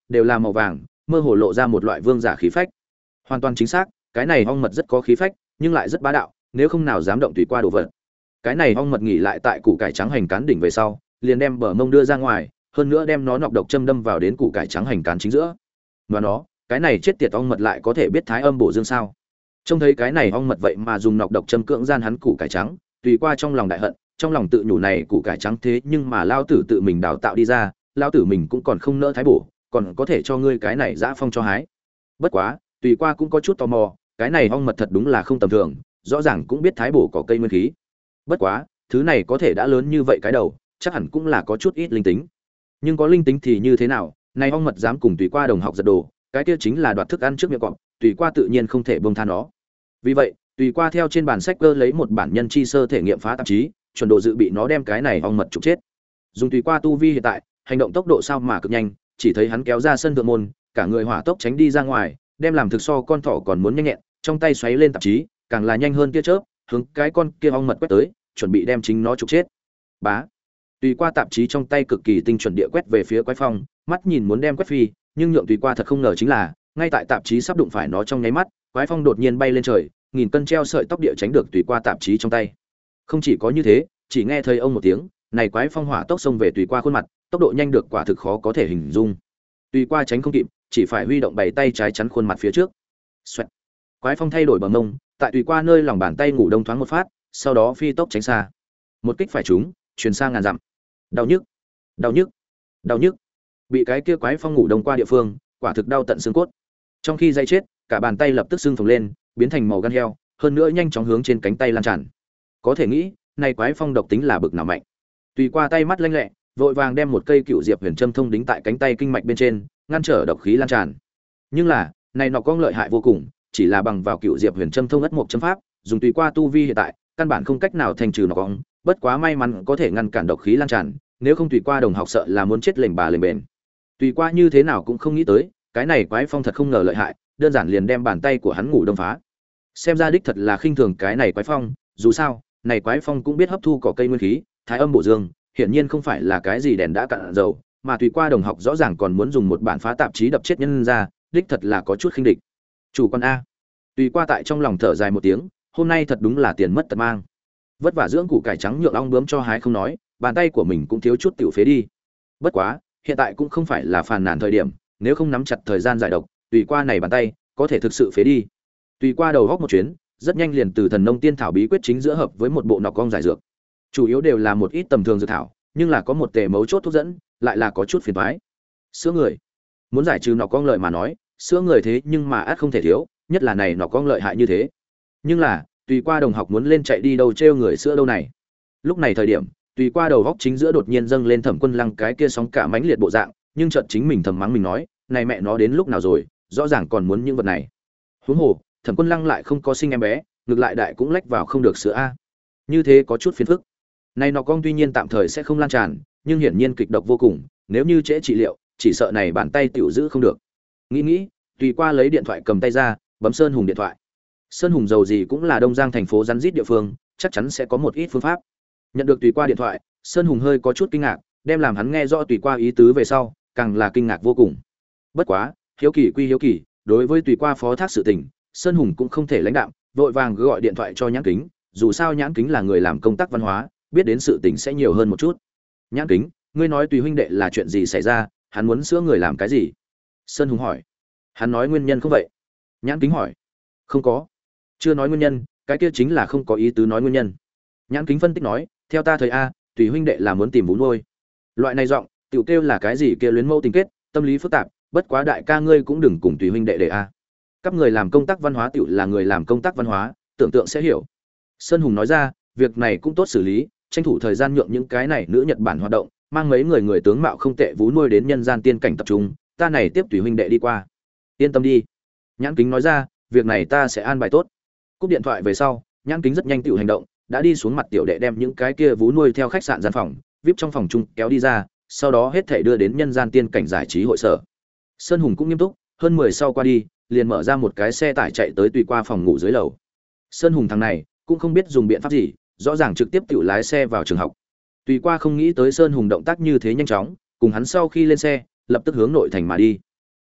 đều là màu vàng, mơ hồ lộ ra một loại vương giả khí phách. Hoàn toàn chính xác, cái này ong mật rất có khí phách, nhưng lại rất bá đạo, nếu không nào dám động tùy qua đồ vật. Cái này ong mật nghỉ lại tại củ cải trắng hành cán đỉnh về sau, liền đem bờ mông đưa ra ngoài, hơn nữa đem nó nọc độc châm đâm vào đến củ cải trắng hành cán chính giữa. Và nó, cái này chết tiệt ong mật lại có thể biết thái âm bổ dương sao? Trông thấy cái này ong mật vậy mà dùng nọc độc châm cưỡng gian hắn củ cải trắng, tùy qua trong lòng đại hận, trong lòng tự nhủ này củ cải trắng thế nhưng mà lao tử tự mình đào tạo đi ra, lao tử mình cũng còn không nỡ thái bổ, còn có thể cho ngươi cái này dã phong cho hái. Bất quá, tùy qua cũng có chút tò mò, cái này ong mật thật đúng là không tầm thường, rõ ràng cũng biết thái bổ có cây nguyên khí. Bất quá, thứ này có thể đã lớn như vậy cái đầu, chắc hẳn cũng là có chút ít linh tính. Nhưng có linh tính thì như thế nào, này ong mật dám cùng tùy qua đồng học giật đồ, cái kia chính là đoạt thức ăn trước miệng cọp, tùy qua tự nhiên không thể buông tha nó. Vì vậy, tùy qua theo trên bản sách cơ lấy một bản nhân chi sơ thể nghiệm phá tạp chí, chuẩn độ dự bị nó đem cái này ong mật trục chết. Dùng tùy qua tu vi hiện tại, hành động tốc độ sao mà cực nhanh, chỉ thấy hắn kéo ra sân thượng môn, cả người hỏa tốc tránh đi ra ngoài, đem làm thực so con thỏ còn muốn nhanh nhẹn, trong tay xoáy lên tạp chí, càng là nhanh hơn tia chớp, hướng cái con kia ong mật quét tới, chuẩn bị đem chính nó trục chết. Bá. Tùy qua tạp chí trong tay cực kỳ tinh chuẩn địa quét về phía quái phong, mắt nhìn muốn đem quét phi, nhưng nhượng tùy qua thật không ngờ chính là, ngay tại tạp chí sắp đụng phải nó trong nháy mắt, quái phong đột nhiên bay lên trời, nghìn cân treo sợi tóc địa tránh được tùy qua tạp chí trong tay. Không chỉ có như thế, chỉ nghe thấy ông một tiếng, này quái phong hỏa tốc xông về tùy qua khuôn mặt, tốc độ nhanh được quả thực khó có thể hình dung. Tùy qua tránh không kịp, chỉ phải huy động bảy tay trái chắn khuôn mặt phía trước. Xoẹt. Quái phong thay đổi bờ mông, tại tùy qua nơi lòng bàn tay ngủ đông thoáng một phát, sau đó phi tốc tránh xa. Một kích phải trúng, truyền sang ngàn dặm. Đau nhức, đau nhức, đau nhức. Bị cái kia quái phong ngủ đông qua địa phương, quả thực đau tận xương cốt. Trong khi dây chết, cả bàn tay lập tức sưng phồng lên, biến thành màu gan heo, hơn nữa nhanh chóng hướng trên cánh tay lan tràn. Có thể nghĩ, này quái phong độc tính là bực nào mạnh. Tùy qua tay mắt lanh lẹ, vội vàng đem một cây cựu diệp huyền châm thông đính tại cánh tay kinh mạch bên trên, ngăn trở độc khí lan tràn. Nhưng là, này nó có lợi hại vô cùng, chỉ là bằng vào cựu diệp huyền châm thông ất một châm pháp, dùng tùy qua tu vi hiện tại, căn bản không cách nào thành trừ nó cong, bất quá may mắn có thể ngăn cản độc khí lan tràn, nếu không tùy qua đồng học sợ là muốn chết lềnh bà lềnh bền. Tùy qua như thế nào cũng không nghĩ tới, cái này quái phong thật không ngờ lợi hại, đơn giản liền đem bàn tay của hắn ngủ đông phá. Xem ra đích thật là khinh thường cái này quái phong, dù sao, này quái phong cũng biết hấp thu cỏ cây nguyên khí, thái âm bổ dương, hiển nhiên không phải là cái gì đèn đã cạn dầu, mà tùy qua đồng học rõ ràng còn muốn dùng một bản phá tạp chí đập chết nhân ra, đích thật là có chút khinh địch. Chủ quan a. Tùy qua tại trong lòng thở dài một tiếng, hôm nay thật đúng là tiền mất tật mang. Vất vả dưỡng củ cải trắng nhượng ong bướm cho hái không nói, bàn tay của mình cũng thiếu chút tiểu phế đi. Bất quá, hiện tại cũng không phải là phàn nàn thời điểm, nếu không nắm chặt thời gian giải độc, tùy qua này bàn tay có thể thực sự phế đi. Tùy qua đầu góc một chuyến, rất nhanh liền từ thần nông tiên thảo bí quyết chính giữa hợp với một bộ nọc ong giải dược. Chủ yếu đều là một ít tầm thường dược thảo, nhưng là có một tề mấu chốt thuốc dẫn, lại là có chút phiền toái. Sữa người. Muốn giải trừ nọc ong lợi mà nói, sữa người thế nhưng mà ắt không thể thiếu, nhất là này nọc ong lợi hại như thế. Nhưng là, tùy qua đồng học muốn lên chạy đi đâu trêu người sữa đâu này. Lúc này thời điểm, tùy qua đầu góc chính giữa đột nhiên dâng lên Thẩm Quân Lăng cái kia sóng cả mãnh liệt bộ dạng, nhưng chợt chính mình thầm mắng mình nói, này mẹ nó đến lúc nào rồi, rõ ràng còn muốn những vật này. Huống hồ, Thẩm Quân Lăng lại không có sinh em bé, ngược lại đại cũng lách vào không được sữa a. Như thế có chút phiền phức. Này nó cong tuy nhiên tạm thời sẽ không lan tràn, nhưng hiển nhiên kịch độc vô cùng, nếu như trễ trị liệu, chỉ sợ này bàn tay tiểu giữ không được. Nghĩ, tùy qua lấy điện thoại cầm tay ra, bấm Sơn Hùng điện thoại. Sơn Hùng giàu gì cũng là Đông Giang thành phố rắn rít địa phương, chắc chắn sẽ có một ít phương pháp. Nhận được tùy qua điện thoại, Sơn Hùng hơi có chút kinh ngạc, đem làm hắn nghe rõ tùy qua ý tứ về sau, càng là kinh ngạc vô cùng. Bất quá, hiếu kỳ quy hiếu kỳ, đối với tùy qua phó thác sự tình, Sơn Hùng cũng không thể lãnh đạm, vội vàng gọi điện thoại cho Nhãn Kính, dù sao Nhãn Kính là người làm công tác văn hóa, biết đến sự tình sẽ nhiều hơn một chút. Nhãn Kính, ngươi nói tùy huynh đệ là chuyện gì xảy ra, hắn muốn sữa người làm cái gì? Sơn Hùng hỏi. Hắn nói nguyên nhân không vậy? Nhãn Kính hỏi. Không có. Chưa nói nguyên nhân, cái kia chính là không có ý tứ nói nguyên nhân. Nhãn Kính phân tích nói, theo ta thời a, tùy huynh đệ là muốn tìm vú nuôi. Loại này giọng, tiểu kêu là cái gì kia luyến mâu tình kết, tâm lý phức tạp, bất quá đại ca ngươi cũng đừng cùng tùy huynh đệ để a. Các người làm công tác văn hóa tiểu là người làm công tác văn hóa, tưởng tượng sẽ hiểu. Sơn Hùng nói ra, việc này cũng tốt xử lý, tranh thủ thời gian nhượng những cái này nữ Nhật Bản hoạt động, mang mấy người tướng mạo không tệ vú nuôi đến nhân gian tiên cảnh tập trung, ta này tiếp tùy huynh đệ đi qua. Yên tâm đi. Nhãn Kính nói ra, việc này ta sẽ an bài tốt. Cúp điện thoại về sau, Nhãn Kính rất nhanh tự hành động, đã đi xuống mặt tiểu đệ đem những cái kia vú nuôi theo khách sạn gian phòng, VIP trong phòng chung kéo đi ra, sau đó hết thảy đưa đến nhân gian tiên cảnh giải trí hội sở. Sơn Hùng cũng nghiêm túc, hơn 10 sau qua đi, liền mở ra một cái xe tải chạy tới tùy qua phòng ngủ dưới lầu. Sơn Hùng thằng này cũng không biết dùng biện pháp gì, rõ ràng trực tiếp tự lái xe vào trường học. Tùy qua không nghĩ tới Sơn Hùng động tác như thế nhanh chóng, cùng hắn sau khi lên xe, lập tức hướng nội thành mà đi.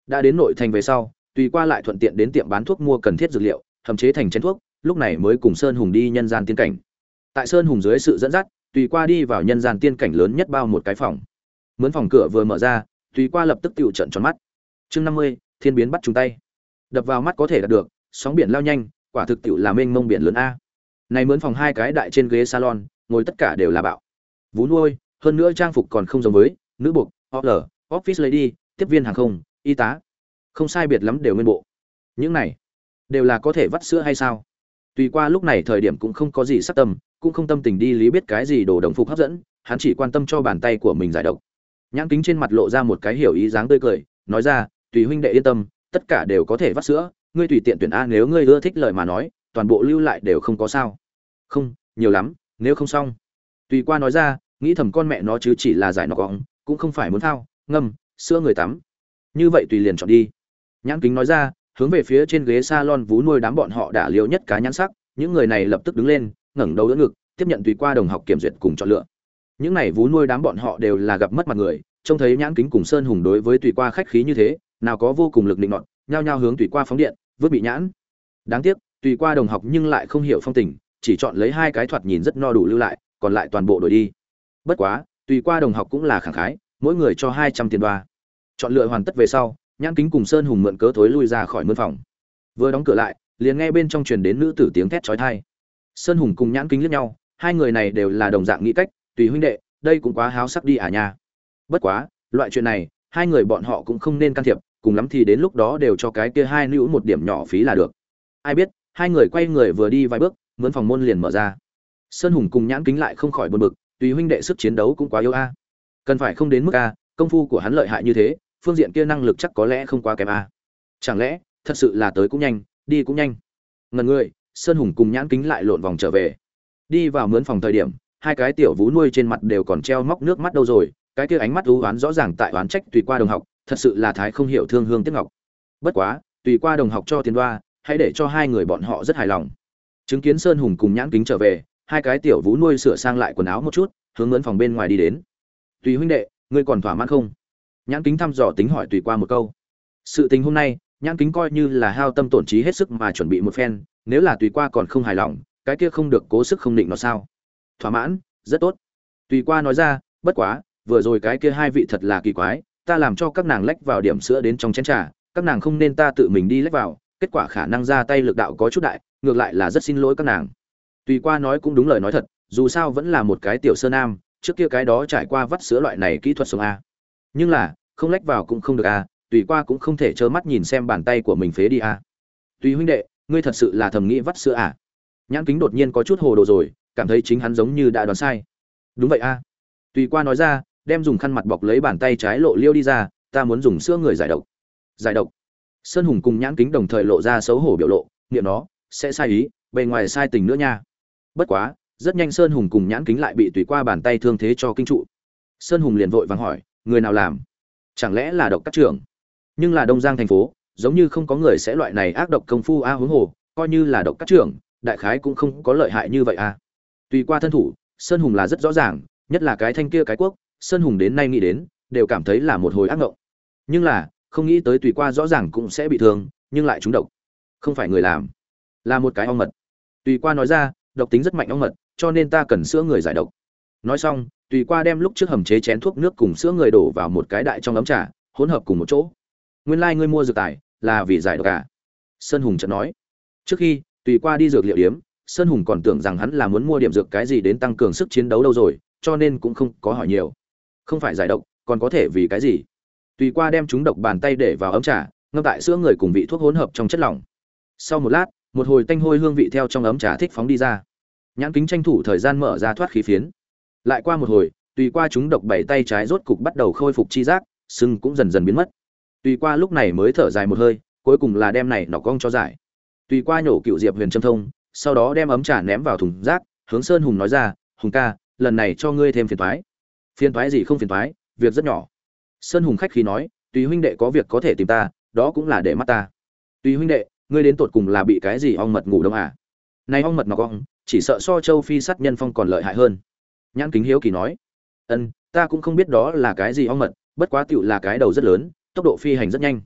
Đã đến nội thành về sau, tùy qua lại thuận tiện đến tiệm bán thuốc mua cần thiết dược liệu, hầm chế thành chén thuốc, lúc này mới cùng Sơn Hùng đi nhân gian tiên cảnh. Tại Sơn Hùng dưới sự dẫn dắt, tùy qua đi vào nhân gian tiên cảnh lớn nhất bao một cái phòng. Mướn phòng cửa vừa mở ra, tùy qua lập tức tiểu trận tròn mắt. Chương 50, thiên biến bắt trùng tay. Đập vào mắt có thể đạt được, sóng biển lao nhanh, quả thực tiểu là mênh mông biển lớn a. Này mướn phòng hai cái đại trên ghế salon, ngồi tất cả đều là bạo. Vú nuôi, hơn nữa trang phục còn không giống với nữ buộc, OL, office lady, tiếp viên hàng không, y tá. Không sai biệt lắm đều nguyên bộ. Những này đều là có thể vắt sữa hay sao? Tùy qua lúc này thời điểm cũng không có gì sắc tâm, cũng không tâm tình đi lý biết cái gì đồ đồng phục hấp dẫn, hắn chỉ quan tâm cho bàn tay của mình giải độc. Nhãn Kính trên mặt lộ ra một cái hiểu ý dáng tươi cười, nói ra, "Tùy huynh đệ yên tâm, tất cả đều có thể vắt sữa, ngươi tùy tiện tuyển a, nếu ngươi ưa thích lời mà nói, toàn bộ lưu lại đều không có sao." "Không, nhiều lắm, nếu không xong." Tùy qua nói ra, nghĩ thầm con mẹ nó chứ chỉ là giải nó cóng, cũng không phải muốn thao, ngâm, sữa người tắm. Như vậy tùy liền chọn đi. Nhãn Kính nói ra, hướng về phía trên ghế salon vú nuôi đám bọn họ đã liều nhất cá nhãn sắc, những người này lập tức đứng lên, ngẩng đầu đỡ ngực, tiếp nhận tùy qua đồng học kiểm duyệt cùng chọn lựa. Những này vú nuôi đám bọn họ đều là gặp mất mặt người, trông thấy Nhãn Kính cùng Sơn Hùng đối với tùy qua khách khí như thế, nào có vô cùng lực định nọt, nhao nhao hướng tùy qua phóng điện, vứt bị nhãn. Đáng tiếc, tùy qua đồng học nhưng lại không hiểu phong tình, chỉ chọn lấy hai cái thoạt nhìn rất no đủ lưu lại, còn lại toàn bộ đổi đi. Bất quá, tùy qua đồng học cũng là khẳng khái, mỗi người cho 200 tiền đoa. Chọn lựa hoàn tất về sau, Nhãn Kính cùng Sơn Hùng mượn cớ thối lui ra khỏi mướn phòng. Vừa đóng cửa lại, liền nghe bên trong truyền đến nữ tử tiếng thét chói tai. Sơn Hùng cùng Nhãn Kính liếc nhau, hai người này đều là đồng dạng nghĩ cách, tùy huynh đệ, đây cũng quá háo sắc đi à nha. Bất quá, loại chuyện này, hai người bọn họ cũng không nên can thiệp, cùng lắm thì đến lúc đó đều cho cái kia hai nữ một điểm nhỏ phí là được. Ai biết, hai người quay người vừa đi vài bước, mướn phòng môn liền mở ra. Sơn Hùng cùng Nhãn Kính lại không khỏi buồn bực, tùy huynh đệ sức chiến đấu cũng quá yếu a. Cần phải không đến mức a, công phu của hắn lợi hại như thế, phương diện kia năng lực chắc có lẽ không quá kém a. Chẳng lẽ, thật sự là tới cũng nhanh, đi cũng nhanh. Ngần người, Sơn Hùng cùng Nhãn Kính lại lộn vòng trở về. Đi vào mướn phòng thời điểm, hai cái tiểu vú nuôi trên mặt đều còn treo móc nước mắt đâu rồi, cái kia ánh mắt u oán rõ ràng tại oán trách tùy qua đồng học, thật sự là thái không hiểu thương hương tiếc ngọc. Bất quá, tùy qua đồng học cho tiền đoa, hãy để cho hai người bọn họ rất hài lòng. Chứng kiến Sơn Hùng cùng Nhãn Kính trở về, hai cái tiểu vú nuôi sửa sang lại quần áo một chút, hướng mướn phòng bên ngoài đi đến. "Tùy huynh đệ, ngươi còn thỏa mãn không?" Nhãn Kính thăm dò tính hỏi tùy qua một câu. Sự tình hôm nay, Nhãn Kính coi như là hao tâm tổn trí hết sức mà chuẩn bị một phen, nếu là tùy qua còn không hài lòng, cái kia không được cố sức không định nó sao? Thỏa mãn, rất tốt. Tùy qua nói ra, bất quá, vừa rồi cái kia hai vị thật là kỳ quái, ta làm cho các nàng lách vào điểm sữa đến trong chén trà, các nàng không nên ta tự mình đi lách vào, kết quả khả năng ra tay lực đạo có chút đại, ngược lại là rất xin lỗi các nàng. Tùy qua nói cũng đúng lời nói thật, dù sao vẫn là một cái tiểu sơ nam, trước kia cái đó trải qua vắt sữa loại này kỹ thuật sống a. Nhưng là, không lách vào cũng không được a, Tùy qua cũng không thể trơ mắt nhìn xem bàn tay của mình phế đi a. Tùy huynh đệ, ngươi thật sự là thầm nghĩ vắt sữa à? Nhãn Kính đột nhiên có chút hồ đồ rồi, cảm thấy chính hắn giống như đã đoán sai. Đúng vậy a. Tùy qua nói ra, đem dùng khăn mặt bọc lấy bàn tay trái lộ liêu đi ra, ta muốn dùng sữa người giải độc. Giải độc? Sơn Hùng cùng Nhãn Kính đồng thời lộ ra xấu hổ biểu lộ, niệm nó, sẽ sai ý, bề ngoài sai tình nữa nha. Bất quá, rất nhanh Sơn Hùng cùng Nhãn Kính lại bị tùy qua bàn tay thương thế cho kinh trụ. Sơn Hùng liền vội vàng hỏi, người nào làm? Chẳng lẽ là độc các trưởng? Nhưng là Đông Giang thành phố, giống như không có người sẽ loại này ác độc công phu a, huống hồ, coi như là độc các trưởng, đại khái cũng không có lợi hại như vậy a. Tùy qua thân thủ, Sơn Hùng là rất rõ ràng, nhất là cái thanh kia cái quốc, Sơn Hùng đến nay nghĩ đến, đều cảm thấy là một hồi ác ngộng. Nhưng là, không nghĩ tới tùy qua rõ ràng cũng sẽ bị thương, nhưng lại trúng độc. Không phải người làm, là một cái ong mật. Tùy qua nói ra, độc tính rất mạnh ong mật, cho nên ta cần sữa người giải độc. Nói xong, tùy qua đem lúc trước hầm chế chén thuốc nước cùng sữa người đổ vào một cái đại trong ấm trà, hỗn hợp cùng một chỗ. Nguyên lai ngươi mua dược tài là vì giải độc à? Sơn Hùng chợt nói. Trước khi tùy qua đi dược liệu điếm, Sơn Hùng còn tưởng rằng hắn là muốn mua điểm dược cái gì đến tăng cường sức chiến đấu đâu rồi, cho nên cũng không có hỏi nhiều. Không phải giải độc, còn có thể vì cái gì? Tùy qua đem chúng độc bàn tay để vào ấm trà, ngâm tại sữa người cùng vị thuốc hỗn hợp trong chất lỏng. Sau một lát, một hồi tanh hôi hương vị theo trong ấm trà thích phóng đi ra. Nhãn Kính tranh thủ thời gian mở ra thoát khí phiến. Lại qua một hồi, tùy qua chúng độc bảy tay trái rốt cục bắt đầu khôi phục chi giác, sưng cũng dần dần biến mất. Tùy qua lúc này mới thở dài một hơi, cuối cùng là đem này nọ cong cho giải. Tùy qua nhổ cựu diệp huyền châm thông, sau đó đem ấm trà ném vào thùng rác, hướng Sơn Hùng nói ra, Hùng ca, lần này cho ngươi thêm phiền toái. Phiền toái gì không phiền toái, việc rất nhỏ. Sơn Hùng khách khí nói, Tùy huynh đệ có việc có thể tìm ta, đó cũng là để mắt ta. Tùy huynh đệ, ngươi đến tột cùng là bị cái gì ong mật ngủ đông à? Này ong mật nọ cong, chỉ sợ so châu phi sát nhân phong còn lợi hại hơn. Nhãn Kính hiếu kỳ nói, ta cũng không biết đó là cái gì ong mật, bất quá tựu là cái đầu rất lớn, tốc độ phi hành rất nhanh.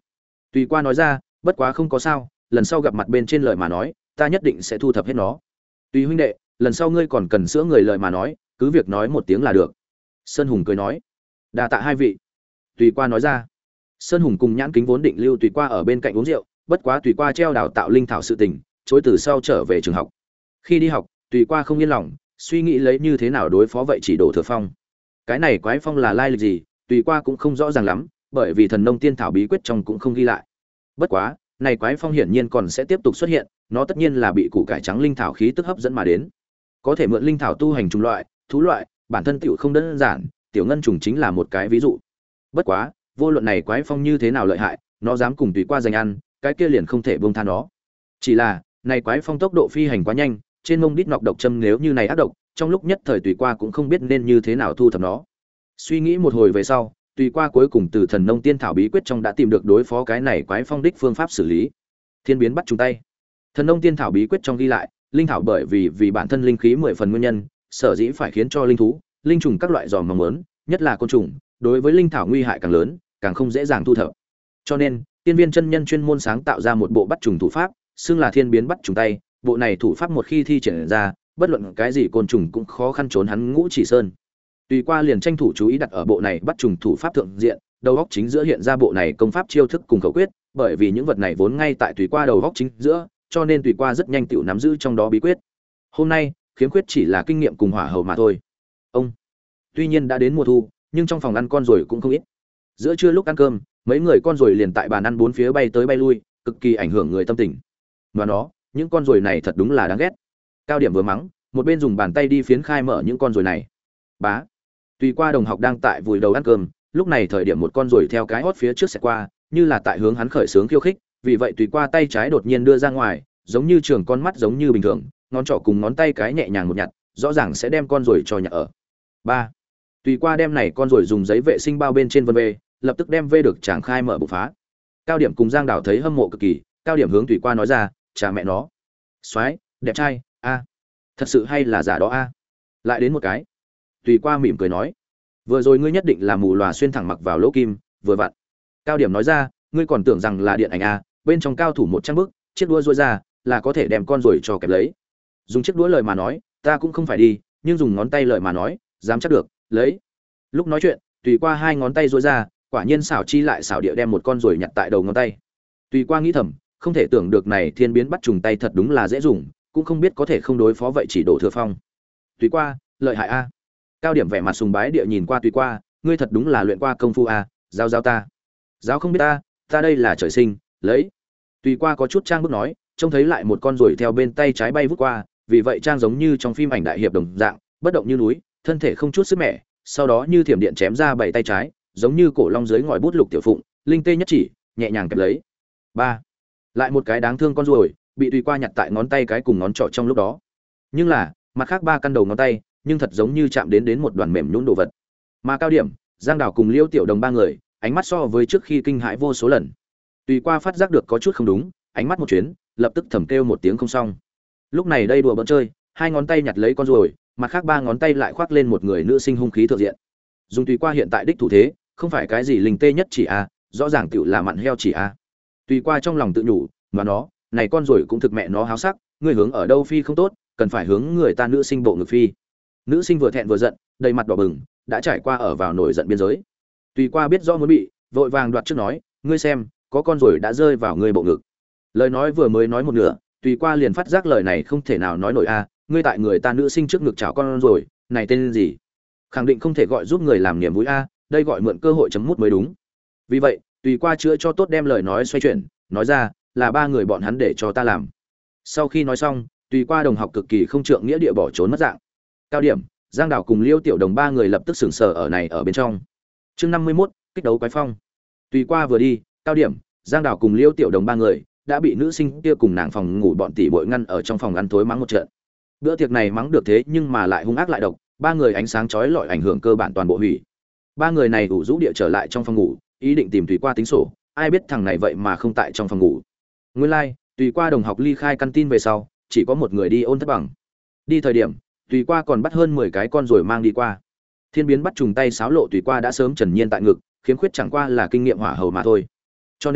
Tùy Qua nói ra, bất quá không có sao, lần sau gặp mặt bên trên lời mà nói, ta nhất định sẽ thu thập hết nó. Tùy huynh đệ, lần sau ngươi còn cần sữa người lời mà nói, cứ việc nói một tiếng là được. Sơn Hùng cười nói. Đa tạ hai vị. Tùy Qua nói ra. Sơn Hùng cùng Nhãn Kính vốn định lưu Tùy Qua ở bên cạnh uống rượu, bất quá Tùy Qua treo đào tạo linh thảo sự tình, chối từ sau trở về trường học. Khi đi học, Tùy Qua không yên lòng, suy nghĩ lấy như thế nào đối phó vậy chỉ Đổ Thừa Phong. Cái này quái phong là lai lịch gì, Tùy Qua cũng không rõ ràng lắm, bởi vì thần nông tiên thảo bí quyết trong cũng không ghi lại. Bất quá, này quái phong hiển nhiên còn sẽ tiếp tục xuất hiện, nó tất nhiên là bị củ cải trắng linh thảo khí tức hấp dẫn mà đến. Có thể mượn linh thảo tu hành trùng loại, thú loại, bản thân tiểu không đơn giản, tiểu ngân trùng chính là một cái ví dụ. Bất quá, vô luận này quái phong như thế nào lợi hại, nó dám cùng Tùy Qua giành ăn, cái kia liền không thể buông tha nó. Chỉ là, này quái phong tốc độ phi hành quá nhanh, trên mông đít nọc độc châm nếu như này ác độc, trong lúc nhất thời Tùy Qua cũng không biết nên như thế nào thu thập nó. Suy nghĩ một hồi về sau, Tùy Qua cuối cùng từ thần nông tiên thảo bí quyết trong đã tìm được đối phó cái này quái phong đích phương pháp xử lý. Thiên biến bắt trùng tay. Thần nông tiên thảo bí quyết trong ghi lại, linh thảo bởi vì bản thân linh khí 10 phần nguyên nhân, sở dĩ phải khiến cho linh thú, linh trùng các loại dòm mong muốn, nhất là côn trùng, đối với linh thảo nguy hại càng lớn, càng không dễ dàng thu thập. Cho nên, tiên viên chân nhân chuyên môn sáng tạo ra một bộ bắt trùng thủ pháp, xưng là thiên biến bắt trùng tay. Bộ này thủ pháp một khi thi triển ra, bất luận cái gì côn trùng cũng khó khăn trốn hắn Ngũ Chỉ Sơn. Tùy Qua liền tranh thủ chú ý đặt ở bộ này bắt trùng thủ pháp thượng diện, đầu góc chính giữa hiện ra bộ này công pháp chiêu thức cùng khẩu quyết, bởi vì những vật này vốn ngay tại Tùy Qua đầu góc chính giữa, cho nên Tùy Qua rất nhanh tựu nắm giữ trong đó bí quyết. Hôm nay, khiếm khuyết chỉ là kinh nghiệm cùng hỏa hầu mà thôi. Ông tuy nhiên đã đến mùa thu, nhưng trong phòng ăn con ruồi cũng không ít. Giữa trưa lúc ăn cơm, mấy người con ruồi liền tại bàn ăn bốn phía bay tới bay lui, cực kỳ ảnh hưởng người tâm tình. Và nó, những con ruồi này thật đúng là đáng ghét. Cao Điểm vừa mắng, một bên dùng bàn tay đi phiến khai mở những con ruồi này. Bá. Tùy Qua đồng học đang tại vùi đầu ăn cơm, lúc này thời điểm một con ruồi theo cái hót phía trước sẽ qua, như là tại hướng hắn khởi sướng khiêu khích, vì vậy Tùy Qua tay trái đột nhiên đưa ra ngoài, giống như trường con mắt giống như bình thường, ngón trỏ cùng ngón tay cái nhẹ nhàng một nhặt, rõ ràng sẽ đem con ruồi cho nhặt ở. 3. Tùy Qua đem này con ruồi dùng giấy vệ sinh bao bên trên vân về, lập tức đem vê được chàng khai mở bụng phá. Cao Điểm cùng Giang Đảo thấy hâm mộ cực kỳ, Cao Điểm hướng Tùy Qua nói ra, "Chà mẹ nó, soái, đẹp trai, a, thật sự hay là giả đó a?" Lại đến một cái. Tùy Qua mỉm cười nói, "Vừa rồi ngươi nhất định là mù lòa xuyên thẳng mặc vào lỗ kim, vừa vặn." Cao Điểm nói ra, "Ngươi còn tưởng rằng là điện ảnh a, bên trong cao thủ một trăm bước, chiếc đũa duỗi ra, là có thể đem con ruồi cho kẹp lấy. Dùng chiếc đũa lời mà nói, ta cũng không phải đi, nhưng dùng ngón tay lời mà nói, dám chắc được, lấy." Lúc nói chuyện, Tùy Qua hai ngón tay duỗi ra, quả nhiên xảo chi lại xảo địa đem một con ruồi nhặt tại đầu ngón tay. Tùy Qua nghĩ thầm, không thể tưởng được này thiên biến bắt trùng tay thật đúng là dễ dùng, cũng không biết có thể không đối phó vậy chỉ Đổ Thừa Phong. Tùy Qua, lợi hại a. Cao Điểm vẻ mặt sùng bái địa nhìn qua Tùy Qua, ngươi thật đúng là luyện qua công phu a, giáo giáo ta. Giáo không biết ta đây là trời sinh, lấy. Tùy Qua có chút trang bước nói, trông thấy lại một con ruồi theo bên tay trái bay vút qua, vì vậy trang giống như trong phim ảnh đại hiệp đồng dạng, bất động như núi, thân thể không chút sức mẻ, sau đó như thiểm điện chém ra bảy tay trái, giống như cổ long dưới ngòi bút lục tiểu phụng, linh tê nhất chỉ, nhẹ nhàng kẹp lấy. 3. Lại một cái đáng thương con ruồi, bị Tùy Qua nhặt tại ngón tay cái cùng ngón trỏ trong lúc đó. Nhưng là, mặt khác ba căn đầu ngón tay, nhưng thật giống như chạm đến một đoàn mềm nhũn đồ vật. Mà Cao Điểm, Giang Đảo cùng Liêu Tiểu Đồng ba người, ánh mắt so với trước khi kinh hãi vô số lần. Tùy Qua phát giác được có chút không đúng, ánh mắt một chuyến, lập tức thầm kêu một tiếng không xong. Lúc này đây đùa bỡn chơi, hai ngón tay nhặt lấy con ruồi, mặt khác ba ngón tay lại khoác lên một người nữ sinh hung khí thượng diện. Dùng Tùy Qua hiện tại đích thủ thế, không phải cái gì linh tê nhất chỉ a, rõ ràng tựu là mặn heo chỉ a. Tùy Qua trong lòng tự nhủ, mà nó, này con ruồi cũng thực mẹ nó háo sắc, người hướng ở đâu phi không tốt, cần phải hướng người ta nữ sinh bộ ngực phi. Nữ sinh vừa thẹn vừa giận, đầy mặt đỏ bừng, đã trải qua ở vào nổi giận biên giới. Tùy Qua biết rõ muốn bị, vội vàng đoạt trước nói, ngươi xem, có con ruồi đã rơi vào ngươi bộ ngực. Lời nói vừa mới nói một nửa, Tùy Qua liền phát giác lời này không thể nào nói nổi a, ngươi tại người ta nữ sinh trước ngực chảo con ruồi, này tên gì? Khẳng định không thể gọi giúp người làm niềm vui a, đây gọi mượn cơ hội chấm mút mới đúng. Vì vậy, Tùy Qua chữa cho tốt đem lời nói xoay chuyển, nói ra, là ba người bọn hắn để cho ta làm. Sau khi nói xong, Tùy Qua đồng học cực kỳ không trượng nghĩa địa bỏ trốn mất dạng. Cao Điểm, Giang Đảo cùng Liêu Tiểu Đồng ba người lập tức sững sờ ở này ở bên trong. Chương 51, kích đấu quái phong. Tùy Qua vừa đi, Cao Điểm, Giang Đảo cùng Liêu Tiểu Đồng ba người đã bị nữ sinh kia cùng nàng phòng ngủ bọn tỷ muội ngăn ở trong phòng ăn tối mắng một trận. Bữa tiệc này mắng được thế nhưng mà lại hung ác lại độc, ba người ánh sáng chói lọi ảnh hưởng cơ bản toàn bộ hủy. Ba người này ủ rũ địa trở lại trong phòng ngủ, ý định tìm Tùy Qua tính sổ, ai biết thằng này vậy mà không tại trong phòng ngủ. Nguyên lai, Tùy Qua đồng học ly khai căn tin về sau, chỉ có một người đi ôn thất bằng. Đi thời điểm, Tùy Qua còn bắt hơn 10 cái con rồi mang đi qua. Thiên biến bắt trùng tay xáo lộ Tùy Qua đã sớm trần nhiên tại ngực, khiếm khuyết chẳng qua là kinh nghiệm hỏa hầu mà thôi. Cho nên,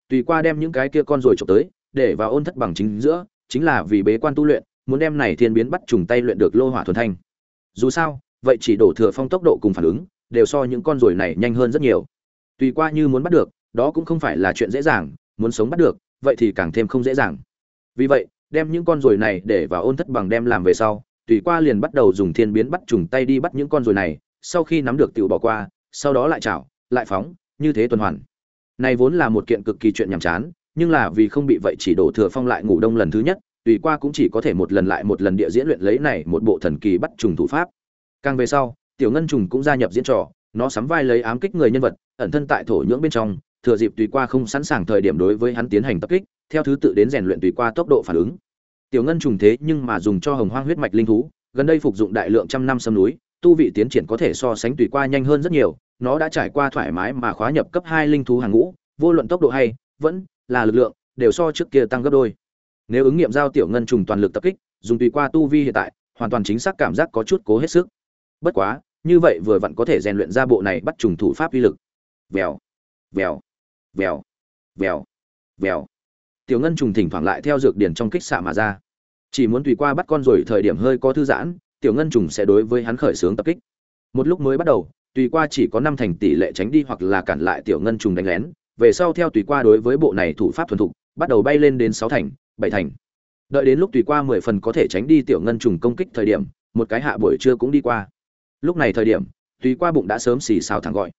Tùy qua đem những cái kia con rồi chụp tới, để vào ôn thất bằng chính giữa, chính là vì bế quan tu luyện, muốn đem này thiên biến bắt trùng tay luyện được lô hỏa thuần thanh. Dù sao, vậy chỉ đổ thừa phong tốc độ cùng phản ứng, đều so những con rồi này nhanh hơn rất nhiều. Tùy qua như muốn bắt được, đó cũng không phải là chuyện dễ dàng, muốn sống bắt được, vậy thì càng thêm không dễ dàng. Vì vậy, đem những con rồi này để vào ôn thất bằng đem làm về sau, Tùy qua liền bắt đầu dùng thiên biến bắt trùng tay đi bắt những con rồi này, sau khi nắm được tiểu bỏ qua, sau đó lại chảo, lại phóng, như thế tuần hoàn. Này vốn là một kiện cực kỳ chuyện nhàm chán, nhưng là vì không bị vậy chỉ đổ thừa phong lại ngủ đông lần thứ nhất, Tùy qua cũng chỉ có thể một lần lại một lần địa diễn luyện lấy này một bộ thần kỳ bắt trùng thủ pháp. Càng về sau, tiểu ngân trùng cũng gia nhập diễn trò, nó sắm vai lấy ám kích người nhân vật, ẩn thân tại thổ nhưỡng bên trong, thừa dịp Tùy qua không sẵn sàng thời điểm đối với hắn tiến hành tập kích, theo thứ tự đến rèn luyện Tùy qua tốc độ phản ứng. Tiểu ngân trùng thế nhưng mà dùng cho hồng hoang huyết mạch linh thú, gần đây phục dụng đại lượng trăm năm sâm núi, tu vị tiến triển có thể so sánh Tùy qua nhanh hơn rất nhiều, nó đã trải qua thoải mái mà khóa nhập cấp 2 linh thú hàng ngũ, vô luận tốc độ hay vẫn là lực lượng, đều so trước kia tăng gấp đôi. Nếu ứng nghiệm giao tiểu ngân trùng toàn lực tập kích, dùng Tùy qua tu vi hiện tại, hoàn toàn chính xác cảm giác có chút cố hết sức. Bất quá, như vậy vừa vặn có thể rèn luyện ra bộ này bắt trùng thủ pháp uy lực. Vèo, vèo, vèo, vèo, vèo. Tiểu ngân trùng thỉnh thoảng lại theo dược điển trong kích xạ mà ra. Chỉ muốn Tùy qua bắt con rồi thời điểm hơi có thư giãn, tiểu ngân trùng sẽ đối với hắn khởi xướng tập kích. Một lúc mới bắt đầu, Tùy qua chỉ có 5 thành tỷ lệ tránh đi hoặc là cản lại tiểu ngân trùng đánh lén, về sau theo Tùy qua đối với bộ này thủ pháp thuần thục, bắt đầu bay lên đến 6 thành, 7 thành. Đợi đến lúc Tùy qua 10 phần có thể tránh đi tiểu ngân trùng công kích thời điểm, một cái hạ buổi trưa cũng đi qua. Lúc này thời điểm, Tùy qua bụng đã sớm xì xào thẳng gọi.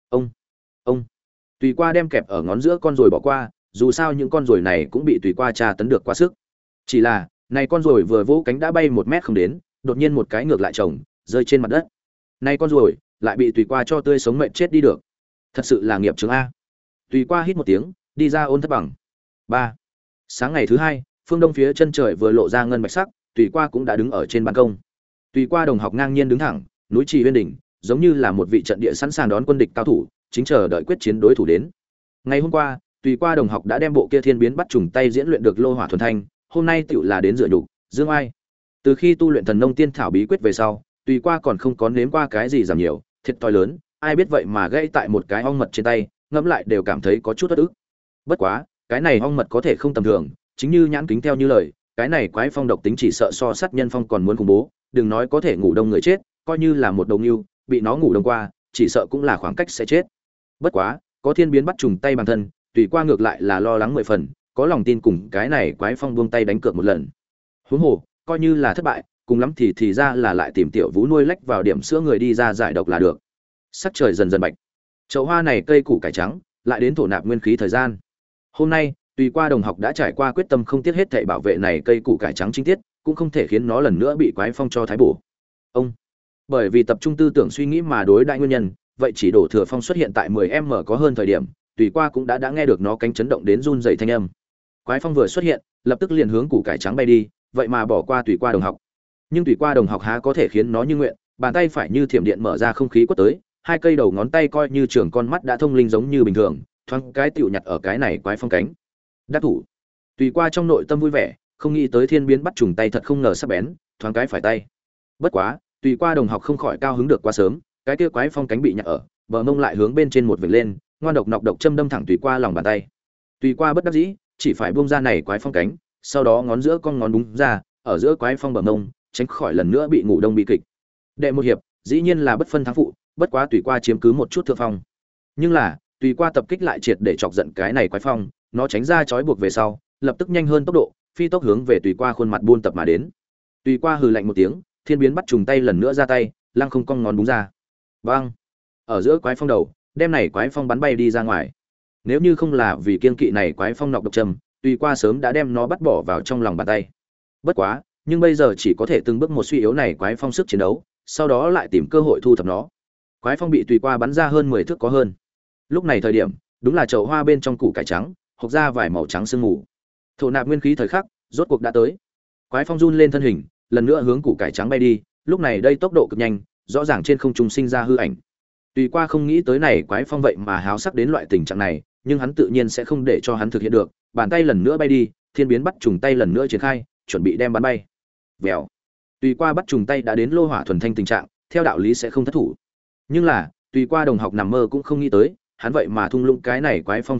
Ông. Tùy qua đem kẹp ở ngón giữa con rồi bỏ qua, dù sao những con rồi này cũng bị Tùy qua tra tấn được quá sức. Chỉ là, này con rồi vừa vỗ cánh đã bay 1 mét không đến, đột nhiên một cái ngược lại chồng, rơi trên mặt đất. Này con rồi lại bị Tùy qua cho tươi sống mệnh chết đi được. Thật sự là nghiệp chướng a. Tùy qua hít một tiếng, đi ra ôn thất bằng. 3. Sáng ngày thứ 2, phương đông phía chân trời vừa lộ ra ngân bạch sắc, Tùy qua cũng đã đứng ở trên ban công. Tùy qua đồng học ngang nhiên đứng thẳng, núi Trì Uyên đỉnh, giống như là một vị trận địa sẵn sàng đón quân địch cao thủ, chính chờ đợi quyết chiến đối thủ đến. Ngày hôm qua, Tùy qua đồng học đã đem bộ kia thiên biến bắt trùng tay diễn luyện được lô hỏa thuần thanh, hôm nay tựu là đến rửa nhục, dương ai. Từ khi tu luyện thần nông tiên thảo bí quyết về sau, Tùy qua còn không có nếm qua cái gì giảm nhiều, thiệt thòi lớn, ai biết vậy mà gãy tại một cái ong mật trên tay, ngẫm lại đều cảm thấy có chút uất ức. Bất quá, cái này ong mật có thể không tầm thường, chính như nhãn kính theo như lời, cái này quái phong độc tính chỉ sợ so sát nhân phong còn muốn khủng bố, đừng nói có thể ngủ đông người chết, coi như là một đầu nưu, bị nó ngủ đông qua, chỉ sợ cũng là khoảng cách sẽ chết. Bất quá, có thiên biến bắt trùng tay bản thân, Tùy qua ngược lại là lo lắng 10 phần, có lòng tin cùng cái này quái phong buông tay đánh cược một lần. Huống hồ, coi như là thất bại, cùng lắm thì ra là lại tìm tiểu vũ nuôi lách vào điểm sữa người đi ra giải độc là được. Sắc trời dần dần bạch. Chậu hoa này cây củ cải trắng, lại đến thổ nạp nguyên khí thời gian. Hôm nay, Tùy qua đồng học đã trải qua quyết tâm không tiếc hết thảy bảo vệ này cây củ cải trắng chính tiết, cũng không thể khiến nó lần nữa bị quái phong cho thái bổ. Ông, bởi vì tập trung tư tưởng suy nghĩ mà đối đại nguyên nhân, vậy chỉ đổ thừa phong xuất hiện tại 10m có hơn thời điểm, Tùy qua cũng đã nghe được nó cánh chấn động đến run rẩy thanh âm. Quái phong vừa xuất hiện, lập tức liền hướng củ cải trắng bay đi, vậy mà bỏ qua Tùy qua đồng học. Nhưng Tùy qua đồng học há có thể khiến nó như nguyện, bàn tay phải như thiểm điện mở ra không khí quất tới, hai cây đầu ngón tay coi như trường con mắt đã thông linh giống như bình thường, thoáng cái tựu nhặt ở cái này quái phong cánh. Đắc thủ. Tùy qua trong nội tâm vui vẻ, không nghĩ tới thiên biến bắt trùng tay thật không ngờ sắc bén, thoáng cái phải tay. Bất quá, Tùy qua đồng học không khỏi cao hứng được quá sớm, cái kia quái phong cánh bị nhặt ở, bờ mông lại hướng bên trên một vệt lên, ngoan độc nọc độc châm đâm thẳng Tùy qua lòng bàn tay. Tùy qua bất đắc dĩ, chỉ phải buông ra này quái phong cánh, sau đó ngón giữa con ngón đúng ra, ở giữa quái phong bờ mông, tránh khỏi lần nữa bị ngủ đông bị kịch. Đệ một hiệp, dĩ nhiên là bất phân thắng phụ, bất quá Tùy qua chiếm cứ một chút thượng phong. Nhưng là, Tùy qua tập kích lại triệt để chọc giận cái này quái phong, nó tránh ra trói buộc về sau, lập tức nhanh hơn tốc độ, phi tốc hướng về Tùy qua khuôn mặt buôn tập mà đến. Tùy qua hừ lạnh một tiếng, thiên biến bắt trùng tay lần nữa ra tay, lăng không cong ngón đúng ra. Bang! Ở giữa quái phong đầu, đem này quái phong bắn bay đi ra ngoài. Nếu như không là vì kiên kỵ này quái phong nọc độc trầm, Tùy qua sớm đã đem nó bắt bỏ vào trong lòng bàn tay. Bất quá, nhưng bây giờ chỉ có thể từng bước một suy yếu này quái phong sức chiến đấu, sau đó lại tìm cơ hội thu thập nó. Quái phong bị Tùy qua bắn ra hơn 10 thước có hơn. Lúc này thời điểm, đúng là chậu hoa bên trong củ cải trắng, hộc ra vài màu trắng sương mù. Thổ nạp nguyên khí thời khắc, rốt cuộc đã tới. Quái phong run lên thân hình, lần nữa hướng củ cải trắng bay đi, lúc này đây tốc độ cực nhanh, rõ ràng trên không trung sinh ra hư ảnh. Tùy qua không nghĩ tới này quái phong vậy mà háo sắc đến loại tình trạng này, nhưng hắn tự nhiên sẽ không để cho hắn thực hiện được, bàn tay lần nữa bay đi, thiên biến bắt trùng tay lần nữa triển khai, chuẩn bị đem bắn bay. Vèo. Tùy qua bắt trùng tay đã đến lô hỏa thuần thanh tình trạng, theo đạo lý sẽ không thất thủ. Nhưng là, Tùy qua đồng học nằm mơ cũng không nghĩ tới, hắn vậy mà thung lũng cái này quái phong thực lực,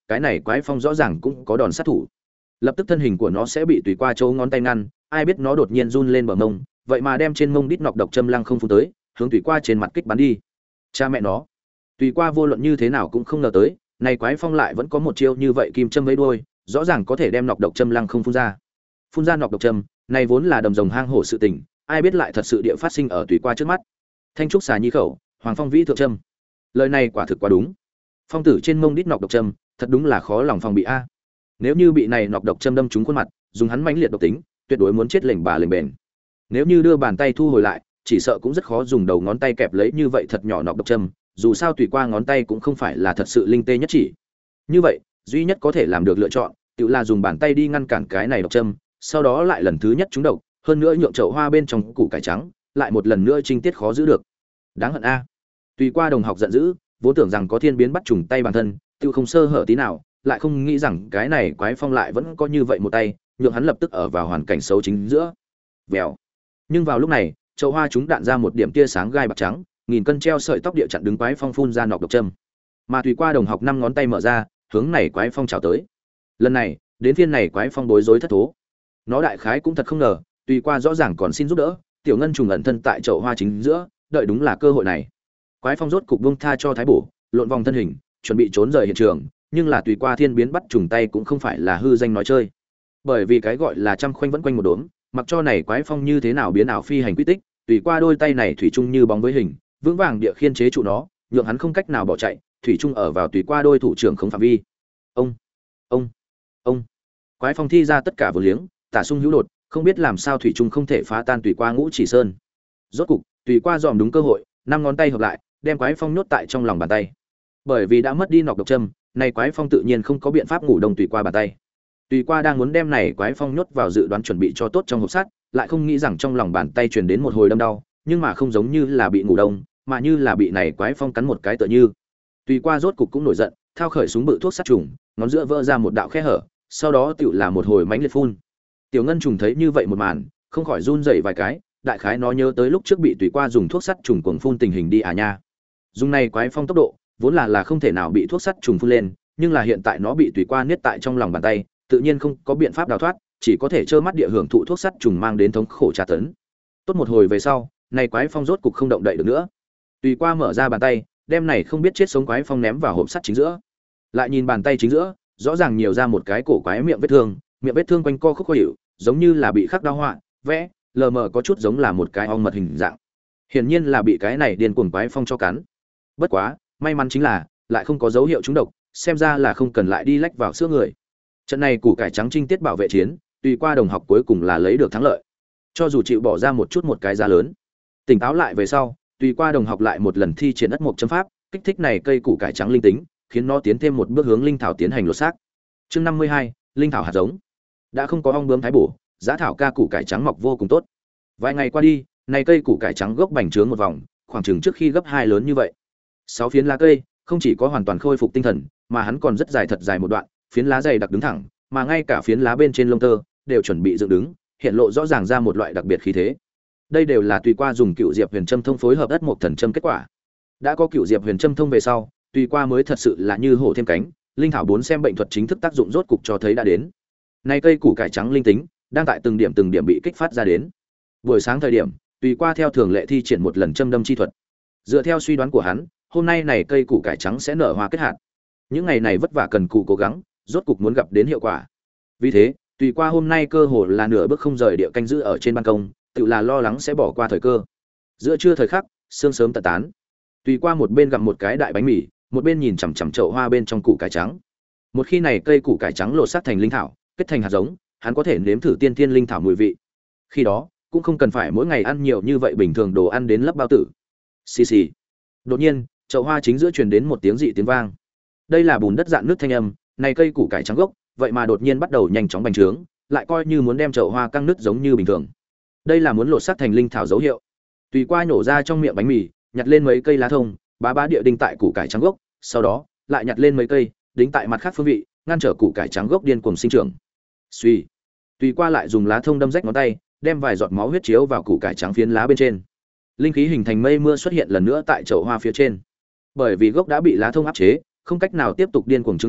cái này quái phong rõ ràng cũng có đòn sát thủ. Lập tức thân hình của nó sẽ bị tùy qua chỗ ngón tay ngăn, ai biết nó đột nhiên run lên bờ mông, vậy mà đem trên mông đít nọc độc châm lăng không phun tới, hướng tùy qua trên mặt kích bắn đi. Cha mẹ nó, tùy qua vô luận như thế nào cũng không ngờ tới, này quái phong lại vẫn có một chiêu như vậy kim châm với đuôi, rõ ràng có thể đem nọc độc châm lăng không phun ra. Phun ra nọc độc châm, này vốn là đầm rồng hang hổ sự tình, ai biết lại thật sự địa phát sinh ở tùy qua trước mắt. Thanh trúc xà nhi khẩu, hoàng phong vĩ thượng châm. Lời này quả thực quá đúng. Phong tử trên mông đít nọc độc châm, thật đúng là khó lòng phòng bị a. Nếu như bị này nọc độc châm đâm trúng khuôn mặt, dùng hắn mãnh liệt độc tính, tuyệt đối muốn chết lệnh bà lệnh bền. Nếu như đưa bàn tay thu hồi lại, chỉ sợ cũng rất khó dùng đầu ngón tay kẹp lấy như vậy thật nhỏ nọc độc châm, dù sao tùy qua ngón tay cũng không phải là thật sự linh tê nhất chỉ. Như vậy, duy nhất có thể làm được lựa chọn, tự là dùng bàn tay đi ngăn cản cái này độc châm, sau đó lại lần thứ nhất trúng độc, hơn nữa nhượng chậu hoa bên trong củ cải trắng, lại một lần nữa trinh tiết khó giữ được. Đáng hận a. Tùy qua đồng học giận dữ, vốn tưởng rằng có thiên biến bắt trùng tay bản thân, tiêu không sơ hở tí nào, lại không nghĩ rằng cái này quái phong lại vẫn có như vậy một tay, nhượng hắn lập tức ở vào hoàn cảnh xấu chính giữa. Vèo. Nhưng vào lúc này, chậu hoa chúng đạn ra một điểm tia sáng gai bạc trắng, nghìn cân treo sợi tóc địa chặn đứng quái phong phun ra nọc độc châm. Mà tùy qua đồng học năm ngón tay mở ra, hướng này quái phong chào tới. Lần này, đến phiên này quái phong bối rối thất thố. Nó đại khái cũng thật không ngờ, tùy qua rõ ràng còn xin giúp đỡ, tiểu ngân trùng ẩn thân tại chậu hoa chính giữa, đợi đúng là cơ hội này. Quái phong rốt cục buông tha cho thái bổ, lộn vòng thân hình, chuẩn bị trốn rời hiện trường, nhưng là tùy qua thiên biến bắt trùng tay cũng không phải là hư danh nói chơi. Bởi vì cái gọi là trăm khoanh vẫn quanh một đốm, mặc cho này quái phong như thế nào biến ảo phi hành quy tích, tùy qua đôi tay này thủy chung như bóng với hình, vững vàng địa khiên chế trụ nó, nhượng hắn không cách nào bỏ chạy, thủy chung ở vào tùy qua đôi thủ trưởng không phạm vi. Ông, quái phong thi ra tất cả vô liếng, tả sung hữu đột, không biết làm sao thủy chung không thể phá tan tùy qua ngũ chỉ sơn. Rốt cục, tùy qua dòm đúng cơ hội, năm ngón tay hợp lại, đem quái phong nhốt tại trong lòng bàn tay. Bởi vì đã mất đi nọc độc châm, này quái phong tự nhiên không có biện pháp ngủ đông tùy qua bàn tay. Tùy qua đang muốn đem này quái phong nhốt vào dự đoán chuẩn bị cho tốt trong hộp sắt, lại không nghĩ rằng trong lòng bàn tay truyền đến một hồi đâm đau, nhưng mà không giống như là bị ngủ đông, mà như là bị này quái phong cắn một cái tựa như. Tùy qua rốt cục cũng nổi giận, thao khởi súng bự thuốc sát trùng, ngón giữa vỡ ra một đạo khe hở, sau đó tựu là một hồi mãnh liệt phun. Tiểu ngân trùng thấy như vậy một màn, không khỏi run rẩy vài cái, đại khái nó nhớ tới lúc trước bị tùy qua dùng thuốc sắt trùng cuồng phun tình hình đi à nha. Dùng này quái phong tốc độ, vốn là không thể nào bị thuốc sắt trùng phun lên, nhưng là hiện tại nó bị tùy qua niết tại trong lòng bàn tay, tự nhiên không có biện pháp đào thoát, chỉ có thể trơ mắt địa hưởng thụ thuốc sắt trùng mang đến thống khổ tra tấn. Tốt một hồi về sau, này quái phong rốt cục không động đậy được nữa. Tùy qua mở ra bàn tay, đem này không biết chết sống quái phong ném vào hộp sắt chính giữa. Lại nhìn bàn tay chính giữa, rõ ràng nhiều ra một cái cổ quái miệng vết thương quanh co khúc khó hiểu, giống như là bị khắc đao họa, vẽ, lờ mờ có chút giống là một cái ong mật hình dạng. Hiển nhiên là bị cái này điên cuồng quái phong cho cắn. Bất quá, may mắn chính là lại không có dấu hiệu trúng độc, xem ra là không cần lại đi lách vào sữa người. Trận này củ cải trắng trinh tiết bảo vệ chiến, tùy qua đồng học cuối cùng là lấy được thắng lợi. Cho dù chịu bỏ ra một cái giá lớn. Tỉnh táo lại về sau, tùy qua đồng học lại một lần thi triển ất mục châm pháp, kích thích này cây củ cải trắng linh tính, khiến nó tiến thêm một bước hướng linh thảo tiến hành lột xác. Chương 52, linh thảo hạt giống. Đã không có ong bướm thái bổ, giá thảo ca củ cải trắng mọc vô cùng tốt. Vài ngày qua đi, này cây củ cải trắng gốc bành trướng một vòng, khoảng chừng trước khi gấp 2 lớn như vậy. 6 phiến lá cây, không chỉ có hoàn toàn khôi phục tinh thần, mà hắn còn rất dài thật dài một đoạn, phiến lá dày đặc đứng thẳng, mà ngay cả phiến lá bên trên lông tơ đều chuẩn bị dựng đứng, hiện lộ rõ ràng ra một loại đặc biệt khí thế. Đây đều là tùy qua dùng cựu diệp huyền châm thông phối hợp đất một thần châm kết quả. Đã có cựu diệp huyền châm thông về sau, tùy qua mới thật sự là như hổ thêm cánh, linh thảo 4 xem bệnh thuật chính thức tác dụng rốt cục cho thấy đã đến. Nay cây củ cải trắng linh tính đang tại từng điểm bị kích phát ra đến. Buổi sáng thời điểm, tùy qua theo thường lệ thi triển một lần châm đâm chi thuật. Dựa theo suy đoán của hắn, hôm nay này cây củ cải trắng sẽ nở hoa kết hạt. Những ngày này vất vả cần cù cố gắng, rốt cục muốn gặp đến hiệu quả. Vì thế, tùy qua hôm nay cơ hồ là nửa bước không rời địa canh giữ ở trên ban công, tự là lo lắng sẽ bỏ qua thời cơ. Giữa trưa thời khắc, sương sớm tận tán. Tùy qua một bên gặm một cái đại bánh mì, một bên nhìn chằm chằm chậu hoa bên trong củ cải trắng. Một khi này cây củ cải trắng lột xác thành linh thảo, kết thành hạt giống, hắn có thể nếm thử tiên tiên linh thảo mùi vị. Khi đó, cũng không cần phải mỗi ngày ăn nhiều như vậy bình thường đồ ăn đến lấp bao tử. Xì xì. Đột nhiên, chậu hoa chính giữa truyền đến một tiếng dị tiếng vang. Đây là bùn đất dạn nước thanh âm, này cây củ cải trắng gốc, vậy mà đột nhiên bắt đầu nhanh chóng bành trướng, lại coi như muốn đem chậu hoa căng nứt giống như bình thường. Đây là muốn lột xác thành linh thảo dấu hiệu. Tùy qua nhổ ra trong miệng bánh mì, nhặt lên mấy cây lá thông, bá địa đinh tại củ cải trắng gốc, sau đó lại nhặt lên mấy cây, đính tại mặt khác phương vị, ngăn trở củ cải trắng gốc điên cuồng sinh trưởng. Suy, Tùy qua lại dùng lá thông đâm rách ngón tay, đem vài giọt máu huyết chiếu vào củ cải trắng phiến lá bên trên. Linh khí hình thành mây mưa xuất hiện lần nữa tại chậu hoa phía trên. Bởi vì gốc đã bị lá thông áp chế, không cách nào tiếp tục điên cuồng trứng đại,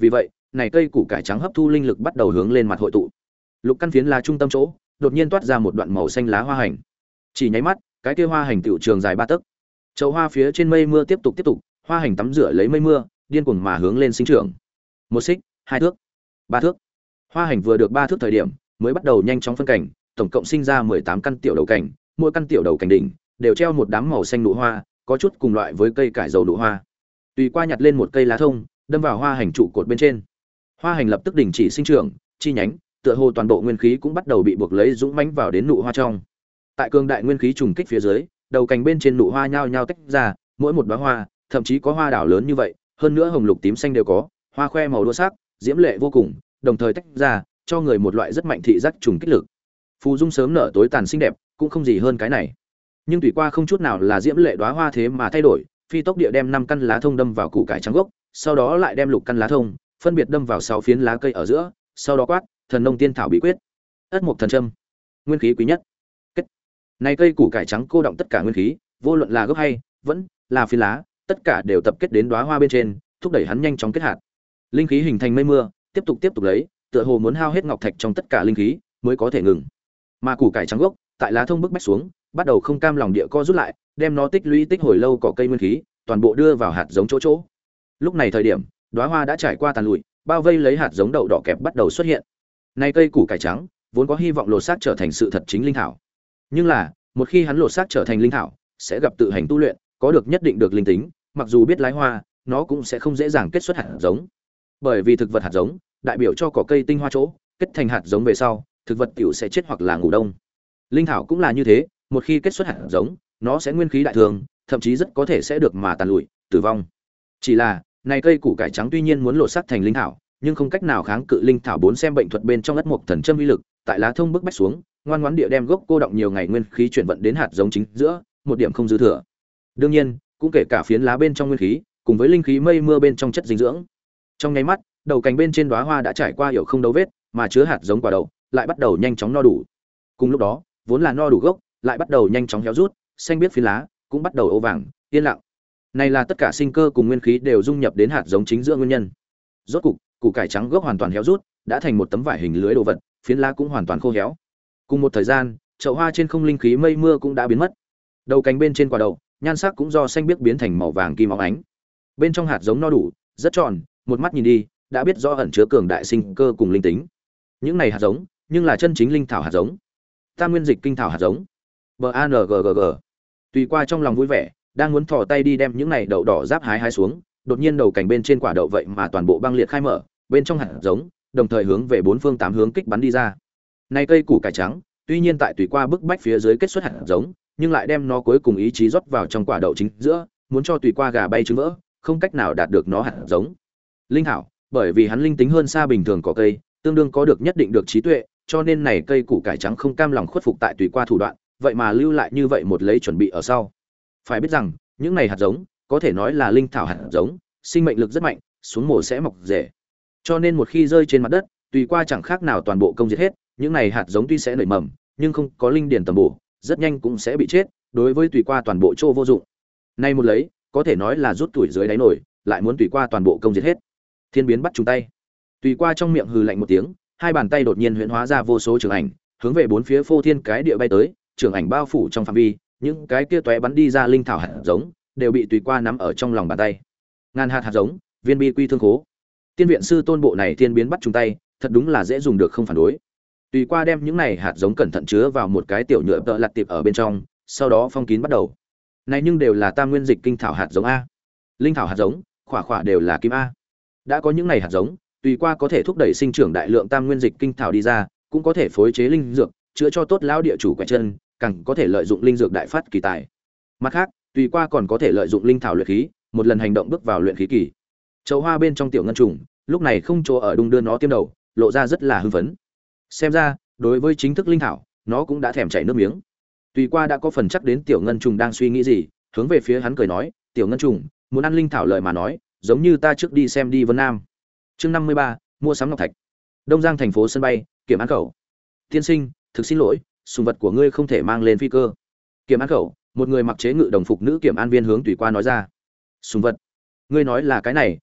vì vậy này cây củ cải trắng hấp thu linh lực bắt đầu hướng lên mặt hội tụ. Lục căn phiến lá trung tâm chỗ đột nhiên toát ra một đoạn màu xanh lá hoa hành, chỉ nháy mắt cái kia hoa hành tiểu trường dài 3 tấc. Chậu hoa phía trên mây mưa tiếp tục, hoa hành tắm rửa lấy mây mưa, điên cuồng mà hướng lên sinh trưởng. 1 xích, 2 thước, 3 thước. Hoa hành vừa được 3 thước thời điểm, mới bắt đầu nhanh chóng phân cảnh, tổng cộng sinh ra 18 căn tiểu đầu cảnh, mỗi căn tiểu đầu cảnh đỉnh đều treo một đám màu xanh nụ hoa, có chút cùng loại với cây cải dầu nụ hoa. Tùy qua nhặt lên một cây lá thông, đâm vào hoa hành trụ cột bên trên. Hoa hành lập tức đình chỉ sinh trưởng, chi nhánh, tựa hồ toàn bộ nguyên khí cũng bắt đầu bị buộc lấy dũng mãnh vào đến nụ hoa trong. Tại cường đại nguyên khí trùng kích phía dưới, đầu cành bên trên nụ hoa nhao nhao tách ra, mỗi một đóa hoa, thậm chí có hoa đảo lớn như vậy, hơn nữa hồng lục tím xanh đều có, hoa khoe màu đua sắc, diễm lệ vô cùng, đồng thời tách ra, cho người một loại rất mạnh thị giác trùng kích lực. Phù dung sớm nở tối tàn xinh đẹp, cũng không gì hơn cái này. Nhưng tùy qua không chút nào là diễm lệ đóa hoa thế mà thay đổi, phi tốc địa đem 5 căn lá thông đâm vào củ cải trắng gốc, sau đó lại đem lục căn lá thông phân biệt đâm vào 6 phiến lá cây ở giữa, sau đó quát, thần nông tiên thảo bí quyết, ất mộc thần châm, nguyên khí quý nhất. Kết. Này cây củ cải trắng cô động tất cả nguyên khí, vô luận là gốc hay vẫn là phiến lá, tất cả đều tập kết đến đóa hoa bên trên, thúc đẩy hắn nhanh chóng kết hạt. Linh khí hình thành mây mưa, tiếp tục lấy, tựa hồ muốn hao hết ngọc thạch trong tất cả linh khí mới có thể ngừng. Mà củ cải trắng gốc, tại lá thông bức bách xuống, bắt đầu không cam lòng địa co rút lại, đem nó tích lũy tích hồi lâu cỏ cây nguyên khí, toàn bộ đưa vào hạt giống chỗ. Lúc này thời điểm, đóa hoa đã trải qua tàn lụi, bao vây lấy hạt giống đậu đỏ kẹp bắt đầu xuất hiện. Này cây củ cải trắng, vốn có hy vọng lột xác trở thành sự thật chính linh thảo. Nhưng là, một khi hắn lột xác trở thành linh thảo, sẽ gặp tự hành tu luyện, có được nhất định được linh tính, mặc dù biết lái hoa, nó cũng sẽ không dễ dàng kết xuất hạt giống. Bởi vì thực vật hạt giống, đại biểu cho cỏ cây tinh hoa chỗ, kết thành hạt giống về sau, thực vật tiểu sẽ chết hoặc là ngủ đông. Linh thảo cũng là như thế, một khi kết xuất hạt giống, nó sẽ nguyên khí đại thường, thậm chí rất có thể sẽ được mà tàn lụi, tử vong. Chỉ là, này cây củ cải trắng tuy nhiên muốn lột xác thành linh thảo, nhưng không cách nào kháng cự linh thảo 4 xem bệnh thuật bên trong ất mộc thần châm uy lực, tại lá thông bức bách xuống, ngoan ngoãn địa đem gốc cô động nhiều ngày nguyên khí chuyển vận đến hạt giống chính giữa, một điểm không dư thừa. Đương nhiên, cũng kể cả phiến lá bên trong nguyên khí, cùng với linh khí mây mưa bên trong chất dinh dưỡng. Trong nháy mắt, đầu cành bên trên đóa hoa đã trải qua hiểu không dấu vết, mà chứa hạt giống quả đậu, lại bắt đầu nhanh chóng no đủ. Cùng lúc đó, vốn là no đủ gốc, lại bắt đầu nhanh chóng héo rút, xanh biếc phiến lá cũng bắt đầu ố vàng, yên lặng. Này là tất cả sinh cơ cùng nguyên khí đều dung nhập đến hạt giống chính giữa nguyên nhân. Rốt cục, củ cải trắng gốc hoàn toàn héo rút, đã thành một tấm vải hình lưới đồ vật, phiến lá cũng hoàn toàn khô héo. Cùng một thời gian, chậu hoa trên không linh khí mây mưa cũng đã biến mất. Đầu cành bên trên quả đậu, nhan sắc cũng do xanh biếc biến thành màu vàng kim óng ánh. Bên trong hạt giống no đủ, rất tròn, một mắt nhìn đi, đã biết rõ ẩn chứa cường đại sinh cơ cùng linh tính. Những này hạt giống, nhưng là chân chính linh thảo hạt giống. Tam nguyên dịch kinh thảo hạt giống. BANGGG. Tùy qua trong lòng vui vẻ, đang muốn thò tay đi đem những này đậu đỏ giáp hái xuống, đột nhiên đầu cành bên trên quả đậu vậy mà toàn bộ băng liệt khai mở, bên trong hạt giống, đồng thời hướng về 4 phương 8 hướng kích bắn đi ra. Này cây củ cải trắng, tuy nhiên tại tùy qua bức bách phía dưới kết xuất hạt giống, nhưng lại đem nó cuối cùng ý chí rót vào trong quả đậu chính giữa, muốn cho tùy qua gà bay trứng vỡ, không cách nào đạt được nó hạt giống. Linh thảo, bởi vì hắn linh tính hơn xa bình thường cỏ cây, tương đương có được nhất định được trí tuệ, cho nên này cây củ cải trắng không cam lòng khuất phục tại tùy qua thủ đoạn, vậy mà lưu lại như vậy một lấy chuẩn bị ở sau. Phải biết rằng, những này hạt giống có thể nói là linh thảo hạt giống, sinh mệnh lực rất mạnh, xuống mùa sẽ mọc rễ. Cho nên một khi rơi trên mặt đất, tùy qua chẳng khác nào toàn bộ công diệt hết, những này hạt giống tuy sẽ nảy mầm, nhưng không có linh điển tầm bổ, rất nhanh cũng sẽ bị chết, đối với tùy qua toàn bộ chỗ vô dụng. Nay một lấy, có thể nói là rút tuổi dưới đáy nổi, lại muốn tùy qua toàn bộ công diệt hết. Thiên biến bắt trùng tay. Tùy qua trong miệng hừ lạnh một tiếng, hai bàn tay đột nhiên huyễn hóa ra vô số trường ảnh, hướng về bốn phía phô thiên cái địa bay tới, trường ảnh bao phủ trong phạm vi, những cái kia tóe bắn đi ra linh thảo hạt giống, đều bị tùy qua nắm ở trong lòng bàn tay. Ngàn hạt hạt giống, viên bi quy thương khố. Tiên viện sư tôn bộ này thiên biến bắt trùng tay, thật đúng là dễ dùng được không phản đối. Tùy qua đem những này hạt giống cẩn thận chứa vào một cái tiểu nhựa tợ lặt tiệp ở bên trong, sau đó phong kín bắt đầu. Này nhưng đều là tam nguyên dịch kinh thảo hạt giống a. Linh thảo hạt giống, khỏa khỏa đều là kim a. Đã có những này hạt giống, tùy qua có thể thúc đẩy sinh trưởng đại lượng tam nguyên dịch kinh thảo đi ra, cũng có thể phối chế linh dược, chữa cho tốt lão địa chủ quẻ chân, càng có thể lợi dụng linh dược đại phát kỳ tài. Mặt khác, tùy qua còn có thể lợi dụng linh thảo luyện khí, một lần hành động bước vào luyện khí kỳ. Chậu hoa bên trong tiểu ngân trùng, lúc này không chỗ ở đung đưa nó tiêm đầu, lộ ra rất là hưng phấn. Xem ra, đối với chính thức linh thảo, nó cũng đã thèm chảy nước miếng. Tùy qua đã có phần chắc đến tiểu ngân trùng đang suy nghĩ gì, hướng về phía hắn cười nói, "Tiểu ngân trùng, muốn ăn linh thảo lợi mà nói, giống như ta trước đi xem đi Vân Nam." Chương 53, mua sắm ngọc thạch. Đông Giang thành phố sân bay, Kiểm An khẩu. "Tiên sinh, thực xin lỗi, sùng vật của ngươi không thể mang lên phi cơ." Kiểm An khẩu, một người mặc chế ngự đồng phục nữ kiểm an viên hướng Tùy qua nói ra. "Sùng vật? Ngươi nói là cái này,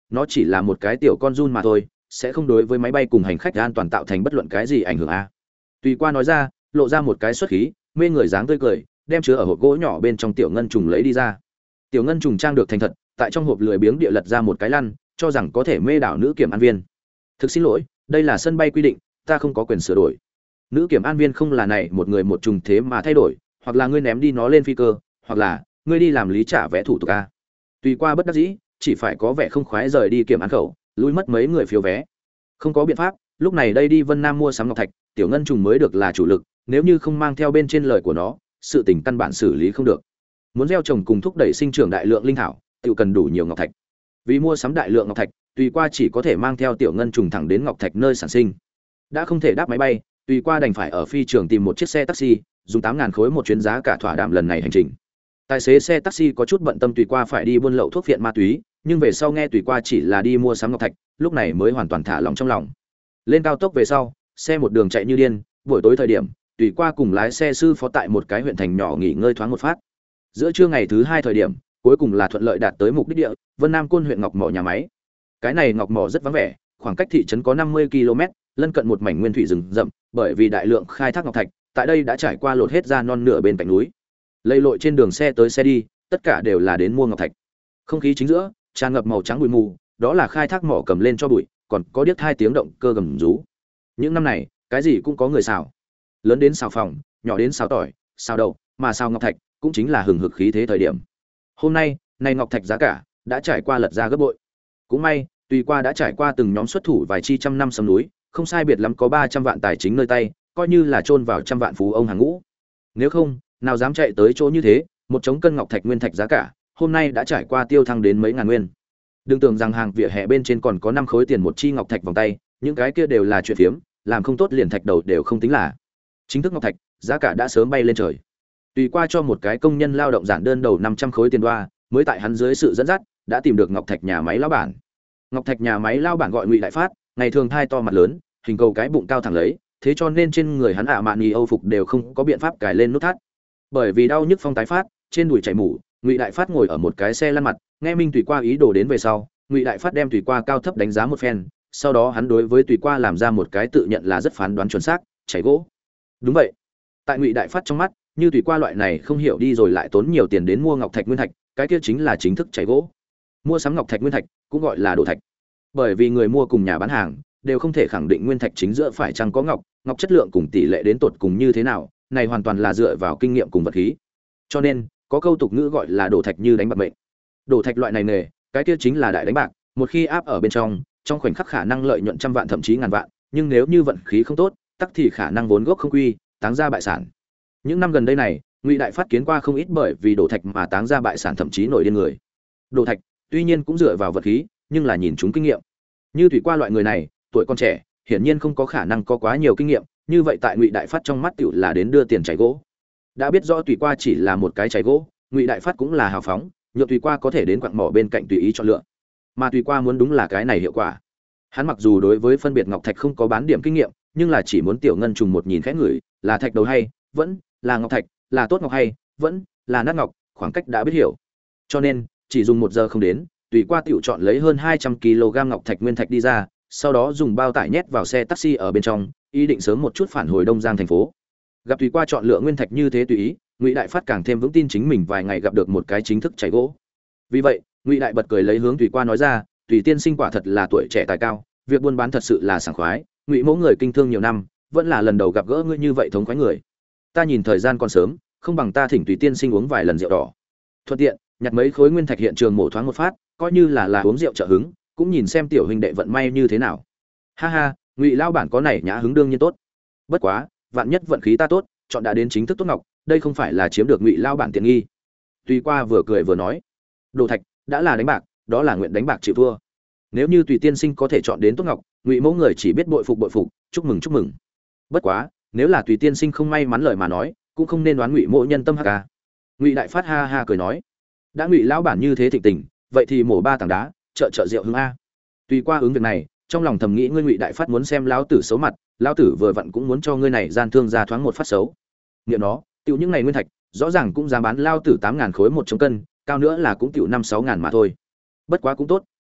nó chỉ là một cái tiểu con giun mà thôi, sẽ không đối với máy bay cùng hành khách an toàn tạo thành bất luận cái gì ảnh hưởng a. Tùy Qua nói ra, lộ ra một cái xuất khí, mê người dáng tươi cười, đem chứa ở hộp gỗ nhỏ bên trong tiểu ngân trùng lấy đi ra. Tiểu ngân trùng trang được thành thật, tại trong hộp lười biếng địa lật ra một cái lăn, cho rằng có thể mê đảo nữ kiểm an viên. Thực xin lỗi, đây là sân bay quy định, ta không có quyền sửa đổi. Nữ kiểm an viên không là này một người một trùng thế mà thay đổi, hoặc là ngươi ném đi nó lên phi cơ, hoặc là ngươi đi làm lý trả vé thủ tục a. Tùy Qua bất đắc dĩ, chỉ phải có vẻ không khoái rời đi kiểm an khẩu, lui mất mấy người phiếu vé. Không có biện pháp, lúc này đây đi Vân Nam mua sắm ngọc thạch, tiểu ngân trùng mới được là chủ lực, nếu như không mang theo bên trên lời của nó, sự tình căn bản xử lý không được. Muốn gieo trồng cùng thúc đẩy sinh trưởng đại lượng linh thảo, tự cần đủ nhiều ngọc thạch. Vì mua sắm đại lượng ngọc thạch, Tùy Qua chỉ có thể mang theo tiểu ngân trùng thẳng đến ngọc thạch nơi sản sinh. Đã không thể đáp máy bay, Tùy Qua đành phải ở phi trường tìm một chiếc xe taxi, dùng 8.000 khối một chuyến giá cả thỏa đàm lần này hành trình. Tài xế xe taxi có chút bận tâm Tùy Qua phải đi buôn lậu thuốc phiện ma túy, nhưng về sau nghe Tùy Qua chỉ là đi mua sắm ngọc thạch, lúc này mới hoàn toàn thả lòng trong lòng. Lên cao tốc về sau, xe một đường chạy như điên, buổi tối thời điểm, Tùy Qua cùng lái xe sư phó tại một cái huyện thành nhỏ nghỉ ngơi thoáng một phát. Giữa trưa ngày thứ 2 thời điểm, cuối cùng là thuận lợi đạt tới mục đích địa, Vân Nam Côn huyện ngọc mỏ nhà máy. Cái này ngọc mỏ rất vắng vẻ, khoảng cách thị trấn có 50 km, lân cận một mảnh nguyên thủy rừng rậm, bởi vì đại lượng khai thác ngọc thạch, tại đây đã trải qua lột hết ra non nửa bên cạnh núi. Lầy lội trên đường xe tới xe đi, tất cả đều là đến mua ngọc thạch. Không khí chính giữa tràn ngập màu trắng bụi mù, đó là khai thác mỏ cầm lên cho bụi, còn có điếc hai tiếng động cơ gầm rú. Những năm này, cái gì cũng có người xào, lớn đến xào phòng, nhỏ đến xào tỏi, xào đậu, mà xào ngọc thạch cũng chính là hừng hực khí thế thời điểm. Hôm nay, này ngọc thạch giá cả đã trải qua lật ra gấp bội. Cũng may, Tùy Qua đã trải qua từng nhóm xuất thủ vài chi trăm năm sầm núi, không sai biệt lắm có 300 vạn tài chính nơi tay, coi như là chôn vào trăm vạn phú ông hàng ngũ. Nếu không, nào dám chạy tới chỗ như thế, một trống cân ngọc thạch nguyên thạch giá cả, hôm nay đã trải qua tiêu thăng đến mấy ngàn nguyên. Đừng tưởng rằng hàng vỉa hè bên trên còn có 5 khối tiền một chi ngọc thạch vòng tay, những cái kia đều là chuyện phiếm, làm không tốt liền thạch đầu đều không tính là. Chính thức ngọc thạch, giá cả đã sớm bay lên trời. Tùy Qua cho một cái công nhân lao động giản đơn đầu 500 khối tiền đoa, mới tại hắn dưới sự dẫn dắt, đã tìm được ngọc thạch nhà máy lão bản. Ngọc thạch nhà máy lão bản gọi Ngụy Đại Phát, ngày thường thai to mặt lớn, hình cầu cái bụng cao thẳng lấy, thế cho nên trên người hắn mạn nghi âu phục đều không có biện pháp cài lên nút thắt. Bởi vì đau nhức phong tái phát, trên đùi chảy mủ, Ngụy Đại Phát ngồi ở một cái xe lăn mặt, nghe Minh Tùy Qua ý đồ đến về sau, Ngụy Đại Phát đem Tùy Qua cao thấp đánh giá một phen, sau đó hắn đối với Tùy Qua làm ra một cái tự nhận là rất phán đoán chuẩn xác, chảy gỗ. Đúng vậy. Tại Ngụy Đại Phát trong mắt, như Tùy Qua loại này không hiểu đi rồi lại tốn nhiều tiền đến mua ngọc thạch nguyên thạch, cái kia chính là chính thức chảy gỗ. Mua sắm ngọc thạch nguyên thạch cũng gọi là đồ thạch. Bởi vì người mua cùng nhà bán hàng đều không thể khẳng định nguyên thạch chính giữa phải chăng có ngọc, ngọc chất lượng cùng tỷ lệ đến tột cùng như thế nào, này hoàn toàn là dựa vào kinh nghiệm cùng vật khí. Cho nên, có câu tục ngữ gọi là đổ thạch như đánh bạc mệnh. Đổ thạch loại này nghề, cái kia chính là đại đánh bạc, một khi áp ở bên trong khoảnh khắc khả năng lợi nhuận trăm vạn thậm chí ngàn vạn, nhưng nếu như vận khí không tốt, tắc thì khả năng vốn gốc không quy, táng ra bại sản. Những năm gần đây này, Ngụy Đại Phát kiến qua không ít bởi vì đổ thạch mà táng ra bại sản thậm chí nổi điên người. Đổ thạch, tuy nhiên cũng dựa vào vật khí, nhưng là nhìn chúng kinh nghiệm. Như Thủy Qua loại người này, tuổi còn trẻ, hiển nhiên không có khả năng có quá nhiều kinh nghiệm, như vậy tại Ngụy Đại Phát trong mắt tiểu là đến đưa tiền chảy gỗ. Đã biết rõ Thủy Qua chỉ là một cái chảy gỗ, Ngụy Đại Phát cũng là hào phóng, nhượng Thủy Qua có thể đến quặng mỏ bên cạnh tùy ý chọn lựa. Mà Thủy Qua muốn đúng là cái này hiệu quả. Hắn mặc dù đối với phân biệt ngọc thạch không có bán điểm kinh nghiệm, nhưng là chỉ muốn tiểu ngân trùng một nhìn khẽ ngửi, là thạch đầu hay, vẫn là ngọc thạch, là tốt ngọc hay, vẫn là nát ngọc, khoảng cách đã biết hiểu. Cho nên, chỉ dùng 1 giờ không đến, Tùy Qua tiểu chọn lấy hơn 200 kg ngọc thạch nguyên thạch đi ra, sau đó dùng bao tải nhét vào xe taxi ở bên trong, ý định sớm một chút phản hồi Đông Giang thành phố. Gặp Tùy Qua chọn lựa nguyên thạch như thế tùy ý, Ngụy Đại Phát càng thêm vững tin chính mình vài ngày gặp được một cái chính thức chảy gỗ. Vì vậy, Ngụy Đại bật cười lấy hướng Tùy Qua nói ra, Tùy tiên sinh quả thật là tuổi trẻ tài cao, việc buôn bán thật sự là sảng khoái, Ngụy mẫu người kinh thương nhiều năm, vẫn là lần đầu gặp gỡ ngươi như vậy thống khoái người. Ta nhìn thời gian còn sớm, không bằng ta thỉnh Tùy tiên sinh uống vài lần rượu đỏ. Thuận tiện, nhặt mấy khối nguyên thạch hiện trường mổ thoáng một phát, coi như là uống rượu trợ hứng, cũng nhìn xem tiểu huynh đệ vận may như thế nào. Ha ha, Ngụy lão bản có này nhã hứng đương nhiên tốt. Bất quá, vạn nhất vận khí ta tốt, chọn đã đến chính thức tốt ngọc, đây không phải là chiếm được Ngụy lão bản tiện nghi. Tùy Qua vừa cười vừa nói, đồ thạch đã là đánh bạc, đó là nguyện đánh bạc chịu thua. Nếu như Tùy tiên sinh có thể chọn đến tốt ngọc, Ngụy mẫu người chỉ biết bội phục, chúc mừng. Bất quá, nếu là Tùy tiên sinh không may mắn lời mà nói, cũng không nên đoán Ngụy mẫu nhân tâm hắc ca. Ngụy Đại Phát ha ha cười nói, đã Ngụy lão bản như thế thịnh tình, vậy thì mổ 3 tảng đá, chợ rượu hứng a. Tùy Qua ứng việc này, trong lòng thầm nghĩ ngươi Ngụy Đại Phát muốn xem lão tử xấu mặt, lão tử vừa vặn cũng muốn cho ngươi này gian thương ra thoáng một phát xấu. Niệm nó, tiểu những này nguyên thạch, rõ ràng cũng dám bán lão tử 8.000 khối một trống cân, cao nữa là cũng tiểu 5-6 ngàn mà thôi. Bất quá cũng tốt,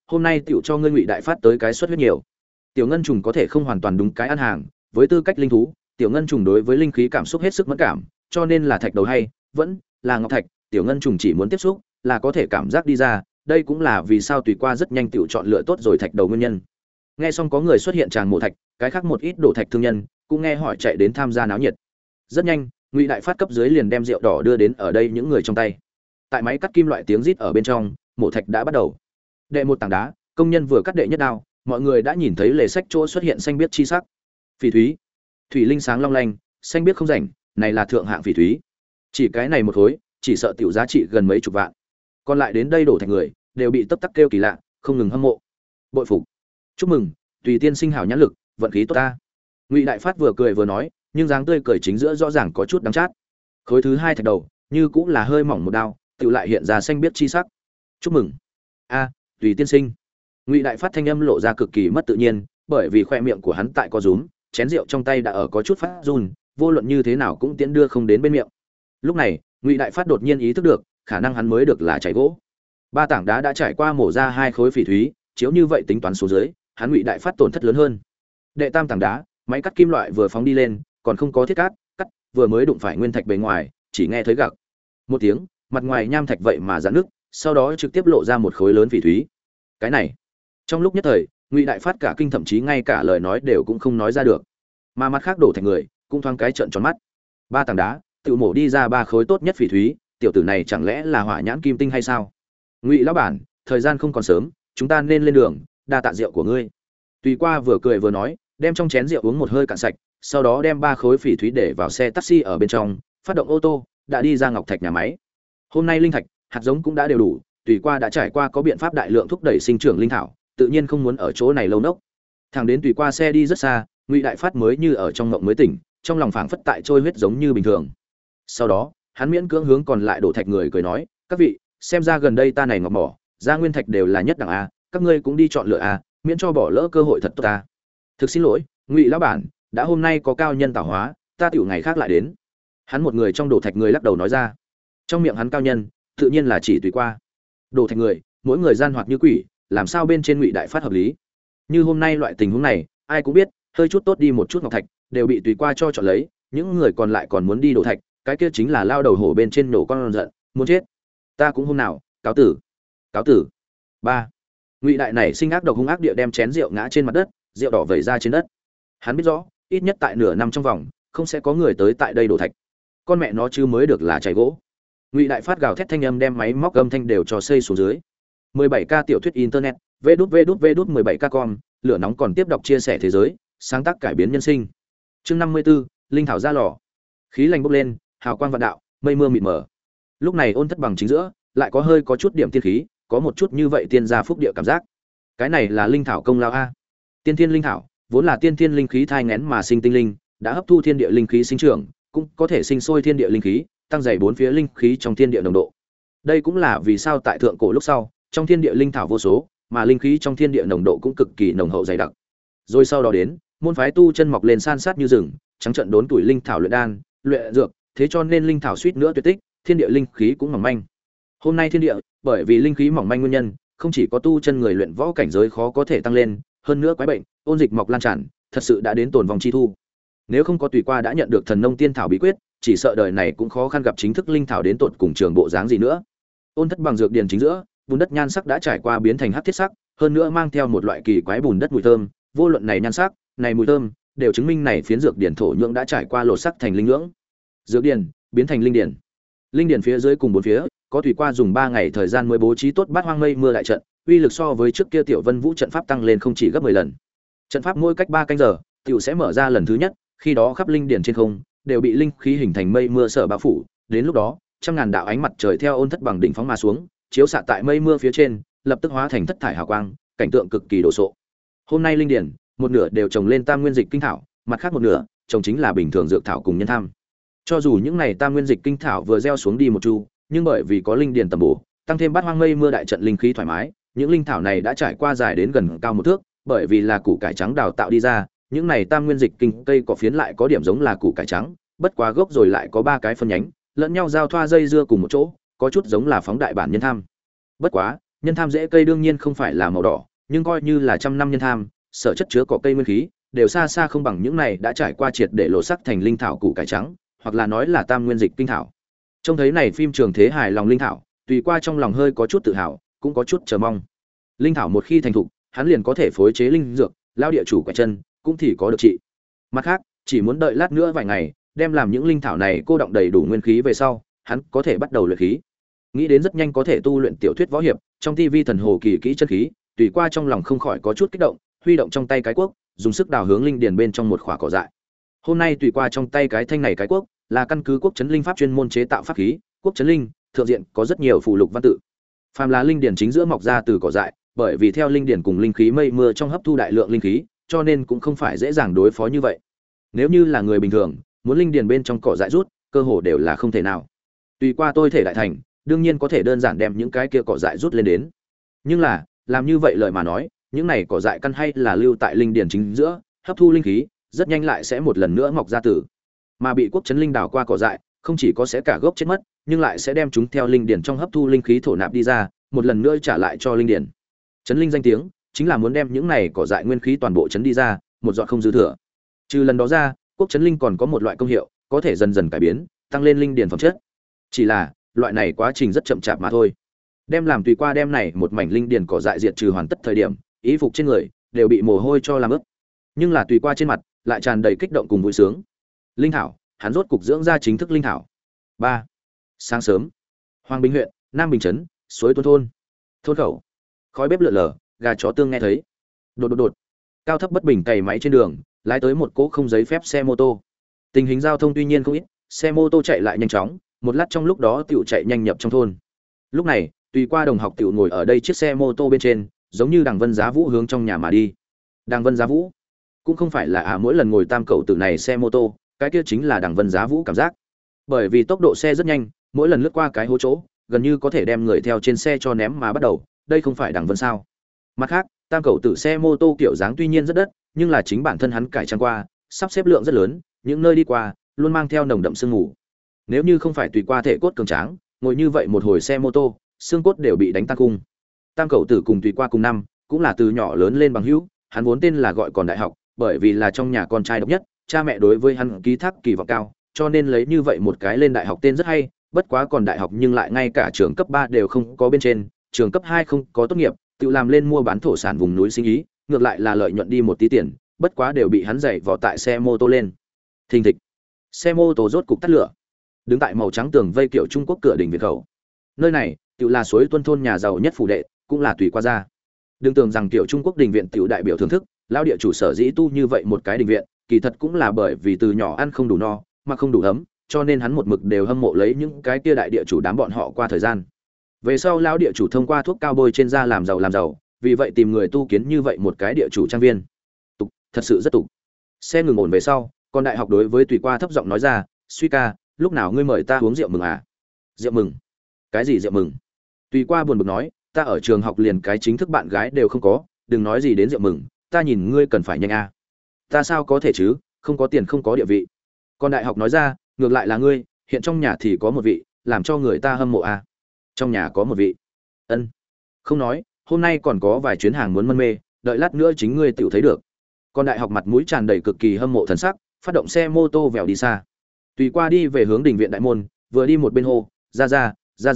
hôm nay tiểu cho ngươi Ngụy Đại Phát tới cái suất huyết nhiều. Tiểu ngân trùng có thể không hoàn toàn đúng cái ăn hàng, với tư cách linh thú, tiểu ngân trùng đối với linh khí cảm xúc hết sức mẫn cảm, cho nên là thạch đầu hay, vẫn là ngọc thạch, tiểu ngân trùng chỉ muốn tiếp xúc là có thể cảm giác đi ra, đây cũng là vì sao tùy qua rất nhanh tiểu chọn lựa tốt rồi thạch đầu nguyên nhân. Nghe xong có người xuất hiện tràng mộ thạch, cái khác một ít đổ thạch thương nhân cũng nghe hỏi chạy đến tham gia náo nhiệt. Rất nhanh, Ngụy Đại Phát cấp dưới liền đem rượu đỏ đưa đến ở đây những người trong tay. Tại máy cắt kim loại tiếng rít ở bên trong, mộ thạch đã bắt đầu. Đệ một tảng đá, công nhân vừa cắt đệ nhất đao, mọi người đã nhìn thấy lề sách chỗ xuất hiện xanh biếc chi sắc. Phỉ thúy, thủy linh sáng long lanh, xanh biếc không rảnh, này là thượng hạng phỉ thúy. Chỉ cái này một khối, chỉ sợ tiểu giá trị gần mấy chục vạn. Còn lại đến đây đổ thạch người, đều bị tấp tắc kêu kỳ lạ, không ngừng hâm mộ. Bội phục. Chúc mừng, Tùy tiên sinh hảo nhãn lực, vận khí tốt ta. Ngụy Đại Phát vừa cười vừa nói, nhưng dáng tươi cười chính giữa rõ ràng có chút đắng chát. Khối thứ hai thạch đầu, như cũng là hơi mỏng một đao, tiểu lại hiện ra xanh biếc chi sắc. Chúc mừng. A, Tùy tiên sinh. Ngụy Đại Phát thanh âm lộ ra cực kỳ mất tự nhiên, bởi vì khoe miệng của hắn tại có rúm, chén rượu trong tay đã ở có chút phát run, vô luận như thế nào cũng tiến đưa không đến bên miệng. Lúc này, Ngụy Đại Phát đột nhiên ý thức được, khả năng hắn mới được là chảy gỗ. Ba tảng đá đã trải qua mổ ra hai khối phỉ thúy, chiếu như vậy tính toán số dưới, hắn Ngụy Đại Phát tổn thất lớn hơn. Đệ tam tảng đá, máy cắt kim loại vừa phóng đi lên, còn không có thiết cắt, vừa mới đụng phải nguyên thạch bề ngoài, chỉ nghe thấy gặc một tiếng, mặt ngoài nham thạch vậy mà giãn nước, sau đó trực tiếp lộ ra một khối lớn phỉ thúy. Cái này, trong lúc nhất thời, Ngụy Đại Phát cả kinh, thậm chí ngay cả lời nói đều cũng không nói ra được. Mà mặt khác đổ thành người, cũng thoáng cái trợn tròn mắt. Ba tảng đá, tự mổ đi ra ba khối tốt nhất phỉ thúy, tiểu tử này chẳng lẽ là hỏa nhãn kim tinh hay sao? Ngụy lão bản, thời gian không còn sớm, chúng ta nên lên đường, đa tạ rượu của ngươi. Tùy qua vừa cười vừa nói, đem trong chén rượu uống một hơi cạn sạch, sau đó đem ba khối phỉ thúy để vào xe taxi ở bên trong, phát động ô tô, đã đi ra ngọc thạch nhà máy. Hôm nay linh thạch, hạt giống cũng đã đều đủ, Tùy qua đã trải qua có biện pháp đại lượng thúc đẩy sinh trưởng linh thảo, tự nhiên không muốn ở chỗ này lâu nốc. Thẳng đến Tùy qua xe đi rất xa, Ngụy Đại Phát mới như ở trong mộng mới tỉnh, trong lòng phảng phất tại trôi huyết giống như bình thường. Sau đó, hắn miễn cưỡng hướng còn lại đổ thạch người cười nói, các vị, xem ra gần đây ta này ngọc mỏ, gia nguyên thạch đều là nhất đẳng a, các ngươi cũng đi chọn lựa a, miễn cho bỏ lỡ cơ hội thật tốt ta. Thực xin lỗi, Ngụy lão bản, đã hôm nay có cao nhân tạo hóa, ta tiểu ngày khác lại đến. Hắn một người trong đổ thạch người lắc đầu nói ra. Trong miệng hắn cao nhân, tự nhiên là chỉ Tùy qua. Đổ thạch người, mỗi người gian hoạt như quỷ, làm sao bên trên Ngụy Đại Phát hợp lý. Như hôm nay loại tình huống này, ai cũng biết, hơi chút tốt đi một chút ngọc thạch, đều bị Tùy qua cho chọn lấy, những người còn lại còn muốn đi đổ thạch, cái kia chính là lao đầu hổ bên trên nổ con giận, muốn chết. Ta cũng hôm nào, cáo tử. Cáo tử. Ba. Ngụy Đại này sinh ác độc hung ác địa đem chén rượu ngã trên mặt đất, rượu đỏ vẩy ra trên đất. Hắn biết rõ, ít nhất tại nửa năm trong vòng, không sẽ có người tới tại đây đổ thạch. Con mẹ nó chứ mới được là chảy gỗ. Ngụy Đại Phát gào thét thanh âm đem máy móc âm thanh đều cho xây xuống dưới. 17K tiểu thuyết internet, vđvđvđ17k.com, lửa nóng còn tiếp đọc chia sẻ thế giới, sáng tác cải biến nhân sinh. Chương 54, linh thảo ra lò. Khí lạnh bốc lên, hào quang vạn đạo, mây mưa mịt mờ. Lúc này Ôn Thất Bằng chính giữa, lại có hơi có chút điểm tiên khí, có một chút như vậy tiên gia phúc địa cảm giác. Cái này là linh thảo công lao a. Tiên thiên linh thảo, vốn là tiên thiên linh khí thai nghén mà sinh tinh linh, đã hấp thu thiên địa linh khí sinh trưởng, cũng có thể sinh sôi thiên địa linh khí, tăng dày bốn phía linh khí trong thiên địa nồng độ. Đây cũng là vì sao tại thượng cổ lúc sau, trong thiên địa linh thảo vô số, mà linh khí trong thiên địa nồng độ cũng cực kỳ nồng hậu dày đặc. Rồi sau đó đến, môn phái tu chân mọc lên san sát như rừng, trắng trận đốn tuổi linh thảo luyện đan, luyện dược, thế cho nên linh thảo suýt nữa tuyệt tích, thiên địa linh khí cũng mỏng manh. Hôm nay thiên địa, bởi vì linh khí mỏng manh nguyên nhân, không chỉ có tu chân người luyện võ cảnh giới khó có thể tăng lên, hơn nữa quái bệnh, ôn dịch mọc lan tràn, thật sự đã đến tổn vòng chi thu. Nếu không có Tùy qua đã nhận được thần nông tiên thảo bí quyết, chỉ sợ đời này cũng khó khăn gặp chính thức linh thảo đến tột cùng trường bộ dáng gì nữa. Ôn Thất Bằng dược điền chính giữa, bùn đất nhan sắc đã trải qua biến thành hắc thiết sắc, hơn nữa mang theo một loại kỳ quái bùn đất mùi thơm, vô luận này nhan sắc, này mùi thơm, đều chứng minh này phiến dược điền thổ nhưỡng đã trải qua lột sắc thành linh nhưỡng. Dược điền biến thành linh điền. Linh điền phía dưới cùng bốn phía, có Tùy qua dùng 3 ngày thời gian mới bố trí tốt Bát Hoang Mây Mưa đại trận, uy lực so với trước kia Tiểu Vân Vũ trận pháp tăng lên không chỉ gấp 10 lần. Trận pháp mỗi cách 3 canh giờ, tiểu sẽ mở ra lần thứ nhất, khi đó khắp linh điền trên không đều bị linh khí hình thành mây mưa sở bao phủ, đến lúc đó, trăm ngàn đạo ánh mặt trời theo Ôn Thất Bằng đỉnh phóng mà xuống, chiếu xạ tại mây mưa phía trên, lập tức hóa thành thất thải hào quang, cảnh tượng cực kỳ đồ sộ. Hôm nay linh điền, một nửa đều trồng lên tam nguyên dịch kinh thảo, mặt khác một nửa trồng chính là bình thường dược thảo cùng nhân tham. Cho dù những này tam nguyên dịch kinh thảo vừa gieo xuống đi một chu, nhưng bởi vì có linh điền tầm bổ, tăng thêm Bát Hoang Mây Mưa đại trận linh khí thoải mái, những linh thảo này đã trải qua dài đến gần cao một thước, bởi vì là củ cải trắng đào tạo đi ra, những này tam nguyên dịch kinh cây cỏ phiến lại có điểm giống là củ cải trắng, bất quá gốc rồi lại có 3 cái phân nhánh, lẫn nhau giao thoa dây dưa cùng một chỗ, có chút giống là phóng đại bản nhân tham. Bất quá, nhân tham rễ cây đương nhiên không phải là màu đỏ, nhưng coi như là trăm năm nhân tham, sở chất chứa cỏ cây nguyên khí, đều xa xa không bằng những này đã trải qua triệt để lộ sắc thành linh thảo củ cải trắng, hoặc là nói là tam nguyên dịch kinh thảo. Trông thấy này phim trường thế hài lòng linh thảo, tùy qua trong lòng hơi có chút tự hào, cũng có chút chờ mong. Linh thảo một khi thành thục, hắn liền có thể phối chế linh dược, lao địa chủ quẻ chân, cũng thì có được trị. Mặt khác, chỉ muốn đợi lát nữa vài ngày, đem làm những linh thảo này cô động đầy đủ nguyên khí về sau, hắn có thể bắt đầu luyện khí. Nghĩ đến rất nhanh có thể tu luyện tiểu thuyết võ hiệp, trong tivi thần hồ kỳ kỹ chân khí, tùy qua trong lòng không khỏi có chút kích động, huy động trong tay cái cuốc, dùng sức đào hướng linh điền bên trong một khỏa cỏ dại. Hôm nay tùy qua trong tay cái thanh này cái cuốc, là căn cứ quốc chấn linh pháp chuyên môn chế tạo pháp khí, quốc chấn linh, thượng diện có rất nhiều phù lục văn tự. Phàm là linh điền chính giữa mọc ra từ cỏ dại, bởi vì theo linh điền cùng linh khí mây mưa trong hấp thu đại lượng linh khí, cho nên cũng không phải dễ dàng đối phó như vậy. Nếu như là người bình thường, muốn linh điền bên trong cỏ dại rút, cơ hồ đều là không thể nào. Tùy qua tôi thể đại thành, đương nhiên có thể đơn giản đem những cái kia cỏ dại rút lên đến. Nhưng là, làm như vậy lời mà nói, những này cỏ dại căn hay là lưu tại linh điền chính giữa, hấp thu linh khí, rất nhanh lại sẽ một lần nữa mọc ra từ. Mà bị quốc chấn linh đào qua cỏ dại, không chỉ có sẽ cả gốc chết mất, nhưng lại sẽ đem chúng theo linh điền trong hấp thu linh khí thổ nạp đi ra, một lần nữa trả lại cho linh điền. Chấn linh danh tiếng chính là muốn đem những này cỏ dại nguyên khí toàn bộ chấn đi ra, một giọt không dư thừa. Trừ lần đó ra, quốc chấn linh còn có một loại công hiệu, có thể dần dần cải biến, tăng lên linh điền phẩm chất. Chỉ là, loại này quá trình rất chậm chạp mà thôi. Đem làm tùy qua đem này một mảnh linh điền cỏ dại diệt trừ hoàn tất thời điểm, ý phục trên người đều bị mồ hôi cho làm ướt. Nhưng là tùy qua trên mặt lại tràn đầy kích động cùng vui sướng. Linh thảo, hắn rốt cục dưỡng ra chính thức linh thảo. 3. Sáng sớm, Hoàng Bình huyện, Nam Bình trấn, suối tuôn thôn. Thôn khẩu, khói bếp lượn lờ, gà chó tương nghe thấy. Đột, cao thấp bất bình cày máy trên đường, lái tới một cỗ không giấy phép xe mô tô. Tình hình giao thông tuy nhiên không ít, xe mô tô chạy lại nhanh chóng, một lát trong lúc đó tiểu chạy nhanh nhập trong thôn. Lúc này, tùy qua đồng học tiểu ngồi ở đây chiếc xe mô tô bên trên, giống như Đằng Vân Giá Vũ hướng trong nhà mà đi. Đằng Vân Giá Vũ cũng không phải là mỗi lần ngồi tam cầu tử này xe mô tô, cái kia chính là Đằng Vân Giá Vũ cảm giác. Bởi vì tốc độ xe rất nhanh, mỗi lần lướt qua cái hố chỗ, gần như có thể đem người theo trên xe cho ném mà bắt đầu, đây không phải Đằng Vân sao? Mặt khác, tam cầu tử xe mô tô kiểu dáng tuy nhiên rất đất, nhưng là chính bản thân hắn cải trang qua, sắp xếp lượng rất lớn, những nơi đi qua luôn mang theo nồng đậm sương mù. Nếu như không phải tùy qua thể cốt cường tráng, ngồi như vậy một hồi xe mô tô, xương cốt đều bị đánh tan cung. Tam cầu tử cùng tùy qua cùng năm, cũng là từ nhỏ lớn lên bằng hữu, hắn vốn tên là gọi còn đại học, bởi vì là trong nhà con trai độc nhất, cha mẹ đối với hắn ký thác kỳ vọng cao, cho nên lấy như vậy một cái lên đại học tên rất hay, bất quá còn đại học nhưng lại ngay cả trường cấp 3 đều không có bên trên, trường cấp 2 không có tốt nghiệp, tự làm lên mua bán thổ sản vùng núi sinh ý, ngược lại là lợi nhuận đi một tí tiền, bất quá đều bị hắn dạy vò tại xe mô tô lên. Thình thịch, xe mô tô rốt cục tắt lửa. Đứng tại màu trắng tường vây kiểu Trung Quốc cửa đỉnh Việt khẩu. Nơi này, tự là suối tuân thôn nhà giàu nhất phủ đệ, cũng là tùy qua ra. Đừng tưởng rằng kiểu Trung Quốc đình viện tiểu đại biểu thưởng thức, lão địa chủ sở dĩ tu như vậy một cái đình viện, kỳ thật cũng là bởi vì từ nhỏ ăn không đủ no, mà không đủ ấm, cho nên hắn một mực đều hâm mộ lấy những cái kia đại địa chủ đám bọn họ qua thời gian. Về sau lão địa chủ thông qua thuốc cao bôi trên da làm giàu, vì vậy tìm người tu kiến như vậy một cái địa chủ trang viên. Tục, thật sự rất tục. Xe ngừng ổn về sau, còn đại học đối với tùy qua thấp giọng nói ra, "Suy ca, lúc nào ngươi mời ta uống rượu mừng à?" "Rượu mừng? Cái gì rượu mừng?" Tùy qua buồn bực nói, "Ta ở trường học liền cái chính thức bạn gái đều không có, đừng nói gì đến rượu mừng, ta nhìn ngươi cần phải nhanh à." "Ta sao có thể chứ, không có tiền không có địa vị." Còn đại học nói ra, "Ngược lại là ngươi, hiện trong nhà thì có một vị, làm cho người ta hâm mộ à." "Trong nhà có một vị?" "Ân." "Không nói, hôm nay còn có vài chuyến hàng muốn mân mê, đợi lát nữa chính ngươi tự thấy được." Còn đại học mặt mũi tràn đầy cực kỳ hâm mộ thần sắc, phát động xe mô tô vèo đi xa. Tùy qua đi về hướng đình viện đại môn, vừa đi một bên hô, ra,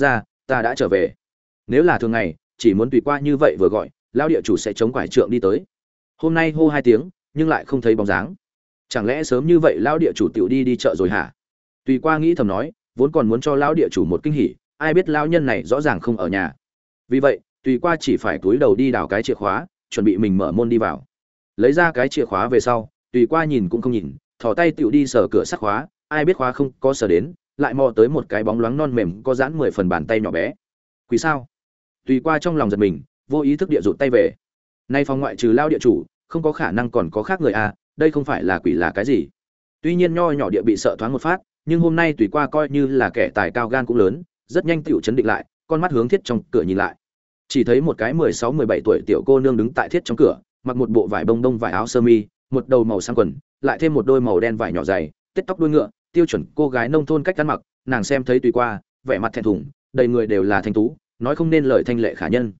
ta đã trở về." Nếu là thường ngày, chỉ muốn tùy qua như vậy vừa gọi, lão địa chủ sẽ chống quải trượng đi tới. Hôm nay hô 2 tiếng, nhưng lại không thấy bóng dáng. Chẳng lẽ sớm như vậy lão địa chủ tiểu đi chợ rồi hả? Tùy qua nghĩ thầm nói, vốn còn muốn cho lão địa chủ một kinh hỉ, ai biết lão nhân này rõ ràng không ở nhà. Vì vậy, tùy qua chỉ phải túi đầu đi đào cái chìa khóa, chuẩn bị mình mở môn đi vào. Lấy ra cái chìa khóa về sau, tùy qua nhìn cũng không nhìn, thò tay tiểu đi sờ cửa sắt khóa, ai biết khóa không có sờ đến, lại mò tới một cái bóng loáng non mềm có giãn 10 phần bàn tay nhỏ bé. Quỷ sao? Tùy qua trong lòng giật mình, vô ý thức địa rụt tay về. Nay phòng ngoại trừ lao địa chủ, không có khả năng còn có khác người à, đây không phải là quỷ là cái gì? Tuy nhiên nho nhỏ địa bị sợ thoáng một phát, nhưng hôm nay tùy qua coi như là kẻ tài cao gan cũng lớn, rất nhanh tiểu chấn định lại, con mắt hướng thiết trong cửa nhìn lại. Chỉ thấy một cái 16-17 tuổi tiểu cô nương đứng tại thiết trong cửa, mặc một bộ vải bông đông vải áo sơ mi, một đầu màu xám quần, lại thêm một đôi màu đen vải nhỏ dày, tết tóc đuôi ngựa, tiêu chuẩn cô gái nông thôn cách ăn mặc, nàng xem thấy tùy qua, vẻ mặt thẹn thùng, đầy người đều là thanh tú, nói không nên lời thanh lệ khả nhân.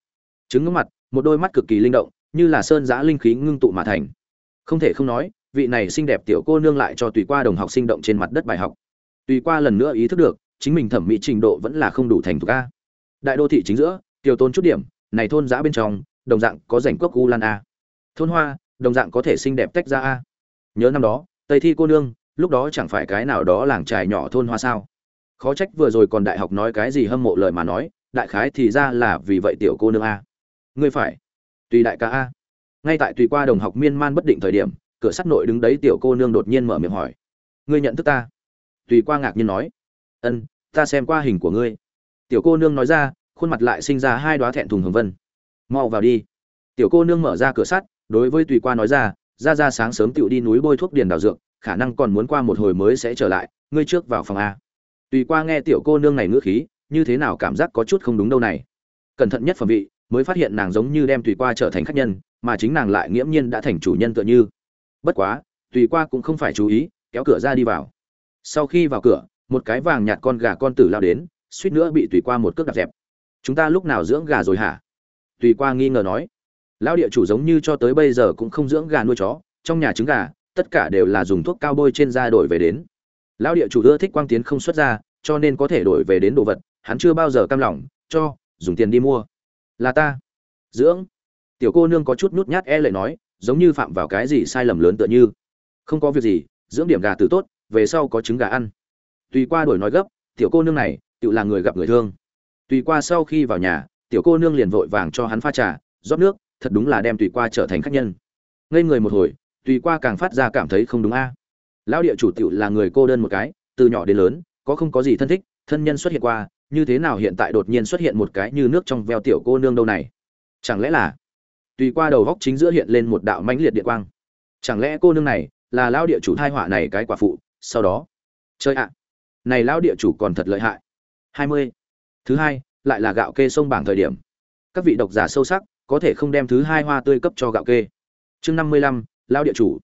Trứng ngưỡng mặt, một đôi mắt cực kỳ linh động, như là sơn giã linh khí ngưng tụ mà thành. Không thể không nói, vị này xinh đẹp tiểu cô nương lại cho Tùy Qua đồng học sinh động trên mặt đất bài học. Tùy Qua lần nữa ý thức được, chính mình thẩm mỹ trình độ vẫn là không đủ thành thục a. Đại đô thị chính giữa, tiểu tôn chút điểm, này thôn giã bên trong, đồng dạng có rảnh cốc u lan a. Thôn hoa, đồng dạng có thể xinh đẹp tách ra a. Nhớ năm đó, Tây Thi cô nương, lúc đó chẳng phải cái nào đó làng trài nhỏ thôn hoa sao? Khó trách vừa rồi còn đại học nói cái gì hâm mộ lời mà nói, đại khái thì ra là vì vậy tiểu cô nương a. Ngươi phải, Tùy đại ca a. Ngay tại Tùy Qua đồng học miên man bất định thời điểm, cửa sắt nội đứng đấy tiểu cô nương đột nhiên mở miệng hỏi: "Ngươi nhận thức ta?" Tùy Qua ngạc nhiên nói: "Ân, ta xem qua hình của ngươi." Tiểu cô nương nói ra, khuôn mặt lại sinh ra hai đóa thẹn thùng hồng vân. "Mau vào đi." Tiểu cô nương mở ra cửa sắt, đối với Tùy Qua nói ra sáng sớm tựu đi núi bôi thuốc điền đào dược, khả năng còn muốn qua một hồi mới sẽ trở lại, ngươi trước vào phòng a. Tùy Qua nghe tiểu cô nương này ngữ khí, như thế nào cảm giác có chút không đúng đâu này. Cẩn thận nhất phẩm vị, mới phát hiện nàng giống như đem Tùy Qua trở thành khách nhân, mà chính nàng lại nghiễm nhiên đã thành chủ nhân tựa như. Bất quá, Tùy Qua cũng không phải chú ý, kéo cửa ra đi vào. Sau khi vào cửa, một cái vàng nhạt con gà con tử lao đến, suýt nữa bị Tùy Qua một cước đạp dẹp. "Chúng ta lúc nào dưỡng gà rồi hả?" Tùy Qua nghi ngờ nói. Lão địa chủ giống như cho tới bây giờ cũng không dưỡng gà nuôi chó, trong nhà trứng gà, tất cả đều là dùng thuốc cao bôi trên da đổi về đến. Lão địa chủ ưa thích quang tiến không xuất ra, cho nên có thể đổi về đến đồ vật, hắn chưa bao giờ cam lòng cho dùng tiền đi mua. "Là ta dưỡng." Tiểu cô nương có chút nhút nhát e lệ nói, giống như phạm vào cái gì sai lầm lớn tựa như. "Không có việc gì, dưỡng điểm gà tử tốt, về sau có trứng gà ăn." Tùy Qua đổi nói gấp, tiểu cô nương này tự là người gặp người thương. Tùy Qua sau khi vào nhà, tiểu cô nương liền vội vàng cho hắn pha trà, rót nước, thật đúng là đem Tùy Qua trở thành khách nhân. Ngây người một hồi, Tùy Qua càng phát ra cảm thấy không đúng a. Lão địa chủ tiểu là người cô đơn một cái, từ nhỏ đến lớn, có không có gì thân thích, thân nhân xuất hiện qua, như thế nào hiện tại đột nhiên xuất hiện một cái như nước trong veo tiểu cô nương đâu này? Chẳng lẽ là? Tùy Qua đầu góc chính giữa hiện lên một đạo mãnh liệt điện quang. Chẳng lẽ cô nương này là lão địa chủ thai họa này cái quả phụ, sau đó, chơi ạ. Này lão địa chủ còn thật lợi hại. 20. Thứ hai, lại là gạo kê sông bảng thời điểm. Các vị độc giả sâu sắc, có thể không đem thứ hai hoa tươi cấp cho gạo kê. Chương 55, lão địa chủ.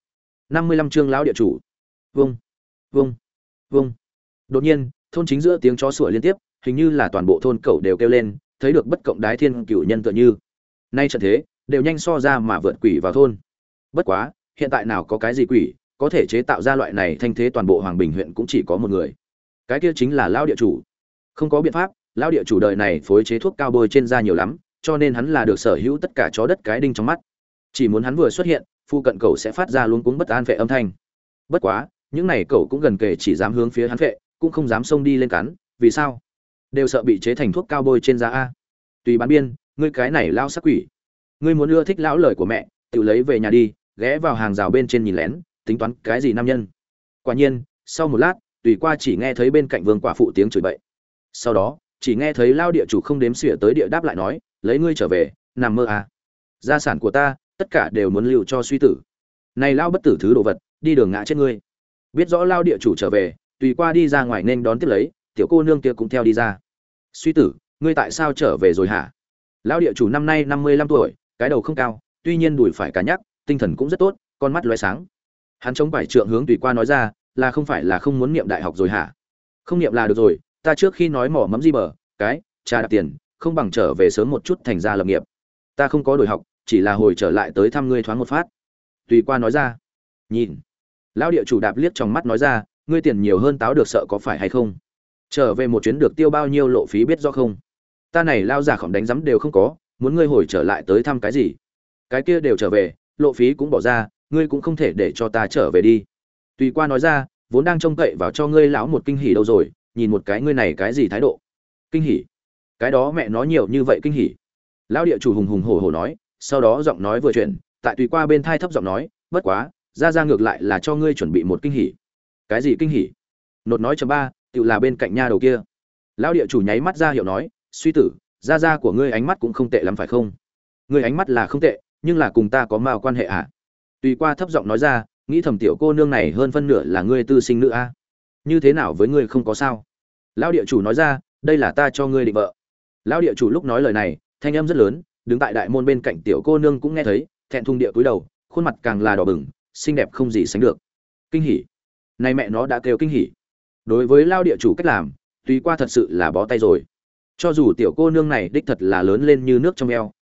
55 chương lão địa chủ. Vung, vung, vung. Đột nhiên, thôn chính giữa tiếng chó sủa liên tiếp, hình như là toàn bộ thôn cẩu đều kêu lên, thấy được bất cộng đái thiên cửu nhân tựa như. Nay trận thế, đều nhanh so ra mà vượt quỷ vào thôn. Bất quá, hiện tại nào có cái gì quỷ, có thể chế tạo ra loại này thanh thế toàn bộ Hoàng Bình huyện cũng chỉ có một người. Cái kia chính là lão địa chủ. Không có biện pháp, lão địa chủ đời này phối chế thuốc cao bôi trên da nhiều lắm, cho nên hắn là được sở hữu tất cả chó đất cái đinh trong mắt. Chỉ muốn hắn vừa xuất hiện, phu cận cẩu sẽ phát ra luống cuống bất an phệ âm thanh. Bất quá, những này cẩu cũng gần kề chỉ dám hướng phía hắn phệ, cũng không dám xông đi lên cắn, vì sao? Đều sợ bị chế thành thuốc cao bôi trên da a. Tùy bán biên, ngươi cái này lao sắc quỷ. Ngươi muốn ưa thích lão lời của mẹ, tự lấy về nhà đi, ghé vào hàng rào bên trên nhìn lén, tính toán cái gì nam nhân. Quả nhiên, sau một lát, Tùy Qua chỉ nghe thấy bên cạnh vương quả phụ tiếng chửi bậy. Sau đó, chỉ nghe thấy lao địa chủ không đếm xỉa tới địa đáp lại nói, lấy ngươi trở về, nằm mơ à? Gia sản của ta, tất cả đều muốn lưu cho suy tử. Này lao bất tử thứ đồ vật, đi đường ngã chết ngươi. Biết rõ lao địa chủ trở về, Tùy Qua đi ra ngoài nên đón tiếp lấy, tiểu cô nương kia cũng theo đi ra. Suy tử, ngươi tại sao trở về rồi hả? Lao địa chủ năm nay 55 tuổi, cái đầu không cao, tuy nhiên đùi phải cá nhắc, tinh thần cũng rất tốt, con mắt lóe sáng. Hắn chống vải trượng hướng Tùy Qua nói ra, là không phải là không muốn niệm đại học rồi hả? Không niệm là được rồi, ta trước khi nói mỏ mẫm gì bờ, cái, trà đạp tiền, không bằng trở về sớm một chút thành ra lập nghiệp. Ta không có đổi học, chỉ là hồi trở lại tới thăm ngươi thoáng một phát. Tùy Qua nói ra. Nhìn. Lão địa chủ đạp liếc trong mắt nói ra, ngươi tiền nhiều hơn táo được sợ có phải hay không? Trở về một chuyến được tiêu bao nhiêu lộ phí biết rõ không? Ta này lao giả khổng đánh giấm đều không có, muốn ngươi hồi trở lại tới thăm cái gì? Cái kia đều trở về, lộ phí cũng bỏ ra, ngươi cũng không thể để cho ta trở về đi. Tùy Qua nói ra, vốn đang trông cậy vào cho ngươi lão một kinh hỉ đâu rồi, nhìn một cái ngươi này cái gì thái độ? Kinh hỉ? Cái đó mẹ nó nhiều như vậy kinh hỉ. Lão địa chủ hùng hùng hổ hổ nói, sau đó giọng nói vừa chuyển, tại Tùy Qua bên thai thấp giọng nói, bất quá, ra ngược lại là cho ngươi chuẩn bị một kinh hỉ. Cái gì kinh hỉ? Nột nói chấm ba, tự là bên cạnh nha đầu kia. Lão địa chủ nháy mắt ra hiệu nói, suy tử, ra của ngươi ánh mắt cũng không tệ lắm phải không? Ngươi ánh mắt là không tệ, nhưng là cùng ta có mao quan hệ à? Tùy Qua thấp giọng nói ra, nghĩ thầm tiểu cô nương này hơn phân nửa là ngươi tư sinh nữ a. Như thế nào với ngươi không có sao? Lão địa chủ nói ra, đây là ta cho ngươi định vợ. Lão địa chủ lúc nói lời này, thanh âm rất lớn, đứng tại đại môn bên cạnh tiểu cô nương cũng nghe thấy, thẹn thùng địa cúi đầu, khuôn mặt càng là đỏ bừng, xinh đẹp không gì sánh được. Kinh hỉ. Này mẹ nó đã kêu kinh hỉ. Đối với Lão địa chủ cách làm, Tùy Qua thật sự là bó tay rồi. Cho dù tiểu cô nương này đích thật là lớn lên như nước trong eo,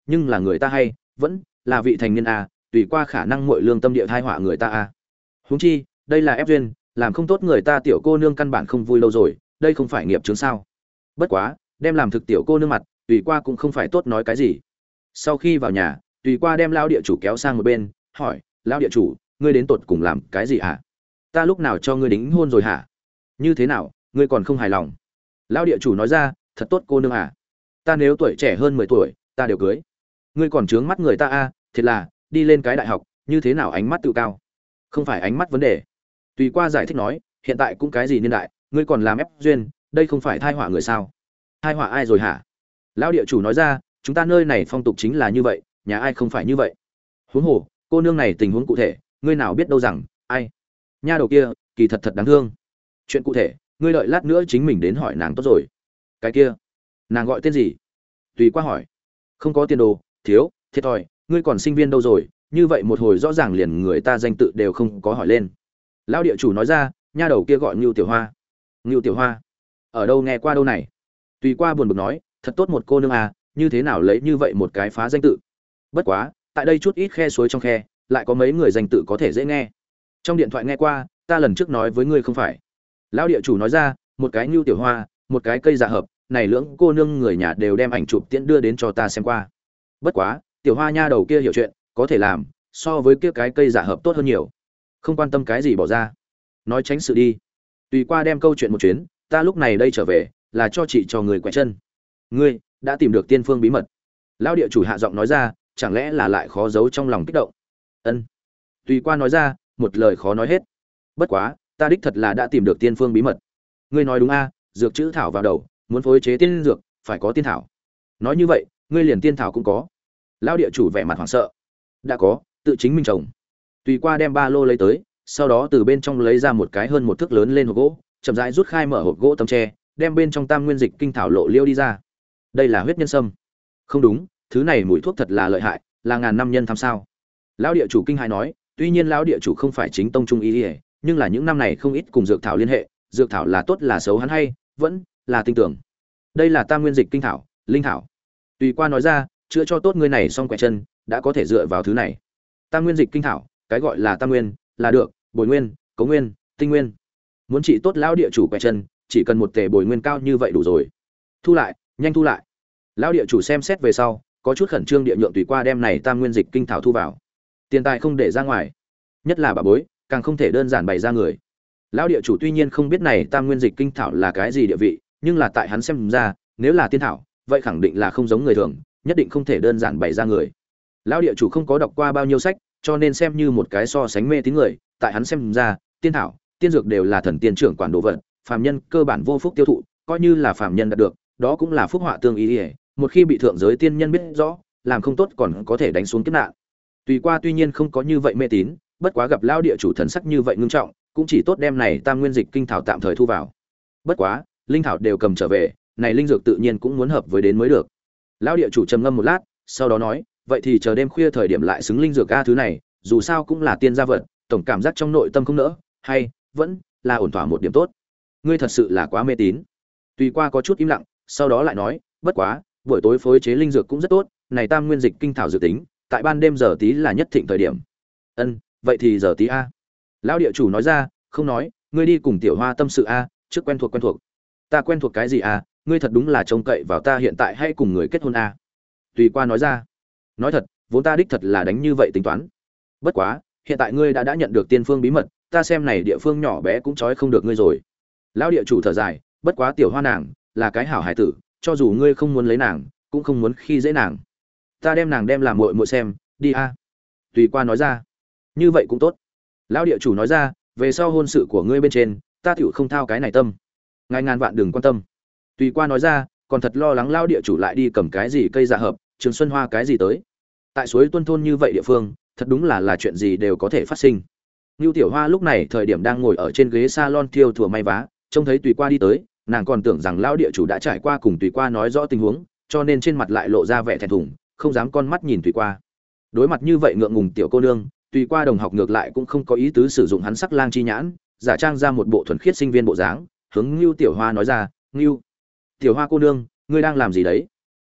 nhưng là người ta hay vẫn là vị thành niên a, tùy qua khả năng muội lương tâm địa thai họa người ta a. Huống chi đây là ép duyên, làm không tốt người ta tiểu cô nương căn bản không vui lâu rồi, đây không phải nghiệp chướng sao? Bất quá đem làm thực tiểu cô nương mặt, tùy qua cũng không phải tốt nói cái gì. Sau khi vào nhà, tùy qua đem lão địa chủ kéo sang một bên, hỏi lão địa chủ, ngươi đến tột cùng làm cái gì hả? Ta lúc nào cho ngươi đính hôn rồi hả? Như thế nào, ngươi còn không hài lòng? Lão địa chủ nói ra, thật tốt cô nương à, ta nếu tuổi trẻ hơn 10 tuổi ta đều cưới. Ngươi còn trướng mắt người ta a, thiệt là đi lên cái đại học như thế nào ánh mắt tự cao? Không phải ánh mắt vấn đề. Tùy qua giải thích nói, hiện tại cũng cái gì niên đại, ngươi còn làm ép duyên, đây không phải thai họa người sao? Thai họa ai rồi hả? Lão địa chủ nói ra, chúng ta nơi này phong tục chính là như vậy, nhà ai không phải như vậy. Huống hồ cô nương này tình huống cụ thể, ngươi nào biết đâu rằng ai. Nha đầu kia kỳ thật thật đáng thương. Chuyện cụ thể ngươi đợi lát nữa chính mình đến hỏi nàng tốt rồi. Cái kia nàng gọi tên gì? Tùy qua hỏi. Không có tiền đồ, thiếu thiệt thòi, ngươi còn sinh viên đâu rồi, như vậy một hồi rõ ràng liền người ta danh tự đều không có hỏi lên. Lão địa chủ nói ra, nha đầu kia gọi Ngưu Tiểu Hoa. Ngưu Tiểu Hoa ở đâu nghe qua đâu này? Tùy qua buồn bực nói, thật tốt một cô nương à, như thế nào lấy như vậy một cái phá danh tự. Bất quá tại đây chút ít khe suối trong khe lại có mấy người danh tự có thể dễ nghe. Trong điện thoại nghe qua, ta lần trước nói với ngươi không phải. Lão địa chủ nói ra, một cái Ngưu Tiểu Hoa, một cái cây dạ hợp, này lưỡng cô nương người nhà đều đem ảnh chụp tiễn đưa đến cho ta xem qua. Bất quá Tiểu Hoa nha đầu kia hiểu chuyện, có thể làm so với kia cái cây dạ hợp tốt hơn nhiều. Không quan tâm cái gì bỏ ra, nói tránh sự đi. Tùy qua đem câu chuyện một chuyến, ta lúc này đây trở về là cho chị cho người quẹt chân. Ngươi đã tìm được tiên phương bí mật? Lão địa chủ hạ giọng nói ra, chẳng lẽ là lại khó giấu trong lòng kích động? Ân. Tùy qua nói ra, một lời khó nói hết. Bất quá ta đích thật là đã tìm được tiên phương bí mật. Ngươi nói đúng a, dược chữ thảo vào đầu, muốn phối chế tiên dược phải có tiên thảo. Nói như vậy ngươi liền tiên thảo cũng có? Lão địa chủ vẻ mặt hoảng sợ. Đã có, tự chính mình trồng. Tùy qua đem ba lô lấy tới, sau đó từ bên trong lấy ra một cái hơn một thước lớn lên hộp gỗ, chậm rãi rút khai mở hộp gỗ tấm tre, đem bên trong tam nguyên dịch kinh thảo lộ liêu đi ra. Đây là huyết nhân sâm. Không đúng, thứ này mùi thuốc thật là lợi hại, là ngàn năm nhân tham sao? Lão địa chủ kinh hãi nói, tuy nhiên lão địa chủ không phải chính tông trung y, nhưng là những năm này không ít cùng dược thảo liên hệ, dược thảo là tốt là xấu hắn hay vẫn là tin tưởng. Đây là tam nguyên dịch kinh thảo, linh thảo. Tùy qua nói ra, chữa cho tốt ngươi này xong quẹt chân, đã có thể dựa vào thứ này. Tam nguyên dịch kinh thảo, cái gọi là tam nguyên là được, bồi nguyên, cấu nguyên, tinh nguyên. Muốn trị tốt lão địa chủ quẹt chân, chỉ cần một tể bồi nguyên cao như vậy đủ rồi. Thu lại, nhanh thu lại. Lão địa chủ xem xét về sau, có chút khẩn trương địa nhượng Tùy qua đem này tam nguyên dịch kinh thảo thu vào. Tiền tài không để ra ngoài, nhất là bà bối, càng không thể đơn giản bày ra người. Lão địa chủ tuy nhiên không biết này tam nguyên dịch kinh thảo là cái gì địa vị, nhưng là tại hắn xem ra, nếu là tiên thảo, vậy khẳng định là không giống người thường, nhất định không thể đơn giản bày ra người. Lão địa chủ không có đọc qua bao nhiêu sách, cho nên xem như một cái so sánh mê tín người, tại hắn xem ra, tiên thảo, tiên dược đều là thần tiên trưởng quản đồ vật, phàm nhân cơ bản vô phúc tiêu thụ, coi như là phàm nhân đạt được, đó cũng là phúc họa tương ý, một khi bị thượng giới tiên nhân biết rõ, làm không tốt còn có thể đánh xuống kiếp nạn. Tùy qua tuy nhiên không có như vậy mê tín, bất quá gặp lão địa chủ thần sắc như vậy ngưng trọng, cũng chỉ tốt đem này tam nguyên dịch kinh thảo tạm thời thu vào. Bất quá, linh thảo đều cầm trở về, này linh dược tự nhiên cũng muốn hợp với đến mới được. Lão địa chủ trầm ngâm một lát, sau đó nói, vậy thì chờ đêm khuya thời điểm lại xứng linh dược a, thứ này, dù sao cũng là tiên gia vật, tổng cảm giác trong nội tâm không nỡ, hay vẫn là ổn thỏa một điểm tốt. Ngươi thật sự là quá mê tín. Tùy qua có chút im lặng, sau đó lại nói, bất quá, buổi tối phối chế linh dược cũng rất tốt, này tam nguyên dịch kinh thảo dự tính, tại ban đêm giờ tí là nhất thịnh thời điểm. Ân, vậy thì giờ tí a. Lão địa chủ nói ra, không nói, ngươi đi cùng Tiểu Hoa tâm sự a, trước quen thuộc. Ta quen thuộc cái gì a, ngươi thật đúng là trông cậy vào ta hiện tại hay cùng người kết hôn a. Tùy qua nói ra, nói thật, vốn ta đích thật là đánh như vậy tính toán. Bất quá, hiện tại ngươi đã nhận được tiên phương bí mật, ta xem này địa phương nhỏ bé cũng trói không được ngươi rồi. Lão địa chủ thở dài, bất quá Tiểu Hoa nàng là cái hảo hải tử, cho dù ngươi không muốn lấy nàng, cũng không muốn khi dễ nàng. Ta đem nàng đem làm muội muội xem, đi a. Tùy qua nói ra, như vậy cũng tốt. Lão địa chủ nói ra, về sau hôn sự của ngươi bên trên, ta tiểu không thao cái này tâm. Ngài ngàn vạn đừng quan tâm. Tùy qua nói ra, còn thật lo lắng lão địa chủ lại đi cầm cái gì cây dạ hợp, trường xuân hoa cái gì tới. Tại suối Tuân thôn như vậy địa phương, thật đúng là chuyện gì đều có thể phát sinh. Nưu Tiểu Hoa lúc này thời điểm đang ngồi ở trên ghế salon thiêu thùa may vá, trông thấy Tùy qua đi tới, nàng còn tưởng rằng lão địa chủ đã trải qua cùng Tùy qua nói rõ tình huống, cho nên trên mặt lại lộ ra vẻ thẹn thùng, không dám con mắt nhìn Tùy qua. Đối mặt như vậy ngượng ngùng tiểu cô nương, Tùy qua đồng học ngược lại cũng không có ý tứ sử dụng hắn sắc lang chi nhãn, giả trang ra một bộ thuần khiết sinh viên bộ dáng, hướng Nưu Tiểu Hoa nói ra, "Nưu Tiểu Hoa cô nương, ngươi đang làm gì đấy?"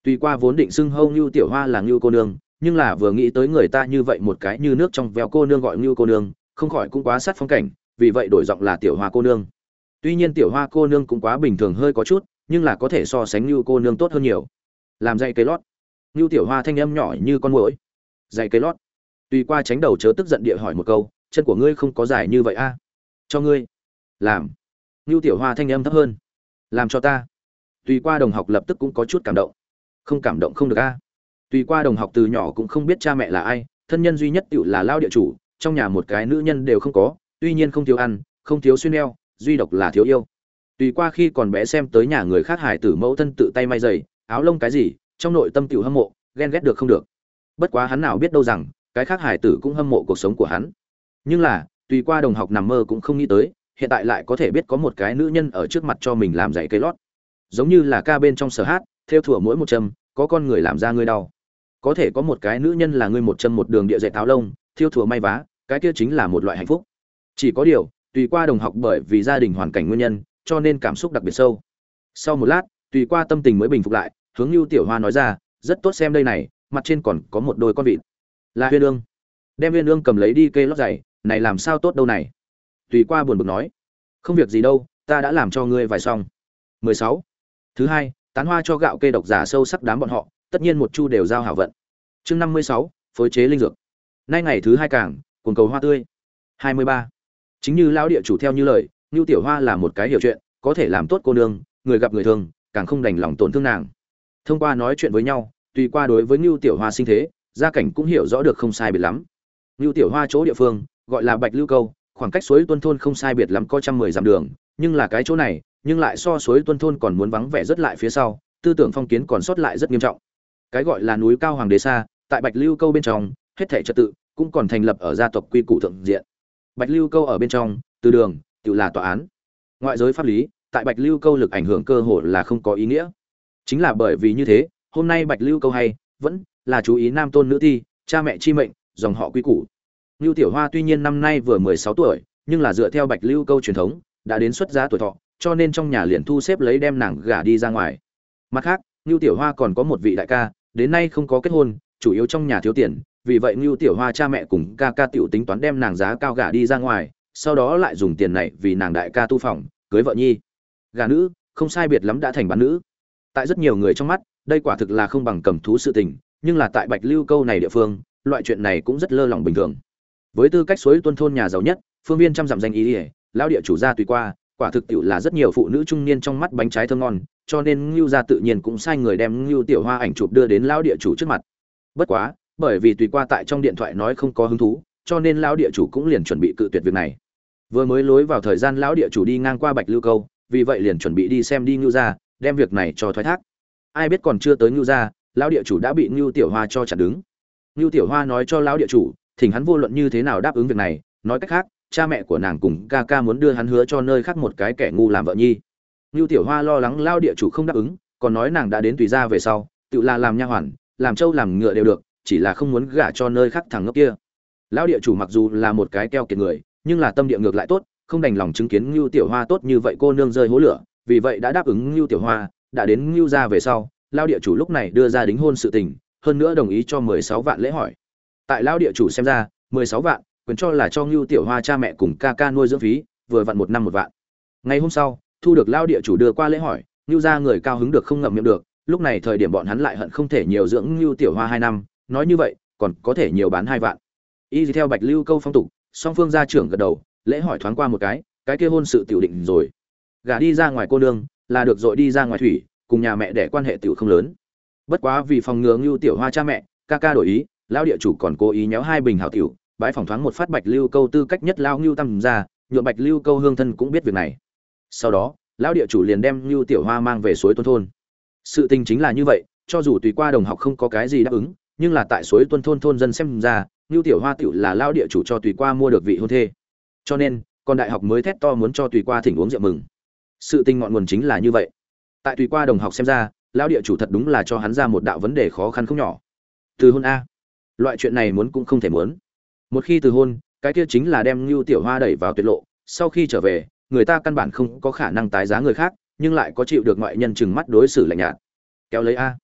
Tùy qua vốn định xưng hô Ngưu Tiểu Hoa là Ngưu cô nương, nhưng là vừa nghĩ tới người ta như vậy một cái như nước trong veo cô nương gọi Ngưu cô nương, không khỏi cũng quá sát phong cảnh, vì vậy đổi giọng là Tiểu Hoa cô nương. Tuy nhiên Tiểu Hoa cô nương cũng quá bình thường hơi có chút, nhưng là có thể so sánh Ngưu cô nương tốt hơn nhiều. Làm dạy cây lót. Ngưu Tiểu Hoa thanh âm nhỏ như con muỗi. Dạy cây lót. Tùy qua tránh đầu chớ tức giận địa hỏi một câu, chân của ngươi không có dài như vậy a? Cho ngươi. Làm. Ngưu Tiểu Hoa thanh âm thấp hơn. Làm cho ta. Tùy qua đồng học lập tức cũng có chút cảm động. Không cảm động không được a. Tùy qua đồng học từ nhỏ cũng không biết cha mẹ là ai, thân nhân duy nhất tựu là lao địa chủ, trong nhà một cái nữ nhân đều không có, tuy nhiên không thiếu ăn, không thiếu xuyên đeo, duy độc là thiếu yêu. Tùy qua khi còn bé xem tới nhà người khác hài tử mẫu thân tự tay may giày, áo lông cái gì, trong nội tâm tựu hâm mộ, ghen ghét được không được. Bất quá hắn nào biết đâu rằng, cái khác hài tử cũng hâm mộ cuộc sống của hắn. Nhưng là, tùy qua đồng học nằm mơ cũng không nghĩ tới, hiện tại lại có thể biết có một cái nữ nhân ở trước mặt cho mình làm giày cây lót. Giống như là ca bên trong sở hát, theo thủa mỗi một châm, có con người làm ra ngươi đau. Có thể có một cái nữ nhân là ngươi một châm một đường địa dạy áo lông, thiêu thủa may vá, cái kia chính là một loại hạnh phúc. Chỉ có điều, tùy qua đồng học bởi vì gia đình hoàn cảnh nguyên nhân, cho nên cảm xúc đặc biệt sâu. Sau một lát, tùy qua tâm tình mới bình phục lại, hướng Nưu Tiểu Hoa nói ra, rất tốt xem đây này, mặt trên còn có một đôi con vịt. Là Huyên Ương. Đem Huyên Ương cầm lấy đi kê lót giày, này làm sao tốt đâu này. Tùy qua buồn bực nói, không việc gì đâu, ta đã làm cho ngươi vài xong. 16. Thứ hai, tán hoa cho gạo kê độc giả sâu sắc đám bọn họ, tất nhiên một chu đều giao hảo vận. Chương 56, phối chế linh dược. Nay ngày thứ hai càng, cuồng cầu hoa tươi. 23. Chính như lão địa chủ theo như lời, Nưu Tiểu Hoa là một cái hiểu chuyện, có thể làm tốt cô nương, người gặp người thương, càng không đành lòng tổn thương nàng. Thông qua nói chuyện với nhau, tùy qua đối với Nưu Tiểu Hoa sinh thế, gia cảnh cũng hiểu rõ được không sai biệt lắm. Nưu Tiểu Hoa chỗ địa phương, gọi là Bạch Lưu Câu, khoảng cách suối Tuân thôn không sai biệt lắm có 110 dặm đường, nhưng là cái chỗ này, nhưng lại so suối Tuân thôn còn muốn vắng vẻ rất lại phía sau, tư tưởng phong kiến còn sót lại rất nghiêm trọng. Cái gọi là núi cao hoàng đế xa, tại Bạch Lưu Câu bên trong, hết thảy trật tự cũng còn thành lập ở gia tộc quy củ thượng diện. Bạch Lưu Câu ở bên trong, từ đường, tự là tòa án. Ngoại giới pháp lý, tại Bạch Lưu Câu lực ảnh hưởng cơ hội là không có ý nghĩa. Chính là bởi vì như thế, hôm nay Bạch Lưu Câu hay vẫn là chú ý nam tôn nữ thi, cha mẹ chi mệnh, dòng họ quy củ. Nưu Tiểu Hoa tuy nhiên năm nay vừa 16 tuổi, nhưng là dựa theo Bạch Lưu Câu truyền thống, đã đến xuất giá tuổi thọ, cho nên trong nhà liền thu xếp lấy đem nàng gả đi ra ngoài. Mặt khác, Nưu Tiểu Hoa còn có một vị đại ca, đến nay không có kết hôn, chủ yếu trong nhà thiếu tiền, vì vậy Nưu Tiểu Hoa cha mẹ cùng ca ca tiểu tính toán đem nàng giá cao gả đi ra ngoài, sau đó lại dùng tiền này vì nàng đại ca tu phòng, cưới vợ nhi. Gả nữ, không sai biệt lắm đã thành bán nữ. Tại rất nhiều người trong mắt, đây quả thực là không bằng cầm thú sự tình, nhưng là tại Bạch Lưu Câu này địa phương, loại chuyện này cũng rất lơ lỏng bình thường. Với tư cách suối Tuân thôn nhà giàu nhất, phương viên trăm dặm danh ý, lão địa chủ gia tùy qua, quả thực tiểu là rất nhiều phụ nữ trung niên trong mắt bánh trái thơm ngon, cho nên Nưu gia tự nhiên cũng sai người đem Nưu Tiểu Hoa ảnh chụp đưa đến lão địa chủ trước mặt. Bất quá, bởi vì tùy qua tại trong điện thoại nói không có hứng thú, cho nên lão địa chủ cũng liền chuẩn bị cự tuyệt việc này. Vừa mới lối vào thời gian lão địa chủ đi ngang qua Bạch Lưu Câu, vì vậy liền chuẩn bị đi xem đi Nưu gia, đem việc này cho thoái thác. Ai biết còn chưa tới Nưu gia, lão địa chủ đã bị Nưu Tiểu Hoa cho chặn đứng. Nưu Tiểu Hoa nói cho lão địa chủ, thỉnh hắn vô luận như thế nào đáp ứng việc này, nói cách khác, cha mẹ của nàng cùng ca ca muốn đưa hắn hứa cho nơi khác một cái kẻ ngu làm vợ nhi. Nưu Tiểu Hoa lo lắng lão địa chủ không đáp ứng, còn nói nàng đã đến tùy gia về sau, tự là làm nha hoàn, làm trâu làm ngựa đều được, chỉ là không muốn gả cho nơi khác thằng ngốc kia. Lão địa chủ mặc dù là một cái keo kiệt người, nhưng là tâm địa ngược lại tốt, không đành lòng chứng kiến Nưu Tiểu Hoa tốt như vậy cô nương rơi hố lửa, vì vậy đã đáp ứng Nưu Tiểu Hoa, đã đến Nưu gia về sau, lão địa chủ lúc này đưa ra đính hôn sự tình, hơn nữa đồng ý cho 16 vạn lễ hỏi. Tại lão địa chủ xem ra, 16 vạn, quyền cho là cho Nưu Tiểu Hoa cha mẹ cùng ca ca nuôi dưỡng phí, vừa vặn một năm một vạn. Ngày hôm sau, thu được lão địa chủ đưa qua lễ hỏi, Nưu gia người cao hứng được không ngậm miệng được, lúc này thời điểm bọn hắn lại hận không thể nhiều dưỡng Nưu Tiểu Hoa 2 năm, nói như vậy, còn có thể nhiều bán 2 vạn. Y theo Bạch Lưu Câu phong tục, song phương gia trưởng gật đầu, lễ hỏi thoáng qua một cái kia hôn sự tiểu định rồi. Gả đi ra ngoài cô nương, là được dội đi ra ngoài thủy, cùng nhà mẹ đẻ quan hệ tiểu không lớn. Bất quá vì phòng ngừa Nưu Tiểu Hoa cha mẹ, ca ca đổi ý, lão địa chủ còn cố ý nhéo 2 bình hảo tiểu, bãi phòng thoáng một phát Bạch Lưu Câu tư cách nhất lao Nưu Tam ra, nhượng Bạch Lưu Câu hương thân cũng biết việc này. Sau đó, lão địa chủ liền đem Nưu Tiểu Hoa mang về suối Tuân thôn. Sự tình chính là như vậy, cho dù tùy qua đồng học không có cái gì đáp ứng, nhưng là tại suối Tuân thôn thôn dân xem ra, Nưu Tiểu Hoa tiểu là lão địa chủ cho tùy qua mua được vị hôn thê. Cho nên, con đại học mới thét to muốn cho tùy qua thỉnh uống rượu mừng. Sự tình ngọn nguồn chính là như vậy. Tại tùy qua đồng học xem ra, lão địa chủ thật đúng là cho hắn ra một đạo vấn đề khó khăn không nhỏ. Từ hôn a, loại chuyện này muốn cũng không thể muốn. Một khi từ hôn, cái kia chính là đem Nưu Tiểu Hoa đẩy vào tuyệt lộ, sau khi trở về, người ta căn bản không có khả năng tái giá người khác, nhưng lại có chịu được ngoại nhân chừng mắt đối xử lạnh nhạt. Kéo lấy a.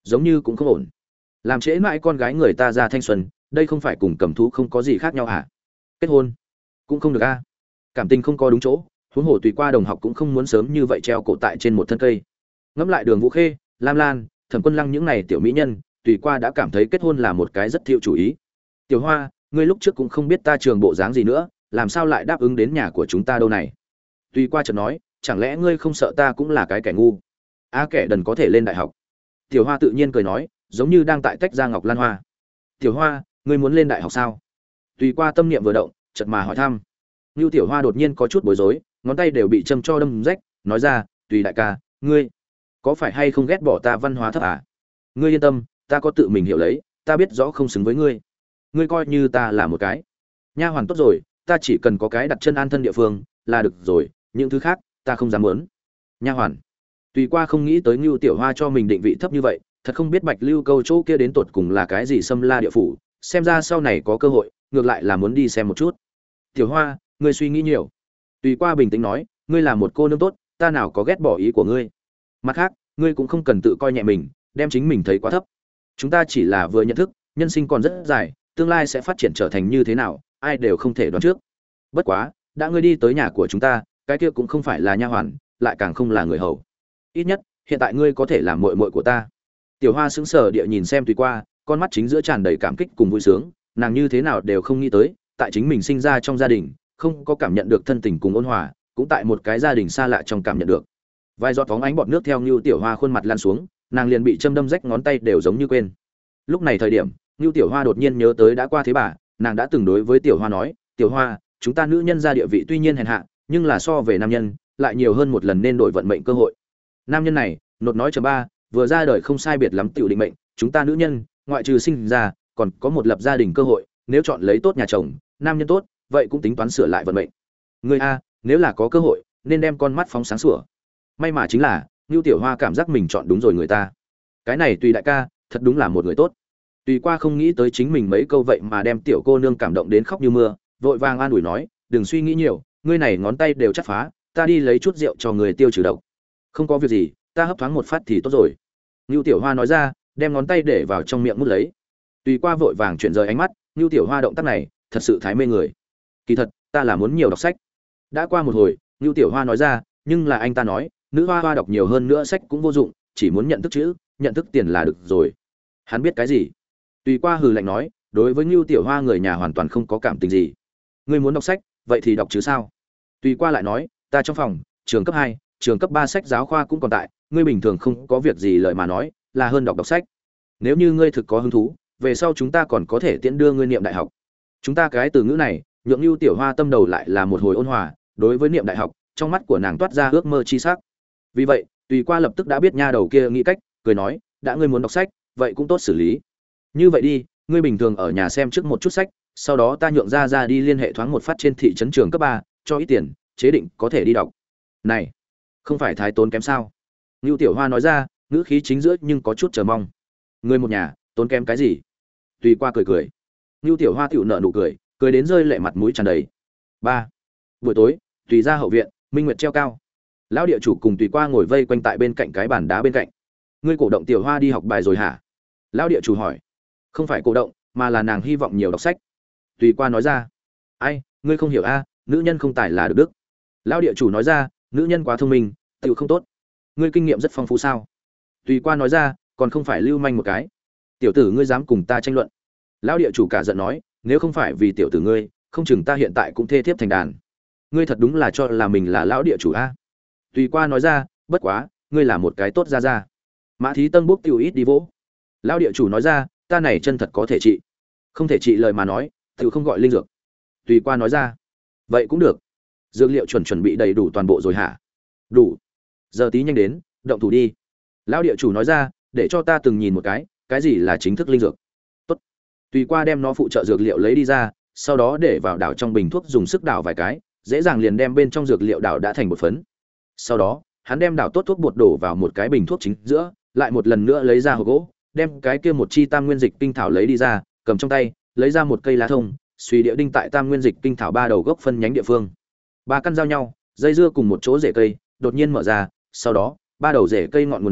giống như cũng không ổn. Làm trễ mãi con gái người ta ra thanh xuân, đây không phải cùng cầm thú không có gì khác nhau hả? Kết hôn cũng không được a. Cảm tình không có đúng chỗ, huống hồ tùy qua đồng học cũng không muốn sớm như vậy treo cổ tại trên một thân cây. Ngẫm lại Đường Vũ Khê, Lam Lan, Thẩm Quân Lăng những này tiểu mỹ nhân, tùy qua đã cảm thấy kết hôn là một cái rất thiệu chủ ý. Tiểu Hoa, ngươi lúc trước cũng không biết ta trường bộ dáng gì nữa, làm sao lại đáp ứng đến nhà của chúng ta đâu này? Tùy qua chợt nói, chẳng lẽ ngươi không sợ ta cũng là cái kẻ ngu? A kẻ đần có thể lên đại học. Tiểu Hoa tự nhiên cười nói, giống như đang tại tách ra ngọc lan hoa. Tiểu Hoa, ngươi muốn lên đại học sao? Tùy qua tâm niệm vừa động, chợt mà hỏi thăm. Nưu Tiểu Hoa đột nhiên có chút bối rối, ngón tay đều bị châm cho đâm rách, nói ra, "Tùy đại ca, ngươi có phải hay không ghét bỏ ta văn hóa thấp à? Ngươi yên tâm, ta có tự mình hiểu lấy, ta biết rõ không xứng với ngươi. Ngươi coi như ta là một cái nha hoàn tốt rồi, ta chỉ cần có cái đặt chân an thân địa phương là được rồi, những thứ khác ta không dám muốn." Nha hoàn. Tùy qua không nghĩ tới Nưu Tiểu Hoa cho mình định vị thấp như vậy, thật không biết Bạch Lưu Câu chỗ kia đến tột cùng là cái gì xâm la địa phủ, xem ra sau này có cơ hội, ngược lại là muốn đi xem một chút. Tiểu Hoa, ngươi suy nghĩ nhiều. Tùy qua bình tĩnh nói, ngươi là một cô nương tốt, ta nào có ghét bỏ ý của ngươi. Mặt khác, ngươi cũng không cần tự coi nhẹ mình, đem chính mình thấy quá thấp. Chúng ta chỉ là vừa nhận thức, nhân sinh còn rất dài, tương lai sẽ phát triển trở thành như thế nào, ai đều không thể đoán trước. Bất quá, đã ngươi đi tới nhà của chúng ta, cái kia cũng không phải là nha hoàn, lại càng không là người hầu. Ít nhất, hiện tại ngươi có thể làm muội muội của ta. Tiểu Hoa sững sờ địa nhìn xem Tùy qua, con mắt chính giữa tràn đầy cảm kích cùng vui sướng, nàng như thế nào đều không nghĩ tới, tại chính mình sinh ra trong gia đình, không có cảm nhận được thân tình cùng ôn hòa, cũng tại một cái gia đình xa lạ trong cảm nhận được. Vài giọt phóng ánh bọt nước theo Nưu Tiểu Hoa khuôn mặt lan xuống, nàng liền bị châm đâm rách ngón tay đều giống như quên. Lúc này thời điểm, Nưu Tiểu Hoa đột nhiên nhớ tới đã qua thế bà, nàng đã từng đối với Tiểu Hoa nói, "Tiểu Hoa, chúng ta nữ nhân gia địa vị tuy nhiên hèn hạ, nhưng là so về nam nhân, lại nhiều hơn một lần nên đổi vận mệnh cơ hội." Nam nhân này, nột nói chấm ba, vừa ra đời không sai biệt lắm tiểu định mệnh, chúng ta nữ nhân, ngoại trừ sinh ra, còn có một lập gia đình cơ hội, nếu chọn lấy tốt nhà chồng, nam nhân tốt, vậy cũng tính toán sửa lại vận mệnh. Người a, nếu là có cơ hội, nên đem con mắt phóng sáng sủa. May mà chính là, Nưu Tiểu Hoa cảm giác mình chọn đúng rồi người ta. Cái này Tùy đại ca, thật đúng là một người tốt. Tùy qua không nghĩ tới chính mình mấy câu vậy mà đem tiểu cô nương cảm động đến khóc như mưa, vội vàng an ủi nói, đừng suy nghĩ nhiều, ngươi này ngón tay đều chắc phá, ta đi lấy chút rượu cho người tiêu trừ độc. Không có việc gì, ta hấp thoáng một phát thì tốt rồi. Nưu Tiểu Hoa nói ra, đem ngón tay để vào trong miệng mút lấy. Tùy qua vội vàng chuyển rời ánh mắt, Nưu Tiểu Hoa động tác này, thật sự thái mê người. Kỳ thật, ta là muốn nhiều đọc sách. Đã qua một hồi, Nưu Tiểu Hoa nói ra, nhưng là anh ta nói, nữ hoa hoa đọc nhiều hơn nữa sách cũng vô dụng, chỉ muốn nhận thức chữ, nhận thức tiền là được rồi. Hắn biết cái gì? Tùy qua hừ lạnh nói, đối với Nưu Tiểu Hoa người nhà hoàn toàn không có cảm tình gì. Ngươi muốn đọc sách, vậy thì đọc chứ sao? Tùy qua lại nói, ta trong phòng, trường cấp 2, trường cấp 3 sách giáo khoa cũng còn tại, ngươi bình thường không có việc gì lợi mà nói, là hơn đọc sách. Nếu như ngươi thực có hứng thú, về sau chúng ta còn có thể tiễn đưa ngươi niệm đại học. Chúng ta cái từ ngữ này, nhượng Nưu Tiểu Hoa tâm đầu lại là một hồi ôn hòa, đối với niệm đại học, trong mắt của nàng toát ra ước mơ chi sắc. Vì vậy, Tùy qua lập tức đã biết nha đầu kia nghĩ cách, cười nói, đã ngươi muốn đọc sách, vậy cũng tốt xử lý. Như vậy đi, ngươi bình thường ở nhà xem trước một chút sách, sau đó ta nhượng ra đi liên hệ thoáng một phát trên thị trấn trường cấp 3, cho ít tiền, chế định có thể đi đọc. Này, không phải thái tốn kém sao? Nưu Tiểu Hoa nói ra, ngữ khí chính giữa nhưng có chút chờ mong. Ngươi một nhà, tốn kém cái gì? Tùy qua cười cười. Nưu Tiểu Hoa tiểu nợ nụ cười, cười đến rơi lệ mặt mũi tràn đầy. 3. Buổi tối, Tùy ra hậu viện, minh nguyệt treo cao. Lão địa chủ cùng Tùy qua ngồi vây quanh tại bên cạnh cái bàn đá bên cạnh. Ngươi cổ động Tiểu Hoa đi học bài rồi hả? Lão địa chủ hỏi. Không phải cổ động, mà là nàng hy vọng nhiều đọc sách. Tùy qua nói ra. Ai, ngươi không hiểu a, nữ nhân không tài là được đức. Lão địa chủ nói ra, nữ nhân quá thông minh, tiểu không tốt. Ngươi kinh nghiệm rất phong phú sao? Tùy qua nói ra, còn không phải lưu manh một cái. Tiểu tử ngươi dám cùng ta tranh luận? Lão địa chủ cả giận nói, nếu không phải vì tiểu tử ngươi, không chừng ta hiện tại cũng thê thiếp thành đàn. Ngươi thật đúng là cho là mình là lão địa chủ a. Tùy qua nói ra, bất quá, ngươi là một cái tốt ra ra. Mã Thí Tân bốc tiểu ít đi vỗ. Lão địa chủ nói ra, ta này chân thật có thể trị. Không thể trị lời mà nói, tiểu không gọi linh dược. Tùy qua nói ra, vậy cũng được. Dược liệu chuẩn bị đầy đủ toàn bộ rồi hả? Đủ. Giờ tí nhanh đến, động thủ đi. Lão địa chủ nói ra, để cho ta từng nhìn một cái gì là chính thức linh dược. Tốt. Tùy qua đem nó phụ trợ dược liệu lấy đi ra, sau đó để vào đảo trong bình thuốc dùng sức đảo vài cái, dễ dàng liền đem bên trong dược liệu đảo đã thành một phấn. Sau đó, hắn đem đảo tốt thuốc bột đổ vào một cái bình thuốc chính giữa, lại một lần nữa lấy ra hộp gỗ, đem cái kia một chi tam nguyên dịch kinh thảo lấy đi ra, cầm trong tay, lấy ra một cây lá thông, suy địa đinh tại tam nguyên dịch kinh thảo ba đầu gốc phân nhánh địa phương. Ba căn giao nhau, dây dưa cùng một chỗ rễ cây, đột nhiên mở ra, sau đó, ba đầu rễ cây ngọn nguồn đầu,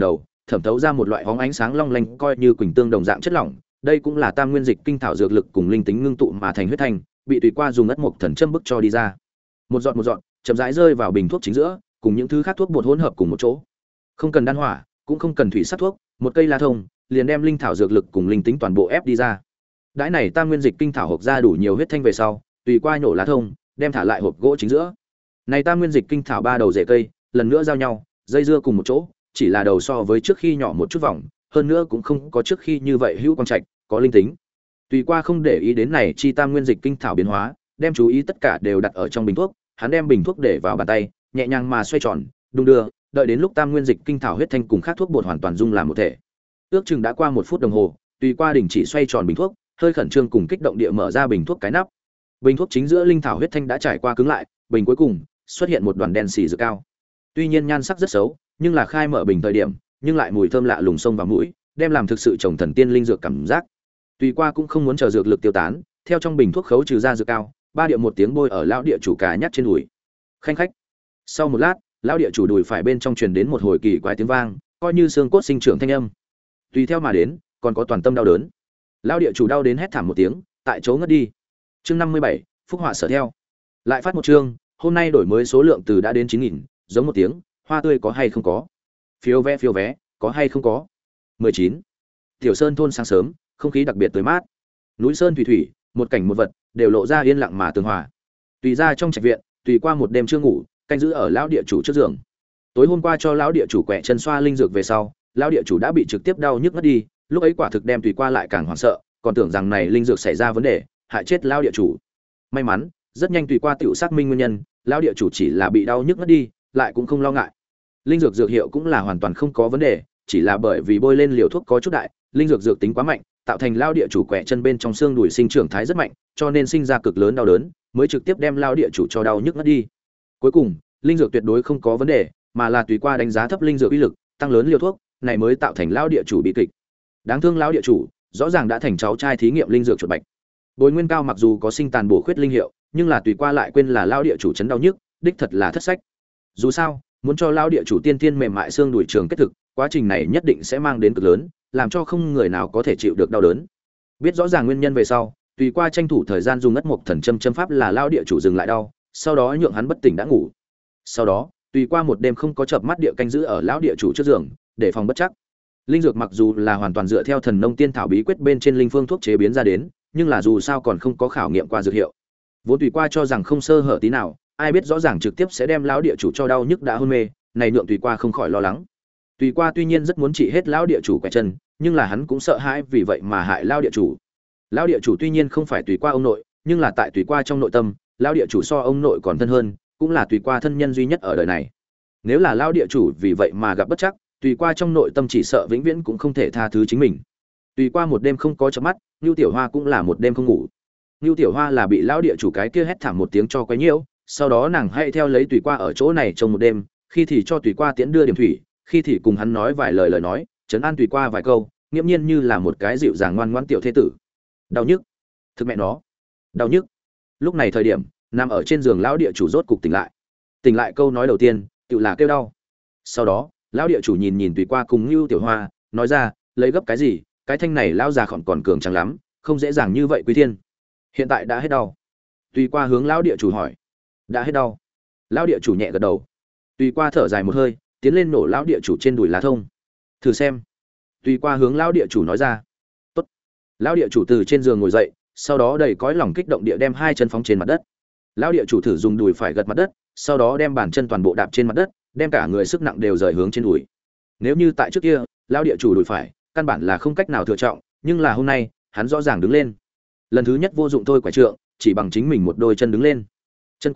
thẩm thấu ra một loại hóng ánh sáng long lanh coi như quỳnh tương đồng dạng chất lỏng. Đây cũng là tam nguyên dịch kinh thảo dược lực cùng linh tính ngưng tụ mà thành huyết thanh, bị tùy qua dùng ất mộc thần châm bức cho đi ra. Một giọt chậm rãi rơi vào bình thuốc chính giữa, cùng những thứ khác thuốc bột hỗn hợp cùng một chỗ. Không cần đan hỏa, cũng không cần thủy sát thuốc, một cây lá thông liền đem linh thảo dược lực cùng linh tính toàn bộ ép đi ra. Đãi này tam nguyên dịch kinh thảo hộp ra đủ nhiều huyết thanh về sau, tùy qua nhổ lá thông, đem thả lại hộp gỗ chính giữa. Này tam nguyên dịch kinh thảo ba đầu rễ cây, lần nữa giao nhau, dây dưa cùng một chỗ, chỉ là đầu so với trước khi nhỏ một chút vòng, hơn nữa cũng không có trước khi như vậy hữu quang trạch, có linh tính. Tùy qua không để ý đến này chi tam nguyên dịch kinh thảo biến hóa, đem chú ý tất cả đều đặt ở trong bình thuốc, hắn đem bình thuốc để vào bàn tay, nhẹ nhàng mà xoay tròn, đung đưa, đợi đến lúc tam nguyên dịch kinh thảo huyết thanh cùng khác thuốc bột hoàn toàn dung làm một thể. Ước chừng đã qua 1 phút đồng hồ, tùy qua đình chỉ xoay tròn bình thuốc, hơi khẩn trương cùng kích động địa mở ra bình thuốc cái nắp. Bình thuốc chính giữa linh thảo huyết thanh đã trải qua cứng lại, bình cuối cùng xuất hiện một đoàn đen xì dược cao. Tuy nhiên nhan sắc rất xấu, nhưng là khai mở bình thời điểm, nhưng lại mùi thơm lạ lùng xông vào mũi, đem làm thực sự trồng thần tiên linh dược cảm giác. Tùy qua cũng không muốn chờ dược lực tiêu tán, theo trong bình thuốc khấu trừ ra dược cao, ba điệu một tiếng bôi ở lão địa chủ cả nhát trên đùi. Khanh khách. Sau một lát, lão địa chủ đùi phải bên trong truyền đến một hồi kỳ quái tiếng vang, coi như xương cốt sinh trưởng thanh âm. Tùy theo mà đến, còn có toàn tâm đau đớn. Lão địa chủ đau đến hét thảm một tiếng, tại chỗ ngất đi. Chương 57, phúc họa sở theo. Lại phát một chương, hôm nay đổi mới số lượng từ đã đến 9000, giống một tiếng, hoa tươi có hay không có? Phiếu vé, có hay không có? 19. Tiểu Sơn thôn sáng sớm, không khí đặc biệt tươi mát. Núi sơn thủy, một cảnh một vật đều lộ ra yên lặng mà tường hòa. Tùy ra trong trạch viện, tùy qua một đêm chưa ngủ, canh giữ ở lão địa chủ trước giường. Tối hôm qua cho lão địa chủ quẹ chân xoa linh dược về sau, lão địa chủ đã bị trực tiếp đau nhức ngất đi, lúc ấy quả thực đem tùy qua lại càng hoảng sợ, còn tưởng rằng này linh dược xảy ra vấn đề, hại chết lão địa chủ. May mắn, rất nhanh tùy qua tiểu xác minh nguyên nhân, lão địa chủ chỉ là bị đau nhức ngất đi, lại cũng không lo ngại. Linh dược dược hiệu cũng là hoàn toàn không có vấn đề, chỉ là bởi vì bôi lên liều thuốc có chút đại, linh dược dược tính quá mạnh, tạo thành lão địa chủ quẹ chân bên trong xương đùi sinh trưởng thái rất mạnh, cho nên sinh ra cực lớn đau đớn, mới trực tiếp đem lão địa chủ cho đau nhức ngất đi. Cuối cùng, linh dược tuyệt đối không có vấn đề, mà là tùy qua đánh giá thấp linh dược uy lực, tăng lớn liều thuốc, này mới tạo thành lão địa chủ bị kịch. Đáng thương lão địa chủ, rõ ràng đã thành cháu trai thí nghiệm linh dược chuột bạch. Bồi nguyên cao mặc dù có sinh tàn bổ khuyết linh hiệu, nhưng là tùy qua lại quên là lão địa chủ chấn đau nhức, đích thật là thất sách. Dù sao, muốn cho lão địa chủ tiên tiên mềm mại xương đùi trường kết thực, quá trình này nhất định sẽ mang đến cực lớn, làm cho không người nào có thể chịu được đau đớn. Biết rõ ràng nguyên nhân về sau, tùy qua tranh thủ thời gian dùng ngất mộc thần châm pháp là lão địa chủ dừng lại đau, sau đó nhượng hắn bất tỉnh đã ngủ. Sau đó, tùy qua một đêm không có chợp mắt địa canh giữ ở lão địa chủ trước giường, để phòng bất chắc. Linh dược mặc dù là hoàn toàn dựa theo thần nông tiên thảo bí quyết bên trên linh phương thuốc chế biến ra đến, nhưng là dù sao còn không có khảo nghiệm qua dược hiệu. Vốn tùy qua cho rằng không sơ hở tí nào, ai biết rõ ràng trực tiếp sẽ đem lão địa chủ cho đau nhức đã hôn mê, này nhượng tùy qua không khỏi lo lắng. Tùy qua tuy nhiên rất muốn trị hết lão địa chủ quẻ chân, nhưng là hắn cũng sợ hãi vì vậy mà hại lão địa chủ. Lão địa chủ tuy nhiên không phải tùy qua ông nội, nhưng là tại tùy qua trong nội tâm, lão địa chủ so ông nội còn thân hơn, cũng là tùy qua thân nhân duy nhất ở đời này. Nếu là lão địa chủ vì vậy mà gặp bất trắc, tùy qua trong nội tâm chỉ sợ vĩnh viễn cũng không thể tha thứ chính mình. Tùy qua một đêm không có chớp mắt, Nưu Tiểu Hoa cũng là một đêm không ngủ. Nưu Tiểu Hoa là bị lão địa chủ cái kia hét thảm một tiếng cho quấy nhiễu, sau đó nàng hay theo lấy tùy qua ở chỗ này trong một đêm, khi thì cho tùy qua tiễn đưa điểm thủy, khi thì cùng hắn nói vài lời nói, trấn an tùy qua vài câu, nghiễm nhiên như là một cái dịu dàng ngoan ngoãn tiểu thế tử. Đau nhức, thực mẹ nó, đau nhức. Lúc này thời điểm, nằm ở trên giường lão địa chủ rốt cục tỉnh lại. Tỉnh lại câu nói đầu tiên, tự là kêu đau. Sau đó, lão địa chủ nhìn tùy qua cùng Nưu Tiểu Hoa, nói ra, lấy gấp cái gì, cái thanh này lão già còn cường trắng lắm, không dễ dàng như vậy quý thiên. Hiện tại đã hết đau. Tùy qua hướng lão địa chủ hỏi. Đã hết đau. Lão địa chủ nhẹ gật đầu. Tùy qua thở dài một hơi, tiến lên nổ lão địa chủ trên đùi lá thông. Thử xem. Tùy qua hướng lão địa chủ nói ra. Tốt. Lão địa chủ từ trên giường ngồi dậy, sau đó đầy cõi lòng kích động địa đem hai chân phóng trên mặt đất. Lão địa chủ thử dùng đùi phải gật mặt đất, sau đó đem bàn chân toàn bộ đạp trên mặt đất, đem cả người sức nặng đều rời hướng trên đùi. Nếu như tại trước kia, lão địa chủ đùi phải, căn bản là không cách nào thừa trọng, nhưng là hôm nay, hắn rõ ràng đứng lên. Lần thứ nhất vô dụng thôi quả trượng, chỉ bằng chính mình một đôi chân đứng lên. Chân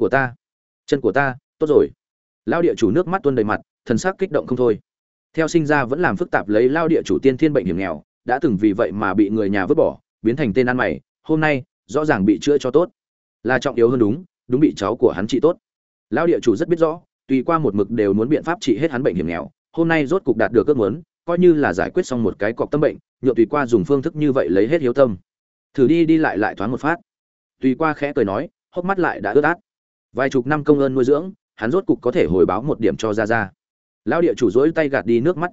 của ta, tốt rồi. Lão địa chủ nước mắt tuôn đầy mặt, thần sắc kích động không thôi. Theo sinh ra vẫn làm phức tạp lấy lão địa chủ tiên thiên bệnh hiểm nghèo, đã từng vì vậy mà bị người nhà vứt bỏ, biến thành tên ăn mày, hôm nay, rõ ràng bị chữa cho tốt. Là trọng yếu hơn đúng bị cháu của hắn trị tốt. Lão địa chủ rất biết rõ, tùy qua một mực đều muốn biện pháp trị hết hắn bệnh hiểm nghèo, hôm nay rốt cục đạt được ước muốn, coi như là giải quyết xong một cái cọc tâm bệnh, nhượng tùy qua dùng phương thức như vậy lấy hết hiếu tâm. Thử đi lại thoáng một phát. Tùy qua khẽ cười nói, hốc mắt lại đã ướt át. Vài chục năm công ơn nuôi dưỡng, hắn rốt cục có thể hồi báo một điểm cho ra. Lão địa chủ dỗi tay gạt đi nước mắt trên mặt,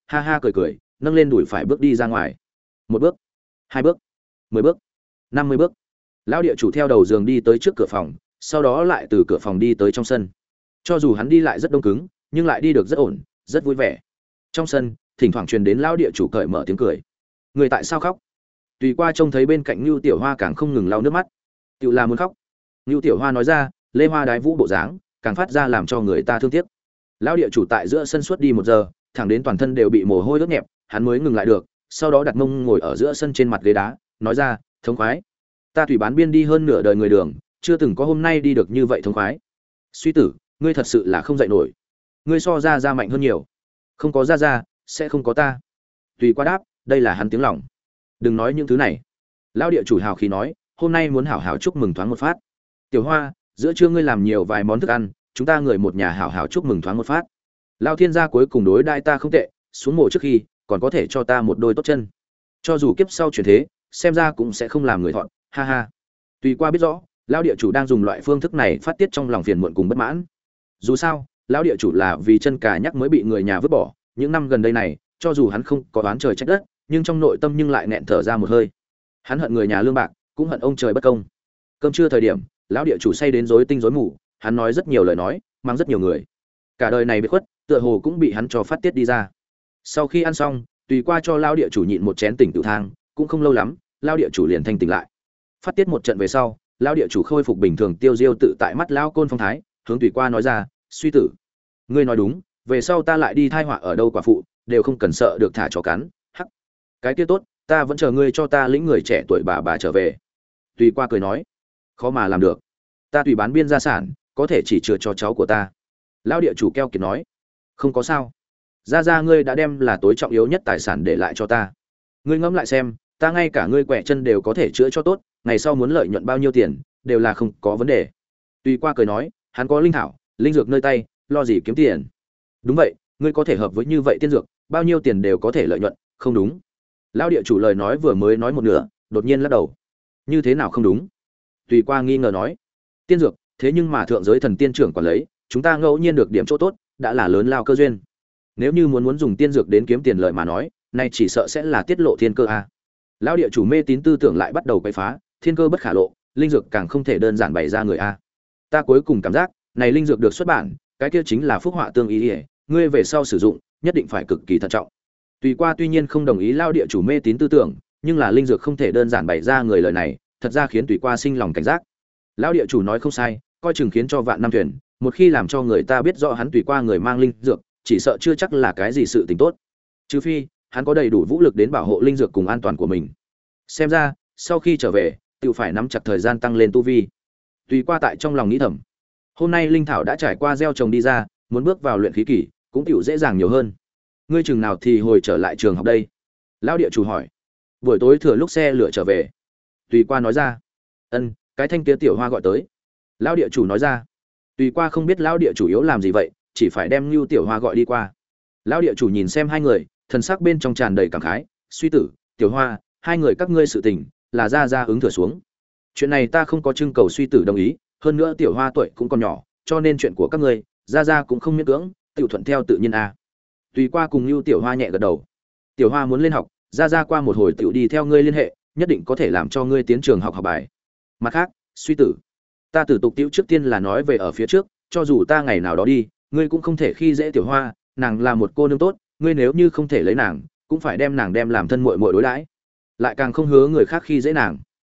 ha ha cười cười, nâng lên đùi phải bước đi ra ngoài. Một bước, hai bước, 10 bước, 50 bước. Lão địa chủ theo đầu giường đi tới trước cửa phòng, sau đó lại từ cửa phòng đi tới trong sân. Cho dù hắn đi lại rất đông cứng, nhưng lại đi được rất ổn, rất vui vẻ. Trong sân, thỉnh thoảng truyền đến lão địa chủ cởi mở tiếng cười. Người tại sao khóc? Tùy qua trông thấy bên cạnh Nưu Tiểu Hoa càng không ngừng lau nước mắt, tựu là muốn khóc. Nưu Tiểu Hoa nói ra, lê hoa đái vũ bộ dáng, càng phát ra làm cho người ta thương tiếc. Lão địa chủ tại giữa sân suốt đi 1 giờ, thẳng đến toàn thân đều bị mồ hôi ướt nhẹp, hắn mới ngừng lại được, sau đó đặt mông ngồi ở giữa sân trên mặt ghế đá, nói ra, thống khoái. Ta thủy bán biên đi hơn nửa đời người đường, chưa từng có hôm nay đi được như vậy thống khoái. Suy tử, ngươi thật sự là không dậy nổi. Ngươi so ra ra mạnh hơn nhiều. Không có ra, sẽ không có ta. Tùy qua đáp, đây là hắn tiếng lòng. Đừng nói những thứ này. Lão địa chủ hào khí nói, hôm nay muốn hảo hảo chúc mừng thoáng một phát. Tiểu Hoa, giữa trưa ngươi làm nhiều vài món thức ăn, chúng ta người một nhà hảo hảo chúc mừng thoáng một phát. Lão thiên gia cuối cùng đối đãi ta không tệ, xuống mồ trước khi còn có thể cho ta một đôi tốt chân. Cho dù kiếp sau chuyển thế, xem ra cũng sẽ không làm người thọn, ha ha. Tùy qua biết rõ, lão địa chủ đang dùng loại phương thức này phát tiết trong lòng phiền muộn cùng bất mãn. Dù sao, lão địa chủ là vì chân cà nhắc mới bị người nhà vứt bỏ, những năm gần đây này, cho dù hắn không có oán trời trách đất, nhưng trong nội tâm nhưng lại nghẹn thở ra một hơi. Hắn hận người nhà lương bạc, cũng hận ông trời bất công. Cơm trưa thời điểm, lão địa chủ say đến rối tinh rối mù, hắn nói rất nhiều lời nói, mang rất nhiều người. Cả đời này biệt khuất, tựa hồ cũng bị hắn cho phát tiết đi ra. Sau khi ăn xong, tùy qua cho lão địa chủ nhịn một chén tỉnh tử thang, cũng không lâu lắm, lão địa chủ liền thanh tỉnh lại. Phát tiết một trận về sau, lão địa chủ khôi phục bình thường tiêu diêu tự tại mắt lão côn phong thái, hướng tùy qua nói ra, suy tử, ngươi nói đúng, về sau ta lại đi thai họa ở đâu quả phụ, đều không cần sợ được thả chó cắn. Hắc, cái kia tốt, ta vẫn chờ ngươi cho ta lĩnh người trẻ tuổi bà trở về. Tùy qua cười nói, khó mà làm được, ta tùy bán biên gia sản, có thể chỉ chừa cho cháu của ta. Lão địa chủ keo kiệt nói, không có sao, ra ngươi đã đem là tối trọng yếu nhất tài sản để lại cho ta. Ngươi ngẫm lại xem, ta ngay cả ngươi quẹ chân đều có thể chữa cho tốt, ngày sau muốn lợi nhuận bao nhiêu tiền, đều là không có vấn đề. Tùy qua cười nói, hắn có linh thảo, linh dược nơi tay, lo gì kiếm tiền. Đúng vậy, ngươi có thể hợp với như vậy tiên dược, bao nhiêu tiền đều có thể lợi nhuận, không đúng? Lão địa chủ lời nói vừa mới nói một nửa, đột nhiên lắc đầu. Như thế nào không đúng? Tùy qua nghi ngờ nói, tiên dược, thế nhưng mà thượng giới thần tiên trưởng quản lấy, chúng ta ngẫu nhiên được điểm chỗ tốt, đã là lớn lao cơ duyên. Nếu như muốn dùng tiên dược đến kiếm tiền lợi mà nói, nay chỉ sợ sẽ là tiết lộ thiên cơ a. Lão địa chủ mê tín tư tưởng lại bắt đầu quấy phá, thiên cơ bất khả lộ, linh dược càng không thể đơn giản bày ra người a. Ta cuối cùng cảm giác, này linh dược được xuất bản, cái kia chính là phúc họa tương ý, ngươi về sau sử dụng, nhất định phải cực kỳ thận trọng. Tùy qua tuy nhiên không đồng ý lão địa chủ mê tín tư tưởng, nhưng là linh dược không thể đơn giản bày ra người lời này, thật ra khiến Tùy qua sinh lòng cảnh giác. Lão địa chủ nói không sai, coi chừng khiến cho vạn năm thuyền, một khi làm cho người ta biết rõ hắn Tùy qua người mang linh dược, chỉ sợ chưa chắc là cái gì sự tình tốt. Trừ phi, hắn có đầy đủ vũ lực đến bảo hộ linh dược cùng an toàn của mình. Xem ra, sau khi trở về, tự phải nắm chặt thời gian tăng lên tu vi. Tùy qua tại trong lòng nghĩ thầm, hôm nay linh thảo đã trải qua gieo trồng đi ra, muốn bước vào luyện khí kỳ, cũng tiểu dễ dàng nhiều hơn. Ngươi chừng nào thì hồi trở lại trường học đây? Lão địa chủ hỏi. Buổi tối thừa lúc xe lửa trở về. Tùy qua nói ra. Ân, cái thanh kia tiểu Hoa gọi tới. Lão địa chủ nói ra. Tùy qua không biết lão địa chủ yếu làm gì vậy, chỉ phải đem Nưu Tiểu Hoa gọi đi qua. Lão địa chủ nhìn xem hai người, thần sắc bên trong tràn đầy cảm khái, suy tử, Tiểu Hoa, hai người các ngươi sự tình, là ra ứng thừa xuống. Chuyện này ta không có trưng cầu suy tử đồng ý, hơn nữa Tiểu Hoa tuổi cũng còn nhỏ, cho nên chuyện của các ngươi, ra cũng không miễn cưỡng, tiểu thuận theo tự nhiên a. Tùy qua cùng Nưu Tiểu Hoa nhẹ gật đầu. Tiểu Hoa muốn lên học, ra qua một hồi tiểu đi theo ngươi liên hệ, nhất định có thể làm cho ngươi tiến trường học học bài. Mặt khác, suy tử, ta tử tục tiểu trước tiên là nói về ở phía trước, cho dù ta ngày nào đó đi, ngươi cũng không thể khi dễ Tiểu Hoa, nàng là một cô nương tốt, ngươi nếu như không thể lấy nàng, cũng phải đem nàng đem làm thân muội muội đối đãi, lại càng không hứa người khác khi dễ nàng.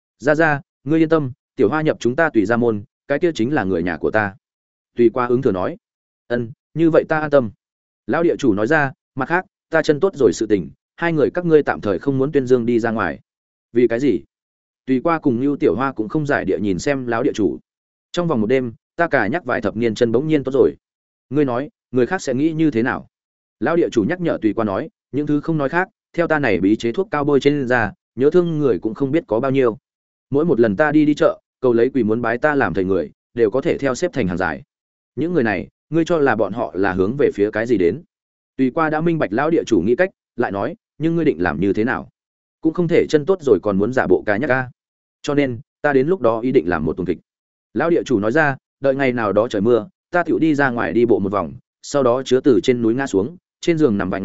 Ra, ngươi yên tâm, Tiểu Hoa nhập chúng ta Tùy gia môn, cái kia chính là người nhà của ta. Tùy qua ứng thừa nói. Ân, như vậy ta an tâm. Lão địa chủ nói ra, mặt khác, ta chân tốt rồi sự tình, hai người các ngươi tạm thời không muốn tuyên dương đi ra ngoài. Vì cái gì? Tùy qua cùng Nưu Tiểu Hoa cũng không giải địa nhìn xem lão địa chủ. Trong vòng một đêm, ta cả nhắc vài thập niên chân bỗng nhiên tốt rồi. Ngươi nói, người khác sẽ nghĩ như thế nào? Lão địa chủ nhắc nhở Tùy qua nói, những thứ không nói khác, theo ta này bí chế thuốc cao bôi trên ra, nhớ thương người cũng không biết có bao nhiêu. Mỗi một lần ta đi chợ, cầu lấy quỳ muốn bái ta làm thầy người, đều có thể theo xếp thành hàng dài. Những người này, ngươi cho là bọn họ là hướng về phía cái gì đến? Tùy qua đã minh bạch lão địa chủ nghĩ cách, lại nói, nhưng ngươi định làm như thế nào? Cũng không thể chân tốt rồi còn muốn giả bộ cá nhắc ca. Cho nên, ta đến lúc đó ý định làm một tuần kịch. Lão địa chủ nói ra, đợi ngày nào đó trời mưa, ta tiểu đi ra ngoài đi bộ một vòng, sau đó chứa từ trên núi ngã xuống, trên giường nằm vài ngày,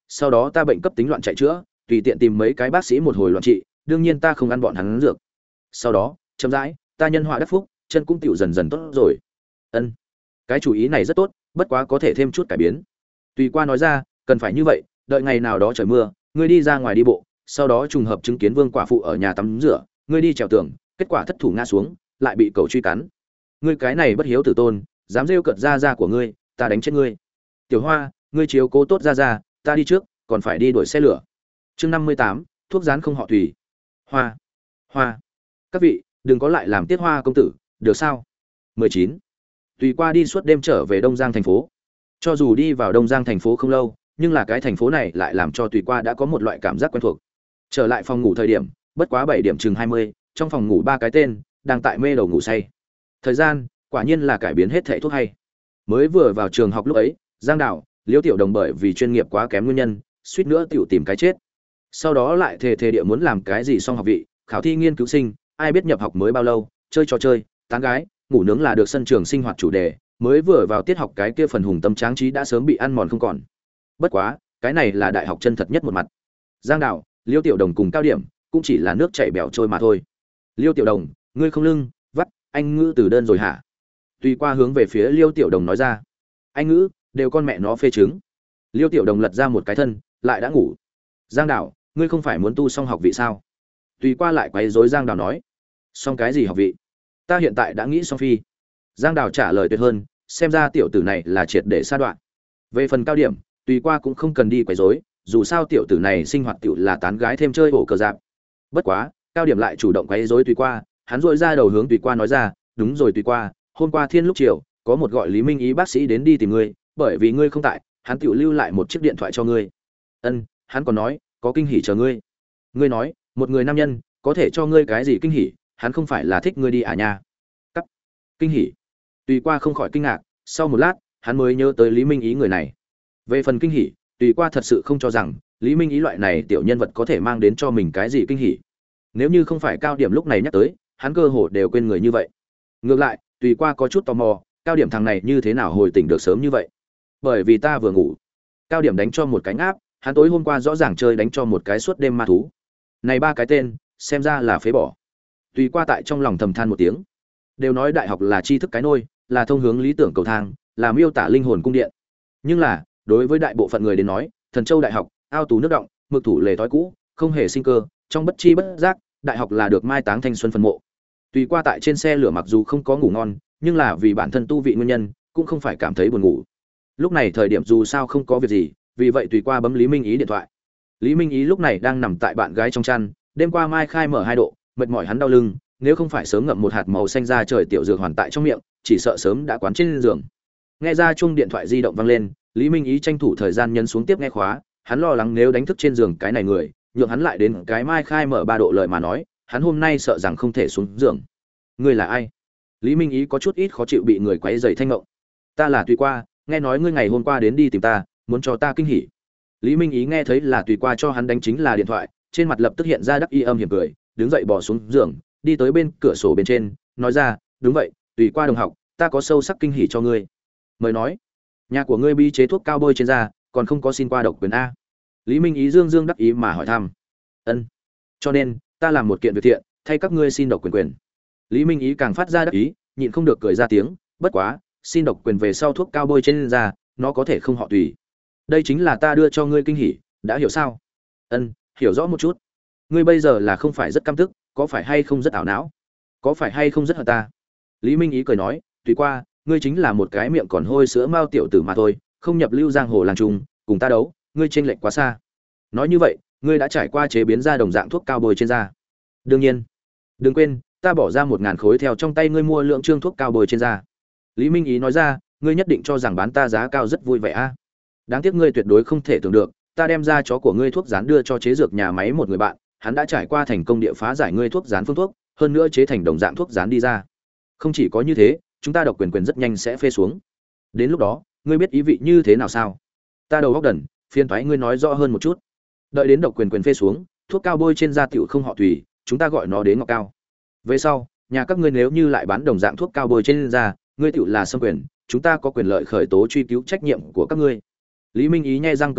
Sau đó ta bệnh cấp tính loạn chạy chữa, tùy tiện tìm mấy cái bác sĩ một hồi loạn trị, đương nhiên ta không ăn bọn hắn dược. Sau đó, chậm rãi, ta nhân họa đắc phúc, chân cũng tiểu dần dần tốt rồi. Ân, cái chủ ý này rất tốt, bất quá có thể thêm chút cải biến. Tùy qua nói ra, cần phải như vậy, đợi ngày nào đó trời mưa, ngươi đi ra ngoài đi bộ, sau đó trùng hợp chứng kiến Vương quả phụ ở nhà tắm rửa, ngươi đi trèo tường, kết quả thất thủ ngã xuống, lại bị cậu truy cắn. Ngươi cái này bất hiếu tử tôn, dám rêu cợt ra của ngươi, ta đánh chết ngươi. Tiểu Hoa, ngươi chiếu cố tốt ra, ta đi trước, còn phải đi đuổi xe lửa. Chương 58, thuốc rán không họ Tùy. Hoa, Hoa. Các vị, đừng có lại làm tiết Hoa công tử, được sao? 19. Tùy qua đi suốt đêm trở về Đông Giang thành phố. Cho dù đi vào Đông Giang thành phố không lâu, nhưng là cái thành phố này lại làm cho Tùy qua đã có một loại cảm giác quen thuộc. Trở lại phòng ngủ thời điểm, bất quá 7 điểm chừng 20, trong phòng ngủ ba cái tên đang tại mê đầu ngủ say. Thời gian, quả nhiên là cải biến hết thảy thuốc hay. Mới vừa vào trường học lúc ấy, Giang Đào, Liễu Tiểu Đồng bởi vì chuyên nghiệp quá kém nguyên nhân, suýt nữa tiểu tìm cái chết. Sau đó lại thề địa muốn làm cái gì xong học vị, khảo thi nghiên cứu sinh, ai biết nhập học mới bao lâu, chơi trò chơi, tán gái, ngủ nướng là được sân trường sinh hoạt chủ đề, mới vừa vào tiết học cái kia phần hùng tâm tráng trí đã sớm bị ăn mòn không còn. Bất quá, cái này là đại học chân thật nhất một mặt. Giang Đào, Liêu Tiểu Đồng cùng Cao Điểm cũng chỉ là nước chảy bẻo trôi mà thôi. Liêu Tiểu Đồng, ngươi không lưng vắt anh ngữ từ đơn rồi hả? Tùy qua hướng về phía Liêu Tiểu Đồng nói ra. Anh ngữ đều con mẹ nó phê trứng. Liêu Tiểu Đồng lật ra một cái thân, lại đã ngủ. Giang Đào, ngươi không phải muốn tu xong học vị sao? Tùy qua lại quấy rối Giang Đào nói. Xong cái gì học vị? Ta hiện tại đã nghĩ xong phi. Giang Đào trả lời tuyệt hơn, xem ra tiểu tử này là triệt để sa đoạn. Về phần Cao Điểm, Tùy qua cũng không cần đi quấy rối, dù sao tiểu tử này sinh hoạt tiểu là tán gái thêm chơi ổ cờ giáp. Bất quá, Cao Điểm lại chủ động quấy rối Tùy qua, hắn rũa ra đầu hướng Tùy qua nói ra, đúng rồi Tùy qua, hôm qua thiên lúc chiều, có một gọi Lý Minh Ý bác sĩ đến đi tìm ngươi, bởi vì ngươi không tại, hắn tiểu lưu lại một chiếc điện thoại cho ngươi. Ân, hắn còn nói, có kinh hỉ chờ ngươi. Ngươi nói, một người nam nhân có thể cho ngươi cái gì kinh hỉ, hắn không phải là thích ngươi đi à nha. Cắt. Kinh hỉ. Tùy qua không khỏi kinh ngạc, sau một lát, hắn mới nhớ tới Lý Minh Ý người này. Về phần kinh hỉ, Tùy qua thật sự không cho rằng Lý Minh Ý loại này tiểu nhân vật có thể mang đến cho mình cái gì kinh hỉ. Nếu như không phải Cao Điểm lúc này nhắc tới, hắn cơ hồ đều quên người như vậy. Ngược lại, Tùy qua có chút tò mò, Cao Điểm thằng này như thế nào hồi tỉnh được sớm như vậy? Bởi vì ta vừa ngủ. Cao Điểm đánh cho một cái ngáp, hắn tối hôm qua rõ ràng chơi đánh cho một cái suốt đêm ma thú. Này ba cái tên, xem ra là phế bỏ. Tùy qua tại trong lòng thầm than một tiếng. Đều nói đại học là tri thức cái nôi, là thông hướng lý tưởng cầu thang, là miêu tả linh hồn cung điện. Nhưng là, đối với đại bộ phận người đến nói, Thần Châu đại học, ao tù nước động, mực thủ lề thói cũ, không hề sinh cơ, trong bất chi bất giác, đại học là được mai táng thanh xuân phân mộ. Tùy qua tại trên xe lửa mặc dù không có ngủ ngon, nhưng là vì bản thân tu vị nguyên nhân, cũng không phải cảm thấy buồn ngủ. Lúc này thời điểm dù sao không có việc gì, vì vậy Tùy qua bấm Lý Minh Ý điện thoại. Lý Minh Ý lúc này đang nằm tại bạn gái trong chăn, đêm qua mai khai mở 2 độ, mệt mỏi hắn đau lưng, nếu không phải sớm ngậm một hạt màu xanh ra trời tiểu dược hoàn tại trong miệng, chỉ sợ sớm đã quán trên giường. Nghe ra chuông điện thoại di động vang lên, Lý Minh Ý tranh thủ thời gian nhấn xuống tiếp nghe khóa, hắn lo lắng nếu đánh thức trên giường cái này người, nhượng hắn lại đến cái mai khai mở 3 độ lời mà nói, hắn hôm nay sợ rằng không thể xuống giường. Ngươi là ai? Lý Minh Ý có chút ít khó chịu bị người quấy rầy thanh ngộng. Ta là Tùy qua, nghe nói ngươi ngày hôm qua đến đi tìm ta, muốn cho ta kinh hỉ. Lý Minh Ý nghe thấy là Tùy qua cho hắn đánh chính là điện thoại, trên mặt lập tức hiện ra đắc ý âm hiểm cười, đứng dậy bỏ xuống giường, đi tới bên cửa sổ bên trên, nói ra, đúng vậy, Tùy qua đồng học, ta có sâu sắc kinh hỉ cho ngươi. Mời nói, nhà của ngươi bi chế thuốc cao bôi trên da, còn không có xin qua độc quyền a? Lý Minh Ý dương đắc ý mà hỏi thăm. Ân, cho nên ta làm một kiện việc thiện, thay các ngươi xin độc quyền. Lý Minh Ý càng phát ra đắc ý, nhịn không được cười ra tiếng, bất quá, xin độc quyền về sau thuốc cao bôi trên da, nó có thể không họ Tùy. Đây chính là ta đưa cho ngươi kinh hỉ, đã hiểu sao? Ân, hiểu rõ một chút. Ngươi bây giờ là không phải rất căm tức, có phải hay không rất ảo não? Có phải hay không rất hận ta? Lý Minh Ý cười nói, Tùy qua, ngươi chính là một cái miệng còn hôi sữa mao tiểu tử mà thôi, không nhập lưu giang hồ làng trùng, cùng ta đấu, ngươi chênh lệch quá xa. Nói như vậy, ngươi đã trải qua chế biến ra đồng dạng thuốc cao bôi trên da. Đương nhiên. Đừng quên, ta bỏ ra 1000 khối theo trong tay ngươi mua lượng trương thuốc cao bôi trên da. Lý Minh Ý nói ra, ngươi nhất định cho rằng bán ta giá cao rất vui vẻ a. Đáng tiếc ngươi tuyệt đối không thể tưởng được, ta đem ra chó của ngươi thuốc dán đưa cho chế dược nhà máy một người bạn, hắn đã trải qua thành công địa phá giải ngươi thuốc dán phương thuốc, hơn nữa chế thành đồng dạng thuốc dán đi ra. Không chỉ có như thế, chúng ta độc quyền rất nhanh sẽ phê xuống. Đến lúc đó, ngươi biết ý vị như thế nào sao? Ta đầu góc đần, phiền toái ngươi nói rõ hơn một chút. Đợi đến độc quyền phê xuống, thuốc cao bôi trên da tiểu không họ Tùy, chúng ta gọi nó đến ngọc cao. Về sau, nhà các ngươi nếu như lại bán đồng dạng thuốc cao bôi trên da, ngươi tiểu là xâm quyền, chúng ta có quyền lợi khởi tố truy cứu trách nhiệm của các ngươi. Lý Minh Ý nhe răng cười nói,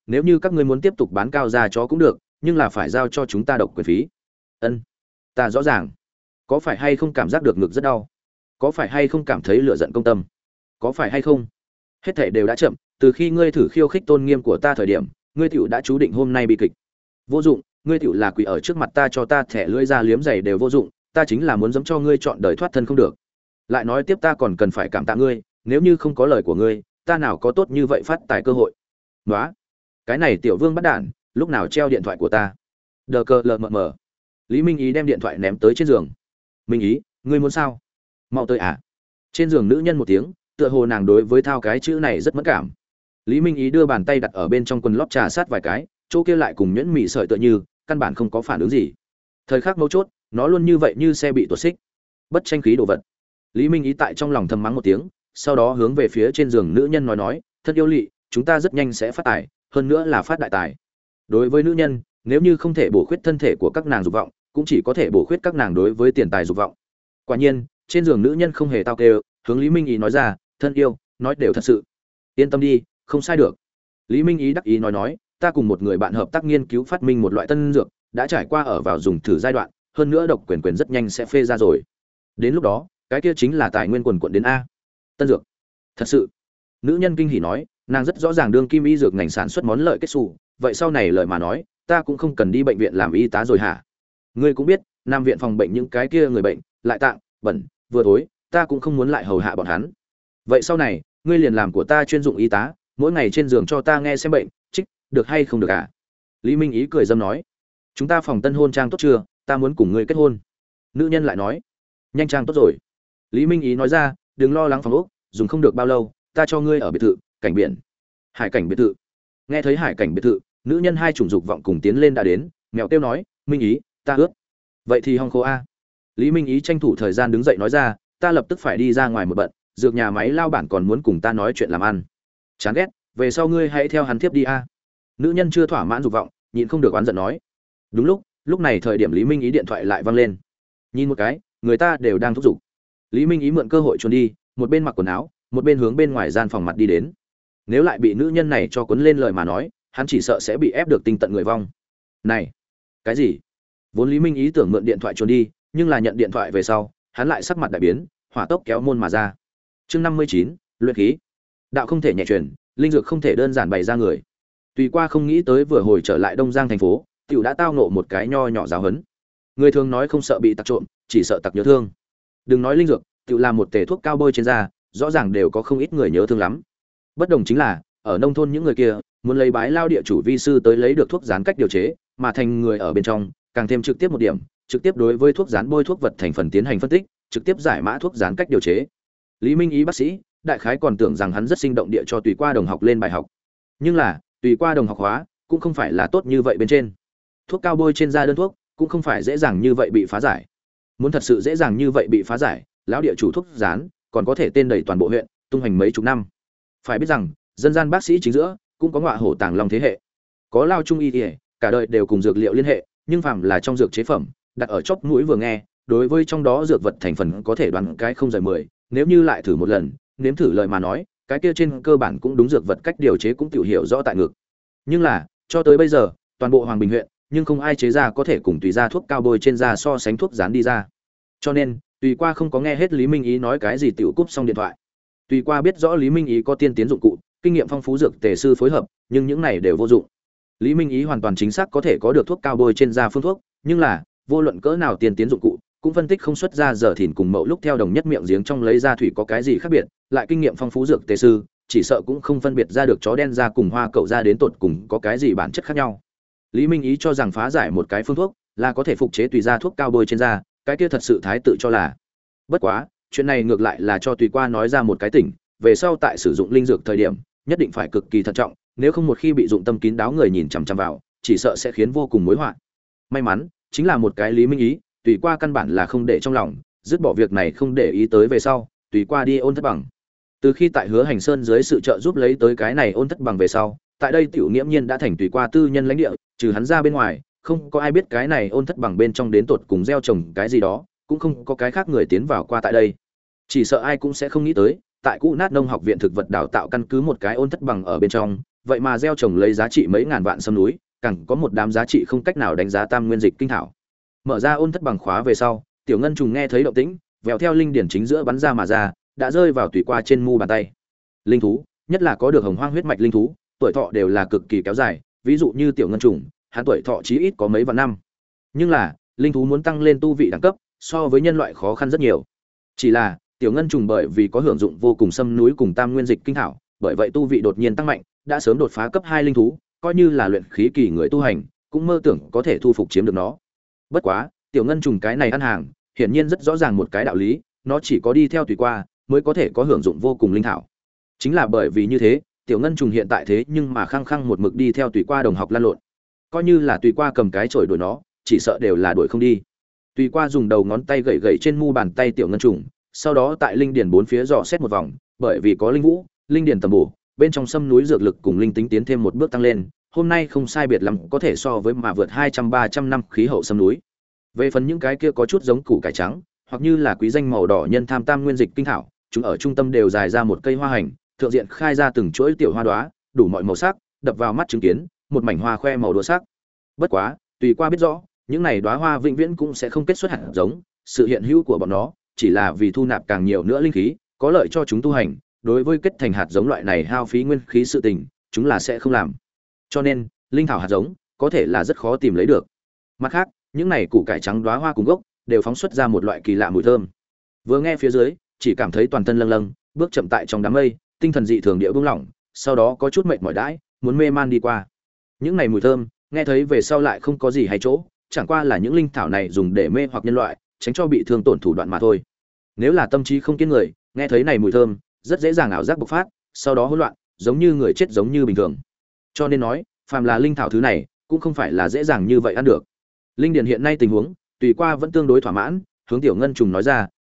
nếu như các ngươi muốn tiếp tục bán cao da chó cũng được, nhưng là phải giao cho chúng ta độc quyền phí. Ân, ta rõ ràng. Có phải hay không cảm giác được ngực rất đau? Có phải hay không cảm thấy lửa giận công tâm? Có phải hay không? Hết thảy đều đã chậm, từ khi ngươi thử khiêu khích tôn nghiêm của ta thời điểm, ngươi tiểu đã chú định hôm nay bị kịch. Vô dụng, ngươi tiểu là quỷ ở trước mặt ta cho ta thẻ lưỡi ra liếm giày đều vô dụng, ta chính là muốn giẫm cho ngươi chọn đời thoát thân không được. Lại nói tiếp ta còn cần phải cảm tạ ngươi, nếu như không có lời của ngươi, ta nào có tốt như vậy phát tài cơ hội. Nóa, cái này tiểu vương bắt đản, lúc nào treo điện thoại của ta? Đờ cờ lờ mờ mờ. Lý Minh Ý đem điện thoại ném tới trên giường. Minh Ý, ngươi muốn sao? Mau tới à? Trên giường nữ nhân một tiếng, tựa hồ nàng đối với thao cái chữ này rất mẫn cảm. Lý Minh Ý đưa bàn tay đặt ở bên trong quần lót trà sát vài cái, chỗ kia lại cùng nhuyễn mị sợi tựa như, căn bản không có phản ứng gì. Thời khắc mấu chốt, nó luôn như vậy như xe bị tuột xích. Bất tranh khí đồ vật. Lý Minh Ý tại trong lòng thầm mắng một tiếng, sau đó hướng về phía trên giường nữ nhân nói, thân yêu lị, chúng ta rất nhanh sẽ phát tài, hơn nữa là phát đại tài. Đối với nữ nhân, nếu như không thể bổ khuyết thân thể của các nàng dục vọng, cũng chỉ có thể bổ khuyết các nàng đối với tiền tài dục vọng. Quả nhiên, trên giường nữ nhân không hề tao kêu, hướng Lý Minh Ý nói ra, thân yêu, nói đều thật sự. Yên tâm đi, không sai được. Lý Minh Ý đắc ý nói, ta cùng một người bạn hợp tác nghiên cứu phát minh một loại tân dược, đã trải qua ở vào dùng thử giai đoạn, hơn nữa độc quyền rất nhanh sẽ phê ra rồi. Đến lúc đó, cái kia chính là tài nguyên quần quật đến a. Tân dược. Thật sự. Nữ nhân kinh hỉ nói, nàng rất rõ ràng đương kim y dược ngành sản xuất món lợi kết xù, vậy sau này lời mà nói, ta cũng không cần đi bệnh viện làm y tá rồi hả? Ngươi cũng biết, nam viện phòng bệnh những cái kia người bệnh, lại tạng, bẩn, vừa thối, ta cũng không muốn lại hầu hạ bọn hắn. Vậy sau này, ngươi liền làm của ta chuyên dụng y tá, mỗi ngày trên giường cho ta nghe xem bệnh, trích, được hay không được à? Lý Minh Ý cười dâm nói, chúng ta phòng tân hôn trang tốt chưa, ta muốn cùng ngươi kết hôn. Nữ nhân lại nói, nhanh trang tốt rồi. Lý Minh Ý nói ra, đừng lo lắng phòng ốc, dùng không được bao lâu, ta cho ngươi ở biệt thự, cảnh biển. Hải cảnh biệt thự. Nghe thấy hải cảnh biệt thự, nữ nhân hai chủng dục vọng cùng tiến lên đã đến, mèo tiêu nói, Minh Ý, ta ướt. Vậy thì hong khô a. Lý Minh Ý tranh thủ thời gian đứng dậy nói ra, ta lập tức phải đi ra ngoài một bận, dược nhà máy lao bản còn muốn cùng ta nói chuyện làm ăn. Chán ghét, về sau ngươi hãy theo hắn tiếp đi a. Nữ nhân chưa thỏa mãn dục vọng, nhịn không được oán giận nói. Đúng lúc này thời điểm Lý Minh Ý điện thoại lại vang lên. Nhìn một cái, người ta đều đang thúc giục. Lý Minh Ý mượn cơ hội trốn đi, một bên mặc quần áo, một bên hướng bên ngoài gian phòng mặt đi đến. Nếu lại bị nữ nhân này cho cuốn lên lời mà nói, hắn chỉ sợ sẽ bị ép được tinh tận người vong. Này, cái gì? Vốn Lý Minh Ý tưởng mượn điện thoại trốn đi, nhưng là nhận điện thoại về sau, hắn lại sắc mặt đại biến, hỏa tốc kéo môn mà ra. Chương 59, luyện khí. Đạo không thể nhẹ truyền, linh dược không thể đơn giản bày ra người. Tùy qua không nghĩ tới vừa hồi trở lại Đông Giang thành phố, tiểu đã tao ngộ một cái nho nhỏ giáo huấn. Người thường nói không sợ bị tặc trộm, chỉ sợ tặc nhớ thương. Đừng nói linh dược, tiểu là một tể thuốc cao bôi trên da, rõ ràng đều có không ít người nhớ thương lắm. Bất đồng chính là, ở nông thôn những người kia, muốn lấy bái lao địa chủ vi sư tới lấy được thuốc gián cách điều chế, mà thành người ở bên trong, càng thêm trực tiếp một điểm, trực tiếp đối với thuốc gián bôi thuốc vật thành phần tiến hành phân tích, trực tiếp giải mã thuốc gián cách điều chế. Lý Minh Ý bác sĩ, đại khái còn tưởng rằng hắn rất sinh động địa cho tùy qua đồng học lên bài học. Nhưng là, tùy qua đồng học hóa, cũng không phải là tốt như vậy bên trên. Thuốc cao bôi trên da đơn thuốc, cũng không phải dễ dàng như vậy bị phá giải. Muốn thật sự dễ dàng như vậy bị phá giải, lão địa chủ thuốc gián còn có thể tên đầy toàn bộ huyện, tung hoành mấy chục năm. Phải biết rằng, dân gian bác sĩ chính giữa cũng có ngọa hổ tàng long thế hệ. Có lao trung y y, cả đời đều cùng dược liệu liên hệ, nhưng phàm là trong dược chế phẩm, đặt ở chóp mũi vừa nghe, đối với trong đó dược vật thành phần có thể đoán cái không rời 10, nếu như lại thử một lần, nếm thử lời mà nói, cái kia trên cơ bản cũng đúng dược vật cách điều chế cũng tiểu hiểu rõ tại ngực. Nhưng là, cho tới bây giờ, toàn bộ Hoàng Bình huyện, nhưng không ai chế ra có thể cùng tùy ra thuốc cao bôi trên da so sánh thuốc dán đi ra. Cho nên, tùy qua không có nghe hết Lý Minh Ý nói cái gì tiểu cúp xong điện thoại. Tùy qua biết rõ Lý Minh Ý có tiên tiến dụng cụ, kinh nghiệm phong phú dược tề sư phối hợp, nhưng những này đều vô dụng. Lý Minh Ý hoàn toàn chính xác có thể có được thuốc cao bôi trên da phương thuốc, nhưng là, vô luận cỡ nào tiên tiến dụng cụ, cũng phân tích không xuất ra giờ thìn cùng mậu lúc theo đồng nhất miệng giếng trong lấy ra thủy có cái gì khác biệt, lại kinh nghiệm phong phú dược tề sư, chỉ sợ cũng không phân biệt ra được chó đen da cùng hoa cậu da đến tột cùng có cái gì bản chất khác nhau. Lý Minh Ý cho rằng phá giải một cái phương thuốc là có thể phục chế tùy ra thuốc cao bôi trên da, cái kia thật sự thái tự cho là. Bất quá, chuyện này ngược lại là cho tùy qua nói ra một cái tỉnh, về sau tại sử dụng linh dược thời điểm, nhất định phải cực kỳ thận trọng, nếu không một khi bị dụng tâm kín đáo người nhìn chằm chằm vào, chỉ sợ sẽ khiến vô cùng mối họa. May mắn, chính là một cái Lý Minh Ý, tùy qua căn bản là không để trong lòng, dứt bỏ việc này không để ý tới về sau, tùy qua đi ôn thất bằng. Từ khi tại Hứa Hành Sơn dưới sự trợ giúp lấy tới cái này ôn thất bằng về sau, tại đây tiểu nghiễm nhiên đã thành tùy qua tư nhân lãnh địa, trừ hắn ra bên ngoài, không có ai biết cái này ôn thất bằng bên trong đến tột cùng gieo trồng cái gì đó, cũng không có cái khác người tiến vào qua tại đây. Chỉ sợ ai cũng sẽ không nghĩ tới, tại cũ nát nông học viện thực vật đào tạo căn cứ một cái ôn thất bằng ở bên trong, vậy mà gieo trồng lấy giá trị mấy ngàn vạn sâm núi, càng có một đám giá trị không cách nào đánh giá tam nguyên dịch kinh thảo. Mở ra ôn thất bằng khóa về sau, tiểu ngân trùng nghe thấy động tĩnh, vèo theo linh điển chính giữa bắn ra mà ra, đã rơi vào tùy qua trên mu bàn tay. Linh thú, nhất là có được hồng hoang huyết mạch linh thú, tuổi thọ đều là cực kỳ kéo dài, ví dụ như tiểu ngân trùng, hắn tuổi thọ chí ít có mấy vạn năm. Nhưng là, linh thú muốn tăng lên tu vị đẳng cấp, so với nhân loại khó khăn rất nhiều. Chỉ là, tiểu ngân trùng bởi vì có hưởng dụng vô cùng sâm núi cùng tam nguyên dịch kinh thảo, bởi vậy tu vị đột nhiên tăng mạnh, đã sớm đột phá cấp 2 linh thú, coi như là luyện khí kỳ người tu hành, cũng mơ tưởng có thể thu phục chiếm được nó. Bất quá, tiểu ngân trùng cái này ăn hàng, hiển nhiên rất rõ ràng một cái đạo lý, nó chỉ có đi theo tùy qua, mới có thể có hưởng dụng vô cùng linh thảo. Chính là bởi vì như thế, tiểu ngân trùng hiện tại thế nhưng mà khăng khăng một mực đi theo tùy qua đồng học lăn lộn. Coi như là tùy qua cầm cái chổi đuổi nó, chỉ sợ đều là đuổi không đi. Tùy qua dùng đầu ngón tay gậy gậy trên mu bàn tay tiểu ngân trùng, sau đó tại linh điển bốn phía dò xét một vòng, bởi vì có linh vũ, linh điển tầm bổ, bên trong sâm núi dược lực cùng linh tính tiến thêm một bước tăng lên, hôm nay không sai biệt lắm có thể so với mà vượt 200-300 năm khí hậu sâm núi. Về phần những cái kia có chút giống củ cải trắng, hoặc như là quý danh màu đỏ nhân tham tam nguyên dịch kinh thảo, chúng ở trung tâm đều dài ra một cây hoa hành, thượng diện khai ra từng chuỗi tiểu hoa đóa, đủ mọi màu sắc, đập vào mắt chứng kiến, một mảnh hoa khoe màu đua sắc. Bất quá, tùy qua biết rõ, những này đóa hoa vĩnh viễn cũng sẽ không kết xuất hạt giống, sự hiện hữu của bọn nó chỉ là vì thu nạp càng nhiều nữa linh khí, có lợi cho chúng tu hành, đối với kết thành hạt giống loại này hao phí nguyên khí sự tình, chúng là sẽ không làm. Cho nên, linh thảo hạt giống có thể là rất khó tìm lấy được. Mặt khác, những này củ cải trắng đóa hoa cùng gốc đều phóng xuất ra một loại kỳ lạ mùi thơm. Vừa nghe phía dưới, chỉ cảm thấy toàn thân lâng lâng, bước chậm tại trong đám mây, tinh thần dị thường địa buông lỏng, sau đó có chút mệt mỏi đãi, muốn mê man đi qua. Những này mùi thơm, nghe thấy về sau lại không có gì hay chỗ, chẳng qua là những linh thảo này dùng để mê hoặc nhân loại, tránh cho bị thương tổn thủ đoạn mà thôi. Nếu là tâm trí không kiên người, nghe thấy này mùi thơm, rất dễ dàng ảo giác bộc phát, sau đó hỗn loạn, giống như người chết giống như bình thường. Cho nên nói, phàm là linh thảo thứ này, cũng không phải là dễ dàng như vậy ăn được. Linh điền hiện nay tình huống, tùy qua vẫn tương đối thỏa mãn, hướng tiểu ngân trùng nói ra,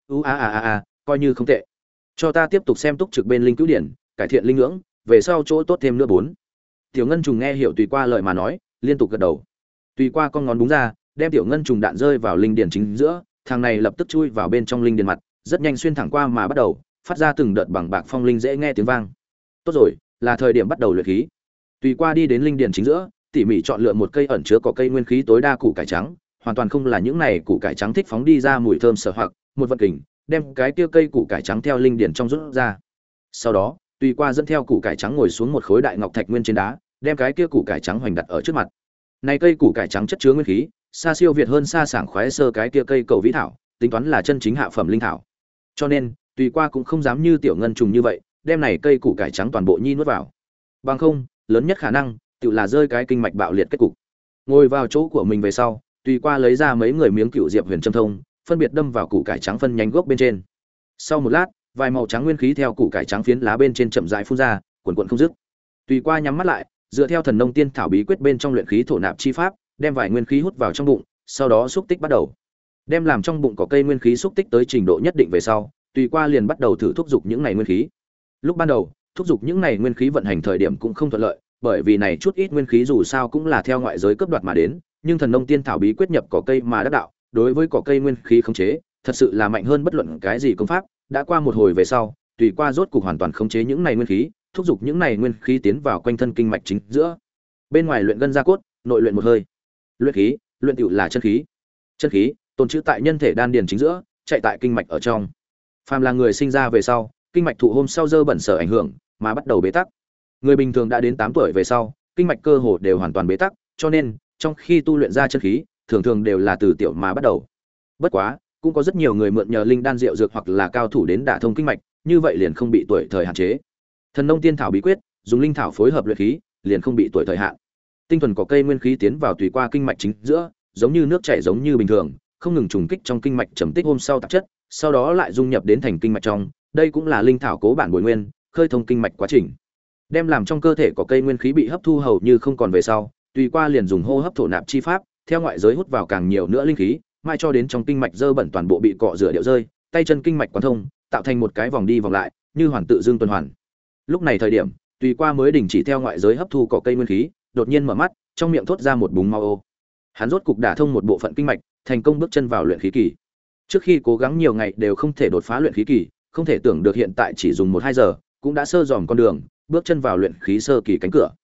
coi như không tệ. Cho ta tiếp tục xem túc trực bên linh cứu điển, cải thiện linh ngưỡng, về sau chỗ tốt thêm nữa 4. Tiểu ngân trùng nghe hiểu tùy qua lời mà nói, liên tục gật đầu. Tùy qua con ngón búng ra, đem tiểu ngân trùng đạn rơi vào linh điển chính giữa, thằng này lập tức chui vào bên trong linh điển mặt, rất nhanh xuyên thẳng qua mà bắt đầu phát ra từng đợt bằng bạc phong linh dễ nghe tiếng vang. Tốt rồi, là thời điểm bắt đầu luyện khí. Tùy qua đi đến linh điển chính giữa, tỉ mỉ chọn lựa một cây ẩn chứa có cây nguyên khí tối đa củ cải trắng, hoàn toàn không là những này củ cải trắng thích phóng đi ra mùi thơm sở hoặc một vật kình, đem cái kia cây củ cải trắng theo linh điển trong rút ra. Sau đó, tùy qua dẫn theo củ cải trắng ngồi xuống một khối đại ngọc thạch nguyên trên đá, đem cái kia củ cải trắng hoành đặt ở trước mặt. Này cây củ cải trắng chất chứa nguyên khí, xa siêu việt hơn xa sảng khoái sơ cái kia cây cầu vĩ thảo, tính toán là chân chính hạ phẩm linh thảo. Cho nên, tùy qua cũng không dám như tiểu ngân trùng như vậy, đem này cây củ cải trắng toàn bộ nhi nuốt vào. Bằng không, lớn nhất khả năng tự là rơi cái kinh mạch bạo liệt kết cục. Ngồi vào chỗ của mình về sau, tùy qua lấy ra mấy người miếng cựu diệp huyền châm thông, phân biệt đâm vào củ cải trắng phân nhánh gốc bên trên. Sau một lát, vài màu trắng nguyên khí theo củ cải trắng phiến lá bên trên chậm rãi phun ra, quần quần không dứt. Tùy qua nhắm mắt lại, dựa theo thần nông tiên thảo bí quyết bên trong luyện khí thổ nạp chi pháp, đem vài nguyên khí hút vào trong bụng, sau đó xúc tích bắt đầu. Đem làm trong bụng có cây nguyên khí xúc tích tới trình độ nhất định về sau, tùy qua liền bắt đầu thử thúc dục những này nguyên khí. Lúc ban đầu, thúc dục những này nguyên khí vận hành thời điểm cũng không thuận lợi, bởi vì này chút ít nguyên khí dù sao cũng là theo ngoại giới cướp đoạt mà đến, nhưng thần nông tiên thảo bí quyết nhập cỏ cây mà đắc đạo, đối với cỏ cây nguyên khí khống chế, thật sự là mạnh hơn bất luận cái gì công pháp. Đã qua một hồi về sau, tùy qua rốt cục hoàn toàn khống chế những này nguyên khí, thúc dục những này nguyên khí tiến vào quanh thân kinh mạch chính giữa. Bên ngoài luyện gân gia cốt, nội luyện một hơi. Luyện khí, luyện tựu là chân khí. Chân khí tồn trữ tại nhân thể đan điền chính giữa, chạy tại kinh mạch ở trong. Phàm là người sinh ra về sau, kinh mạch thụ hôm sau dơ bẩn sở ảnh hưởng, mà bắt đầu bế tắc. Người bình thường đã đến 8 tuổi về sau, kinh mạch cơ hồ đều hoàn toàn bế tắc, cho nên trong khi tu luyện ra chân khí, thường thường đều là từ tiểu mà bắt đầu. Bất quá, cũng có rất nhiều người mượn nhờ linh đan rượu dược hoặc là cao thủ đến đả thông kinh mạch, như vậy liền không bị tuổi thời hạn chế. Thần nông tiên thảo bí quyết, dùng linh thảo phối hợp luyện khí, liền không bị tuổi thời hạn. Tinh thuần có cây nguyên khí tiến vào tùy qua kinh mạch chính giữa, giống như nước chảy giống như bình thường, không ngừng trùng kích trong kinh mạch trầm tích hôm sau tạp chất, sau đó lại dung nhập đến thành kinh mạch trong, đây cũng là linh thảo cố bản bồi nguyên, khơi thông kinh mạch quá trình. Đem làm trong cơ thể có cây nguyên khí bị hấp thu hầu như không còn về sau, tùy qua liền dùng hô hấp thổ nạp chi pháp, theo ngoại giới hút vào càng nhiều nữa linh khí, mai cho đến trong kinh mạch dơ bẩn toàn bộ bị cọ rửa điệu rơi, tay chân kinh mạch quán thông, tạo thành một cái vòng đi vòng lại, như hoàn tự dương tuần hoàn. Lúc này thời điểm, tùy qua mới đình chỉ theo ngoại giới hấp thu cỏ cây nguyên khí, đột nhiên mở mắt, trong miệng thốt ra một búng mau ô. Hắn rốt cục đả thông một bộ phận kinh mạch, thành công bước chân vào luyện khí kỳ. Trước khi cố gắng nhiều ngày đều không thể đột phá luyện khí kỳ, không thể tưởng được hiện tại chỉ dùng 1-2 giờ, cũng đã sơ dòm con đường, bước chân vào luyện khí sơ kỳ cánh cửa.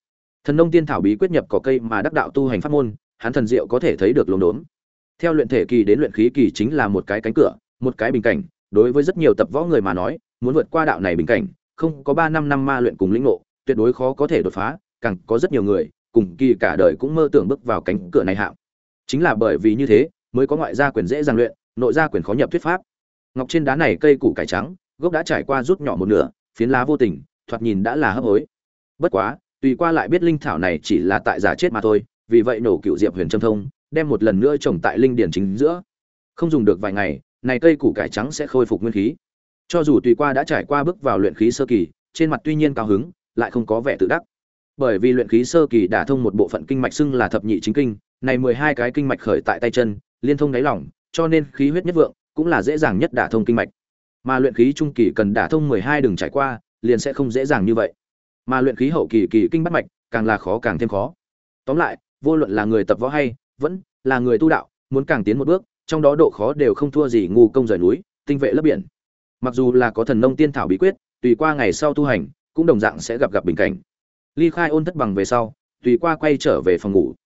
Thần nông tiên thảo bí quyết nhập cỏ cây mà đắc đạo tu hành pháp môn, hắn thần diệu có thể thấy được lồn đốn. Theo luyện thể kỳ đến luyện khí kỳ chính là một cái cánh cửa, một cái bình cảnh, đối với rất nhiều tập võ người mà nói, muốn vượt qua đạo này bình cảnh, không có 3-5 năm ma luyện cùng lĩnh ngộ, tuyệt đối khó có thể đột phá, càng có rất nhiều người, cùng kỳ cả đời cũng mơ tưởng bước vào cánh cửa này hạng. Chính là bởi vì như thế, mới có ngoại gia quyền dễ dàng luyện, nội gia quyền khó nhập thuyết pháp. Ngọc trên đá này cây củ cải trắng, gốc đã trải qua rút nhỏ một nửa, phiến lá vô tình, thoạt nhìn đã là hấp hối. Bất quá, tùy qua lại biết linh thảo này chỉ là tại giả chết mà thôi, vì vậy nổ cựu diệp huyền châm thông, đem một lần nữa trồng tại linh điển chính giữa. Không dùng được vài ngày, này cây củ cải trắng sẽ khôi phục nguyên khí. Cho dù tùy qua đã trải qua bước vào luyện khí sơ kỳ, trên mặt tuy nhiên cao hứng, lại không có vẻ tự đắc. Bởi vì luyện khí sơ kỳ đả thông một bộ phận kinh mạch xưng là thập nhị chính kinh, này 12 cái kinh mạch khởi tại tay chân, liên thông đáy lòng, cho nên khí huyết nhất vượng, cũng là dễ dàng nhất đả thông kinh mạch. Mà luyện khí trung kỳ cần đả thông 12 đường trải qua, liền sẽ không dễ dàng như vậy. Mà luyện khí hậu kỳ kỳ kinh bắt mạch, càng là khó càng thêm khó. Tóm lại, vô luận là người tập võ hay vẫn là người tu đạo, muốn càng tiến một bước, trong đó độ khó đều không thua gì ngu công rời núi, tinh vệ lấp biển. Mặc dù là có thần nông tiên thảo bí quyết, tùy qua ngày sau tu hành, cũng đồng dạng sẽ gặp bình cảnh. Ly khai ôn thất bằng về sau, tùy qua quay trở về phòng ngủ.